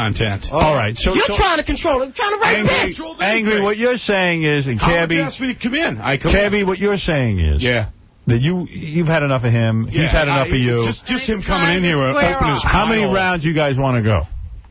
Speaker 16: content.
Speaker 1: Oh. All right. So
Speaker 15: You're
Speaker 1: so
Speaker 15: trying to control it. Trying to write
Speaker 1: Angry,
Speaker 15: bitch.
Speaker 1: angry, what you're saying is, and Cabby...
Speaker 16: Howard asked me to come in. I come
Speaker 1: Cabby, what you're saying is...
Speaker 16: Yeah.
Speaker 1: That you, you've had enough of him.
Speaker 16: Yeah,
Speaker 1: He's had enough
Speaker 16: I,
Speaker 1: of you.
Speaker 16: Just, just him coming in here, open his
Speaker 1: How many
Speaker 16: pile.
Speaker 1: rounds you guys want to go?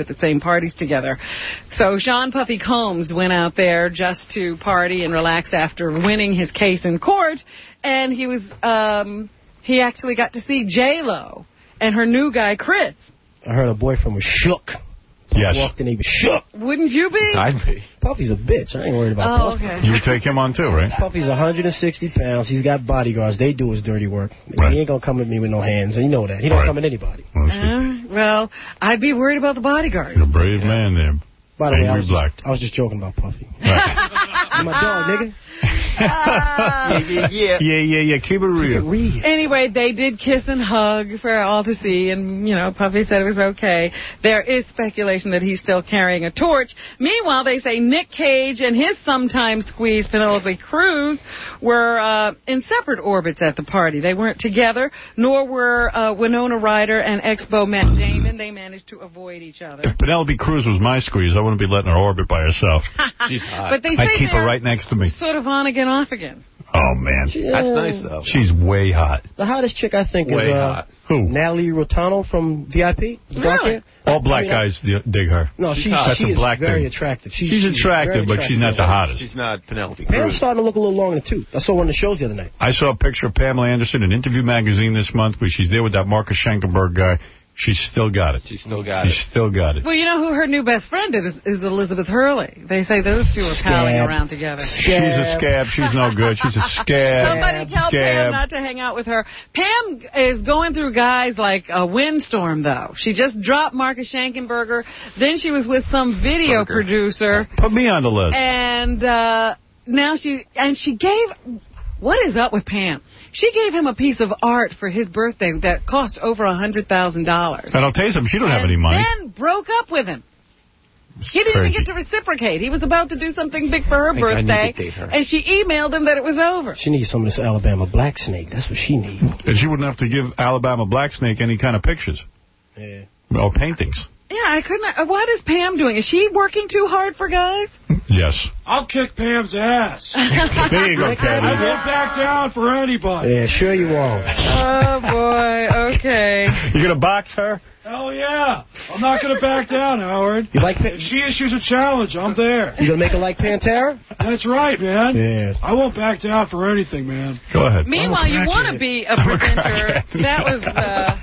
Speaker 2: at the same parties together. So Sean Puffy Combs went out there just to party and relax after winning his case in court, and he was um, he actually got to see J Lo. and her new guy, Chris.
Speaker 15: I heard her boyfriend was shook.
Speaker 1: Yes.
Speaker 15: Walked in, he was shook.
Speaker 2: Wouldn't you be?
Speaker 5: I'd be.
Speaker 15: Puffy's a bitch. I ain't worried about
Speaker 2: Oh,
Speaker 15: Puffy.
Speaker 2: okay.
Speaker 1: You would take him on, too, right?
Speaker 15: Puffy's one hundred sixty pounds. He's got bodyguards. They do his dirty work.
Speaker 1: Right.
Speaker 15: He ain't going to come at me with no hands, and you know that. He don't
Speaker 1: Right.
Speaker 15: come at anybody.
Speaker 2: Uh, well, I'd be worried about the bodyguard.
Speaker 1: You're a brave man there.
Speaker 15: By the way, I
Speaker 1: Angry
Speaker 15: was,
Speaker 1: Black.
Speaker 15: just, I was just joking about Puffy. You're my dog, nigga.
Speaker 2: Uh,
Speaker 5: yeah, yeah, yeah.
Speaker 1: Yeah, yeah, yeah. Keep it real.
Speaker 2: Anyway, they did kiss and hug for all to see, and, you know, Puffy said it was okay. There is speculation that he's still carrying a torch. Meanwhile, they say Nick Cage and his sometime squeeze Penelope Cruz were uh, in separate orbits at the party. They weren't together, nor were uh, Winona Ryder and ex-beau Matt Damon. They managed to avoid each other.
Speaker 1: If Penelope Cruz was my squeeze, I wouldn't be letting her orbit by herself. She's hot.
Speaker 2: But they say
Speaker 1: I'd keep her
Speaker 2: they're
Speaker 1: right next to me.
Speaker 2: sort of on again, off again.
Speaker 1: Oh, man.
Speaker 15: That's nice, though.
Speaker 1: She's way hot.
Speaker 15: The hottest chick, I think,
Speaker 1: Way
Speaker 15: is uh,
Speaker 1: hot. Who?
Speaker 15: Natalie Rotano from V I P.
Speaker 2: Really?
Speaker 1: All black
Speaker 15: I mean, I-
Speaker 1: guys di- dig her.
Speaker 15: No, she's,
Speaker 1: That's
Speaker 15: she
Speaker 1: a
Speaker 15: is
Speaker 1: black
Speaker 15: very
Speaker 1: thing.
Speaker 15: attractive.
Speaker 1: She's,
Speaker 15: she's
Speaker 1: attractive,
Speaker 15: very
Speaker 1: but she's not the hottest.
Speaker 5: She's not Penelope
Speaker 15: Pam's
Speaker 5: Cruz.
Speaker 15: starting to look a little long in the tooth. I saw one of the shows the other night.
Speaker 1: I saw a picture of Pamela Anderson in Interview Magazine this month where she's there with that Marcus Schenkenberg guy. She's still got it.
Speaker 5: She's still got
Speaker 1: She's
Speaker 5: it.
Speaker 1: still got it.
Speaker 2: Well, you know who her new best friend is? Is Elizabeth Hurley. They say those two are palling
Speaker 15: Scab.
Speaker 2: around together.
Speaker 1: She's a scab. She's no good. She's a scab.
Speaker 2: Somebody tell
Speaker 1: scab.
Speaker 2: Pam not to hang out with her. Pam is going through guys like a windstorm, though. She just dropped Marcus Schenkenberger. Then she was with some video
Speaker 1: Burger.
Speaker 2: producer.
Speaker 1: Put me on the list.
Speaker 2: And uh, now she, and she gave, what is up with Pam? She gave him a piece of art for his birthday that cost over one hundred thousand dollars.
Speaker 1: And I'll tell you something. She don't have any money.
Speaker 2: Then broke up with him. He didn't
Speaker 1: crazy.
Speaker 2: even get to reciprocate. He was about to do something big for her
Speaker 15: I think I need to
Speaker 2: birthday,
Speaker 15: date her.
Speaker 2: and she emailed him that it was over.
Speaker 15: She needs some of this Alabama black snake. That's what she needs.
Speaker 1: And she wouldn't have to give Alabama Black Snake any kind of pictures.
Speaker 15: Yeah.
Speaker 1: Or paintings.
Speaker 2: Yeah, I couldn't. Uh, what is Pam doing? Is she working too hard for guys?
Speaker 1: Yes.
Speaker 9: I'll kick Pam's ass.
Speaker 1: There you go, Caddy.
Speaker 9: I won't back down for anybody.
Speaker 15: Yeah, sure you won't.
Speaker 2: Oh, boy. Okay.
Speaker 1: You going to box her?
Speaker 9: Hell yeah. I'm not going to back down, Howard.
Speaker 15: You like
Speaker 9: If she issues a challenge, I'm there.
Speaker 15: You gonna make her like Pantera?
Speaker 9: That's right, man.
Speaker 15: Yeah.
Speaker 9: I won't back down for anything, man.
Speaker 1: Go ahead.
Speaker 2: Meanwhile, you want to be a presenter. That was... Uh,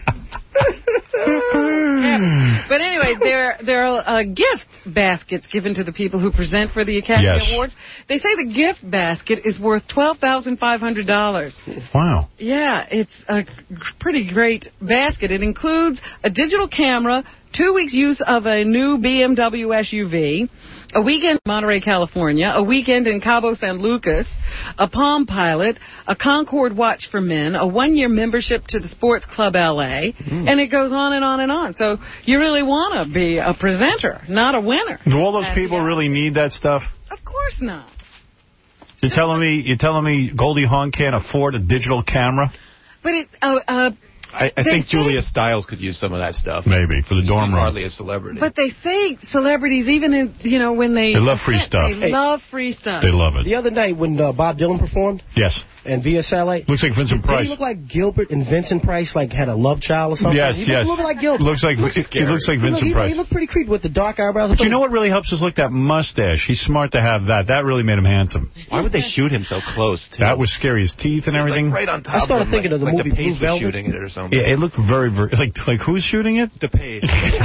Speaker 2: yeah. But anyway, there there are uh, gift baskets given to the people who present for the Academy
Speaker 1: Yes.
Speaker 2: Awards. They say the gift basket is worth twelve thousand five hundred dollars.
Speaker 1: Wow.
Speaker 2: Yeah, it's a g- pretty great basket. It includes a digital camera, two weeks' use of a new B M W S U V, a weekend in Monterey, California, a weekend in Cabo San Lucas, a Palm Pilot, a Concord watch for men, a one-year membership to the Sports Club L A,
Speaker 1: Mm.
Speaker 2: and it goes on and on and on. So you really want to be a presenter, not a winner.
Speaker 1: Do all those
Speaker 2: And,
Speaker 1: people
Speaker 2: yeah.
Speaker 1: really need that stuff?
Speaker 2: Of course not.
Speaker 1: You're telling me you're telling me Goldie Hawn can't afford a digital camera?
Speaker 2: But it's... Uh, uh,
Speaker 5: I, I
Speaker 2: They
Speaker 5: think
Speaker 2: say-
Speaker 5: Julia Stiles could use some of that stuff.
Speaker 1: Maybe, for the dorm
Speaker 5: She's
Speaker 1: room.
Speaker 5: hardly a celebrity.
Speaker 2: But they say celebrities, even in, you know, when they...
Speaker 1: They love free stuff.
Speaker 2: They
Speaker 15: Hey.
Speaker 2: love free stuff.
Speaker 1: They love it.
Speaker 15: The other night when uh, Bob Dylan performed
Speaker 1: Yes.
Speaker 15: and V S L A,
Speaker 1: Looks like Vincent
Speaker 15: did
Speaker 1: Price.
Speaker 15: he look like Gilbert and Vincent Price like had a love child or something?
Speaker 1: Yes,
Speaker 15: he
Speaker 1: yes.
Speaker 15: Looked like Gilbert.
Speaker 1: Looks like
Speaker 15: Looks
Speaker 1: it, it looks like
Speaker 15: He looked-
Speaker 1: Vincent
Speaker 15: he,
Speaker 1: Price.
Speaker 15: He looked pretty creepy with the dark eyebrows.
Speaker 1: But you know what really helps us look? That mustache. He's smart to have that. That really made him handsome.
Speaker 5: Why would they shoot him so close, too?
Speaker 1: That was scary. His teeth and everything.
Speaker 5: Like right on top
Speaker 15: I started
Speaker 5: of him,
Speaker 15: thinking
Speaker 5: like,
Speaker 15: of the
Speaker 5: like
Speaker 15: movie
Speaker 5: the Pace
Speaker 15: Blue
Speaker 5: was
Speaker 15: Velvet.
Speaker 5: shooting it or something.
Speaker 1: Yeah, it looked very, very... Like, like who's shooting it?
Speaker 5: The Pace.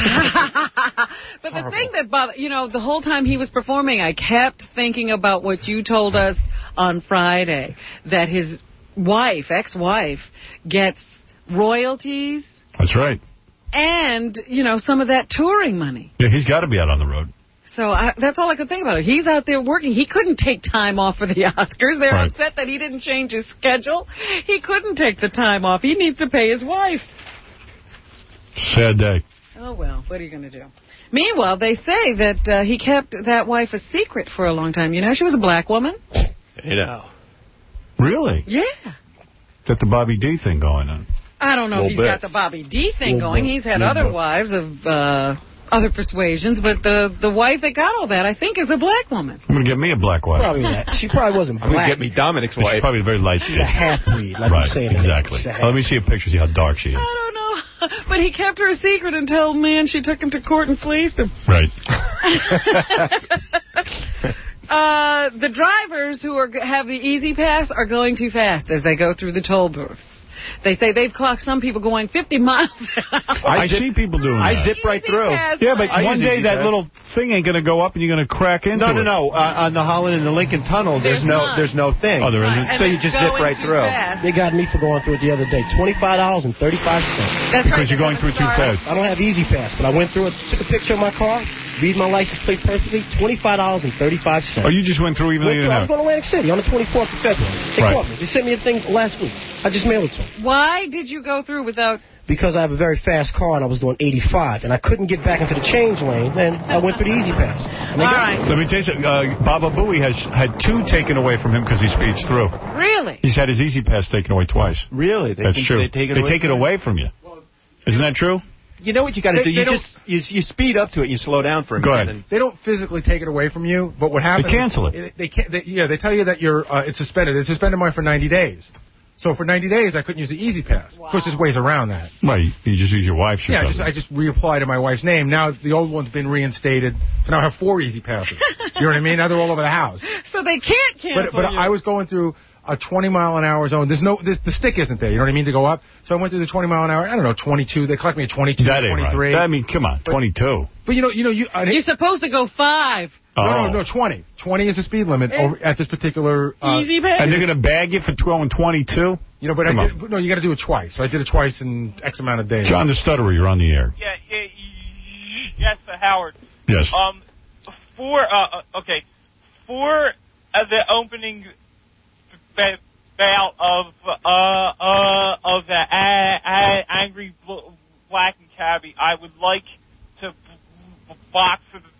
Speaker 2: But the thing that bothered, you know, the whole time he was performing, I kept thinking about what you told us on Friday, that his wife, ex-wife, gets royalties
Speaker 1: That's right.
Speaker 2: and, you know, some of that touring money.
Speaker 1: Yeah, he's got to be out on the road.
Speaker 2: So I, that's all I could think about. He's out there working. He couldn't take time off for the Oscars. They're
Speaker 1: Right.
Speaker 2: upset that he didn't change his schedule. He couldn't take the time off. He needs to pay his wife.
Speaker 1: Sad day.
Speaker 2: Oh, well, what are you going to do? Meanwhile, they say that uh, he kept that wife a secret for a long time. You know, she was a black woman.
Speaker 5: You know.
Speaker 1: Really?
Speaker 2: Yeah.
Speaker 1: Got the Bobby D thing going on.
Speaker 2: I don't know if
Speaker 1: Little
Speaker 2: he's
Speaker 1: bit.
Speaker 2: got the Bobby D thing
Speaker 1: Little
Speaker 2: going.
Speaker 1: bit.
Speaker 2: He's had
Speaker 1: Little
Speaker 2: other
Speaker 1: bit.
Speaker 2: wives of uh, other persuasions, but the, the wife that got all that, I think, is a black woman.
Speaker 1: I'm going to get me a black wife.
Speaker 15: Probably that. She probably wasn't
Speaker 5: I'm going
Speaker 15: black.
Speaker 5: to get me Dominic's
Speaker 1: She's
Speaker 5: wife.
Speaker 1: probably very light
Speaker 15: She's
Speaker 1: skinned.
Speaker 15: a half-breed, like
Speaker 1: right,
Speaker 15: you saying.
Speaker 1: exactly.
Speaker 15: She's a half-
Speaker 1: Well, let me see a picture, see how dark she is.
Speaker 2: I don't know. But he kept her a secret until, man, she took him to court and fleeced him.
Speaker 1: Right.
Speaker 2: Uh, the drivers who are have the Easy Pass are going too fast as they go through the toll booths. They say they've clocked some people going fifty miles an hour.
Speaker 1: I, I see people doing that.
Speaker 5: I zip right through.
Speaker 1: Yeah, but
Speaker 5: I
Speaker 1: one
Speaker 5: use
Speaker 1: day
Speaker 5: Easy
Speaker 1: that
Speaker 5: Pass.
Speaker 1: little thing ain't going to go up and you're going to crack into
Speaker 5: No,
Speaker 1: it.
Speaker 5: no, no. Uh, on the Holland and the Lincoln Tunnel, there's,
Speaker 2: There's
Speaker 5: no
Speaker 2: none.
Speaker 5: there's no thing.
Speaker 1: Oh, there isn't?
Speaker 2: Right.
Speaker 5: So you just zip right through.
Speaker 15: They got me for going through it the other day. twenty-five dollars and thirty-five cents.
Speaker 2: That's
Speaker 1: Because you're going through too fast.
Speaker 15: I don't have Easy Pass, but I went through it, took a picture of my car, read my license plate perfectly, twenty-five dollars and thirty-five cents.
Speaker 1: Oh, you just went through even though
Speaker 15: Went
Speaker 1: you
Speaker 15: through, I
Speaker 1: didn't
Speaker 15: was
Speaker 1: have
Speaker 15: going to Atlantic City on the twenty-fourth of February. They
Speaker 1: Right.
Speaker 15: caught me. They sent me a thing last week. I just mailed it to them.
Speaker 2: Why did you go through without...
Speaker 15: Because I have a very fast car and I was doing eighty-five, and I couldn't get back into the change lane, then I went for the Easy Pass. And they
Speaker 2: All
Speaker 15: got
Speaker 2: right.
Speaker 15: me.
Speaker 1: So let me tell you something. Uh, Baba Booey has had two taken away from him because he speeds through.
Speaker 2: Really?
Speaker 1: He's had his Easy Pass taken away twice.
Speaker 5: Really? They
Speaker 1: That's
Speaker 5: can-
Speaker 1: true.
Speaker 5: They take it away,
Speaker 1: take it away from you. Isn't that true?
Speaker 5: You know what you got to
Speaker 24: They-
Speaker 5: do?
Speaker 24: they
Speaker 5: You
Speaker 24: don't-
Speaker 5: just you, you speed up to it. You slow down for a
Speaker 1: Go
Speaker 5: minute.
Speaker 1: ahead.
Speaker 5: And
Speaker 24: They don't physically take it away from you, but what happens?
Speaker 1: They cancel it.
Speaker 24: They, they can't. They, yeah, they tell you that you're uh, it's suspended. It's suspended mine for ninety days. So for ninety days, I couldn't use the Easy Pass. Wow. Of course, there's ways around that.
Speaker 1: Well, you, you just use your wife's. or
Speaker 24: Yeah, I just,
Speaker 1: something.
Speaker 24: I just reapply to my wife's name. Now the old one's been reinstated, so now I have four Easy Passes. You know what I mean? Now they're all over the house.
Speaker 2: So they can't cancel
Speaker 24: But but
Speaker 2: you.
Speaker 24: I was going through a twenty mile an hour zone. There's no this, the stick isn't there. You know what I mean to go up. So I went through the twenty mile an hour. I don't know, twenty-two. They collect me at twenty-two,
Speaker 1: That ain't
Speaker 24: twenty-three.
Speaker 1: right. I mean, come on,
Speaker 24: But-
Speaker 1: twenty-two.
Speaker 24: But you know, you know, you. I,
Speaker 2: You're supposed to go five.
Speaker 24: no,
Speaker 1: Oh.
Speaker 24: no, no, twenty. twenty is the speed limit over at this particular. Uh,
Speaker 2: Easy Pass.
Speaker 1: And they're going to bag you for going twenty-two?
Speaker 24: You know, but
Speaker 1: Come
Speaker 24: I
Speaker 1: on.
Speaker 24: did, but no, you got to do it twice. So I did it twice in X amount of days.
Speaker 1: John the Stutterer, you're on the air.
Speaker 4: Yeah, yeah, y- yes, uh, Howard.
Speaker 1: Yes.
Speaker 4: Um, for uh, uh, okay, for uh, the opening ba- bout of uh uh of the a- a- angry bl- black and cabbie, I would like to b- b- box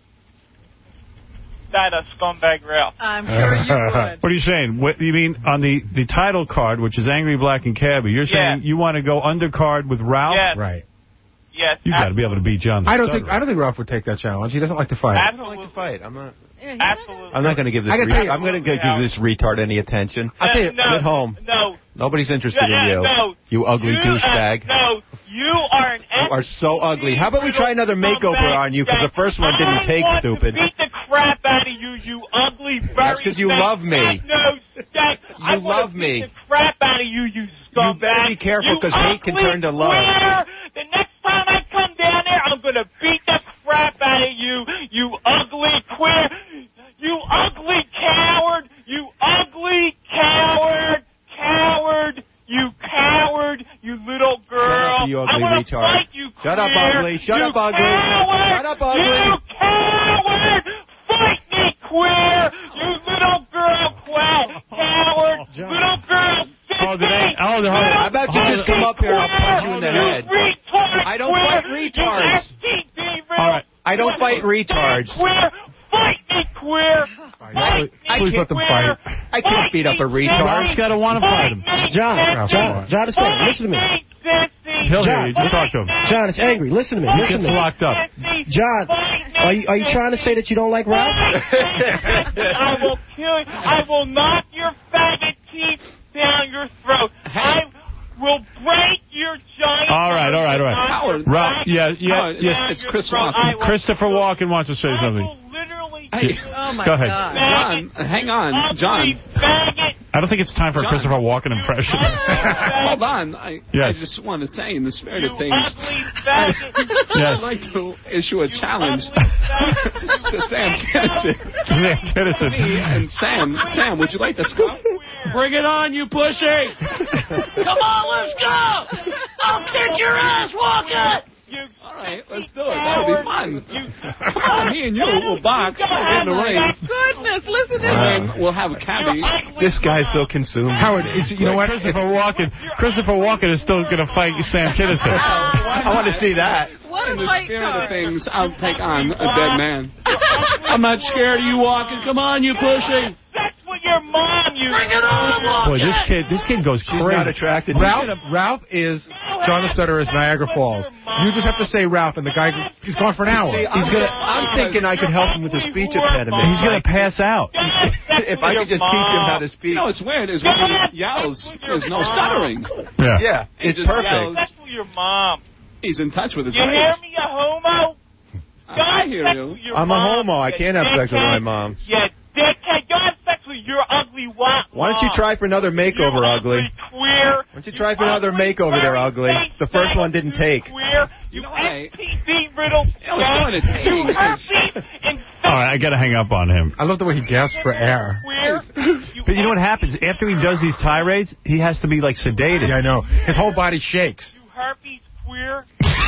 Speaker 4: that uh, scumbag Ralph.
Speaker 2: I'm sure you would.
Speaker 1: What are you saying? What you mean on the, the title card, which is Angry Black and Cabbie? You're saying
Speaker 4: Yeah.
Speaker 1: you want to go undercard with Ralph?
Speaker 4: Yes.
Speaker 24: Right.
Speaker 4: Yes,
Speaker 1: You got to be able to beat John the
Speaker 24: I don't think
Speaker 1: Stutterer.
Speaker 24: I don't think Ralph would take that challenge. He doesn't like to fight.
Speaker 5: I don't like to fight. I'm not.
Speaker 4: Absolutely.
Speaker 5: I'm not going to give this.
Speaker 24: I can
Speaker 5: Re-
Speaker 24: tell you-
Speaker 5: I'm going to give this retard any attention.
Speaker 24: I'll tell you,
Speaker 4: no,
Speaker 5: Get home.
Speaker 4: No.
Speaker 5: Nobody's interested
Speaker 4: Yeah,
Speaker 5: in you.
Speaker 4: no.
Speaker 5: You ugly
Speaker 4: You,
Speaker 5: douchebag.
Speaker 4: Uh, no, you are an
Speaker 5: You are so ugly. How about we try another makeover on you? Because the first one didn't take,
Speaker 4: I want
Speaker 5: stupid.
Speaker 4: to beat the crap out of you, you ugly, very
Speaker 5: That's 'cause you
Speaker 4: fake,
Speaker 5: love me.
Speaker 4: snot-nosed stank. I
Speaker 5: You
Speaker 4: wanna
Speaker 5: love me.
Speaker 4: beat the crap out of you, you scumbag.
Speaker 5: You better be careful,
Speaker 4: You
Speaker 5: 'cause hate can
Speaker 4: ugly
Speaker 5: turn to love.
Speaker 4: queer. The next time I come down there, I'm going to beat the crap out of you, you ugly queer. You ugly coward. You ugly coward. Coward. You coward. You little girl.
Speaker 5: Shut up, you ugly
Speaker 4: I want to
Speaker 5: retard.
Speaker 4: fight you,
Speaker 5: Shut up,
Speaker 4: queer.
Speaker 5: ugly. Shut
Speaker 4: You
Speaker 5: up, ugly.
Speaker 4: Coward.
Speaker 5: Shut up, ugly.
Speaker 4: You coward. Fight me, queer. You little girl, quack. Coward. Little girl.
Speaker 1: Oh, did I, oh, the,
Speaker 4: Little
Speaker 5: How about you just come up here and I'll punch you in the
Speaker 4: you
Speaker 5: head?
Speaker 4: retard,
Speaker 5: I don't
Speaker 4: queer.
Speaker 5: fight retards.
Speaker 4: You S T D
Speaker 1: All right.
Speaker 5: I don't fight retards.
Speaker 4: Queer. Fight me, queer.
Speaker 24: Please, please let them fight.
Speaker 5: I can't beat up a retard.
Speaker 1: Ralph's got to want to fight him.
Speaker 15: John,
Speaker 24: Ralph, come
Speaker 15: John,
Speaker 24: on.
Speaker 15: John, it's angry. Listen to me.
Speaker 1: He'll hear
Speaker 15: John,
Speaker 1: you. Just talk to him.
Speaker 15: John, it's angry. Listen to me.
Speaker 1: He
Speaker 15: Listen
Speaker 1: gets
Speaker 15: to me.
Speaker 1: locked up.
Speaker 15: John, are you, are you trying to say that you don't like Ralph?
Speaker 4: I will kill you. I will knock your faggot teeth down your throat. I will break your giant...
Speaker 1: All right, all right, all right.
Speaker 4: Howard.
Speaker 1: Ralph, yeah, yeah,
Speaker 4: Howard,
Speaker 1: yeah.
Speaker 4: it's Chris Walken.
Speaker 1: Christopher Walken wants to say something.
Speaker 2: Hey. Oh, my
Speaker 1: Go ahead.
Speaker 2: God.
Speaker 13: John, hang on, John.
Speaker 1: I don't think it's time for a
Speaker 13: John.
Speaker 1: Christopher Walken impression.
Speaker 13: Hold on. I,
Speaker 1: Yes.
Speaker 13: I just want to say, in the spirit of things,
Speaker 1: Yes.
Speaker 13: I'd like to issue a challenge to Sam Kinison.
Speaker 1: Sam Kinison.
Speaker 13: Me and Sam. Sam, would you like to scoop?
Speaker 9: Bring it on, you pussy! Come on, let's go! I'll kick your ass, Walker!
Speaker 13: All right, let's do it. That'll be fun. Come on, me and you will box in the ring.
Speaker 2: Goodness, listen to
Speaker 13: And then we'll have a cabbie.
Speaker 5: This guy's so consumed.
Speaker 24: Howard, it's, you know what?
Speaker 1: Christopher Walken. Christopher Walken is still going to fight Sam Kinison.
Speaker 5: I want to see that.
Speaker 2: What
Speaker 13: In
Speaker 2: a
Speaker 13: the
Speaker 2: fight
Speaker 13: spirit
Speaker 2: card.
Speaker 13: of things, I'll take on a dead man.
Speaker 9: I'm not scared of you, Walker. Come on, you pussy!
Speaker 4: Sex with your mom, you...
Speaker 9: Bring it on, Walker!
Speaker 1: Boy, this kid, this kid goes
Speaker 5: She's not
Speaker 1: crazy.
Speaker 5: attracted.
Speaker 24: Ralph, Ralph is John the Stutterer is Niagara Falls. You just have to say Ralph, and the guy he's gone for an hour.
Speaker 5: See, I'm, gonna, I'm thinking I could help him with his speech impediment.
Speaker 1: He's going to pass out.
Speaker 5: If I could just teach him how to speak.
Speaker 13: You know, it's weird is when he yells, there's no stuttering.
Speaker 1: Yeah.
Speaker 5: Yeah,
Speaker 13: He
Speaker 5: it's
Speaker 13: just
Speaker 5: perfect.
Speaker 13: yells.
Speaker 4: Sex with your mom.
Speaker 13: He's in touch with his
Speaker 4: You hear
Speaker 13: rage.
Speaker 4: me, you homo?
Speaker 13: I hear
Speaker 4: Sex
Speaker 13: you.
Speaker 4: with your
Speaker 5: I'm a
Speaker 4: mom,
Speaker 5: homo. I
Speaker 4: you
Speaker 5: can't have sex with
Speaker 4: dickhead.
Speaker 5: my mom.
Speaker 4: You dickhead. ugly what?
Speaker 5: Why don't you try for another makeover,
Speaker 4: you
Speaker 5: ugly?
Speaker 4: Queer.
Speaker 5: Why don't you try for another makeover there, ugly? The first one didn't take.
Speaker 4: Queer. You S T D riddled.
Speaker 3: Yeah, let's go on it.
Speaker 4: You herpes and
Speaker 1: All right, I got to hang up on him.
Speaker 24: I love the way he gasps for air.
Speaker 4: queer.
Speaker 1: But you know what happens? After he does these tirades, he has to be, like, sedated.
Speaker 24: Yeah, I know. His whole body shakes.
Speaker 4: You herpes queer.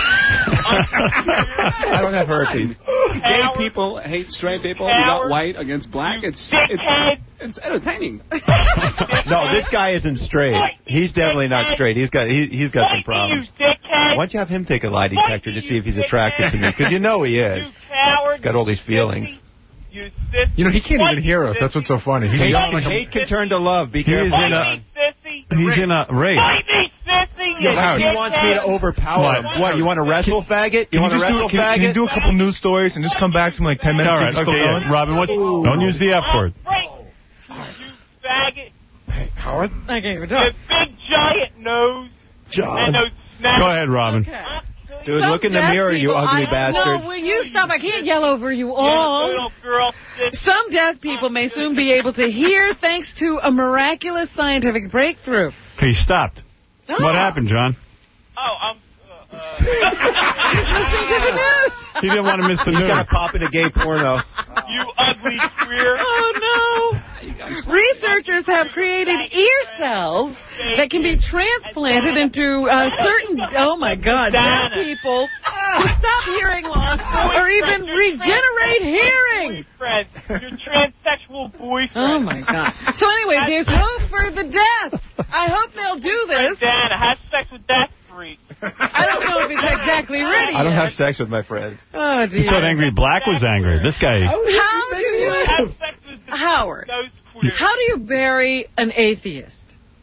Speaker 5: I don't have herpes.
Speaker 3: Gay people hate straight people. You got white against black. It's it's it's entertaining.
Speaker 5: No, this guy isn't straight. He's definitely not straight. He's got he, he's got some problems. Why don't you have him take a lie detector to see if he's attracted to me? Because you know he is. He's got all these feelings.
Speaker 24: You know, he can't even hear us. That's what's so funny. He's
Speaker 5: Hate,
Speaker 24: yelling like
Speaker 5: hate can turn to love. Be
Speaker 1: He is
Speaker 5: careful.
Speaker 1: in a, he's in a race.
Speaker 5: Yo, he wants me to overpower him. What, you want to wrestle, faggot? You want to wrestle,
Speaker 24: can,
Speaker 5: faggot?
Speaker 24: Can you do a couple news stories and just come back to me like ten minutes?
Speaker 1: All right, okay, yeah. Robin, what, don't use the F word.
Speaker 4: Faggot.
Speaker 24: Hey, Howard?
Speaker 2: I gave it
Speaker 4: Your
Speaker 2: up.
Speaker 4: big giant nose.
Speaker 5: John.
Speaker 4: And those snacks.
Speaker 1: Go ahead, Robin.
Speaker 2: Okay.
Speaker 5: Dude,
Speaker 2: Some
Speaker 5: look in the
Speaker 2: deaf
Speaker 5: mirror, you
Speaker 2: people-
Speaker 5: ugly
Speaker 2: I,
Speaker 5: bastard.
Speaker 2: No, will you stop? I can't yell over you all.
Speaker 4: Little girl.
Speaker 2: Some deaf people may soon be able to hear thanks to a miraculous scientific breakthrough.
Speaker 1: Okay, he stopped.
Speaker 2: Oh.
Speaker 1: What happened, John?
Speaker 4: Oh, I'm... Uh, uh,
Speaker 2: He's listening to the news.
Speaker 1: He didn't want to miss the
Speaker 5: He's
Speaker 1: news.
Speaker 5: got to pop into gay porno.
Speaker 4: you ugly queer.
Speaker 2: Oh, no. Researchers have created ear cells that can be transplanted into uh, certain, oh, my God, deaf people to stop hearing loss or even regenerate hearing.
Speaker 4: Boyfriend. Your transsexual boyfriend.
Speaker 2: Oh, my God. So, anyway, there's hope for the deaf. I hope they'll do this.
Speaker 4: Dad, I had sex with that freak.
Speaker 2: I don't know if it's exactly ready
Speaker 5: I don't
Speaker 2: yet.
Speaker 5: have sex with my friends.
Speaker 2: Oh,
Speaker 1: You
Speaker 2: dear.
Speaker 1: thought Angry Black was angry. This guy...
Speaker 2: How do you...
Speaker 4: Have sex with the
Speaker 2: Howard,
Speaker 4: those queer.
Speaker 2: how do you bury an atheist?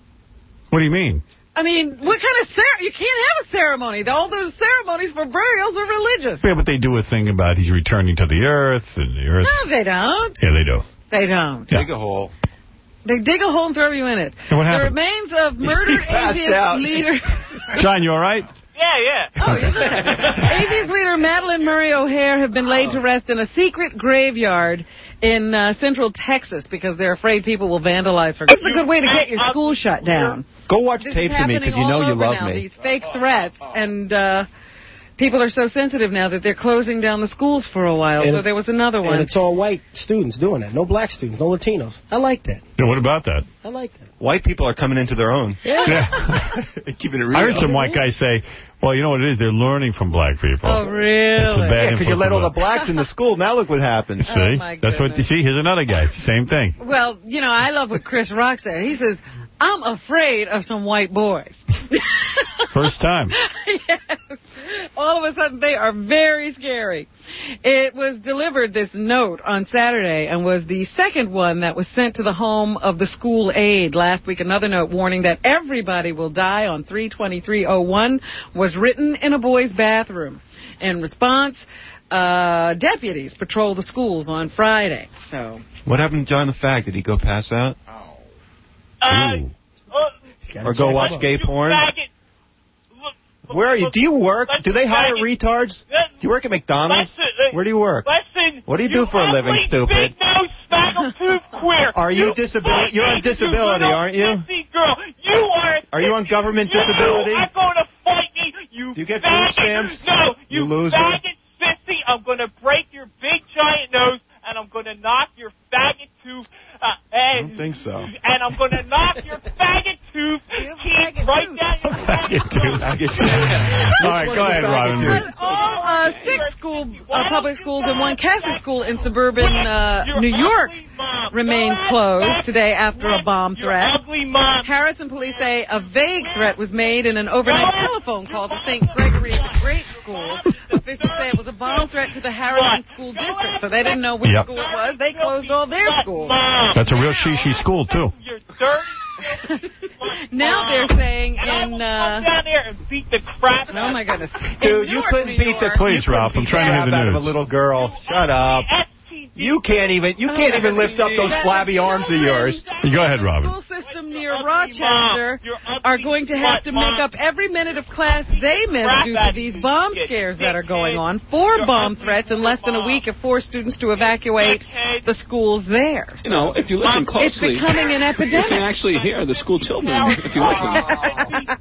Speaker 1: What do you mean?
Speaker 2: I mean, what kind of cer- you can't have a ceremony. All those ceremonies for burials are religious.
Speaker 1: Yeah, but they do a thing about he's returning to the earth, and the earth...
Speaker 2: No, they don't.
Speaker 1: Yeah, they do.
Speaker 2: They don't.
Speaker 5: Dig a hole.
Speaker 2: They dig a hole and throw you in it.
Speaker 1: And what
Speaker 2: the
Speaker 1: happened?
Speaker 2: remains of murdered
Speaker 5: He passed
Speaker 2: atheist
Speaker 5: out.
Speaker 2: leader...
Speaker 1: John, you all right?
Speaker 4: Yeah, yeah.
Speaker 2: Oh, yes, okay. Atheist leader Madeline Murray O'Hare have been laid to rest in a secret graveyard in uh, central Texas because they're afraid people will vandalize her. This is a good way to get your school shut down.
Speaker 5: Go watch
Speaker 2: This
Speaker 5: tapes
Speaker 2: is
Speaker 5: of me
Speaker 2: happening
Speaker 5: because you know
Speaker 2: all
Speaker 5: you
Speaker 2: over
Speaker 5: love
Speaker 2: now,
Speaker 5: me.
Speaker 2: these fake threats, and uh, people are so sensitive now that they're closing down the schools for a while.
Speaker 15: And-
Speaker 2: so there was another one.
Speaker 15: And it's all white students doing that. No black students, no Latinos. I like that.
Speaker 1: Yeah, what about that?
Speaker 15: I like that.
Speaker 5: White people are coming into their own.
Speaker 1: Yeah.
Speaker 5: Keeping it real.
Speaker 1: I heard some white guy say, well, you know what it is? They're learning from black people.
Speaker 2: Oh, really?
Speaker 1: It's a bad
Speaker 5: Yeah, because you
Speaker 1: influence
Speaker 5: let all
Speaker 1: on
Speaker 5: the
Speaker 1: them.
Speaker 5: blacks in the school. Now look what happens.
Speaker 1: See?
Speaker 2: Oh, my
Speaker 1: That's what you
Speaker 2: goodness.
Speaker 1: see. Here's another guy. It's the same thing.
Speaker 2: Well, you know, I love what Chris Rock said. He says, I'm afraid of some white boys.
Speaker 1: First time.
Speaker 2: Yes. All of a sudden, they are very scary. It was delivered, this note, on Saturday, and was the second one that was sent to the home of the school aide. Last week, another note warning that everybody will die on three twenty-three oh one was written in a boy's bathroom. In response, uh, deputies patrolled the schools on Friday. So,
Speaker 5: What happened to John the Fag? Did he go pass out?
Speaker 4: Uh,
Speaker 5: Ooh.
Speaker 4: uh,
Speaker 5: Or go watch gay porn?
Speaker 4: faggot. Look,
Speaker 5: Where are you? Do you work?
Speaker 4: Listen,
Speaker 5: Do they hire
Speaker 4: faggot.
Speaker 5: retards? Do you work at McDonald's?
Speaker 4: Listen,
Speaker 5: Where do you work?
Speaker 4: Listen.
Speaker 5: What do you do for a living,
Speaker 4: ugly,
Speaker 5: stupid?
Speaker 4: Big-nosed, snaggle-tooth queer.
Speaker 5: Are you disabil- you're on
Speaker 4: fucking
Speaker 5: disability,
Speaker 4: little
Speaker 5: aren't you?
Speaker 4: sissy girl. You are. a
Speaker 5: Are you on
Speaker 4: sissy.
Speaker 5: government
Speaker 4: You
Speaker 5: disability?
Speaker 4: are going to fight me. You.
Speaker 5: Do you get
Speaker 4: faggot.
Speaker 5: food stamps?
Speaker 4: No, you,
Speaker 5: You loser.
Speaker 4: faggot sissy. I'm going to break your big giant nose, and I'm going to knock your faggot tooth. Uh,
Speaker 5: I
Speaker 4: and,
Speaker 5: don't think so.
Speaker 4: And I'm going to knock your faggot tooth teeth right down your
Speaker 1: Faggot tooth. All right, go ahead, Robin.
Speaker 2: all uh, six school, uh, public schools and one Catholic school in suburban uh, New York remain closed today after a bomb threat. Harrison police say a vague threat was made in an overnight telephone call to Saint Gregory the Great School. Officials say it was a bomb threat to the Harrison School District, so they didn't know which
Speaker 1: Yep.
Speaker 2: school it was. They closed all their schools.
Speaker 1: That's a real she-she school, too.
Speaker 2: Now they're saying in... Uh,
Speaker 4: Come down there and beat the crap.
Speaker 2: Oh, my goodness.
Speaker 5: Dude,
Speaker 2: In
Speaker 5: you
Speaker 2: Newark,
Speaker 5: couldn't
Speaker 2: New
Speaker 5: beat the
Speaker 2: York-
Speaker 1: Please, Ralph, I'm trying to hear the
Speaker 5: crap out of a
Speaker 1: news.
Speaker 5: little girl. Shut up.
Speaker 4: S T
Speaker 5: You can't even you can't even lift up those flabby arms of yours.
Speaker 1: Go ahead, Robin.
Speaker 2: The school system near Rochester are going to have to make up every minute of class they miss due to these bomb scares that are going on. Four bomb threats in less than a week have forced students to evacuate the schools there.
Speaker 3: You know, if you listen closely,
Speaker 2: it's becoming an epidemic.
Speaker 3: You can actually hear the school children if you listen.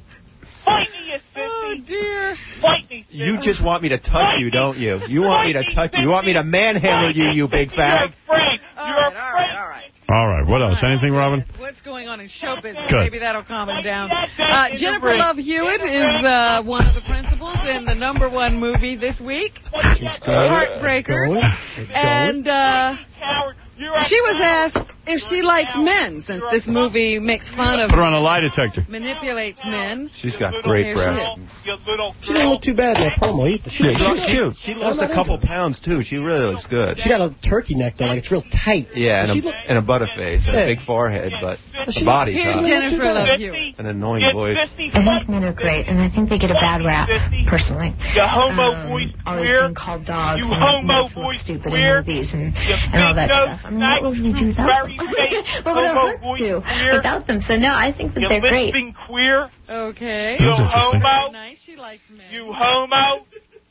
Speaker 2: Oh, dear.
Speaker 5: You just want me to touch you, don't you? You want me to touch you. You want me to manhandle you, you big fag.
Speaker 2: All right, all right, all right.
Speaker 1: All right, what else? Anything, Robin?
Speaker 2: What's going on in show business?
Speaker 1: Good.
Speaker 2: Maybe that'll calm him down. Uh, Jennifer Love Hewitt is uh, one of the principals in the number one movie this week, Heartbreakers. And uh, she was asked if she likes men, since this movie makes fun of...
Speaker 1: Put her on a lie detector.
Speaker 2: ...manipulates men.
Speaker 5: She's got great breasts.
Speaker 15: She doesn't look too bad in that promo either. She,
Speaker 5: Yeah,
Speaker 15: she's
Speaker 5: she's cute. She lost a couple pounds, too. She really looks good.
Speaker 15: She got a turkey neck, though. Like, it's real tight.
Speaker 5: Yeah, and a,
Speaker 15: She
Speaker 5: and a butterface and a
Speaker 15: Yeah.
Speaker 5: big forehead, but
Speaker 15: She-
Speaker 5: the body's
Speaker 2: Here's
Speaker 5: hot.
Speaker 2: Jennifer Love Hewitt.
Speaker 5: An annoying voice.
Speaker 10: I think men are great, and I think they get a bad rap, personally.
Speaker 4: You homo
Speaker 10: um,
Speaker 4: voice
Speaker 10: always
Speaker 4: queer.
Speaker 10: being called dogs
Speaker 4: You
Speaker 10: and
Speaker 4: homo
Speaker 10: makes them look
Speaker 4: voice
Speaker 10: stupid
Speaker 4: queer.
Speaker 10: in movies and,
Speaker 4: You
Speaker 10: and all that
Speaker 4: big
Speaker 10: stuff. I mean, what would we do without
Speaker 4: very
Speaker 10: them?
Speaker 4: fake
Speaker 10: What would our
Speaker 4: homo
Speaker 10: hearts
Speaker 4: voice
Speaker 10: do
Speaker 4: queer.
Speaker 10: without them? So, no, I think that
Speaker 4: You
Speaker 10: they're great.
Speaker 4: lisping queer.
Speaker 2: Okay.
Speaker 4: You
Speaker 1: That's interesting.
Speaker 4: homo.
Speaker 2: Nice, she likes men.
Speaker 4: You homo.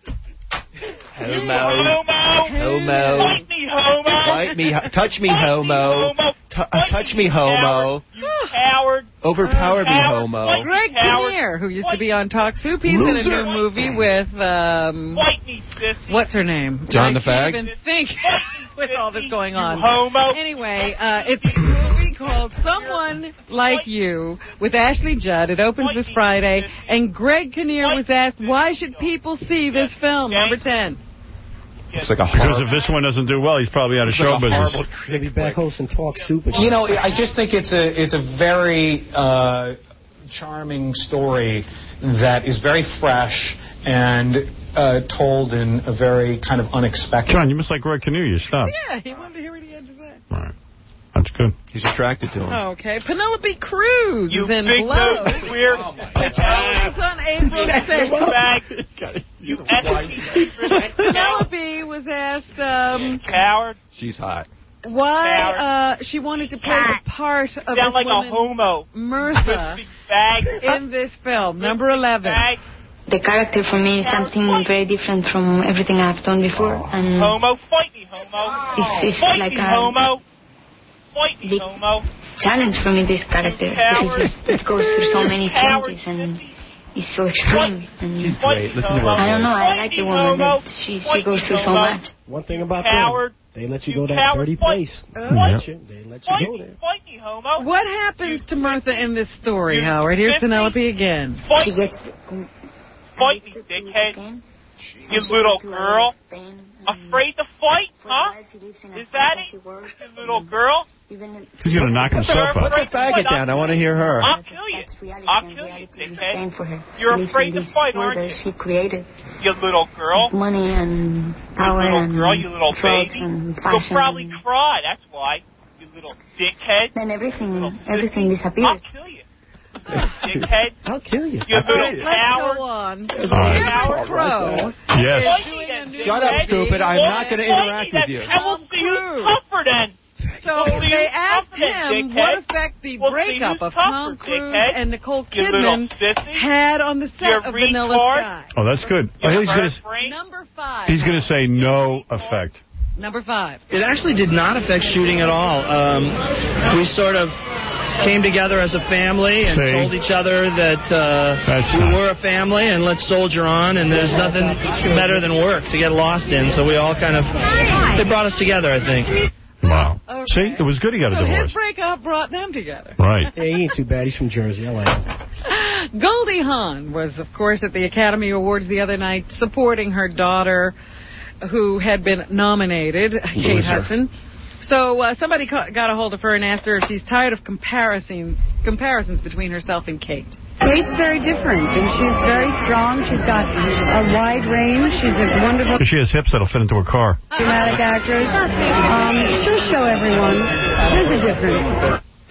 Speaker 5: Homo.
Speaker 4: Homo.
Speaker 5: Homo.
Speaker 4: Fight me, homo.
Speaker 5: Bite me. Touch me, homo. T- uh, touch me, homo.
Speaker 4: You coward.
Speaker 5: Overpower me, homo.
Speaker 2: Greg Kinnear, who used to be on Talk Soup, he's
Speaker 5: Loser.
Speaker 2: in a new movie with, um,
Speaker 4: Fight me, sissy.
Speaker 2: what's her name?
Speaker 5: John
Speaker 2: I
Speaker 5: the
Speaker 2: can't
Speaker 5: Fag?
Speaker 2: even think with all this going on.
Speaker 4: You homo.
Speaker 2: Anyway, uh, it's a movie called Someone Like You with Ashley Judd. It opens this Friday, and Greg Kinnear was asked, why should people see this film, number ten?
Speaker 5: It's like a
Speaker 1: Because
Speaker 5: horrible...
Speaker 1: if this one doesn't do well, he's probably out of
Speaker 5: It's
Speaker 1: show
Speaker 5: like a
Speaker 1: business.
Speaker 5: horrible
Speaker 15: Maybe back hosting Talk Soup.
Speaker 19: You know, I just think it's a it's a very uh, charming story that is very fresh and uh, told in a very kind of unexpected.
Speaker 1: John, you must like Greg Kinnear. You stop.
Speaker 2: Yeah, he wanted to hear what he had to say.
Speaker 1: All right. That's good.
Speaker 5: He's attracted to him.
Speaker 2: Okay, Penelope Cruz
Speaker 4: You
Speaker 2: is in
Speaker 4: big
Speaker 2: Blow.
Speaker 4: nose queer.
Speaker 2: It's on April sixth.
Speaker 4: Bag. You S.
Speaker 2: Penelope was asked um,
Speaker 4: Coward.
Speaker 5: She's hot.
Speaker 2: why uh, she wanted to play the part of
Speaker 4: Sound
Speaker 2: this
Speaker 4: like
Speaker 2: woman,
Speaker 4: a homo.
Speaker 2: Mirtha,
Speaker 4: Bag.
Speaker 2: in this film, number eleven.
Speaker 4: Bag.
Speaker 10: The character for me is something very different from everything I've done before. And
Speaker 4: Homo. Fight me, homo.
Speaker 10: It's, it's
Speaker 4: Fight
Speaker 10: like
Speaker 4: me,
Speaker 10: a
Speaker 4: homo. Fight me,
Speaker 10: big
Speaker 4: homo.
Speaker 10: challenge for me, this character, because it's, it goes through so many changes and it's so extreme. And
Speaker 5: She's great. Listen to her.
Speaker 10: I don't know, I like the woman that she, she goes through so much.
Speaker 15: One thing about
Speaker 4: Coward.
Speaker 15: them, they let you
Speaker 4: You
Speaker 15: go that
Speaker 4: coward.
Speaker 15: dirty
Speaker 4: Fight.
Speaker 15: place.
Speaker 1: Yeah.
Speaker 15: They let
Speaker 4: Fight
Speaker 15: you go
Speaker 4: me,
Speaker 15: there.
Speaker 4: fight me, homo.
Speaker 2: What happens to Mirtha in this story,
Speaker 4: You
Speaker 2: Howard? Here's
Speaker 4: fifty?
Speaker 2: Penelope again.
Speaker 4: Fight
Speaker 10: She
Speaker 4: me,
Speaker 10: gets con-
Speaker 4: fight me,
Speaker 10: convicted to
Speaker 4: dickhead.
Speaker 10: cocaine,
Speaker 4: You
Speaker 10: and she
Speaker 4: little
Speaker 10: goes through a
Speaker 4: girl.
Speaker 10: lot of pain, and
Speaker 4: Afraid to fight,
Speaker 10: for a
Speaker 4: huh?
Speaker 10: while she lives in a
Speaker 4: Is that
Speaker 10: fantasy
Speaker 4: it?
Speaker 10: world,
Speaker 4: You little girl.
Speaker 10: even
Speaker 1: He's going to knock himself
Speaker 5: Put
Speaker 1: out.
Speaker 5: the faggot down. I want to hear her.
Speaker 4: I'll kill you.
Speaker 10: that's reality,
Speaker 4: I'll
Speaker 10: and
Speaker 4: kill you,
Speaker 10: reality is
Speaker 4: dickhead.
Speaker 10: pain for her.
Speaker 4: You're
Speaker 10: She lives
Speaker 4: afraid
Speaker 10: in
Speaker 4: to
Speaker 10: this
Speaker 4: fight,
Speaker 10: world
Speaker 4: aren't
Speaker 10: that
Speaker 4: you?
Speaker 10: she created,
Speaker 4: You little girl.
Speaker 10: with money and power
Speaker 4: You little
Speaker 10: and
Speaker 4: girl, you little
Speaker 10: drugs
Speaker 4: baby.
Speaker 10: and
Speaker 4: You'll
Speaker 10: fashion.
Speaker 4: probably
Speaker 10: and
Speaker 4: cry, that's why. You little dickhead.
Speaker 10: then everything,
Speaker 4: Little
Speaker 10: everything
Speaker 4: I'll
Speaker 10: disappears.
Speaker 4: kill you. Dickhead.
Speaker 15: I'll kill you.
Speaker 4: You little
Speaker 2: Let's
Speaker 4: coward.
Speaker 2: go on.
Speaker 1: All right.
Speaker 2: Howard Crow.
Speaker 1: Yes.
Speaker 2: is doing a new
Speaker 5: Shut up,
Speaker 2: movie.
Speaker 5: stupid. I'm not going to interact with you.
Speaker 4: And we'll see who's tougher then.
Speaker 2: So
Speaker 4: We'll see
Speaker 2: they
Speaker 4: who's
Speaker 2: asked
Speaker 4: tougher then,
Speaker 2: him
Speaker 4: dickhead.
Speaker 2: what effect the
Speaker 4: We'll see
Speaker 2: breakup
Speaker 4: who's
Speaker 2: of Tom
Speaker 4: tougher,
Speaker 2: Cruise
Speaker 4: dickhead.
Speaker 2: and Nicole
Speaker 4: You little
Speaker 2: Kidman
Speaker 4: sissy.
Speaker 2: had on the set
Speaker 4: You
Speaker 2: of Vanilla
Speaker 4: retard.
Speaker 2: Sky.
Speaker 1: Oh, that's good. Oh, he's going to
Speaker 2: Number five.
Speaker 1: he's going to say no effect.
Speaker 2: Number five.
Speaker 21: It actually did not affect shooting at all. Um, we sort of came together as a family and
Speaker 1: See?
Speaker 21: told each other that uh,
Speaker 1: That's
Speaker 21: we
Speaker 1: not-
Speaker 21: were a family and let's soldier on, and there's nothing better than work to get lost in. So we all kind of, they brought us together, I think.
Speaker 1: Wow.
Speaker 2: Okay.
Speaker 1: See, it was good he got a
Speaker 2: So his
Speaker 1: divorce.
Speaker 2: breakup brought them together.
Speaker 1: Right.
Speaker 15: Yeah, he ain't too bad. He's from Jersey. I like him.
Speaker 2: Goldie Hawn was, of course, at the Academy Awards the other night supporting her daughter who had been nominated, Kate
Speaker 5: Loser.
Speaker 2: Hudson. So uh, somebody ca- got a hold of her and asked her if she's tired of comparisons comparisons between herself and Kate.
Speaker 22: Kate's very different, and she's very strong. She's got a wide range. She's a wonderful
Speaker 1: She has hips that'll fit into a car.
Speaker 22: dramatic actress. Um, she'll show everyone. There's a difference.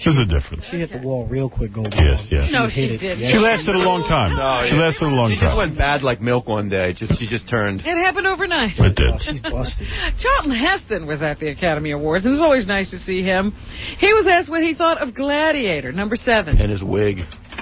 Speaker 1: There's a difference.
Speaker 15: She hit the wall real quick, Goldie.
Speaker 1: Yes, yes.
Speaker 2: No,
Speaker 15: she
Speaker 2: she didn't.
Speaker 1: She lasted a long time.
Speaker 5: No,
Speaker 1: she
Speaker 5: yeah.
Speaker 1: lasted a long
Speaker 5: she
Speaker 1: time.
Speaker 5: She just went bad like milk one day. Just She just turned.
Speaker 2: It happened overnight.
Speaker 1: It did.
Speaker 15: Oh, she's busted.
Speaker 2: Charlton Heston was at the Academy Awards, and it was always nice to see him. He was asked what he thought of Gladiator, number seven.
Speaker 5: And his wig.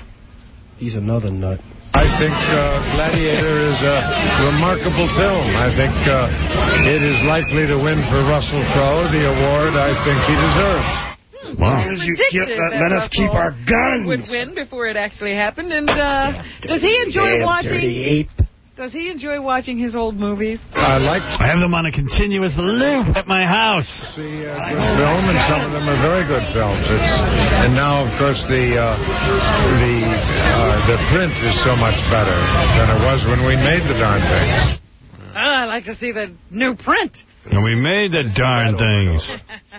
Speaker 15: He's another nut.
Speaker 8: I think uh, Gladiator is a remarkable film. I think uh, it is likely to win for Russell Crowe the award I think he deserves.
Speaker 1: Wow.
Speaker 15: You get that, let us keep our guns.
Speaker 2: Would win before it actually happened. And uh, does he enjoy
Speaker 15: Damn
Speaker 2: watching?
Speaker 15: dirty ape.
Speaker 2: Does he enjoy watching his old movies?
Speaker 8: I like.
Speaker 1: I have them on a continuous loop at my house.
Speaker 8: See a good film, and some of them are very good films. It's, and now, of course, the uh, the uh, the print is so much better than it was when we made the darn things.
Speaker 2: Ah, I like to see the new print.
Speaker 1: And we made the darn things.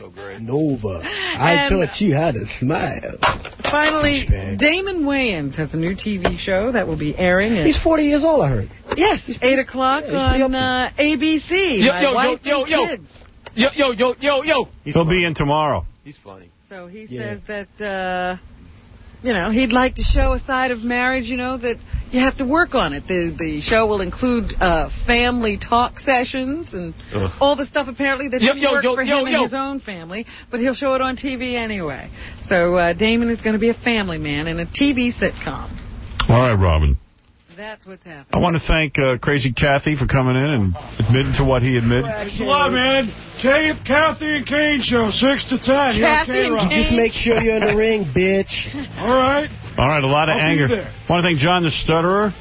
Speaker 15: Nova. I
Speaker 2: And-
Speaker 15: thought you had a smile.
Speaker 2: Finally, Damon Wayans has a new T V show that will be airing. At,
Speaker 15: He's forty years old, I heard.
Speaker 2: yes, eight o'clock
Speaker 15: Yeah, he's pretty
Speaker 2: on uh, A B C.
Speaker 13: Yo,
Speaker 2: My
Speaker 13: yo,
Speaker 2: Wife
Speaker 13: yo,
Speaker 2: and
Speaker 13: yo, yo.
Speaker 2: Kids.
Speaker 13: Yo, yo, yo, yo, yo.
Speaker 1: He'll be in tomorrow.
Speaker 5: He's funny.
Speaker 2: So he
Speaker 15: Yeah.
Speaker 2: says that, uh, you know, he'd like to show a side of marriage, you know, that you have to work on it. The the show will include uh, family talk sessions and
Speaker 5: Ugh.
Speaker 2: all the stuff apparently that
Speaker 13: Yo,
Speaker 2: didn't
Speaker 13: yo,
Speaker 2: work
Speaker 13: yo,
Speaker 2: for
Speaker 13: yo,
Speaker 2: him and
Speaker 13: yo.
Speaker 2: his own family, but he'll show it on T V anyway. So uh, Damon is going to be a family man in a T V sitcom.
Speaker 1: All right, Robin.
Speaker 2: That's what's happening.
Speaker 1: I want to thank uh, Crazy Kathy for coming in and admitting to what he admitted.
Speaker 9: Thanks a lot, man. Kay, Kathy and Kane show, six to ten. You
Speaker 2: Kathy
Speaker 9: okay,
Speaker 2: and
Speaker 9: Rob?
Speaker 2: Kane.
Speaker 15: Just make sure you're in the ring, bitch.
Speaker 9: All right.
Speaker 1: All right, a lot of
Speaker 9: I'll be
Speaker 1: anger.
Speaker 9: there.
Speaker 1: Want to thank John the Stutterer.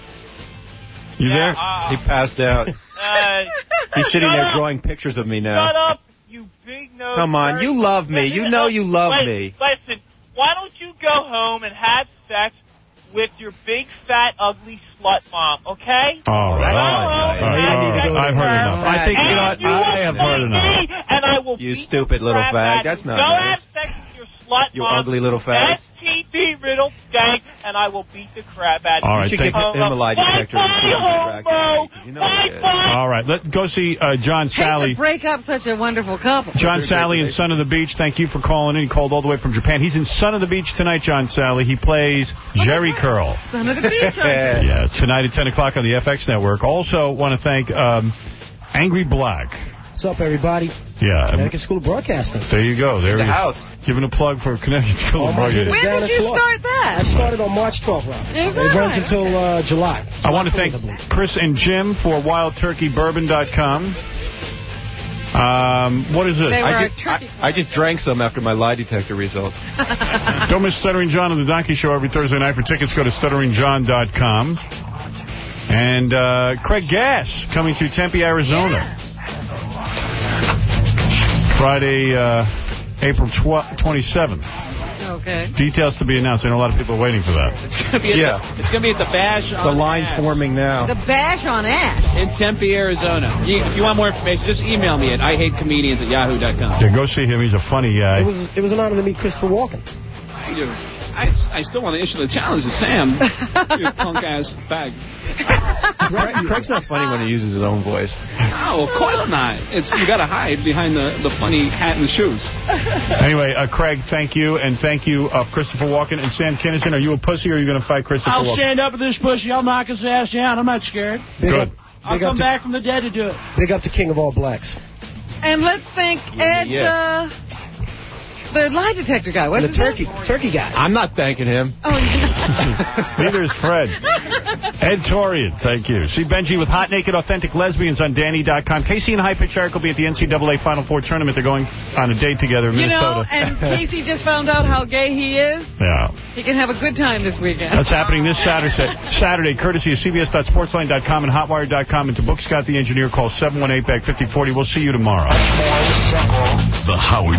Speaker 1: You
Speaker 11: Yeah,
Speaker 1: there?
Speaker 11: uh,
Speaker 5: He passed out.
Speaker 11: uh,
Speaker 5: He's sitting
Speaker 11: shut
Speaker 5: there
Speaker 11: up.
Speaker 5: drawing pictures of me now.
Speaker 11: Shut up, you big nose.
Speaker 5: Come on, you love me. You know you love
Speaker 11: Wait,
Speaker 5: me.
Speaker 11: Listen, why don't you go home and have sex with your big, fat, ugly slut mom, okay?
Speaker 1: All right.
Speaker 11: Go
Speaker 1: All
Speaker 11: home
Speaker 1: right.
Speaker 11: and
Speaker 1: All
Speaker 11: have
Speaker 1: right.
Speaker 11: sex
Speaker 1: I've
Speaker 11: with
Speaker 1: heard
Speaker 11: her,
Speaker 1: enough. I think, you know what,
Speaker 11: and you
Speaker 1: I
Speaker 11: will
Speaker 1: have heard
Speaker 11: find
Speaker 1: enough.
Speaker 11: me, and I will
Speaker 5: You
Speaker 11: beat
Speaker 5: stupid
Speaker 11: the
Speaker 5: little
Speaker 11: crap
Speaker 5: fag.
Speaker 11: out of
Speaker 5: That's
Speaker 11: you.
Speaker 5: not
Speaker 11: Go
Speaker 5: nice.
Speaker 11: have sex with your slut
Speaker 5: You
Speaker 11: mom.
Speaker 5: ugly little fag.
Speaker 11: S T D riddled skank, and I will beat the crap out of you.
Speaker 1: All right,
Speaker 5: You should
Speaker 1: thank
Speaker 5: give him a lie detector and see if he's attracted to me, 'cause you know he is.
Speaker 1: All right, let's go see uh, John
Speaker 2: Hate
Speaker 1: Sally.
Speaker 2: to break up such a wonderful couple.
Speaker 1: John Sally in Son of the Beach. Thank you for calling in. He called all the way from Japan. He's in Son of the Beach tonight, John Sally. He plays Jerry Curl.
Speaker 2: Son of the beach. aren't you?
Speaker 1: Yeah, tonight at ten o'clock on the F X network. Also want to thank um, Angry Black.
Speaker 15: What's up, everybody?
Speaker 1: Yeah.
Speaker 15: Connecticut School of Broadcasting.
Speaker 1: There you go. There
Speaker 15: The
Speaker 1: he is.
Speaker 15: house.
Speaker 1: Giving a plug for Connecticut School of Broadcasting.
Speaker 2: When did you start that?
Speaker 15: I started on March twelfth, Rob.
Speaker 2: Is
Speaker 15: It
Speaker 2: that
Speaker 15: runs
Speaker 2: right?
Speaker 15: until uh, July.
Speaker 1: I want to thank Chris and Jim for wild turkey bourbon dot com. Um, what is it?
Speaker 2: They were
Speaker 5: I
Speaker 2: our
Speaker 5: just,
Speaker 2: turkey
Speaker 5: I, I just drank some after my lie detector results.
Speaker 1: Don't miss Stuttering John on the Donkey Show every Thursday night. For tickets, go to stuttering john dot com. And uh, Craig Gass coming to Tempe, Arizona. Friday, uh, April twenty-seventh.
Speaker 2: Okay.
Speaker 1: Details to be announced. I know a lot of people are waiting for that.
Speaker 3: It's gonna be at
Speaker 5: Yeah.
Speaker 3: the, it's going to be at the Bash
Speaker 5: The
Speaker 3: on
Speaker 5: line's
Speaker 3: Ash
Speaker 5: forming now.
Speaker 2: The bash on Ash.
Speaker 3: in Tempe, Arizona. You, if you want more information, just email me at I hate comedians at yahoo dot com.
Speaker 1: Yeah, go see him. He's a funny guy.
Speaker 15: It was it was an honor to meet Christopher Walken.
Speaker 3: I do. I, I still want to issue the challenge to Sam, you punk-ass bag.
Speaker 5: Craig, Craig's not funny when he uses his own voice.
Speaker 3: No, of course not. It's You got to hide behind the, the funny hat and the shoes.
Speaker 1: Anyway, uh, Craig, thank you. And thank you, uh, Christopher Walken. And Sam Kinison, are you a pussy or are you going to fight Christopher
Speaker 9: I'll
Speaker 1: Walken?
Speaker 9: stand up with this pussy. I'll knock his ass down. I'm not scared.
Speaker 15: Big
Speaker 1: Good.
Speaker 15: up,
Speaker 9: I'll
Speaker 15: big up
Speaker 9: come
Speaker 15: to,
Speaker 9: back from the dead to do it.
Speaker 15: Big up to King of All Blacks.
Speaker 2: And let's thank Ed,
Speaker 5: Yeah.
Speaker 2: uh, the lie detector guy. What's
Speaker 15: The
Speaker 2: his
Speaker 15: turkey
Speaker 2: name?
Speaker 15: turkey guy.
Speaker 5: I'm not thanking him.
Speaker 2: Oh, yeah.
Speaker 1: Neither is Fred. Ed Torian, thank you. See Benji with Hot Naked Authentic Lesbians on Danny dot com. Casey and High Pitch Eric will be at the N C double A Final Four tournament. They're going on a date together in
Speaker 2: You know,
Speaker 1: Minnesota.
Speaker 2: and Casey just found out how gay he is.
Speaker 1: Yeah.
Speaker 2: He can have a good time this weekend.
Speaker 1: That's happening this Saturday, Saturday, courtesy of C B S dot sportsline dot com and hotwire dot com. And to book Scott the Engineer, call seven one eight, B A C, fifty forty. We'll see you tomorrow.
Speaker 20: The Howard